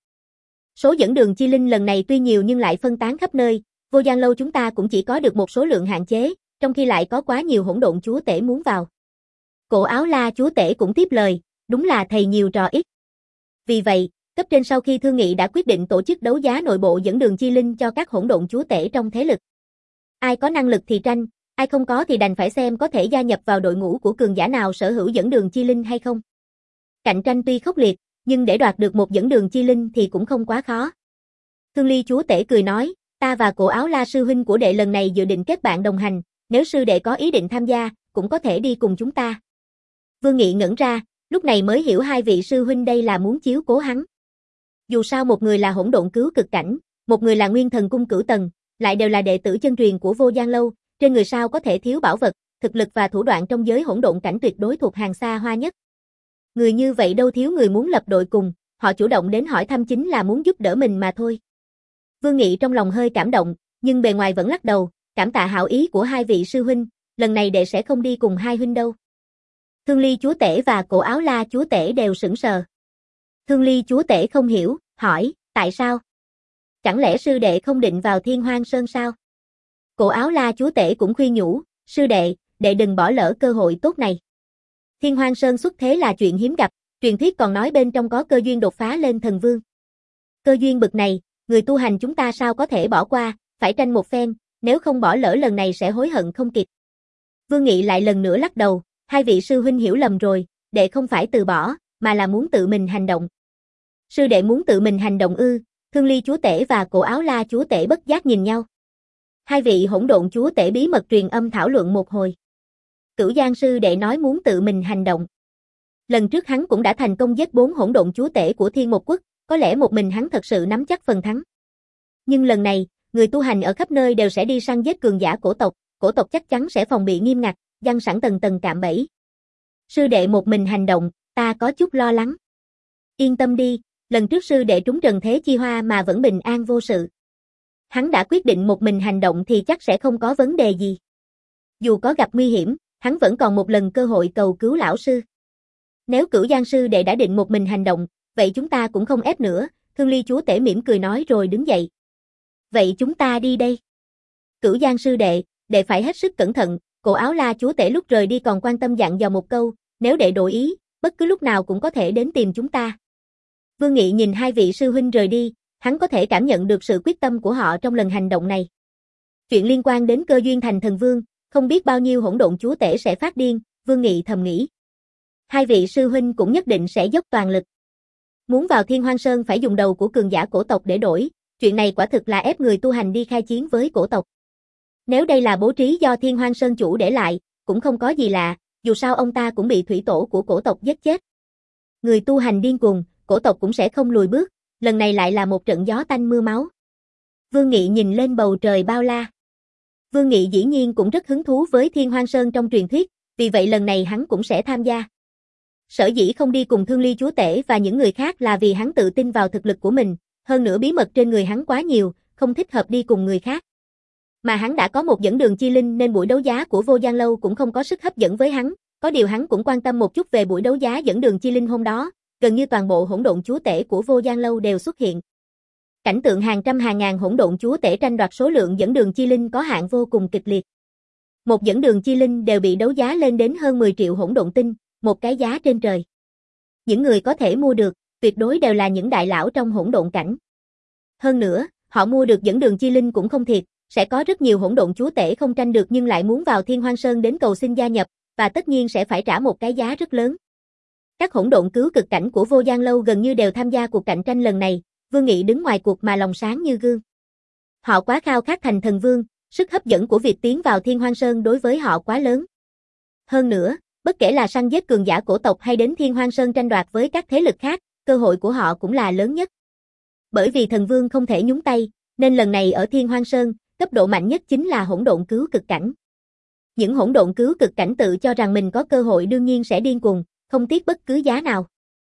Số dẫn đường chi linh lần này tuy nhiều nhưng lại phân tán khắp nơi, Vô Gian Lâu chúng ta cũng chỉ có được một số lượng hạn chế, trong khi lại có quá nhiều hỗn độn chúa tể muốn vào. Cổ Áo La chúa tể cũng tiếp lời, đúng là thầy nhiều trò ít. Vì vậy, cấp trên sau khi thương nghị đã quyết định tổ chức đấu giá nội bộ dẫn đường chi linh cho các hỗn độn chúa tể trong thế lực. Ai có năng lực thì tranh, ai không có thì đành phải xem có thể gia nhập vào đội ngũ của cường giả nào sở hữu dẫn đường chi linh hay không. Cạnh tranh tuy khốc liệt, nhưng để đoạt được một dẫn đường chi linh thì cũng không quá khó. Thương Ly chúa tể cười nói, ta và Cổ Áo La sư huynh của đệ lần này dự định kết bạn đồng hành, nếu sư đệ có ý định tham gia, cũng có thể đi cùng chúng ta. Vương Nghị ngẩn ra, lúc này mới hiểu hai vị sư huynh đây là muốn chiếu cố hắn. Dù sao một người là hỗn độn cứu cực cảnh, một người là nguyên thần cung cửu tầng, lại đều là đệ tử chân truyền của Vô Gian Lâu, trên người sao có thể thiếu bảo vật, thực lực và thủ đoạn trong giới hỗn độn cảnh tuyệt đối thuộc hàng xa hoa nhất. Người như vậy đâu thiếu người muốn lập đội cùng, họ chủ động đến hỏi thăm chính là muốn giúp đỡ mình mà thôi. Vương Nghị trong lòng hơi cảm động, nhưng bề ngoài vẫn lắc đầu, cảm tạ hảo ý của hai vị sư huynh, lần này đệ sẽ không đi cùng hai huynh đâu. Thương Ly chúa tể và Cổ Áo La chúa tể đều sững sờ. Thương Ly chúa tể không hiểu, hỏi, tại sao? Chẳng lẽ sư đệ không định vào Thiên Hoang Sơn sao? Cổ Áo La chúa tể cũng khuyên nhủ, sư đệ, đệ đừng bỏ lỡ cơ hội tốt này. Thiên Hoang Sơn xuất thế là chuyện hiếm gặp, truyền thuyết còn nói bên trong có cơ duyên đột phá lên thần vương. Cơ duyên bực này, người tu hành chúng ta sao có thể bỏ qua, phải tranh một phen, nếu không bỏ lỡ lần này sẽ hối hận không kịp. Vương Nghị lại lần nữa lắc đầu, hai vị sư huynh hiểu lầm rồi, đệ không phải từ bỏ, mà là muốn tự mình hành động. Sư đệ muốn tự mình hành động ư? Thương Ly chúa tể và Cổ Áo La chúa tể bất giác nhìn nhau. Hai vị hỗn độn chúa tể bí mật truyền âm thảo luận một hồi. Cửu Giang sư đệ nói muốn tự mình hành động. Lần trước hắn cũng đã thành công giết bốn hỗn độn chúa tể của Thiên Một Quốc, có lẽ một mình hắn thật sự nắm chắc phần thắng. Nhưng lần này, người tu hành ở khắp nơi đều sẽ đi săn giết cường giả cổ tộc, cổ tộc chắc chắn sẽ phòng bị nghiêm ngặt, giăng sẵn tầng tầng cạm bẫy. Sư đệ một mình hành động, ta có chút lo lắng. Yên tâm đi, lần trước sư đệ trúng trần thế chi hoa mà vẫn bình an vô sự. Hắn đã quyết định một mình hành động thì chắc sẽ không có vấn đề gì. Dù có gặp nguy hiểm, hắn vẫn còn một lần cơ hội cầu cứu lão sư. Nếu Cửu Giang sư đệ đã định một mình hành động, vậy chúng ta cũng không ép nữa, Thương Ly chúa tể mỉm cười nói rồi đứng dậy. Vậy chúng ta đi đây. Cửu Giang sư đệ, đệ phải hết sức cẩn thận, Cổ Áo La chúa tể lúc rời đi còn quan tâm dặn dò một câu, nếu đệ đổi ý, bất cứ lúc nào cũng có thể đến tìm chúng ta. Vương Nghị nhìn hai vị sư huynh rời đi, hắn có thể cảm nhận được sự quyết tâm của họ trong lần hành động này. Chuyện liên quan đến cơ duyên thành thần vương, không biết bao nhiêu hỗn độn chúa tể sẽ phát điên, Vương Nghị thầm nghĩ. Hai vị sư huynh cũng nhất định sẽ dốc toàn lực. Muốn vào Thiên Hoang Sơn phải dùng đầu của cường giả cổ tộc để đổi, chuyện này quả thực là ép người tu hành đi khai chiến với cổ tộc. Nếu đây là bố trí do Thiên Hoang Sơn chủ để lại, cũng không có gì lạ, dù sao ông ta cũng bị thủy tổ của cổ tộc giết chết. Người tu hành điên cuồng, cổ tộc cũng sẽ không lùi bước, lần này lại là một trận gió tanh mưa máu. Vương Nghị nhìn lên bầu trời bao la. Vương Nghị dĩ nhiên cũng rất hứng thú với Thiên Hoang Sơn trong truyền thuyết, vì vậy lần này hắn cũng sẽ tham gia. Sở dĩ không đi cùng Thương Ly chúa tể và những người khác là vì hắn tự tin vào thực lực của mình, hơn nữa bí mật trên người hắn quá nhiều, không thích hợp đi cùng người khác. Mà hắn đã có một dẫn đường chi linh nên buổi đấu giá của Vô Giang Lâu cũng không có sức hấp dẫn với hắn, có điều hắn cũng quan tâm một chút về buổi đấu giá dẫn đường chi linh hôm đó, gần như toàn bộ hỗn độn chúa tể của Vô Giang Lâu đều xuất hiện. Cảnh tượng hàng trăm hàng ngàn hỗn độn chúa tể tranh đoạt số lượng dẫn đường chi linh có hạn vô cùng kịch liệt. Một dẫn đường chi linh đều bị đấu giá lên đến hơn mười triệu hỗn độn tinh, một cái giá trên trời. Những người có thể mua được, tuyệt đối đều là những đại lão trong hỗn độn cảnh. Hơn nữa, họ mua được dẫn đường chi linh cũng không thiệt, sẽ có rất nhiều hỗn độn chúa tể không tranh được nhưng lại muốn vào Thiên Hoang Sơn đến cầu xin gia nhập, và tất nhiên sẽ phải trả một cái giá rất lớn. Các hỗn độn cứu cực cảnh của Vô Giang Lâu gần như đều tham gia cuộc cạnh tranh lần này, Vương Nghị đứng ngoài cuộc mà lòng sáng như gương. Họ quá khao khát thành thần vương, sức hấp dẫn của việc tiến vào Thiên Hoang Sơn đối với họ quá lớn. Hơn nữa, bất kể là săn giết cường giả cổ tộc hay đến Thiên Hoang Sơn tranh đoạt với các thế lực khác, cơ hội của họ cũng là lớn nhất. Bởi vì thần vương không thể nhúng tay, nên lần này ở Thiên Hoang Sơn, cấp độ mạnh nhất chính là hỗn độn cứu cực cảnh. Những hỗn độn cứu cực cảnh tự cho rằng mình có cơ hội đương nhiên sẽ điên cuồng, không tiếc bất cứ giá nào.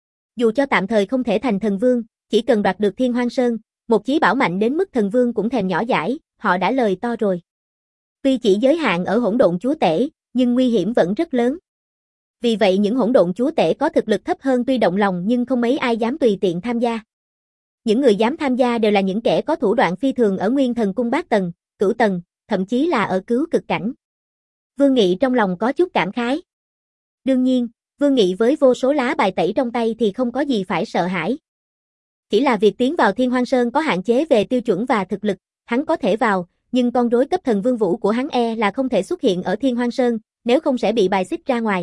Dù cho tạm thời không thể thành thần vương, chỉ cần đoạt được Thiên Hoang Sơn, một chí bảo mạnh đến mức thần vương cũng thèm nhỏ dãi, họ đã lời to rồi. Tuy chỉ giới hạn ở hỗn độn chúa tể, nhưng nguy hiểm vẫn rất lớn. Vì vậy những hỗn độn chúa tể có thực lực thấp hơn tuy động lòng nhưng không mấy ai dám tùy tiện tham gia. Những người dám tham gia đều là những kẻ có thủ đoạn phi thường ở Nguyên Thần Cung bát tầng, cửu tầng, thậm chí là ở cứu cực cảnh. Vương Nghị trong lòng có chút cảm khái. Đương nhiên, Vương Nghị với vô số lá bài tẩy trong tay thì không có gì phải sợ hãi. Chỉ là việc tiến vào Thiên Hoang Sơn có hạn chế về tiêu chuẩn và thực lực, hắn có thể vào, nhưng con rối cấp thần vương vũ của hắn e là không thể xuất hiện ở Thiên Hoang Sơn, nếu không sẽ bị bài xích ra ngoài.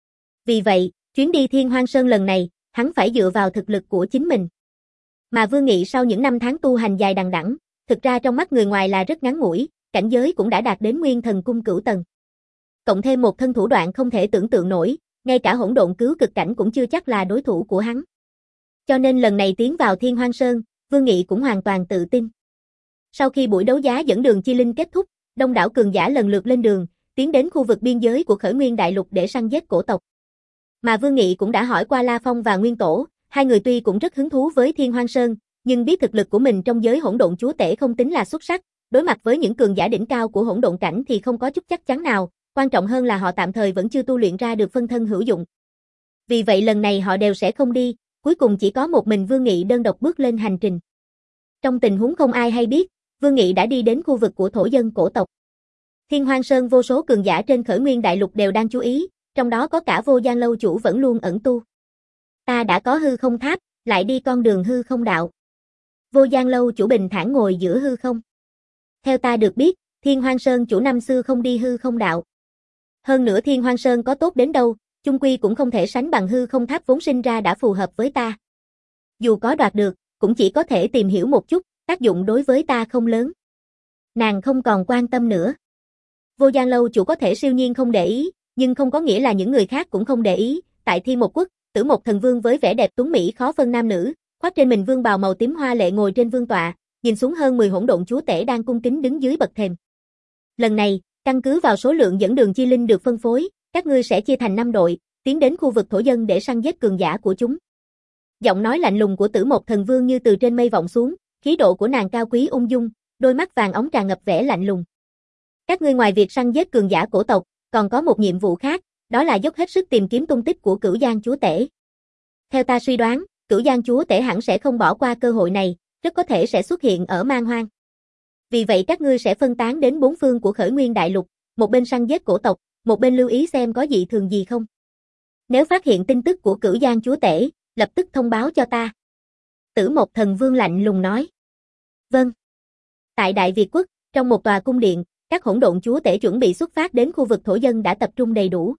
Vì vậy, chuyến đi Thiên Hoang Sơn lần này, hắn phải dựa vào thực lực của chính mình. Mà Vương Nghị sau những năm tháng tu hành dài đằng đẵng, thực ra trong mắt người ngoài là rất ngắn ngủi, cảnh giới cũng đã đạt đến Nguyên Thần Cung cửu tầng. Cộng thêm một thân thủ đoạn không thể tưởng tượng nổi, ngay cả hỗn độn cứu cực cảnh cũng chưa chắc là đối thủ của hắn. Cho nên lần này tiến vào Thiên Hoang Sơn, Vương Nghị cũng hoàn toàn tự tin. Sau khi buổi đấu giá dẫn đường chi linh kết thúc, đông đảo cường giả lần lượt lên đường, tiến đến khu vực biên giới của Khởi Nguyên Đại Lục để săn giết cổ tộc. Mà Vương Nghị cũng đã hỏi qua La Phong và Nguyên Tổ, hai người tuy cũng rất hứng thú với Thiên Hoang Sơn, nhưng biết thực lực của mình trong giới hỗn độn chúa tể không tính là xuất sắc, đối mặt với những cường giả đỉnh cao của hỗn độn cảnh thì không có chút chắc chắn nào, quan trọng hơn là họ tạm thời vẫn chưa tu luyện ra được phân thân hữu dụng. Vì vậy lần này họ đều sẽ không đi, cuối cùng chỉ có một mình Vương Nghị đơn độc bước lên hành trình. Trong tình huống không ai hay biết, Vương Nghị đã đi đến khu vực của thổ dân cổ tộc. Thiên Hoang Sơn vô số cường giả trên Khởi Nguyên Đại Lục đều đang chú ý, trong đó có cả Vô Gian Lâu chủ vẫn luôn ẩn tu. Ta đã có hư không tháp, lại đi con đường hư không đạo. Vô Gian Lâu chủ bình thản ngồi giữa hư không. Theo ta được biết, Thiên Hoang Sơn chủ năm xưa không đi hư không đạo. Hơn nữa Thiên Hoang Sơn có tốt đến đâu, chung quy cũng không thể sánh bằng hư không tháp vốn sinh ra đã phù hợp với ta. Dù có đoạt được, cũng chỉ có thể tìm hiểu một chút, tác dụng đối với ta không lớn. Nàng không còn quan tâm nữa. Vô Gian Lâu chủ có thể siêu nhiên không để ý, nhưng không có nghĩa là những người khác cũng không để ý. Tại Thiên Một Quốc, Tử Một Thần Vương với vẻ đẹp tuấn mỹ khó phân nam nữ, khoác trên mình vương bào màu tím hoa lệ ngồi trên vương tọa, nhìn xuống hơn mười hỗn độn chúa tể đang cung kính đứng dưới bậc thềm. Lần này, căn cứ vào số lượng dẫn đường chi linh được phân phối, các ngươi sẽ chia thành năm đội, tiến đến khu vực thổ dân để săn giết cường giả của chúng. Giọng nói lạnh lùng của Tử Một Thần Vương như từ trên mây vọng xuống, khí độ của nàng cao quý ung dung, đôi mắt vàng óng tràn ngập vẻ lạnh lùng. Các ngươi ngoài việc săn giết cường giả cổ tộc, còn có một nhiệm vụ khác, đó là dốc hết sức tìm kiếm tung tích của Cửu Giang chúa tể. Theo ta suy đoán, Cửu Giang chúa tể hẳn sẽ không bỏ qua cơ hội này, rất có thể sẽ xuất hiện ở Man Hoang. Vì vậy các ngươi sẽ phân tán đến bốn phương của Khởi Nguyên Đại Lục, một bên săn giết cổ tộc, một bên lưu ý xem có dị thường gì không. Nếu phát hiện tin tức của Cửu Giang chúa tể, lập tức thông báo cho ta. Tử Một Thần Vương lạnh lùng nói. Vâng. Tại Đại Việt Quốc, trong một tòa cung điện, các hỗn độn chúa tể chuẩn bị xuất phát đến khu vực thổ dân đã tập trung đầy đủ.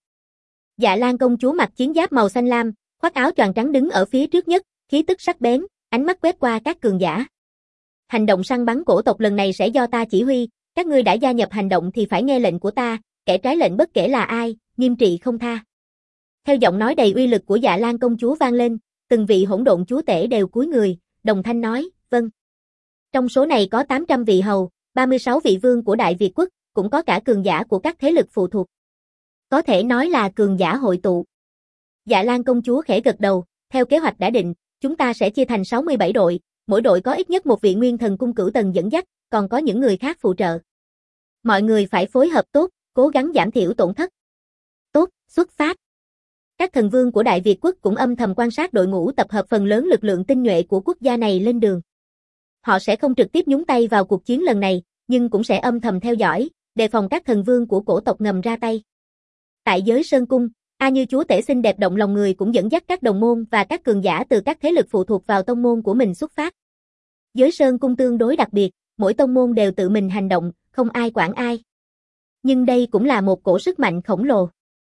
Dạ Lan công chúa mặc chiến giáp màu xanh lam, khoác áo choàng trắng đứng ở phía trước nhất, khí tức sắc bén, ánh mắt quét qua các cường giả. Hành động săn bắn cổ tộc lần này sẽ do ta chỉ huy, các ngươi đã gia nhập hành động thì phải nghe lệnh của ta, kẻ trái lệnh bất kể là ai, nghiêm trị không tha. Theo giọng nói đầy uy lực của Dạ Lan công chúa vang lên, từng vị hỗn độn chúa tể đều cúi người, đồng thanh nói, vâng. Trong số này có tám trăm vị hầu, ba mươi sáu vị vương của Đại Việt Quốc, cũng có cả cường giả của các thế lực phụ thuộc. Có thể nói là cường giả hội tụ. Dạ Lan công chúa khẽ gật đầu, theo kế hoạch đã định, chúng ta sẽ chia thành sáu mươi bảy đội, mỗi đội có ít nhất một vị nguyên thần cung cửu tầng dẫn dắt, còn có những người khác phụ trợ. Mọi người phải phối hợp tốt, cố gắng giảm thiểu tổn thất. Tốt, xuất phát. Các thần vương của Đại Việt Quốc cũng âm thầm quan sát đội ngũ tập hợp phần lớn lực lượng tinh nhuệ của quốc gia này lên đường. Họ sẽ không trực tiếp nhúng tay vào cuộc chiến lần này, nhưng cũng sẽ âm thầm theo dõi, đề phòng các thần vương của cổ tộc ngầm ra tay. Tại giới Sơn Cung, A Như chúa tể xinh đẹp động lòng người cũng dẫn dắt các đồng môn và các cường giả từ các thế lực phụ thuộc vào tông môn của mình xuất phát. Giới Sơn Cung tương đối đặc biệt, mỗi tông môn đều tự mình hành động, không ai quản ai. Nhưng đây cũng là một cổ sức mạnh khổng lồ.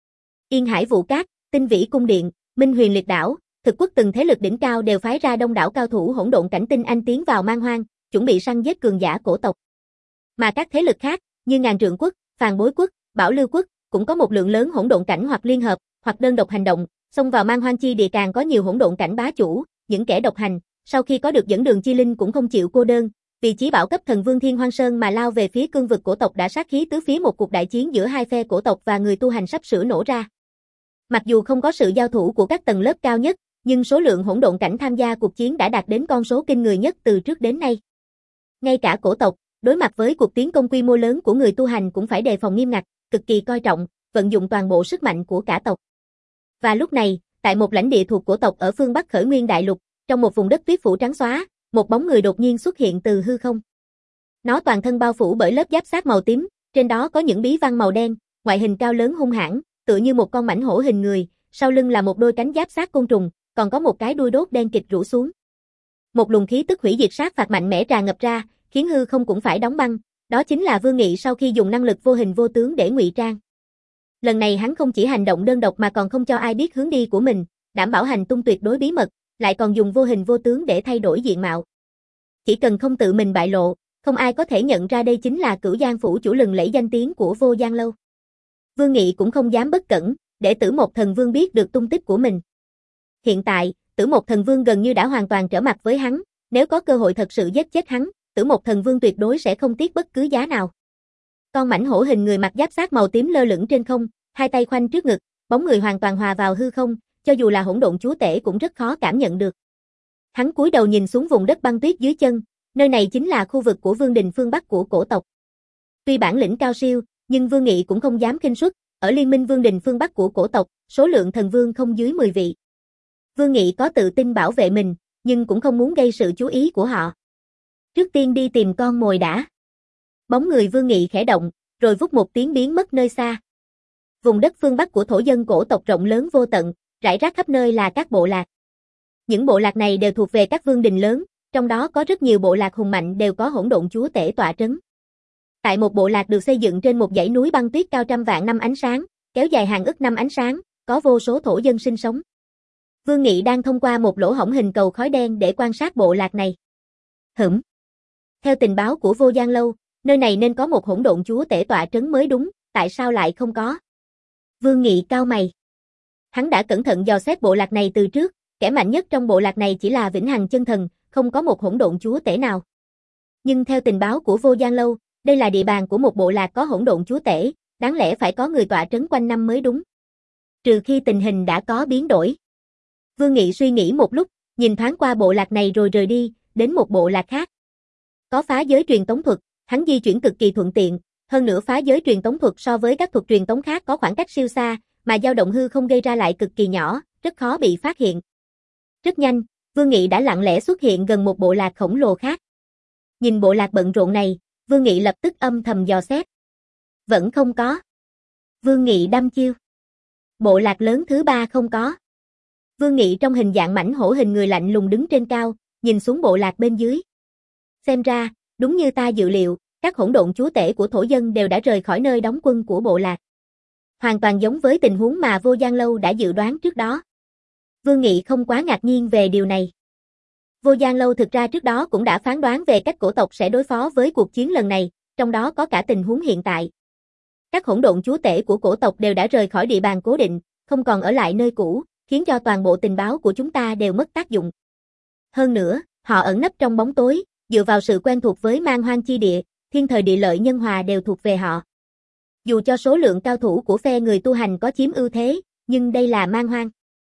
Yên Hải Vũ Cát, Tinh Vĩ Cung Điện, Minh Huyền Liệt Đảo, Thực Quốc từng thế lực đỉnh cao đều phái ra đông đảo cao thủ hỗn độn cảnh tinh anh tiến vào Man Hoang, chuẩn bị săn giết cường giả cổ tộc. Mà các thế lực khác, như Ngàn Trượng Quốc, Phàn Bối Quốc, Bảo Lưu Quốc, cũng có một lượng lớn hỗn độn cảnh hoặc liên hợp, hoặc đơn độc hành động, xông vào Man Hoang chi địa càng có nhiều hỗn độn cảnh bá chủ, những kẻ độc hành, sau khi có được dẫn đường chi linh cũng không chịu cô đơn, vì chí bảo cấp thần vương Thiên Hoang Sơn mà lao về phía cương vực cổ tộc đã sát khí tứ phía, một cuộc đại chiến giữa hai phe cổ tộc và người tu hành sắp sửa nổ ra. Mặc dù không có sự giao thủ của các tầng lớp cao nhất, nhưng số lượng hỗn độn cảnh tham gia cuộc chiến đã đạt đến con số kinh người nhất từ trước đến nay. Ngay cả cổ tộc, đối mặt với cuộc tiến công quy mô lớn của người tu hành cũng phải đề phòng nghiêm ngặt, cực kỳ coi trọng, vận dụng toàn bộ sức mạnh của cả tộc. Và lúc này, tại một lãnh địa thuộc cổ tộc ở phương Bắc Khởi Nguyên Đại Lục, trong một vùng đất tuyết phủ trắng xóa, một bóng người đột nhiên xuất hiện từ hư không. Nó toàn thân bao phủ bởi lớp giáp xác màu tím, trên đó có những bí văn màu đen, ngoại hình cao lớn hung hãn, tựa như một con mãnh hổ hình người, sau lưng là một đôi cánh giáp xác côn trùng, còn có một cái đuôi đốt đen kịt rũ xuống. Một luồng khí tức hủy diệt sát phạt mạnh mẽ tràn ngập ra, khiến hư không cũng phải đóng băng, đó chính là Vương Nghị sau khi dùng năng lực vô hình vô tướng để ngụy trang. Lần này hắn không chỉ hành động đơn độc mà còn không cho ai biết hướng đi của mình, đảm bảo hành tung tuyệt đối bí mật, lại còn dùng vô hình vô tướng để thay đổi diện mạo. Chỉ cần không tự mình bại lộ, không ai có thể nhận ra đây chính là Cửu Giang phủ chủ lừng lẫy danh tiếng của Vô Gian Lâu. Vương Nghị cũng không dám bất cẩn, để Tử Một Thần Vương biết được tung tích của mình. Hiện tại, Tử Một Thần Vương gần như đã hoàn toàn trở mặt với hắn, nếu có cơ hội thật sự giết chết hắn, Tử Một Thần Vương tuyệt đối sẽ không tiếc bất cứ giá nào. Con mãnh hổ hình người mặc giáp xác màu tím lơ lửng trên không, hai tay khoanh trước ngực, bóng người hoàn toàn hòa vào hư không, cho dù là hỗn độn chúa tể cũng rất khó cảm nhận được. Hắn cúi đầu nhìn xuống vùng đất băng tuyết dưới chân, Nơi này chính là khu vực của vương đình phương Bắc của cổ tộc. Tuy bản lĩnh cao siêu, nhưng Vương Nghị cũng không dám khinh suất, ở liên minh vương đình phương Bắc của cổ tộc, số lượng thần vương không dưới mười vị. Vương Nghị có tự tin bảo vệ mình, nhưng cũng không muốn gây sự chú ý của họ. Trước tiên đi tìm con mồi đã. Bóng người Vương Nghị khẽ động, rồi vút một tiếng biến mất nơi xa. Vùng đất phương Bắc của thổ dân cổ tộc rộng lớn vô tận, rải rác khắp nơi là các bộ lạc. Những bộ lạc này đều thuộc về các vương đình lớn, trong đó có rất nhiều bộ lạc hùng mạnh đều có hỗn độn chúa tể tọa trấn. Tại một bộ lạc được xây dựng trên một dãy núi băng tuyết cao trăm vạn năm ánh sáng, kéo dài hàng ức năm ánh sáng, có vô số thổ dân sinh sống. Vương Nghị đang thông qua một lỗ hổng hình cầu khói đen để quan sát bộ lạc này. Hửm. Theo tình báo của Vô Gian Lâu, nơi này nên có một hỗn độn chúa tể tọa trấn mới đúng, tại sao lại không có? Vương Nghị cau mày. Hắn đã cẩn thận dò xét bộ lạc này từ trước, kẻ mạnh nhất trong bộ lạc này chỉ là Vĩnh Hằng Chân Thần, không có một hỗn độn chúa tể nào. Nhưng theo tình báo của Vô Gian Lâu, đây là địa bàn của một bộ lạc có hỗn độn chúa tể, đáng lẽ phải có người tọa trấn quanh năm mới đúng. Trừ khi tình hình đã có biến đổi. Vương Nghị suy nghĩ một lúc, nhìn thoáng qua bộ lạc này rồi rời đi, đến một bộ lạc khác. Có phá giới truyền tống thuật, hắn di chuyển cực kỳ thuận tiện, hơn nữa phá giới truyền tống thuật so với các thuật truyền tống khác có khoảng cách siêu xa, mà dao động hư không gây ra lại cực kỳ nhỏ, rất khó bị phát hiện. Rất nhanh, Vương Nghị đã lặng lẽ xuất hiện gần một bộ lạc khổng lồ khác. Nhìn bộ lạc bận rộn này, Vương Nghị lập tức âm thầm dò xét. Vẫn không có. Vương Nghị đăm chiêu. Bộ lạc lớn thứ ba không có. Vương Nghị trong hình dạng mảnh hổ hình người lạnh lùng đứng trên cao, nhìn xuống bộ lạc bên dưới. Xem ra, đúng như ta dự liệu, các hỗn độn chúa tể của thổ dân đều đã rời khỏi nơi đóng quân của bộ lạc. Hoàn toàn giống với tình huống mà Vô Gian Lâu đã dự đoán trước đó. Vương Nghị không quá ngạc nhiên về điều này. Vô Gian Lâu thực ra trước đó cũng đã phán đoán về cách cổ tộc sẽ đối phó với cuộc chiến lần này, trong đó có cả tình huống hiện tại. Các hỗn độn chúa tể của cổ tộc đều đã rời khỏi địa bàn cố định, không còn ở lại nơi cũ, khiến cho toàn bộ tình báo của chúng ta đều mất tác dụng. Hơn nữa, họ ẩn nấp trong bóng tối, dựa vào sự quen thuộc với man hoang chi địa, thiên thời địa lợi nhân hòa đều thuộc về họ. Dù cho số lượng cao thủ của phe người tu hành có chiếm ưu thế, nhưng đây là man hoang.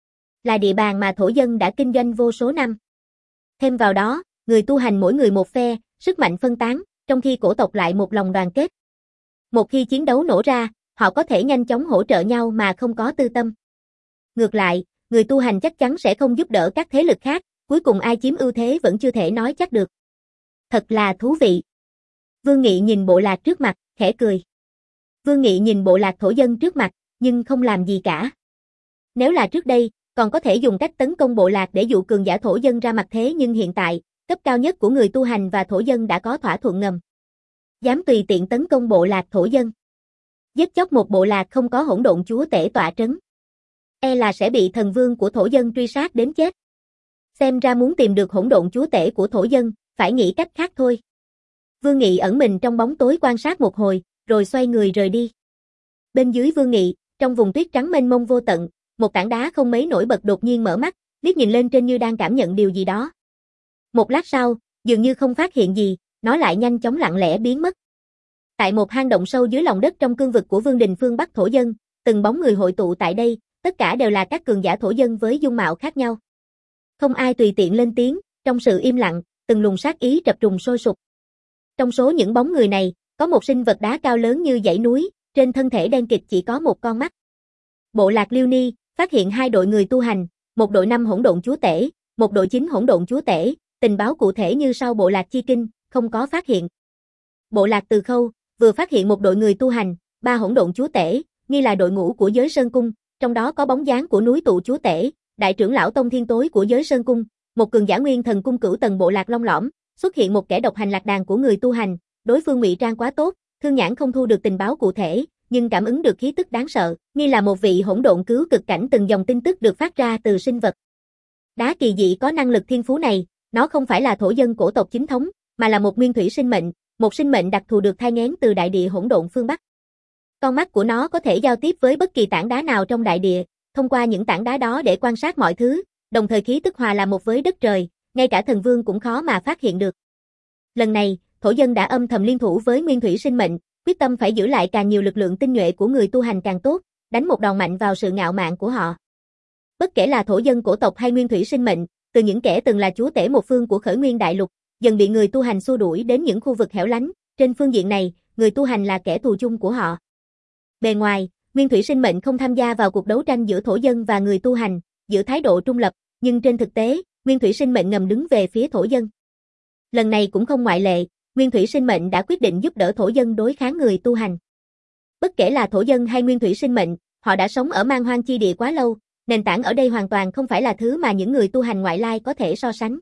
Là địa bàn mà thổ dân đã kinh doanh vô số năm. Thêm vào đó, người tu hành mỗi người một phe, sức mạnh phân tán, trong khi cổ tộc lại một lòng đoàn kết. Một khi chiến đấu nổ ra, họ có thể nhanh chóng hỗ trợ nhau mà không có tư tâm. Ngược lại, người tu hành chắc chắn sẽ không giúp đỡ các thế lực khác, cuối cùng ai chiếm ưu thế vẫn chưa thể nói chắc được. Thật là thú vị. Vương Nghị nhìn bộ lạc trước mặt, khẽ cười. Vương Nghị nhìn bộ lạc thổ dân trước mặt, nhưng không làm gì cả. Nếu là trước đây, còn có thể dùng cách tấn công bộ lạc để dụ cường giả thổ dân ra mặt thế, nhưng hiện tại, cấp cao nhất của người tu hành và thổ dân đã có thỏa thuận ngầm. Dám tùy tiện tấn công bộ lạc thổ dân. Giết chóc một bộ lạc không có hỗn độn chúa tể tọa trấn. E là sẽ bị thần vương của thổ dân truy sát đến chết. Xem ra muốn tìm được hỗn độn chúa tể của thổ dân, phải nghĩ cách khác thôi. Vương Nghị ẩn mình trong bóng tối quan sát một hồi, rồi xoay người rời đi. Bên dưới Vương Nghị, trong vùng tuyết trắng mênh mông vô tận, một tảng đá không mấy nổi bật đột nhiên mở mắt, liếc nhìn lên trên như đang cảm nhận điều gì đó. Một lát sau, dường như không phát hiện gì, nó lại nhanh chóng lặng lẽ biến mất. Tại một hang động sâu dưới lòng đất trong cương vực của Vương đình phương Bắc thổ dân, từng bóng người hội tụ tại đây, tất cả đều là các cường giả thổ dân với dung mạo khác nhau. Không ai tùy tiện lên tiếng, trong sự im lặng, từng luồng sát ý trập trùng sôi sục. Trong số những bóng người này, có một sinh vật đá cao lớn như dãy núi, trên thân thể đen kịt chỉ có một con mắt. Bộ lạc Liêu Ni phát hiện hai đội người tu hành, một đội năm hỗn độn chúa tể, một đội chín hỗn độn chúa tể, tình báo cụ thể như sau. Bộ lạc Chi Kinh không có phát hiện. Bộ lạc Từ Khâu vừa phát hiện một đội người tu hành, ba hỗn độn chúa tể, nghi là đội ngũ của Giới Sơn Cung, trong đó có bóng dáng của núi tụ chúa tể, đại trưởng lão tông thiên tối của Giới Sơn Cung, một cường giả nguyên thần cung cửu tầng. Bộ lạc Long Lõm xuất hiện một kẻ độc hành lạc đàn của người tu hành, đối phương ngụy trang quá tốt, Thương Nhãn không thu được tình báo cụ thể, nhưng cảm ứng được khí tức đáng sợ, nghi là một vị hỗn độn cứu cực cảnh. Từng dòng tin tức được phát ra từ sinh vật đá kỳ dị có năng lực thiên phú này, nó không phải là thổ dân cổ tộc chính thống, mà là một nguyên thủy sinh mệnh, một sinh mệnh đặc thù được thai nghén từ đại địa hỗn độn phương Bắc. Con mắt của nó có thể giao tiếp với bất kỳ tảng đá nào trong đại địa, thông qua những tảng đá đó để quan sát mọi thứ, đồng thời khí tức hòa là một với đất trời, ngay cả thần vương cũng khó mà phát hiện được. Lần này, thổ dân đã âm thầm liên thủ với nguyên thủy sinh mệnh, quyết tâm phải giữ lại càng nhiều lực lượng tinh nhuệ của người tu hành càng tốt, đánh một đòn mạnh vào sự ngạo mạn của họ. Bất kể là thổ dân cổ tộc hay nguyên thủy sinh mệnh, từ những kẻ từng là chúa tể một phương của Khởi Nguyên Đại Lục, dần bị người tu hành xua đuổi đến những khu vực hẻo lánh. Trên phương diện này, người tu hành là kẻ thù chung của họ. Bề ngoài, Nguyên Thủy Sinh Mệnh không tham gia vào cuộc đấu tranh giữa thổ dân và người tu hành, giữ thái độ trung lập, nhưng trên thực tế, Nguyên Thủy Sinh Mệnh ngầm đứng về phía thổ dân. Lần này cũng không ngoại lệ, Nguyên Thủy Sinh Mệnh đã quyết định giúp đỡ thổ dân đối kháng người tu hành. Bất kể là thổ dân hay Nguyên Thủy Sinh Mệnh, họ đã sống ở man hoang chi địa quá lâu, nền tảng ở đây hoàn toàn không phải là thứ mà những người tu hành ngoại lai có thể so sánh.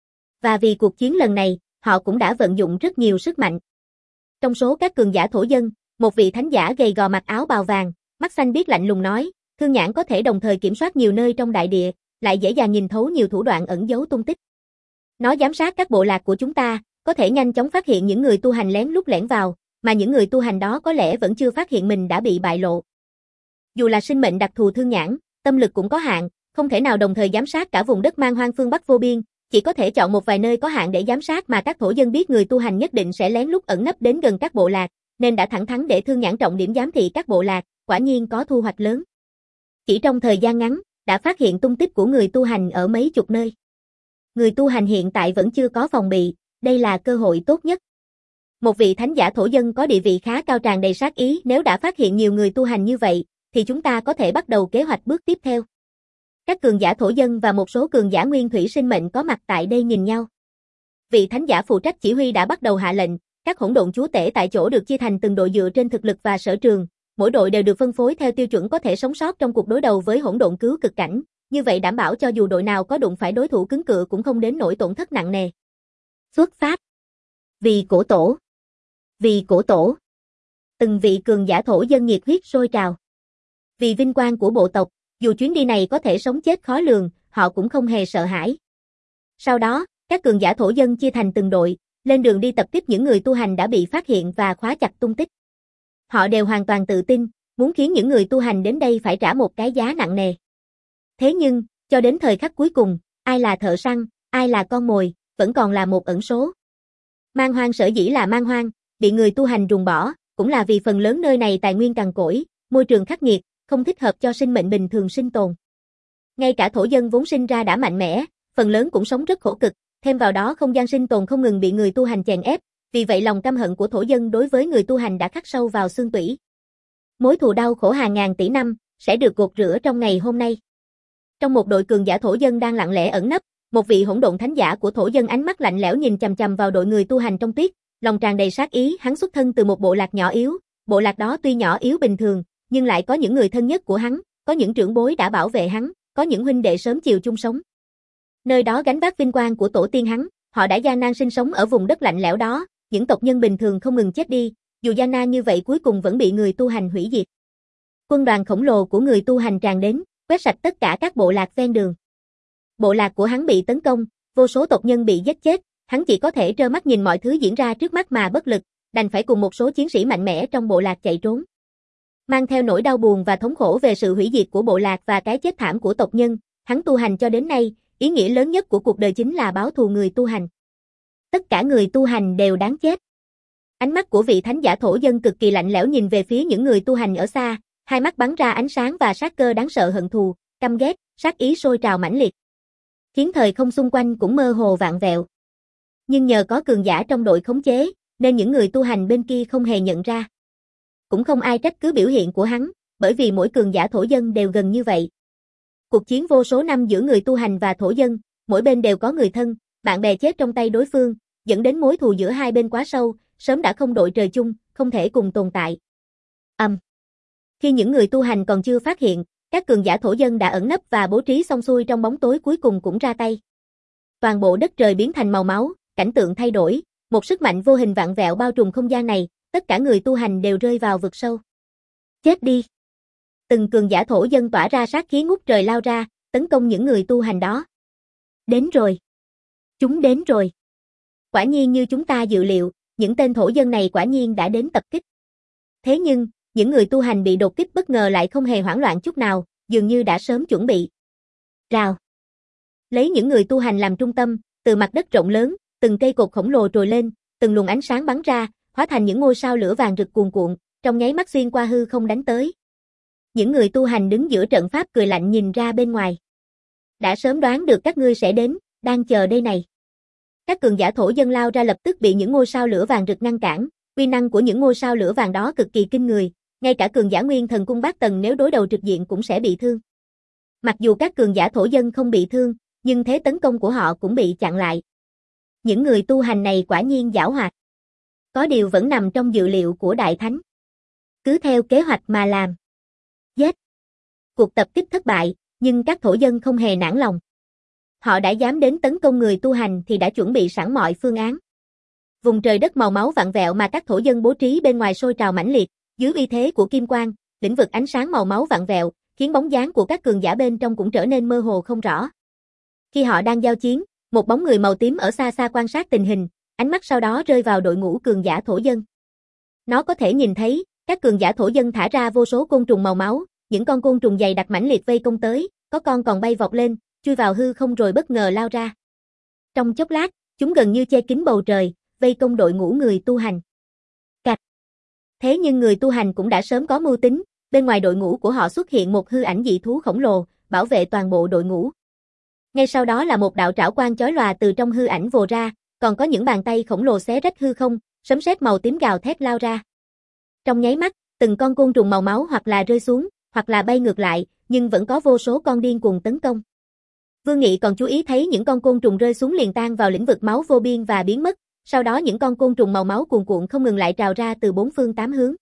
Và vì cuộc chiến lần này, họ cũng đã vận dụng rất nhiều sức mạnh. Trong số các cường giả thổ dân, một vị thánh giả gầy gò mặc áo bào vàng, mắt xanh biếc lạnh lùng nói, Thương Nhãn có thể đồng thời kiểm soát nhiều nơi trong đại địa, lại dễ dàng nhìn thấu nhiều thủ đoạn ẩn giấu tung tích. Nó giám sát các bộ lạc của chúng ta, có thể nhanh chóng phát hiện những người tu hành lén lút lẻn vào, mà những người tu hành đó có lẽ vẫn chưa phát hiện mình đã bị bại lộ. Dù là sinh mệnh đặc thù Thương Nhãn, tâm lực cũng có hạn, không thể nào đồng thời giám sát cả vùng đất man hoang phương Bắc vô biên, chỉ có thể chọn một vài nơi có hạn để giám sát mà các thổ dân biết người tu hành nhất định sẽ lén lút ẩn nấp đến gần các bộ lạc, nên đã thẳng thắn để Thương Nhãn trọng điểm giám thị các bộ lạc, quả nhiên có thu hoạch lớn. Chỉ trong thời gian ngắn, đã phát hiện tung tích của người tu hành ở mấy chục nơi. Người tu hành hiện tại vẫn chưa có phòng bị, đây là cơ hội tốt nhất. Một vị thánh giả thổ dân có địa vị khá cao tràn đầy sát ý, nếu đã phát hiện nhiều người tu hành như vậy, thì chúng ta có thể bắt đầu kế hoạch bước tiếp theo. Các cường giả thổ dân và một số cường giả Nguyên Thủy Sinh Mệnh có mặt tại đây nhìn nhau. Vị thánh giả phụ trách chỉ huy đã bắt đầu hạ lệnh, các hỗn độn chúa tể tại chỗ được chia thành từng đội dựa trên thực lực và sở trường, mỗi đội đều được phân phối theo tiêu chuẩn có thể sống sót trong cuộc đối đầu với hỗn độn cứu cực cảnh, như vậy đảm bảo cho dù đội nào có đụng phải đối thủ cứng cựa cũng không đến nỗi tổn thất nặng nề. Xuất phát. Vì cổ tổ. Vì cổ tổ. Từng vị cường giả thổ dân nhiệt huyết sôi trào. Vì vinh quang của bộ tộc, dù chuyến đi này có thể sống chết khó lường, họ cũng không hề sợ hãi. Sau đó, các cường giả thổ dân chia thành từng đội, lên đường đi tập kích những người tu hành đã bị phát hiện và khóa chặt tung tích. Họ đều hoàn toàn tự tin, muốn khiến những người tu hành đến đây phải trả một cái giá nặng nề. Thế nhưng, cho đến thời khắc cuối cùng, ai là thợ săn, ai là con mồi, vẫn còn là một ẩn số. Man hoang sở dĩ là man hoang, bị người tu hành ruồng bỏ, cũng là vì phần lớn nơi này tài nguyên cằn cỗi, môi trường khắc nghiệt, không thích hợp cho sinh mệnh bình thường sinh tồn. Ngay cả thổ dân vốn sinh ra đã mạnh mẽ, phần lớn cũng sống rất khổ cực, thêm vào đó không gian sinh tồn không ngừng bị người tu hành chèn ép, vì vậy lòng căm hận của thổ dân đối với người tu hành đã khắc sâu vào xương tủy. Mối thù đau khổ hàng ngàn tỷ năm, sẽ được gột rửa trong ngày hôm nay. Trong một đội cường giả thổ dân đang lặng lẽ ẩn nấp, một vị hỗn độn thánh giả của thổ dân ánh mắt lạnh lẽo nhìn chằm chằm vào đội người tu hành trong tuyết, lòng tràn đầy sát ý. Hắn xuất thân từ một bộ lạc nhỏ yếu, bộ lạc đó tuy nhỏ yếu bình thường, nhưng lại có những người thân nhất của hắn, có những trưởng bối đã bảo vệ hắn, có những huynh đệ sớm chiều chung sống. Nơi đó gánh vác vinh quang của tổ tiên hắn, họ đã gian nan sinh sống ở vùng đất lạnh lẽo đó, những tộc nhân bình thường không ngừng chết đi, dù gian nan như vậy cuối cùng vẫn bị người tu hành hủy diệt. Quân đoàn khổng lồ của người tu hành tràn đến, quét sạch tất cả các bộ lạc ven đường. Bộ lạc của hắn bị tấn công, vô số tộc nhân bị giết chết, hắn chỉ có thể trơ mắt nhìn mọi thứ diễn ra trước mắt mà bất lực, đành phải cùng một số chiến sĩ mạnh mẽ trong bộ lạc chạy trốn. Mang theo nỗi đau buồn và thống khổ về sự hủy diệt của bộ lạc và cái chết thảm của tộc nhân, hắn tu hành cho đến nay, ý nghĩa lớn nhất của cuộc đời chính là báo thù người tu hành. Tất cả người tu hành đều đáng chết. Ánh mắt của vị thánh giả thổ dân cực kỳ lạnh lẽo nhìn về phía những người tu hành ở xa, hai mắt bắn ra ánh sáng và sát cơ đáng sợ, hận thù, căm ghét, sát ý sôi trào mãnh liệt. Khiến thời không xung quanh cũng mơ hồ vạn vẹo. Nhưng nhờ có cường giả trong đội khống chế, nên những người tu hành bên kia không hề nhận ra. Cũng không ai trách cứ biểu hiện của hắn, bởi vì mỗi cường giả thổ dân đều gần như vậy. Cuộc chiến vô số năm giữa người tu hành và thổ dân, mỗi bên đều có người thân, bạn bè chết trong tay đối phương, dẫn đến mối thù giữa hai bên quá sâu, sớm đã không đội trời chung, không thể cùng tồn tại. Âm. Um. Khi những người tu hành còn chưa phát hiện, các cường giả thổ dân đã ẩn nấp và bố trí xong xuôi trong bóng tối cuối cùng cũng ra tay. Toàn bộ đất trời biến thành màu máu, cảnh tượng thay đổi, một sức mạnh vô hình vạn vẹo bao trùm không gian này, tất cả người tu hành đều rơi vào vực sâu. Chết đi! Từng cường giả thổ dân tỏa ra sát khí ngút trời lao ra, tấn công những người tu hành đó. Đến rồi! Chúng đến rồi! Quả nhiên như chúng ta dự liệu, những tên thổ dân này quả nhiên đã đến tập kích. Thế nhưng, những người tu hành bị đột kích bất ngờ lại không hề hoảng loạn chút nào, dường như đã sớm chuẩn bị. Rào! Lấy những người tu hành làm trung tâm, từ mặt đất rộng lớn, từng cây cột khổng lồ trồi lên, từng luồng ánh sáng bắn ra, hóa thành những ngôi sao lửa vàng rực cuồn cuộn, trong nháy mắt xuyên qua hư không đánh tới. Những người tu hành đứng giữa trận pháp cười lạnh nhìn ra bên ngoài. Đã sớm đoán được các ngươi sẽ đến, đang chờ đây này. Các cường giả thổ dân lao ra lập tức bị những ngôi sao lửa vàng rực ngăn cản, uy năng của những ngôi sao lửa vàng đó cực kỳ kinh người, ngay cả cường giả nguyên thần cung bát tầng nếu đối đầu trực diện cũng sẽ bị thương. Mặc dù các cường giả thổ dân không bị thương, nhưng thế tấn công của họ cũng bị chặn lại. Những người tu hành này quả nhiên giảo hoạt. Có điều vẫn nằm trong dự liệu của Đại Thánh. Cứ theo kế hoạch mà làm. Giết. Cuộc tập kích thất bại, nhưng các thổ dân không hề nản lòng. Họ đã dám đến tấn công người tu hành thì đã chuẩn bị sẵn mọi phương án. Vùng trời đất màu máu vặn vẹo mà các thổ dân bố trí bên ngoài sôi trào mãnh liệt, dưới uy thế của kim quang, lĩnh vực ánh sáng màu máu vặn vẹo, khiến bóng dáng của các cường giả bên trong cũng trở nên mơ hồ không rõ. Khi họ đang giao chiến, một bóng người màu tím ở xa xa quan sát tình hình, ánh mắt sau đó rơi vào đội ngũ cường giả thổ dân. Nó có thể nhìn thấy, các cường giả thổ dân thả ra vô số côn trùng màu máu, những con côn trùng dày đặc mãnh liệt vây công tới, có con còn bay vọt lên, chui vào hư không rồi bất ngờ lao ra. Trong chốc lát, chúng gần như che kín bầu trời, vây công đội ngũ người tu hành. Cạch. Thế nhưng người tu hành cũng đã sớm có mưu tính, bên ngoài đội ngũ của họ xuất hiện một hư ảnh dị thú khổng lồ, bảo vệ toàn bộ đội ngũ. Ngay sau đó là một đạo trảo quang chói lòa từ trong hư ảnh vồ ra, còn có những bàn tay khổng lồ xé rách hư không, sấm sét màu tím gào thét lao ra. Trong nháy mắt, từng con côn trùng màu máu hoặc là rơi xuống, hoặc là bay ngược lại, nhưng vẫn có vô số con điên cuồng tấn công. Vương Nghị còn chú ý thấy những con côn trùng rơi xuống liền tan vào lĩnh vực máu vô biên và biến mất, sau đó những con côn trùng màu máu cuồn cuộn không ngừng lại trào ra từ bốn phương tám hướng.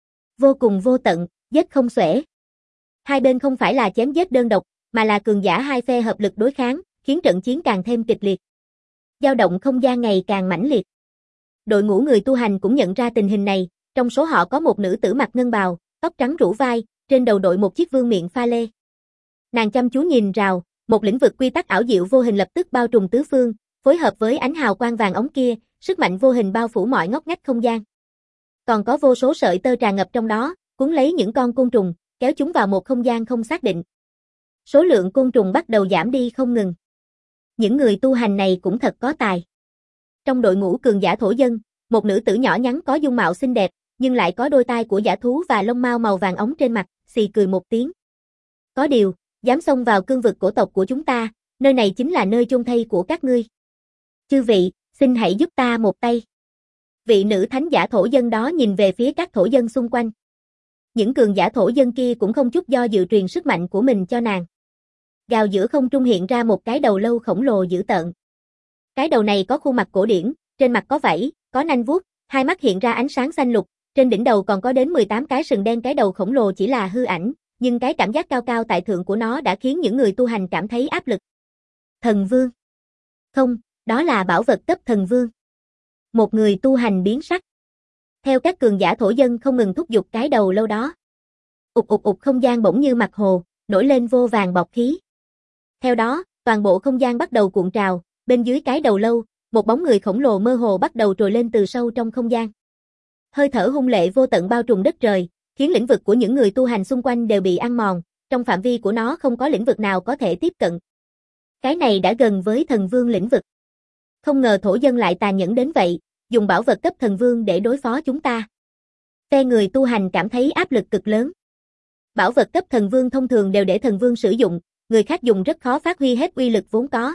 Vô cùng vô tận, giết không xuể. Hai bên không phải là chém giết đơn độc, mà là cường giả hai phe hợp lực đối kháng, khiến trận chiến càng thêm kịch liệt. Dao động không gian ngày càng mãnh liệt. Đội ngũ người tu hành cũng nhận ra tình hình này, trong số họ có một nữ tử mặc ngân bào, tóc trắng rủ vai, trên đầu đội một chiếc vương miện pha lê. Nàng chăm chú nhìn rào, một lĩnh vực quy tắc ảo diệu vô hình lập tức bao trùm tứ phương, phối hợp với ánh hào quang vàng óng kia, sức mạnh vô hình bao phủ mọi ngóc ngách không gian. Còn có vô số sợi tơ tràn ngập trong đó, cuốn lấy những con côn trùng, kéo chúng vào một không gian không xác định. Số lượng côn trùng bắt đầu giảm đi không ngừng. Những người tu hành này cũng thật có tài. Trong đội ngũ cường giả thổ dân, một nữ tử nhỏ nhắn có dung mạo xinh đẹp, nhưng lại có đôi tai của dã thú và lông mao màu vàng óng trên mặt, xì cười một tiếng. Có điều, dám xông vào cương vực cổ tộc của chúng ta, nơi này chính là nơi chôn thây của các ngươi. Chư vị, xin hãy giúp ta một tay. Vị nữ thánh giả thổ dân đó nhìn về phía các thổ dân xung quanh. Những cường giả thổ dân kia cũng không chút do dự truyền sức mạnh của mình cho nàng. Gào giữa không trung hiện ra một cái đầu lâu khổng lồ dữ tợn. Cái đầu này có khuôn mặt cổ điển, trên mặt có vảy, có nanh vuốt, hai mắt hiện ra ánh sáng xanh lục, trên đỉnh đầu còn có đến mười tám cái sừng đen. Cái đầu khổng lồ chỉ là hư ảnh, nhưng cái cảm giác cao cao tại thượng của nó đã khiến những người tu hành cảm thấy áp lực. Thần vương. Không, đó là bảo vật cấp thần vương. Một người tu hành biến sắc. Theo các cường giả thổ dân không ngừng thúc giục cái đầu lâu đó. Ụt ụt ụt không gian bỗng như mặt hồ, nổi lên vô vàng bọt khí. Theo đó, toàn bộ không gian bắt đầu cuộn trào, bên dưới cái đầu lâu, một bóng người khổng lồ mơ hồ bắt đầu trồi lên từ sâu trong không gian. Hơi thở hung lệ vô tận bao trùm đất trời, khiến lĩnh vực của những người tu hành xung quanh đều bị ăn mòn, trong phạm vi của nó không có lĩnh vực nào có thể tiếp cận. Cái này đã gần với thần vương lĩnh vực. Không ngờ thổ dân lại tàn nhẫn đến vậy, dùng bảo vật cấp thần vương để đối phó chúng ta. Phe người tu hành cảm thấy áp lực cực lớn. Bảo vật cấp thần vương thông thường đều để thần vương sử dụng, người khác dùng rất khó phát huy hết uy lực vốn có.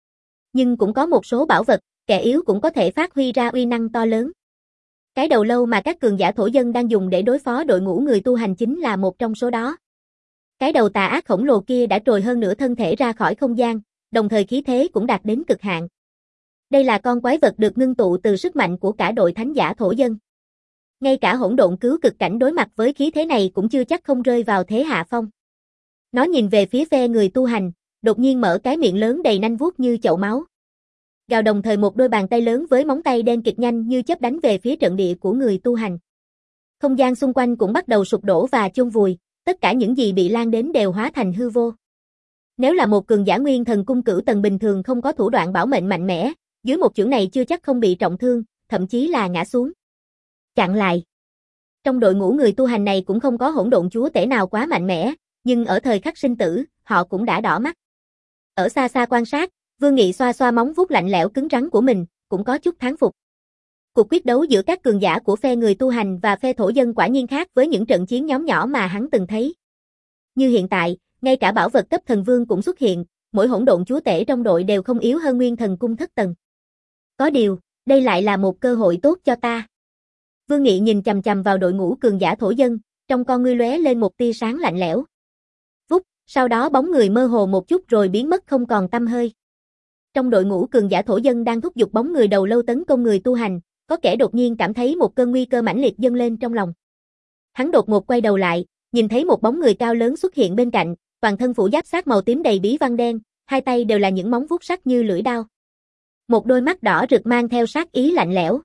Nhưng cũng có một số bảo vật, kẻ yếu cũng có thể phát huy ra uy năng to lớn. Cái đầu lâu mà các cường giả thổ dân đang dùng để đối phó đội ngũ người tu hành chính là một trong số đó. Cái đầu tà ác khổng lồ kia đã trồi hơn nửa thân thể ra khỏi không gian, đồng thời khí thế cũng đạt đến cực hạn. Đây là con quái vật được ngưng tụ từ sức mạnh của cả đội thánh giả thổ dân. Ngay cả hỗn độn cứu cực cảnh đối mặt với khí thế này cũng chưa chắc không rơi vào thế hạ phong. Nó nhìn về phía phe người tu hành, đột nhiên mở cái miệng lớn đầy nanh vuốt như chậu máu. Gào đồng thời một đôi bàn tay lớn với móng tay đen kịt nhanh như chớp đánh về phía trận địa của người tu hành. Không gian xung quanh cũng bắt đầu sụp đổ và chôn vùi, tất cả những gì bị lan đến đều hóa thành hư vô. Nếu là một cường giả nguyên thần cung cửu tầng bình thường không có thủ đoạn bảo mệnh mạnh mẽ, dưới một chưởng này chưa chắc không bị trọng thương, thậm chí là ngã xuống. Chặn lại. Trong đội ngũ người tu hành này cũng không có hỗn độn chúa tể nào quá mạnh mẽ, nhưng ở thời khắc sinh tử, họ cũng đã đỏ mắt. Ở xa xa quan sát, Vương Nghị xoa xoa móng vuốt lạnh lẽo cứng rắn của mình, cũng có chút thán phục. Cuộc quyết đấu giữa các cường giả của phe người tu hành và phe thổ dân quả nhiên khác với những trận chiến nhóm nhỏ mà hắn từng thấy. Như hiện tại, ngay cả bảo vật cấp thần vương cũng xuất hiện, mỗi hỗn độn chúa tể trong đội đều không yếu hơn nguyên thần cung thất tầng. Có điều, đây lại là một cơ hội tốt cho ta. Vương Nghị nhìn chằm chằm vào đội ngũ cường giả thổ dân, trong con ngươi lóe lên một tia sáng lạnh lẽo. Vút, sau đó bóng người mơ hồ một chút rồi biến mất không còn tăm hơi. Trong đội ngũ cường giả thổ dân đang thúc giục bóng người đầu lâu tấn công người tu hành, có kẻ đột nhiên cảm thấy một cơn nguy cơ mãnh liệt dâng lên trong lòng. Hắn đột ngột quay đầu lại, nhìn thấy một bóng người cao lớn xuất hiện bên cạnh, toàn thân phủ giáp sát màu tím đầy bí văn đen, hai tay đều là những móng vuốt sắc như lưỡi dao. Một đôi mắt đỏ rực mang theo sát ý lạnh lẽo.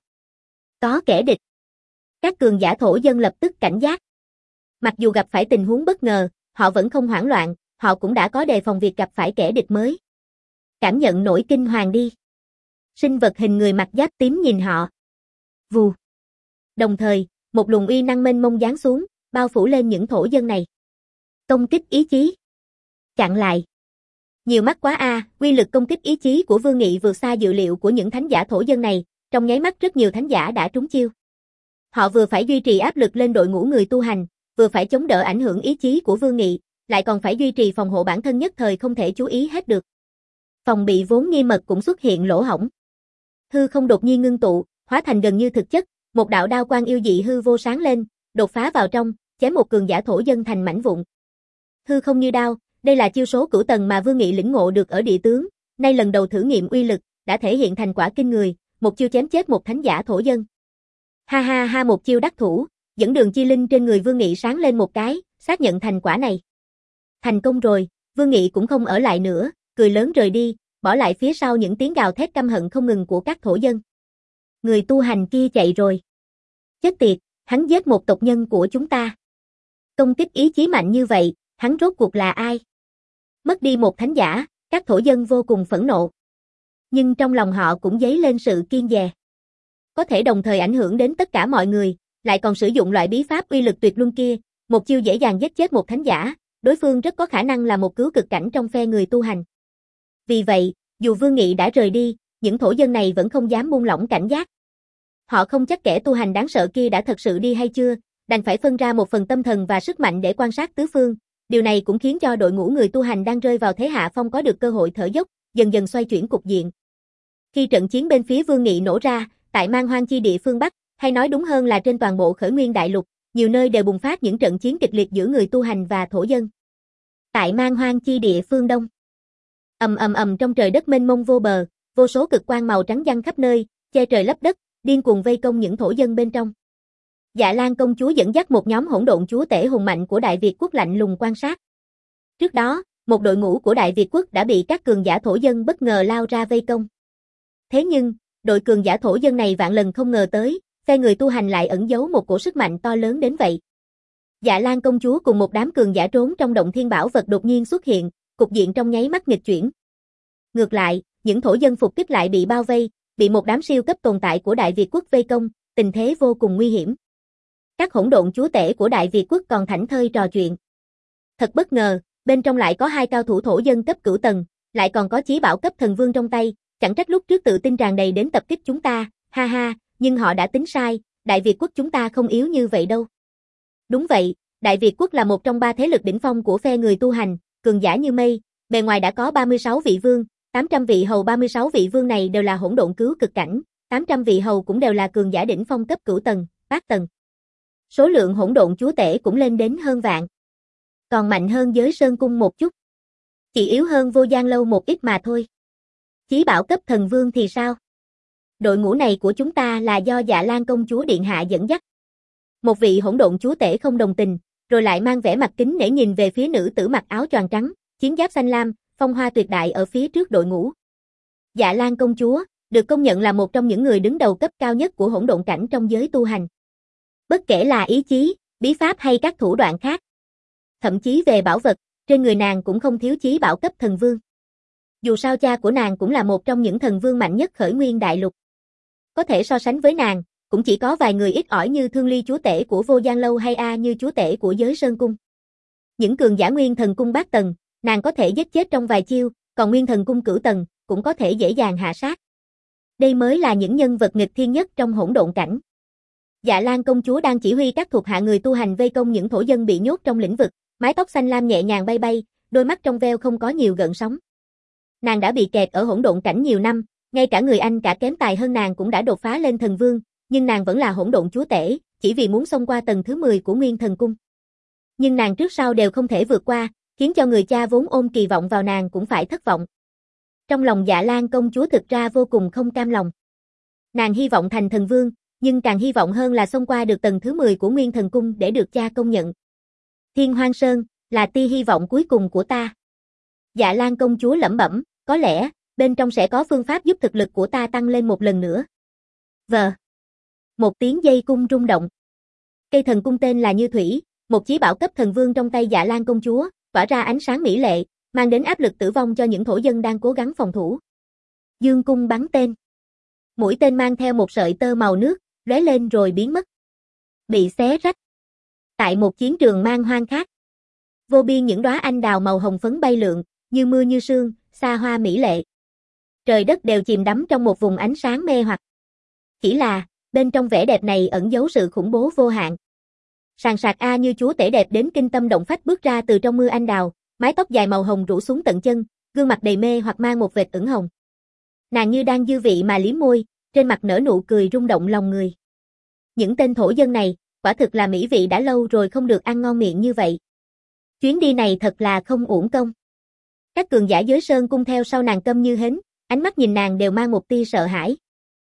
Có kẻ địch. Các cường giả thổ dân lập tức cảnh giác. Mặc dù gặp phải tình huống bất ngờ, họ vẫn không hoảng loạn, họ cũng đã có đề phòng việc gặp phải kẻ địch mới. Cảm nhận nỗi kinh hoàng đi. Sinh vật hình người mặc giáp tím nhìn họ. Vù. Đồng thời, một luồng uy năng mênh mông giáng xuống, bao phủ lên những thổ dân này. Công kích ý chí. Chặn lại. Nhiều mắt quá a, à, uy lực công kích ý chí của Vương Nghị vượt xa dự liệu của những thánh giả thổ dân này, trong nháy mắt rất nhiều thánh giả đã trúng chiêu. Họ vừa phải duy trì áp lực lên đội ngũ người tu hành, vừa phải chống đỡ ảnh hưởng ý chí của Vương Nghị, lại còn phải duy trì phòng hộ bản thân nhất thời không thể chú ý hết được. Phòng bị vốn nghiêm mật cũng xuất hiện lỗ hổng. Hư không đột nhiên ngưng tụ, hóa thành gần như thực chất, một đạo đao quang yêu dị hư vô sáng lên, đột phá vào trong, chém một cường giả thổ dân thành mảnh vụn. Hư không như đao, đây là chiêu số cửu tầng mà Vương Nghị lĩnh ngộ được ở địa tướng, nay lần đầu thử nghiệm uy lực, đã thể hiện thành quả kinh người, một chiêu chém chết một thánh giả thổ dân. Ha ha ha, một chiêu đắc thủ, dẫn đường chi linh trên người Vương Nghị sáng lên một cái, xác nhận thành quả này. Thành công rồi, Vương Nghị cũng không ở lại nữa, cười lớn rời đi, bỏ lại phía sau những tiếng gào thét căm hận không ngừng của các thổ dân. Người tu hành kia chạy rồi. Chết tiệt, hắn giết một tộc nhân của chúng ta. Công kích ý chí mạnh như vậy, hắn rốt cuộc là ai? Mất đi một thánh giả, các thổ dân vô cùng phẫn nộ. Nhưng trong lòng họ cũng dấy lên sự kiêng dè. Có thể đồng thời ảnh hưởng đến tất cả mọi người, lại còn sử dụng loại bí pháp uy lực tuyệt luân kia, một chiêu dễ dàng giết chết một thánh giả, đối phương rất có khả năng là một cứu cực cảnh trong phe người tu hành. Vì vậy, dù Vương Nghị đã rời đi, những thổ dân này vẫn không dám buông lỏng cảnh giác. Họ không chắc kẻ tu hành đáng sợ kia đã thật sự đi hay chưa, đành phải phân ra một phần tâm thần và sức mạnh để quan sát tứ phương. Điều này cũng khiến cho đội ngũ người tu hành đang rơi vào thế hạ phong có được cơ hội thở dốc, dần dần xoay chuyển cục diện. Khi trận chiến bên phía Vương Nghị nổ ra, tại Man Hoang chi địa phương Bắc, hay nói đúng hơn là trên toàn bộ Khởi Nguyên đại lục, nhiều nơi đều bùng phát những trận chiến kịch liệt giữa người tu hành và thổ dân. Tại Man Hoang chi địa phương Đông, ầm ầm ầm trong trời đất mênh mông vô bờ, vô số cực quang màu trắng giăng khắp nơi, che trời lấp đất, điên cuồng vây công những thổ dân bên trong. Dạ Lan công chúa dẫn dắt một nhóm hỗn độn chúa tể hùng mạnh của Đại Việt quốc lạnh lùng quan sát. Trước đó, một đội ngũ của Đại Việt quốc đã bị các cường giả thổ dân bất ngờ lao ra vây công. Thế nhưng, đội cường giả thổ dân này vạn lần không ngờ tới, phe người tu hành lại ẩn giấu một cổ sức mạnh to lớn đến vậy. Dạ Lan công chúa cùng một đám cường giả trốn trong động thiên bảo vật đột nhiên xuất hiện, cục diện trong nháy mắt nghịch chuyển. Ngược lại, những thổ dân phục kích lại bị bao vây, bị một đám siêu cấp tồn tại của Đại Việt quốc vây công, tình thế vô cùng nguy hiểm. Các hỗn độn chúa tể của Đại Việt quốc còn thảnh thơi trò chuyện. Thật bất ngờ, bên trong lại có hai cao thủ thổ dân cấp cửu tầng, lại còn có chí bảo cấp thần vương trong tay, chẳng trách lúc trước tự tin tràn đầy đến tập kích chúng ta, ha ha, nhưng họ đã tính sai, Đại Việt quốc chúng ta không yếu như vậy đâu. Đúng vậy, Đại Việt quốc là một trong ba thế lực đỉnh phong của phe người tu hành, cường giả như mây, bề ngoài đã có ba mươi sáu vị vương, tám trăm vị hầu, ba mươi sáu vị vương này đều là hỗn độn cứu cực cảnh, tám trăm vị hầu cũng đều là cường giả đỉnh phong cấp cửu tầng, bát tầng. Số lượng hỗn độn chúa tể cũng lên đến hơn vạn. Còn mạnh hơn Giới Sơn cung một chút. Chỉ yếu hơn Vô Gian lâu một ít mà thôi. Chí bảo cấp thần vương thì sao? Đội ngũ này của chúng ta là do Dạ Lan công chúa điện hạ dẫn dắt. Một vị hỗn độn chúa tể không đồng tình, rồi lại mang vẻ mặt kính nể nhìn về phía nữ tử mặc áo choàng trắng, chiến giáp xanh lam, phong hoa tuyệt đại ở phía trước đội ngũ. Dạ Lan công chúa, được công nhận là một trong những người đứng đầu cấp cao nhất của hỗn độn cảnh trong giới tu hành. Bất kể là ý chí, bí pháp hay các thủ đoạn khác. Thậm chí về bảo vật, trên người nàng cũng không thiếu chí bảo cấp thần vương. Dù sao cha của nàng cũng là một trong những thần vương mạnh nhất Khởi Nguyên đại lục. Có thể so sánh với nàng, cũng chỉ có vài người ít ỏi như Thương Ly chúa tể của Vô Gian lâu hay A như chúa tể của Giới Sơn cung. Những cường giả Nguyên thần cung bát tầng, nàng có thể giết chết trong vài chiêu, còn Nguyên thần cung cửu tầng, cũng có thể dễ dàng hạ sát. Đây mới là những nhân vật nghịch thiên nhất trong hỗn độn cảnh. Dạ Lan công chúa đang chỉ huy các thuộc hạ người tu hành vây công những thổ dân bị nhốt trong lĩnh vực, mái tóc xanh lam nhẹ nhàng bay bay, đôi mắt trong veo không có nhiều gợn sóng. Nàng đã bị kẹt ở hỗn độn cảnh nhiều năm, Ngay cả người anh cả kém tài hơn nàng cũng đã đột phá lên thần vương, nhưng nàng vẫn là hỗn độn chúa tể, chỉ vì muốn xông qua tầng thứ mười của Nguyên Thần Cung. Nhưng nàng trước sau đều không thể vượt qua, khiến cho người cha vốn ôm kỳ vọng vào nàng cũng phải thất vọng. Trong lòng Dạ Lan công chúa thực ra vô cùng không cam lòng. Nàng hy vọng thành thần vương, nhưng càng hy vọng hơn là xông qua được tầng thứ mười của Nguyên Thần Cung để được cha công nhận. Thiên Hoang Sơn, là tia hy vọng cuối cùng của ta. Dạ Lan công chúa lẩm bẩm, có lẽ, bên trong sẽ có phương pháp giúp thực lực của ta tăng lên một lần nữa. Vờ. Một tiếng dây cung rung động. Cây thần cung tên là Như Thủy, một chí bảo cấp thần vương trong tay Dạ Lan công chúa, tỏa ra ánh sáng mỹ lệ, mang đến áp lực tử vong cho những thổ dân đang cố gắng phòng thủ. Dương cung bắn tên. Mũi tên mang theo một sợi tơ màu nước, lóe lên rồi biến mất. Bị xé rách. Tại một chiến trường man hoang khác, vô biên những đóa anh đào màu hồng phấn bay lượn, như mưa như sương, xa hoa mỹ lệ. Trời đất đều chìm đắm trong một vùng ánh sáng mê hoặc. Chỉ là, bên trong vẻ đẹp này ẩn giấu sự khủng bố vô hạn. Sàn sạc A Như chúa tể đẹp đến kinh tâm động phách bước ra từ trong mưa anh đào, mái tóc dài màu hồng rủ xuống tận chân, gương mặt đầy mê hoặc mang một vệt ửng hồng. Nàng như đang dư vị mà liếm môi, trên mặt nở nụ cười rung động lòng người. Những tên thổ dân này, quả thực là mỹ vị đã lâu rồi không được ăn ngon miệng như vậy. Chuyến đi này thật là không uổng công. Các cường giả giới sơn cung theo sau nàng câm như hến, ánh mắt nhìn nàng đều mang một tia sợ hãi.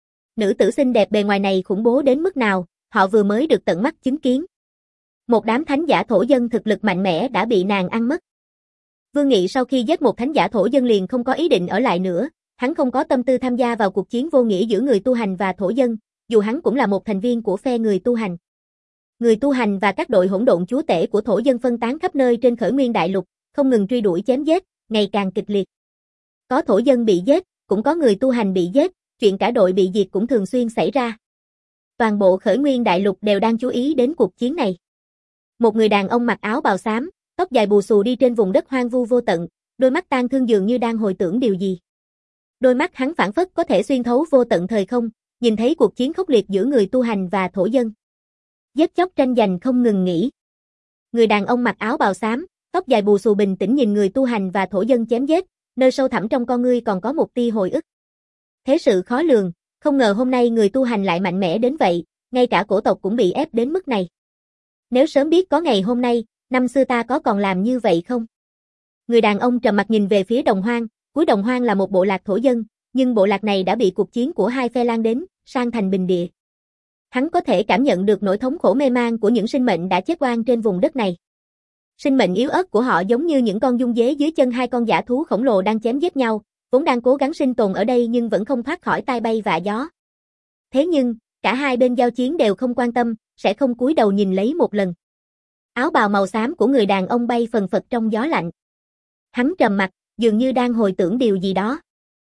Nữ tử xinh đẹp bề ngoài này khủng bố đến mức nào, họ vừa mới được tận mắt chứng kiến. Một đám thánh giả thổ dân thực lực mạnh mẽ đã bị nàng ăn mất. Vương Nghị sau khi giết một thánh giả thổ dân liền không có ý định ở lại nữa, hắn không có tâm tư tham gia vào cuộc chiến vô nghĩa giữa người tu hành và thổ dân, dù hắn cũng là một thành viên của phe người tu hành. Người tu hành và các đội hỗn độn chúa tể của thổ dân phân tán khắp nơi trên Khởi Nguyên Đại Lục, không ngừng truy đuổi chém giết, ngày càng kịch liệt. Có thổ dân bị giết, cũng có người tu hành bị giết, chuyện cả đội bị diệt cũng thường xuyên xảy ra. Toàn bộ Khởi Nguyên Đại Lục đều đang chú ý đến cuộc chiến này. Một người đàn ông mặc áo bào xám, tóc dài bù xù đi trên vùng đất hoang vu vô tận, đôi mắt tang thương dường như đang hồi tưởng điều gì. Đôi mắt hắn phảng phất có thể xuyên thấu vô tận thời không, nhìn thấy cuộc chiến khốc liệt giữa người tu hành và thổ dân. Giết chóc tranh giành không ngừng nghỉ. Người đàn ông mặc áo bào xám, tóc dài bù xù bình tĩnh nhìn người tu hành và thổ dân chém giết, nơi sâu thẳm trong con ngươi còn có một tia hồi ức. Thế sự khó lường, không ngờ hôm nay người tu hành lại mạnh mẽ đến vậy, ngay cả cổ tộc cũng bị ép đến mức này. Nếu sớm biết có ngày hôm nay, năm xưa ta có còn làm như vậy không? Người đàn ông trầm mặt nhìn về phía Đồng Hoang, cuối Đồng Hoang là một bộ lạc thổ dân, nhưng bộ lạc này đã bị cuộc chiến của hai phe lan đến, sang thành bình địa. Hắn có thể cảm nhận được nỗi thống khổ mê man của những sinh mệnh đã chết oan trên vùng đất này. Sinh mệnh yếu ớt của họ giống như những con dung dế dưới chân hai con dã thú khổng lồ đang chém giết nhau, vốn đang cố gắng sinh tồn ở đây nhưng vẫn không thoát khỏi tai bay vạ gió. Thế nhưng, cả hai bên giao chiến đều không quan tâm, sẽ không cúi đầu nhìn lấy một lần. Áo bào màu xám của người đàn ông bay phần phật trong gió lạnh. Hắn trầm mặt, dường như đang hồi tưởng điều gì đó.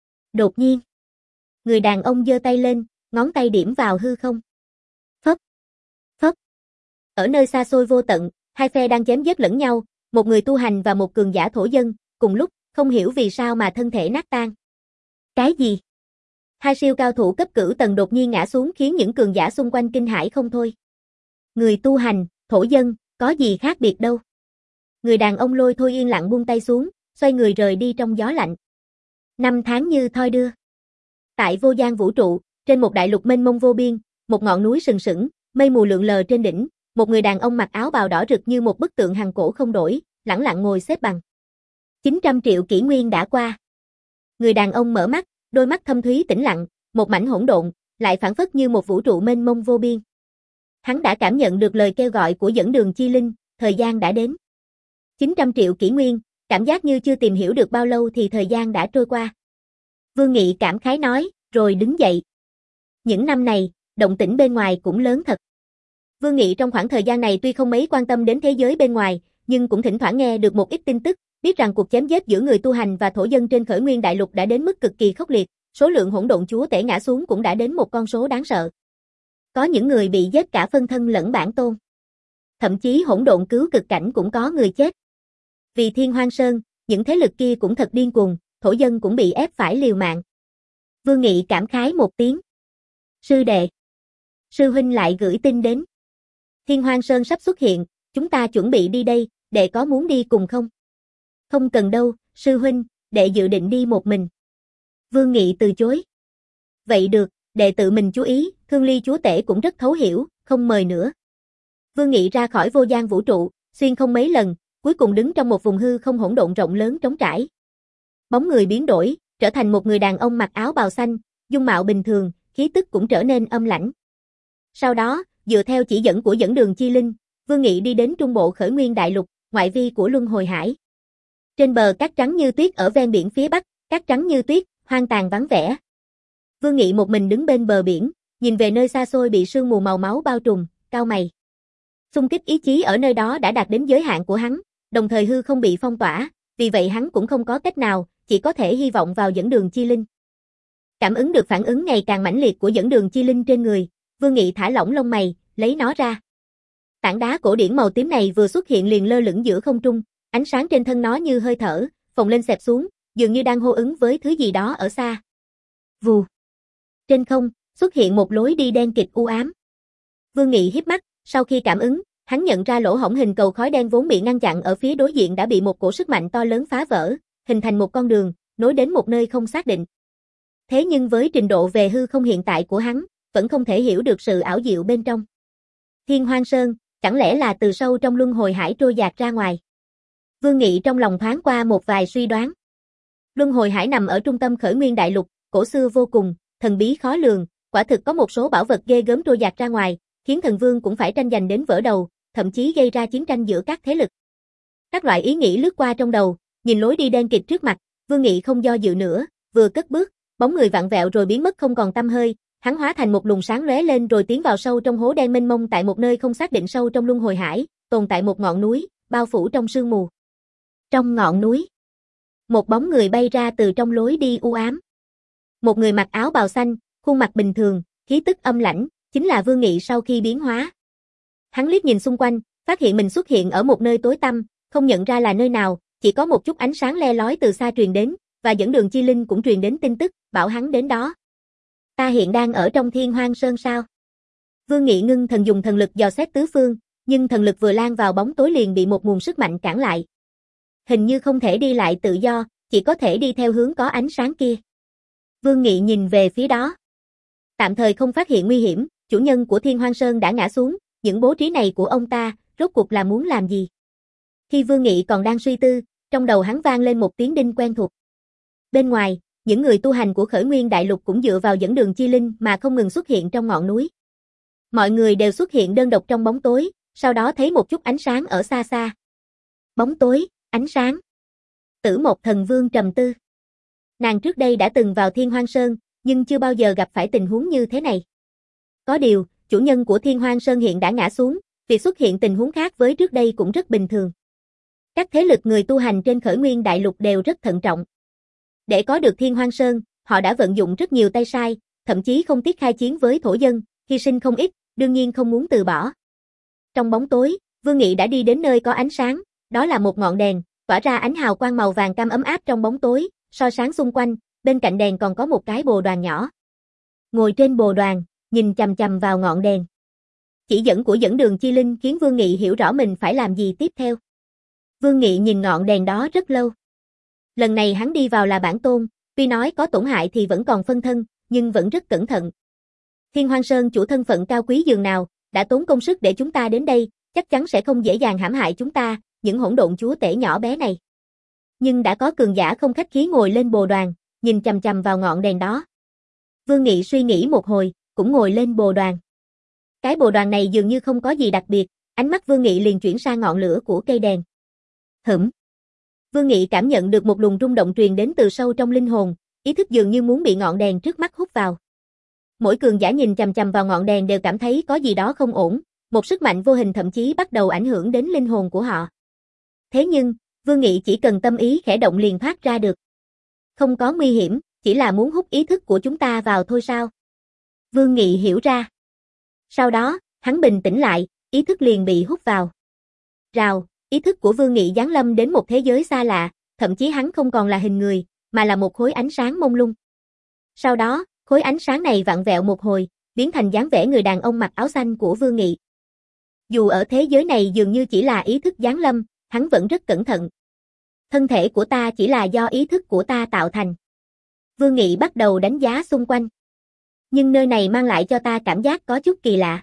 Đột nhiên, người đàn ông giơ tay lên, ngón tay điểm vào hư không. Phất, phất. Ở nơi xa xôi vô tận, hai phe đang chém giết lẫn nhau, một người tu hành và một cường giả thổ dân, cùng lúc, không hiểu vì sao mà thân thể nát tan. Cái gì? Hai siêu cao thủ cấp cửu tầng đột nhiên ngã xuống khiến những cường giả xung quanh kinh hãi không thôi. Người tu hành, thổ dân, có gì khác biệt đâu. Người đàn ông Lôi Thôi yên lặng buông tay xuống, xoay người rời đi trong gió lạnh. Năm tháng như thoi đưa. Tại vô gian vũ trụ, trên một đại lục mênh mông vô biên, một ngọn núi sừng sững, mây mù lượn lờ trên đỉnh, một người đàn ông mặc áo bào đỏ rực như một bức tượng hằng cổ không đổi, lẳng lặng ngồi xếp bằng. chín trăm triệu kỷ nguyên đã qua. Người đàn ông mở mắt, đôi mắt thâm thúy tĩnh lặng, một mảnh hỗn độn, lại phảng phất như một vũ trụ mênh mông vô biên. Hắn đã cảm nhận được lời kêu gọi của dẫn đường chi linh, thời gian đã đến. chín trăm triệu kỷ nguyên, cảm giác như chưa tìm hiểu được bao lâu thì thời gian đã trôi qua. Vương Nghị cảm khái nói, rồi đứng dậy. Những năm này, động tĩnh bên ngoài cũng lớn thật. Vương Nghị trong khoảng thời gian này tuy không mấy quan tâm đến thế giới bên ngoài, nhưng cũng thỉnh thoảng nghe được một ít tin tức, biết rằng cuộc chém giết giữa người tu hành và thổ dân trên Khởi Nguyên Đại Lục đã đến mức cực kỳ khốc liệt, số lượng hỗn độn chúa tể ngã xuống cũng đã đến một con số đáng sợ. Có những người bị giết cả phân thân lẫn bản tôn. Thậm chí hỗn độn cứu cực cảnh cũng có người chết. Vì Thiên Hoang Sơn, những thế lực kia cũng thật điên cuồng, thổ dân cũng bị ép phải liều mạng. Vương Nghị cảm khái một tiếng. Sư đệ. Sư huynh lại gửi tin đến. Thiên Hoang Sơn sắp xuất hiện, chúng ta chuẩn bị đi đây, đệ có muốn đi cùng không? Không cần đâu, sư huynh, đệ dự định đi một mình. Vương Nghị từ chối. Vậy được, đệ tự mình chú ý, Thương Ly chúa tể cũng rất thấu hiểu, không mời nữa. Vương Nghị ra khỏi vô gian vũ trụ, xuyên không mấy lần, cuối cùng đứng trong một vùng hư không hỗn độn rộng lớn trống trải. Bóng người biến đổi, trở thành một người đàn ông mặc áo bào xanh, dung mạo bình thường, khí tức cũng trở nên âm lãnh. Sau đó, dựa theo chỉ dẫn của dẫn đường chi linh, Vương Nghị đi đến trung bộ Khởi Nguyên Đại Lục, ngoại vi của Luân Hồi Hải. Trên bờ cát trắng như tuyết ở ven biển phía bắc, cát trắng như tuyết, hoang tàn vắng vẻ. Vương Nghị một mình đứng bên bờ biển, nhìn về nơi xa xôi bị sương mù màu máu bao trùm, cau mày. Xung kích ý chí ở nơi đó đã đạt đến giới hạn của hắn, đồng thời hư không bị phong tỏa, vì vậy hắn cũng không có cách nào, chỉ có thể hy vọng vào dẫn đường chi linh. Cảm ứng được phản ứng ngày càng mãnh liệt của dẫn đường chi linh trên người, Vương Nghị thả lỏng lông mày, lấy nó ra. Tảng đá cổ điển màu tím này vừa xuất hiện liền lơ lửng giữa không trung, ánh sáng trên thân nó như hơi thở, phồng lên xẹp xuống, dường như đang hô ứng với thứ gì đó ở xa. Vù. Trên không, xuất hiện một lối đi đen kịt u ám. Vương Nghị híp mắt, sau khi cảm ứng, hắn nhận ra lỗ hổng hình cầu khói đen vốn bị ngăn chặn ở phía đối diện đã bị một cổ sức mạnh to lớn phá vỡ, hình thành một con đường, nối đến một nơi không xác định. Thế nhưng với trình độ về hư không hiện tại của hắn, vẫn không thể hiểu được sự ảo diệu bên trong. Thiên Hoang Sơn, chẳng lẽ là từ sâu trong Luân Hồi Hải trôi dạt ra ngoài? Vương Nghị trong lòng thoáng qua một vài suy đoán. Luân Hồi Hải nằm ở trung tâm Khởi Nguyên Đại Lục, cổ xưa vô cùng, thần bí khó lường, quả thực có một số bảo vật ghê gớm trôi dạt ra ngoài, khiến thần vương cũng phải tranh giành đến vỡ đầu, thậm chí gây ra chiến tranh giữa các thế lực. Các loại ý nghĩ lướt qua trong đầu, nhìn lối đi đen kịt trước mặt, Vương Nghị không do dự nữa, vừa cất bước, bóng người vặn vẹo rồi biến mất không còn tăm hơi, hắn hóa thành một luồng sáng lóe lên rồi tiến vào sâu trong hố đen mênh mông tại một nơi không xác định sâu trong Luân Hồi Hải, tồn tại một ngọn núi, bao phủ trong sương mù. Trong ngọn núi, một bóng người bay ra từ trong lối đi u ám. Một người mặc áo bào xanh, khuôn mặt bình thường, khí tức âm lãnh, chính là Vương Nghị sau khi biến hóa. Hắn liếc nhìn xung quanh, phát hiện mình xuất hiện ở một nơi tối tăm, không nhận ra là nơi nào, chỉ có một chút ánh sáng le lói từ xa truyền đến, và dẫn đường chi linh cũng truyền đến tin tức, bảo hắn đến đó. Ta hiện đang ở trong Thiên Hoang Sơn sao? Vương Nghị ngưng thần dùng thần lực dò xét tứ phương, nhưng thần lực vừa lan vào bóng tối liền bị một nguồn sức mạnh cản lại. Hình như không thể đi lại tự do, chỉ có thể đi theo hướng có ánh sáng kia. Vương Nghị nhìn về phía đó. Tạm thời không phát hiện nguy hiểm, chủ nhân của Thiên Hoang Sơn đã ngã xuống, những bố trí này của ông ta, rốt cuộc là muốn làm gì? Khi Vương Nghị còn đang suy tư, trong đầu hắn vang lên một tiếng đinh quen thuộc. Bên ngoài, những người tu hành của Khởi Nguyên Đại Lục cũng dựa vào dẫn đường chi linh mà không ngừng xuất hiện trong ngọn núi. Mọi người đều xuất hiện đơn độc trong bóng tối, sau đó thấy một chút ánh sáng ở xa xa. Bóng tối, ánh sáng. Tử Mộc Thần Vương trầm tư. Nàng trước đây đã từng vào Thiên Hoang Sơn, nhưng chưa bao giờ gặp phải tình huống như thế này. Có điều, chủ nhân của Thiên Hoang Sơn hiện đã ngã xuống, việc xuất hiện tình huống khác với trước đây cũng rất bình thường. Các thế lực người tu hành trên Khởi Nguyên Đại Lục đều rất thận trọng. Để có được Thiên Hoang Sơn, họ đã vận dụng rất nhiều tay sai, thậm chí không tiếc khai chiến với thổ dân, hy sinh không ít, đương nhiên không muốn từ bỏ. Trong bóng tối, Vương Nghị đã đi đến nơi có ánh sáng, đó là một ngọn đèn, tỏa ra ánh hào quang màu vàng cam ấm áp trong bóng tối, soi sáng xung quanh, bên cạnh đèn còn có một cái bồ đoàn nhỏ. Ngồi trên bồ đoàn, nhìn chằm chằm vào ngọn đèn. Chỉ dẫn của dẫn đường chi linh khiến Vương Nghị hiểu rõ mình phải làm gì tiếp theo. Vương Nghị nhìn ngọn đèn đó rất lâu. Lần này hắn đi vào là bản tôn, tuy nói có tổn hại thì vẫn còn phân thân, nhưng vẫn rất cẩn thận. Thiên Hoang Sơn chủ thân phận cao quý dường nào, đã tốn công sức để chúng ta đến đây, chắc chắn sẽ không dễ dàng hãm hại chúng ta, những hỗn độn chúa tể nhỏ bé này. Nhưng đã có cường giả không khách khí ngồi lên bồ đoàn, nhìn chằm chằm vào ngọn đèn đó. Vương Nghị suy nghĩ một hồi, cũng ngồi lên bồ đoàn. Cái bồ đoàn này dường như không có gì đặc biệt, ánh mắt Vương Nghị liền chuyển sang ngọn lửa của cây đèn. Hửm. Vương Nghị cảm nhận được một luồng rung động truyền đến từ sâu trong linh hồn, ý thức dường như muốn bị ngọn đèn trước mắt hút vào. Mỗi cường giả nhìn chằm chằm vào ngọn đèn đều cảm thấy có gì đó không ổn, một sức mạnh vô hình thậm chí bắt đầu ảnh hưởng đến linh hồn của họ. Thế nhưng, Vương Nghị chỉ cần tâm ý khẽ động liền thoát ra được. Không có nguy hiểm, chỉ là muốn hút ý thức của chúng ta vào thôi sao? Vương Nghị hiểu ra. Sau đó, hắn bình tĩnh lại, ý thức liền bị hút vào. Rào, ý thức của Vương Nghị giáng lâm đến một thế giới xa lạ, thậm chí hắn không còn là hình người, mà là một khối ánh sáng mông lung. Sau đó, khối ánh sáng này vặn vẹo một hồi, biến thành dáng vẻ người đàn ông mặc áo xanh của Vương Nghị. Dù ở thế giới này dường như chỉ là ý thức giáng lâm, hắn vẫn rất cẩn thận. Thân thể của ta chỉ là do ý thức của ta tạo thành. Vương Nghị bắt đầu đánh giá xung quanh. Nhưng nơi này mang lại cho ta cảm giác có chút kỳ lạ.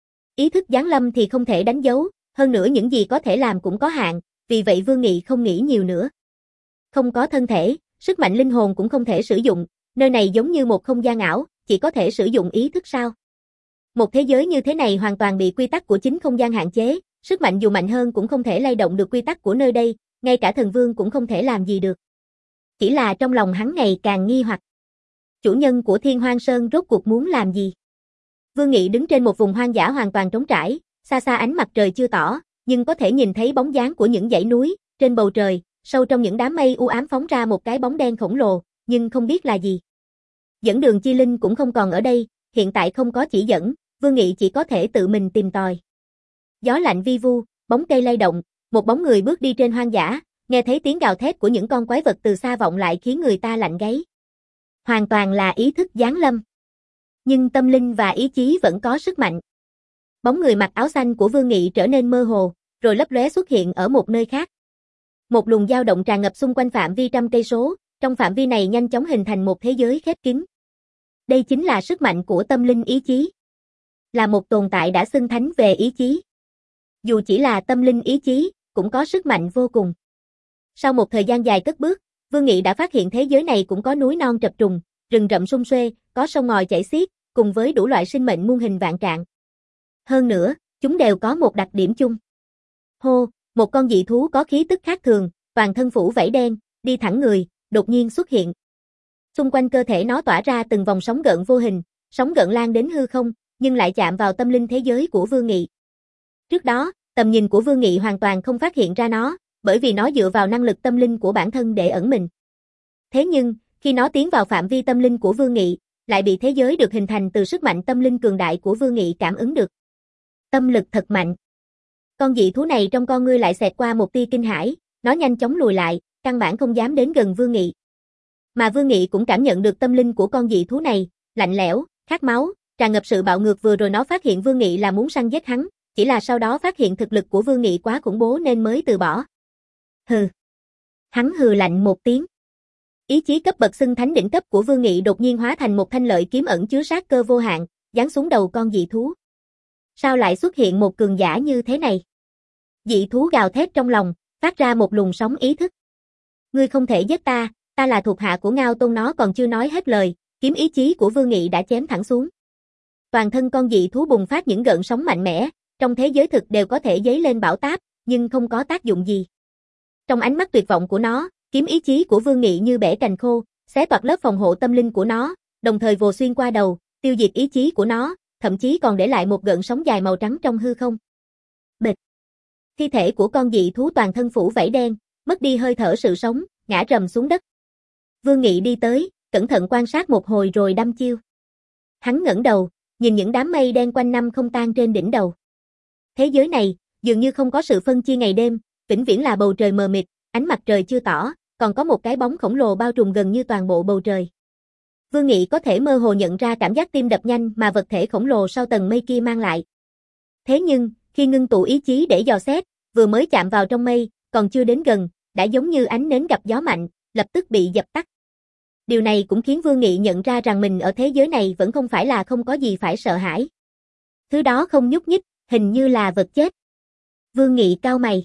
Ý thức giáng lâm thì không thể đánh dấu, hơn nữa những gì có thể làm cũng có hạn, vì vậy Vương Nghị không nghĩ nhiều nữa. Không có thân thể, sức mạnh linh hồn cũng không thể sử dụng, nơi này giống như một không gian ảo, chỉ có thể sử dụng ý thức sao? Một thế giới như thế này hoàn toàn bị quy tắc của chính không gian hạn chế, sức mạnh dù mạnh hơn cũng không thể lay động được quy tắc của nơi đây, ngay cả thần vương cũng không thể làm gì được. Chỉ là trong lòng hắn ngày càng nghi hoặc. Chủ nhân của Thiên Hoang Sơn rốt cuộc muốn làm gì? Vương Nghị đứng trên một vùng hoang dã hoàn toàn trống trải, xa xa ánh mặt trời chưa tỏ, nhưng có thể nhìn thấy bóng dáng của những dãy núi, trên bầu trời, sâu trong những đám mây u ám phóng ra một cái bóng đen khổng lồ, nhưng không biết là gì. Dẫn đường chi linh cũng không còn ở đây, hiện tại không có chỉ dẫn, Vương Nghị chỉ có thể tự mình tìm tòi. Gió lạnh vi vu, bóng cây lay động, một bóng người bước đi trên hoang dã, nghe thấy tiếng gào thét của những con quái vật từ xa vọng lại khiến người ta lạnh gáy. Hoàn toàn là ý thức giáng lâm. Nhưng tâm linh và ý chí vẫn có sức mạnh. Bóng người mặc áo xanh của Vương Nghị trở nên mơ hồ, rồi lấp lóe xuất hiện ở một nơi khác. Một luồng dao động tràn ngập xung quanh phạm vi trăm cây số, trong phạm vi này nhanh chóng hình thành một thế giới khép kín. Đây chính là sức mạnh của tâm linh ý chí. Là một tồn tại đã xưng thánh về ý chí. Dù chỉ là tâm linh ý chí, cũng có sức mạnh vô cùng. Sau một thời gian dài cất bước, Vương Nghị đã phát hiện thế giới này cũng có núi non chập trùng, rừng rậm sum xuê, có sông ngòi chảy xiết, cùng với đủ loại sinh mệnh muôn hình vạn trạng. Hơn nữa, chúng đều có một đặc điểm chung. Hô, một con dị thú có khí tức khác thường, toàn thân phủ vảy đen, đi thẳng người, đột nhiên xuất hiện. Xung quanh cơ thể nó tỏa ra từng vòng sóng gợn vô hình, sóng gợn lan đến hư không, nhưng lại chạm vào tâm linh thế giới của Vương Nghị. Trước đó, tầm nhìn của Vương Nghị hoàn toàn không phát hiện ra nó, bởi vì nó dựa vào năng lực tâm linh của bản thân để ẩn mình. Thế nhưng, khi nó tiến vào phạm vi tâm linh của Vương Nghị, lại bị thế giới được hình thành từ sức mạnh tâm linh cường đại của Vương Nghị cảm ứng được. Tâm lực thật mạnh. Con dị thú này trong con ngươi lại xẹt qua một tia kinh hãi, nó nhanh chóng lùi lại, căn bản không dám đến gần Vương Nghị. Mà Vương Nghị cũng cảm nhận được tâm linh của con dị thú này, lạnh lẽo, khát máu, tràn ngập sự bạo ngược. Vừa rồi nó phát hiện Vương Nghị là muốn săn giết hắn, chỉ là sau đó phát hiện thực lực của Vương Nghị quá khủng bố nên mới từ bỏ. Hừ. Hắn hừ lạnh một tiếng. Ý chí cấp bậc xưng thánh đỉnh cấp của Vương Nghị đột nhiên hóa thành một thanh lợi kiếm ẩn chứa sát cơ vô hạn, giáng xuống đầu con dị thú. Sao lại xuất hiện một cường giả như thế này? Dị thú gào thét trong lòng, phát ra một luồng sóng ý thức. Ngươi không thể giết ta, ta là thuộc hạ của Ngao Tôn. Nó còn chưa nói hết lời, kiếm ý chí của Vương Nghị đã chém thẳng xuống. Toàn thân con dị thú bùng phát những gợn sóng mạnh mẽ, trong thế giới thực đều có thể dấy lên bão táp, nhưng không có tác dụng gì. Trong ánh mắt tuyệt vọng của nó, kiếm ý chí của Vương Nghị như bẻ cành khô, xé toạc lớp phòng hộ tâm linh của nó, đồng thời vồ xuyên qua đầu, tiêu diệt ý chí của nó, thậm chí còn để lại một gợn sóng dài màu trắng trong hư không. Bịch. Thi thể của con dị thú toàn thân phủ vảy đen, mất đi hơi thở sự sống, ngã rầm xuống đất. Vương Nghị đi tới, cẩn thận quan sát một hồi rồi đâm chiêu. Hắn ngẩng đầu, nhìn những đám mây đen quanh năm không tan trên đỉnh đầu. Thế giới này, dường như không có sự phân chia ngày đêm, vĩnh viễn là bầu trời mờ mịt, ánh mặt trời chưa tỏ, còn có một cái bóng khổng lồ bao trùm gần như toàn bộ bầu trời. Vương Nghị có thể mơ hồ nhận ra cảm giác tim đập nhanh mà vật thể khổng lồ sau tầng mây kia mang lại. Thế nhưng, khi ngưng tụ ý chí để dò xét, vừa mới chạm vào trong mây, còn chưa đến gần, đã giống như ánh nến gặp gió mạnh, lập tức bị dập tắt. Điều này cũng khiến Vương Nghị nhận ra rằng mình ở thế giới này vẫn không phải là không có gì phải sợ hãi. Thứ đó không nhúc nhích, hình như là vật chết. Vương Nghị cau mày.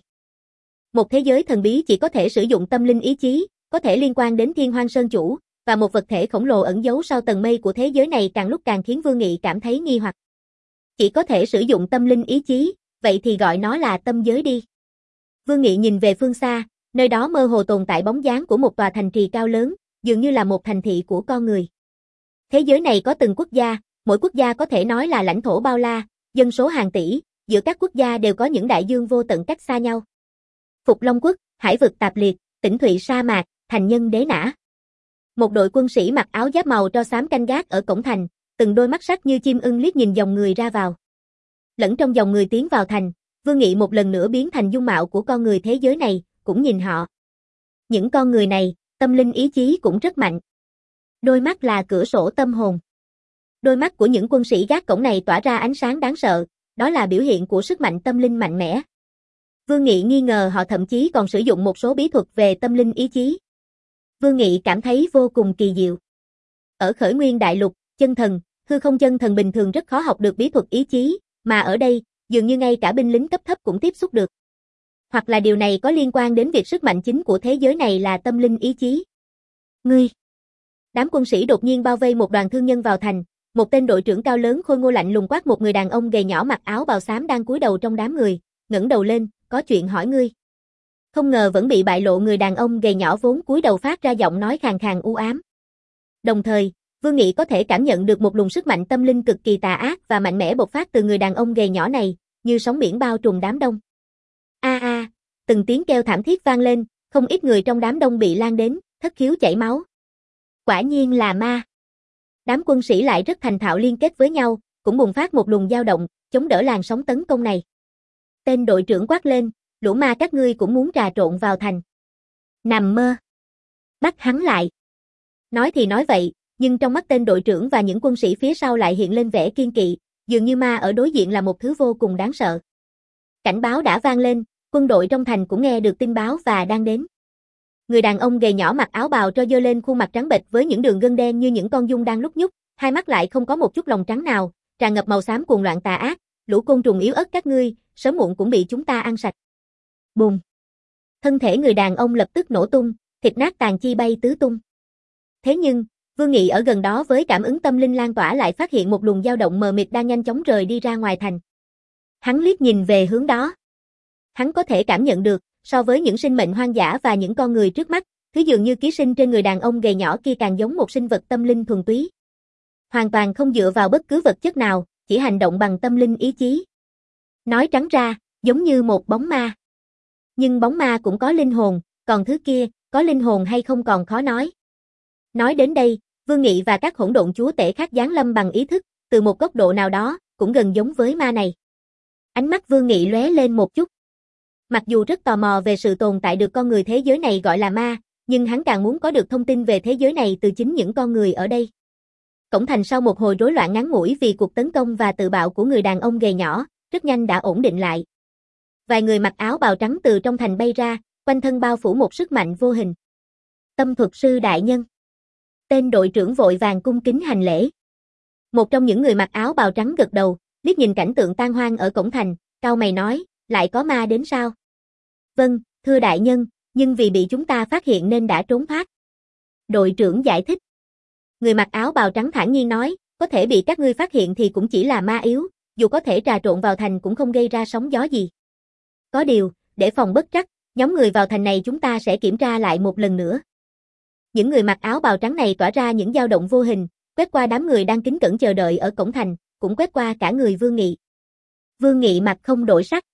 Một thế giới thần bí chỉ có thể sử dụng tâm linh ý chí, có thể liên quan đến Thiên Hoang Sơn chủ, và một vật thể khổng lồ ẩn giấu sau tầng mây của thế giới này càng lúc càng khiến Vương Nghị cảm thấy nghi hoặc. Chỉ có thể sử dụng tâm linh ý chí, vậy thì gọi nó là tâm giới đi. Vương Nghị nhìn về phương xa, nơi đó mơ hồ tồn tại bóng dáng của một tòa thành trì cao lớn, dường như là một thành thị của con người. Thế giới này có từng quốc gia, mỗi quốc gia có thể nói là lãnh thổ bao la, dân số hàng tỷ, giữa các quốc gia đều có những đại dương vô tận cách xa nhau. Phục Long quốc, hải vực tạp liệt, Tĩnh Thụy sa mạc, thành nhân đế nã. Một đội quân sĩ mặc áo giáp màu tro xám canh gác ở cổng thành, từng đôi mắt sắc như chim ưng liếc nhìn dòng người ra vào. Lẫn trong dòng người tiến vào thành, Vương Nghị một lần nữa biến thành dung mạo của con người thế giới này, cũng nhìn họ. Những con người này, tâm linh ý chí cũng rất mạnh. Đôi mắt là cửa sổ tâm hồn. Đôi mắt của những quân sĩ gác cổng này tỏa ra ánh sáng đáng sợ, đó là biểu hiện của sức mạnh tâm linh mạnh mẽ. Vương Nghị nghi ngờ họ thậm chí còn sử dụng một số bí thuật về tâm linh ý chí. Vương Nghị cảm thấy vô cùng kỳ diệu. Ở Khởi Nguyên Đại Lục, chân thần, hư không chân thần bình thường rất khó học được bí thuật ý chí, mà ở đây, dường như ngay cả binh lính cấp thấp cũng tiếp xúc được. Hoặc là điều này có liên quan đến việc sức mạnh chính của thế giới này là tâm linh ý chí. Ngươi! Đám quân sĩ đột nhiên bao vây một đoàn thương nhân vào thành, một tên đội trưởng cao lớn khôi ngô lạnh lùng quát một người đàn ông gầy nhỏ mặc áo bào xám đang cúi đầu trong đám người, ngẩng đầu lên, có chuyện hỏi ngươi. Không ngờ vẫn bị bại lộ, người đàn ông gầy nhỏ vốn cúi đầu phát ra giọng nói khàn khàn u ám. Đồng thời, Vương Nghị có thể cảm nhận được một luồng sức mạnh tâm linh cực kỳ tà ác và mạnh mẽ bộc phát từ người đàn ông gầy nhỏ này, như sóng biển bao trùm đám đông. A a, từng tiếng kêu thảm thiết vang lên, không ít người trong đám đông bị lan đến, thất khiếu chảy máu. Quả nhiên là ma. Đám quân sĩ lại rất thành thạo liên kết với nhau, cũng bùng phát một luồng dao động, chống đỡ làn sóng tấn công này. Tên đội trưởng quát lên, lũ ma các ngươi cũng muốn trà trộn vào thành. Nằm mơ. Bắt hắn lại. Nói thì nói vậy, nhưng trong mắt tên đội trưởng và những quân sĩ phía sau lại hiện lên vẻ kiên kỵ, dường như ma ở đối diện là một thứ vô cùng đáng sợ. Cảnh báo đã vang lên, quân đội trong thành cũng nghe được tin báo và đang đến. Người đàn ông gầy nhỏ mặc áo bào tro giơ lên khuôn mặt trắng bệch với những đường gân đen như những con giun đang lúc nhúc, hai mắt lại không có một chút lòng trắng nào, tràn ngập màu xám cuồng loạn tà ác, lũ côn trùng yếu ớt các ngươi, sớm muộn cũng bị chúng ta ăn sạch. Bùm. Thân thể người đàn ông lập tức nổ tung, thịt nát tàn chi bay tứ tung. Thế nhưng, Vương Nghị ở gần đó với cảm ứng tâm linh lan tỏa lại phát hiện một luồng dao động mờ mịt đang nhanh chóng rời đi ra ngoài thành. Hắn liếc nhìn về hướng đó. Hắn có thể cảm nhận được, so với những sinh mệnh hoang dã và những con người trước mắt, thứ dường như ký sinh trên người đàn ông gầy nhỏ kia càng giống một sinh vật tâm linh thuần túy. Hoàn toàn không dựa vào bất cứ vật chất nào, chỉ hành động bằng tâm linh ý chí. Nói trắng ra, giống như một bóng ma. Nhưng bóng ma cũng có linh hồn, còn thứ kia, có linh hồn hay không còn khó nói. Nói đến đây, Vương Nghị và các hỗn độn chúa tể khác giáng lâm bằng ý thức, từ một góc độ nào đó, cũng gần giống với ma này. Ánh mắt Vương Nghị lóe lên một chút. Mặc dù rất tò mò về sự tồn tại được con người thế giới này gọi là ma, nhưng hắn càng muốn có được thông tin về thế giới này từ chính những con người ở đây. Cổng thành sau một hồi rối loạn ngắn ngủi vì cuộc tấn công và tự bạo của người đàn ông gầy nhỏ, rất nhanh đã ổn định lại. Vài người mặc áo bào trắng từ trong thành bay ra, quanh thân bao phủ một sức mạnh vô hình. Tâm thuật sư đại nhân. Tên đội trưởng vội vàng cung kính hành lễ. Một trong những người mặc áo bào trắng gật đầu, liếc nhìn cảnh tượng tan hoang ở cổng thành, cau mày nói, lại có ma đến sao? Vâng, thưa đại nhân, nhưng vì bị chúng ta phát hiện nên đã trốn thoát. Đội trưởng giải thích. Người mặc áo bào trắng thản nhiên nói, có thể bị các ngươi phát hiện thì cũng chỉ là ma yếu, dù có thể trà trộn vào thành cũng không gây ra sóng gió gì. Có điều, để phòng bất trắc, nhóm người vào thành này chúng ta sẽ kiểm tra lại một lần nữa. Những người mặc áo bào trắng này tỏa ra những dao động vô hình, quét qua đám người đang kính cẩn chờ đợi ở cổng thành, cũng quét qua cả người Vương Nghị. Vương Nghị mặt không đổi sắc.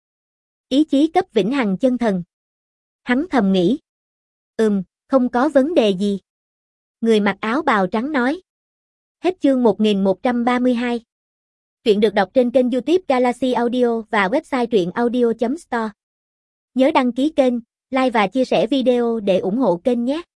Ý chí cấp vĩnh hằng chân thần. Hắn thầm nghĩ. Ừm, không có vấn đề gì. Người mặc áo bào trắng nói. Hết chương một nghìn một trăm ba mươi hai. Truyện được đọc trên kênh YouTube Galaxy Audio và website truyện audio chấm store. Nhớ đăng ký kênh, like và chia sẻ video để ủng hộ kênh nhé.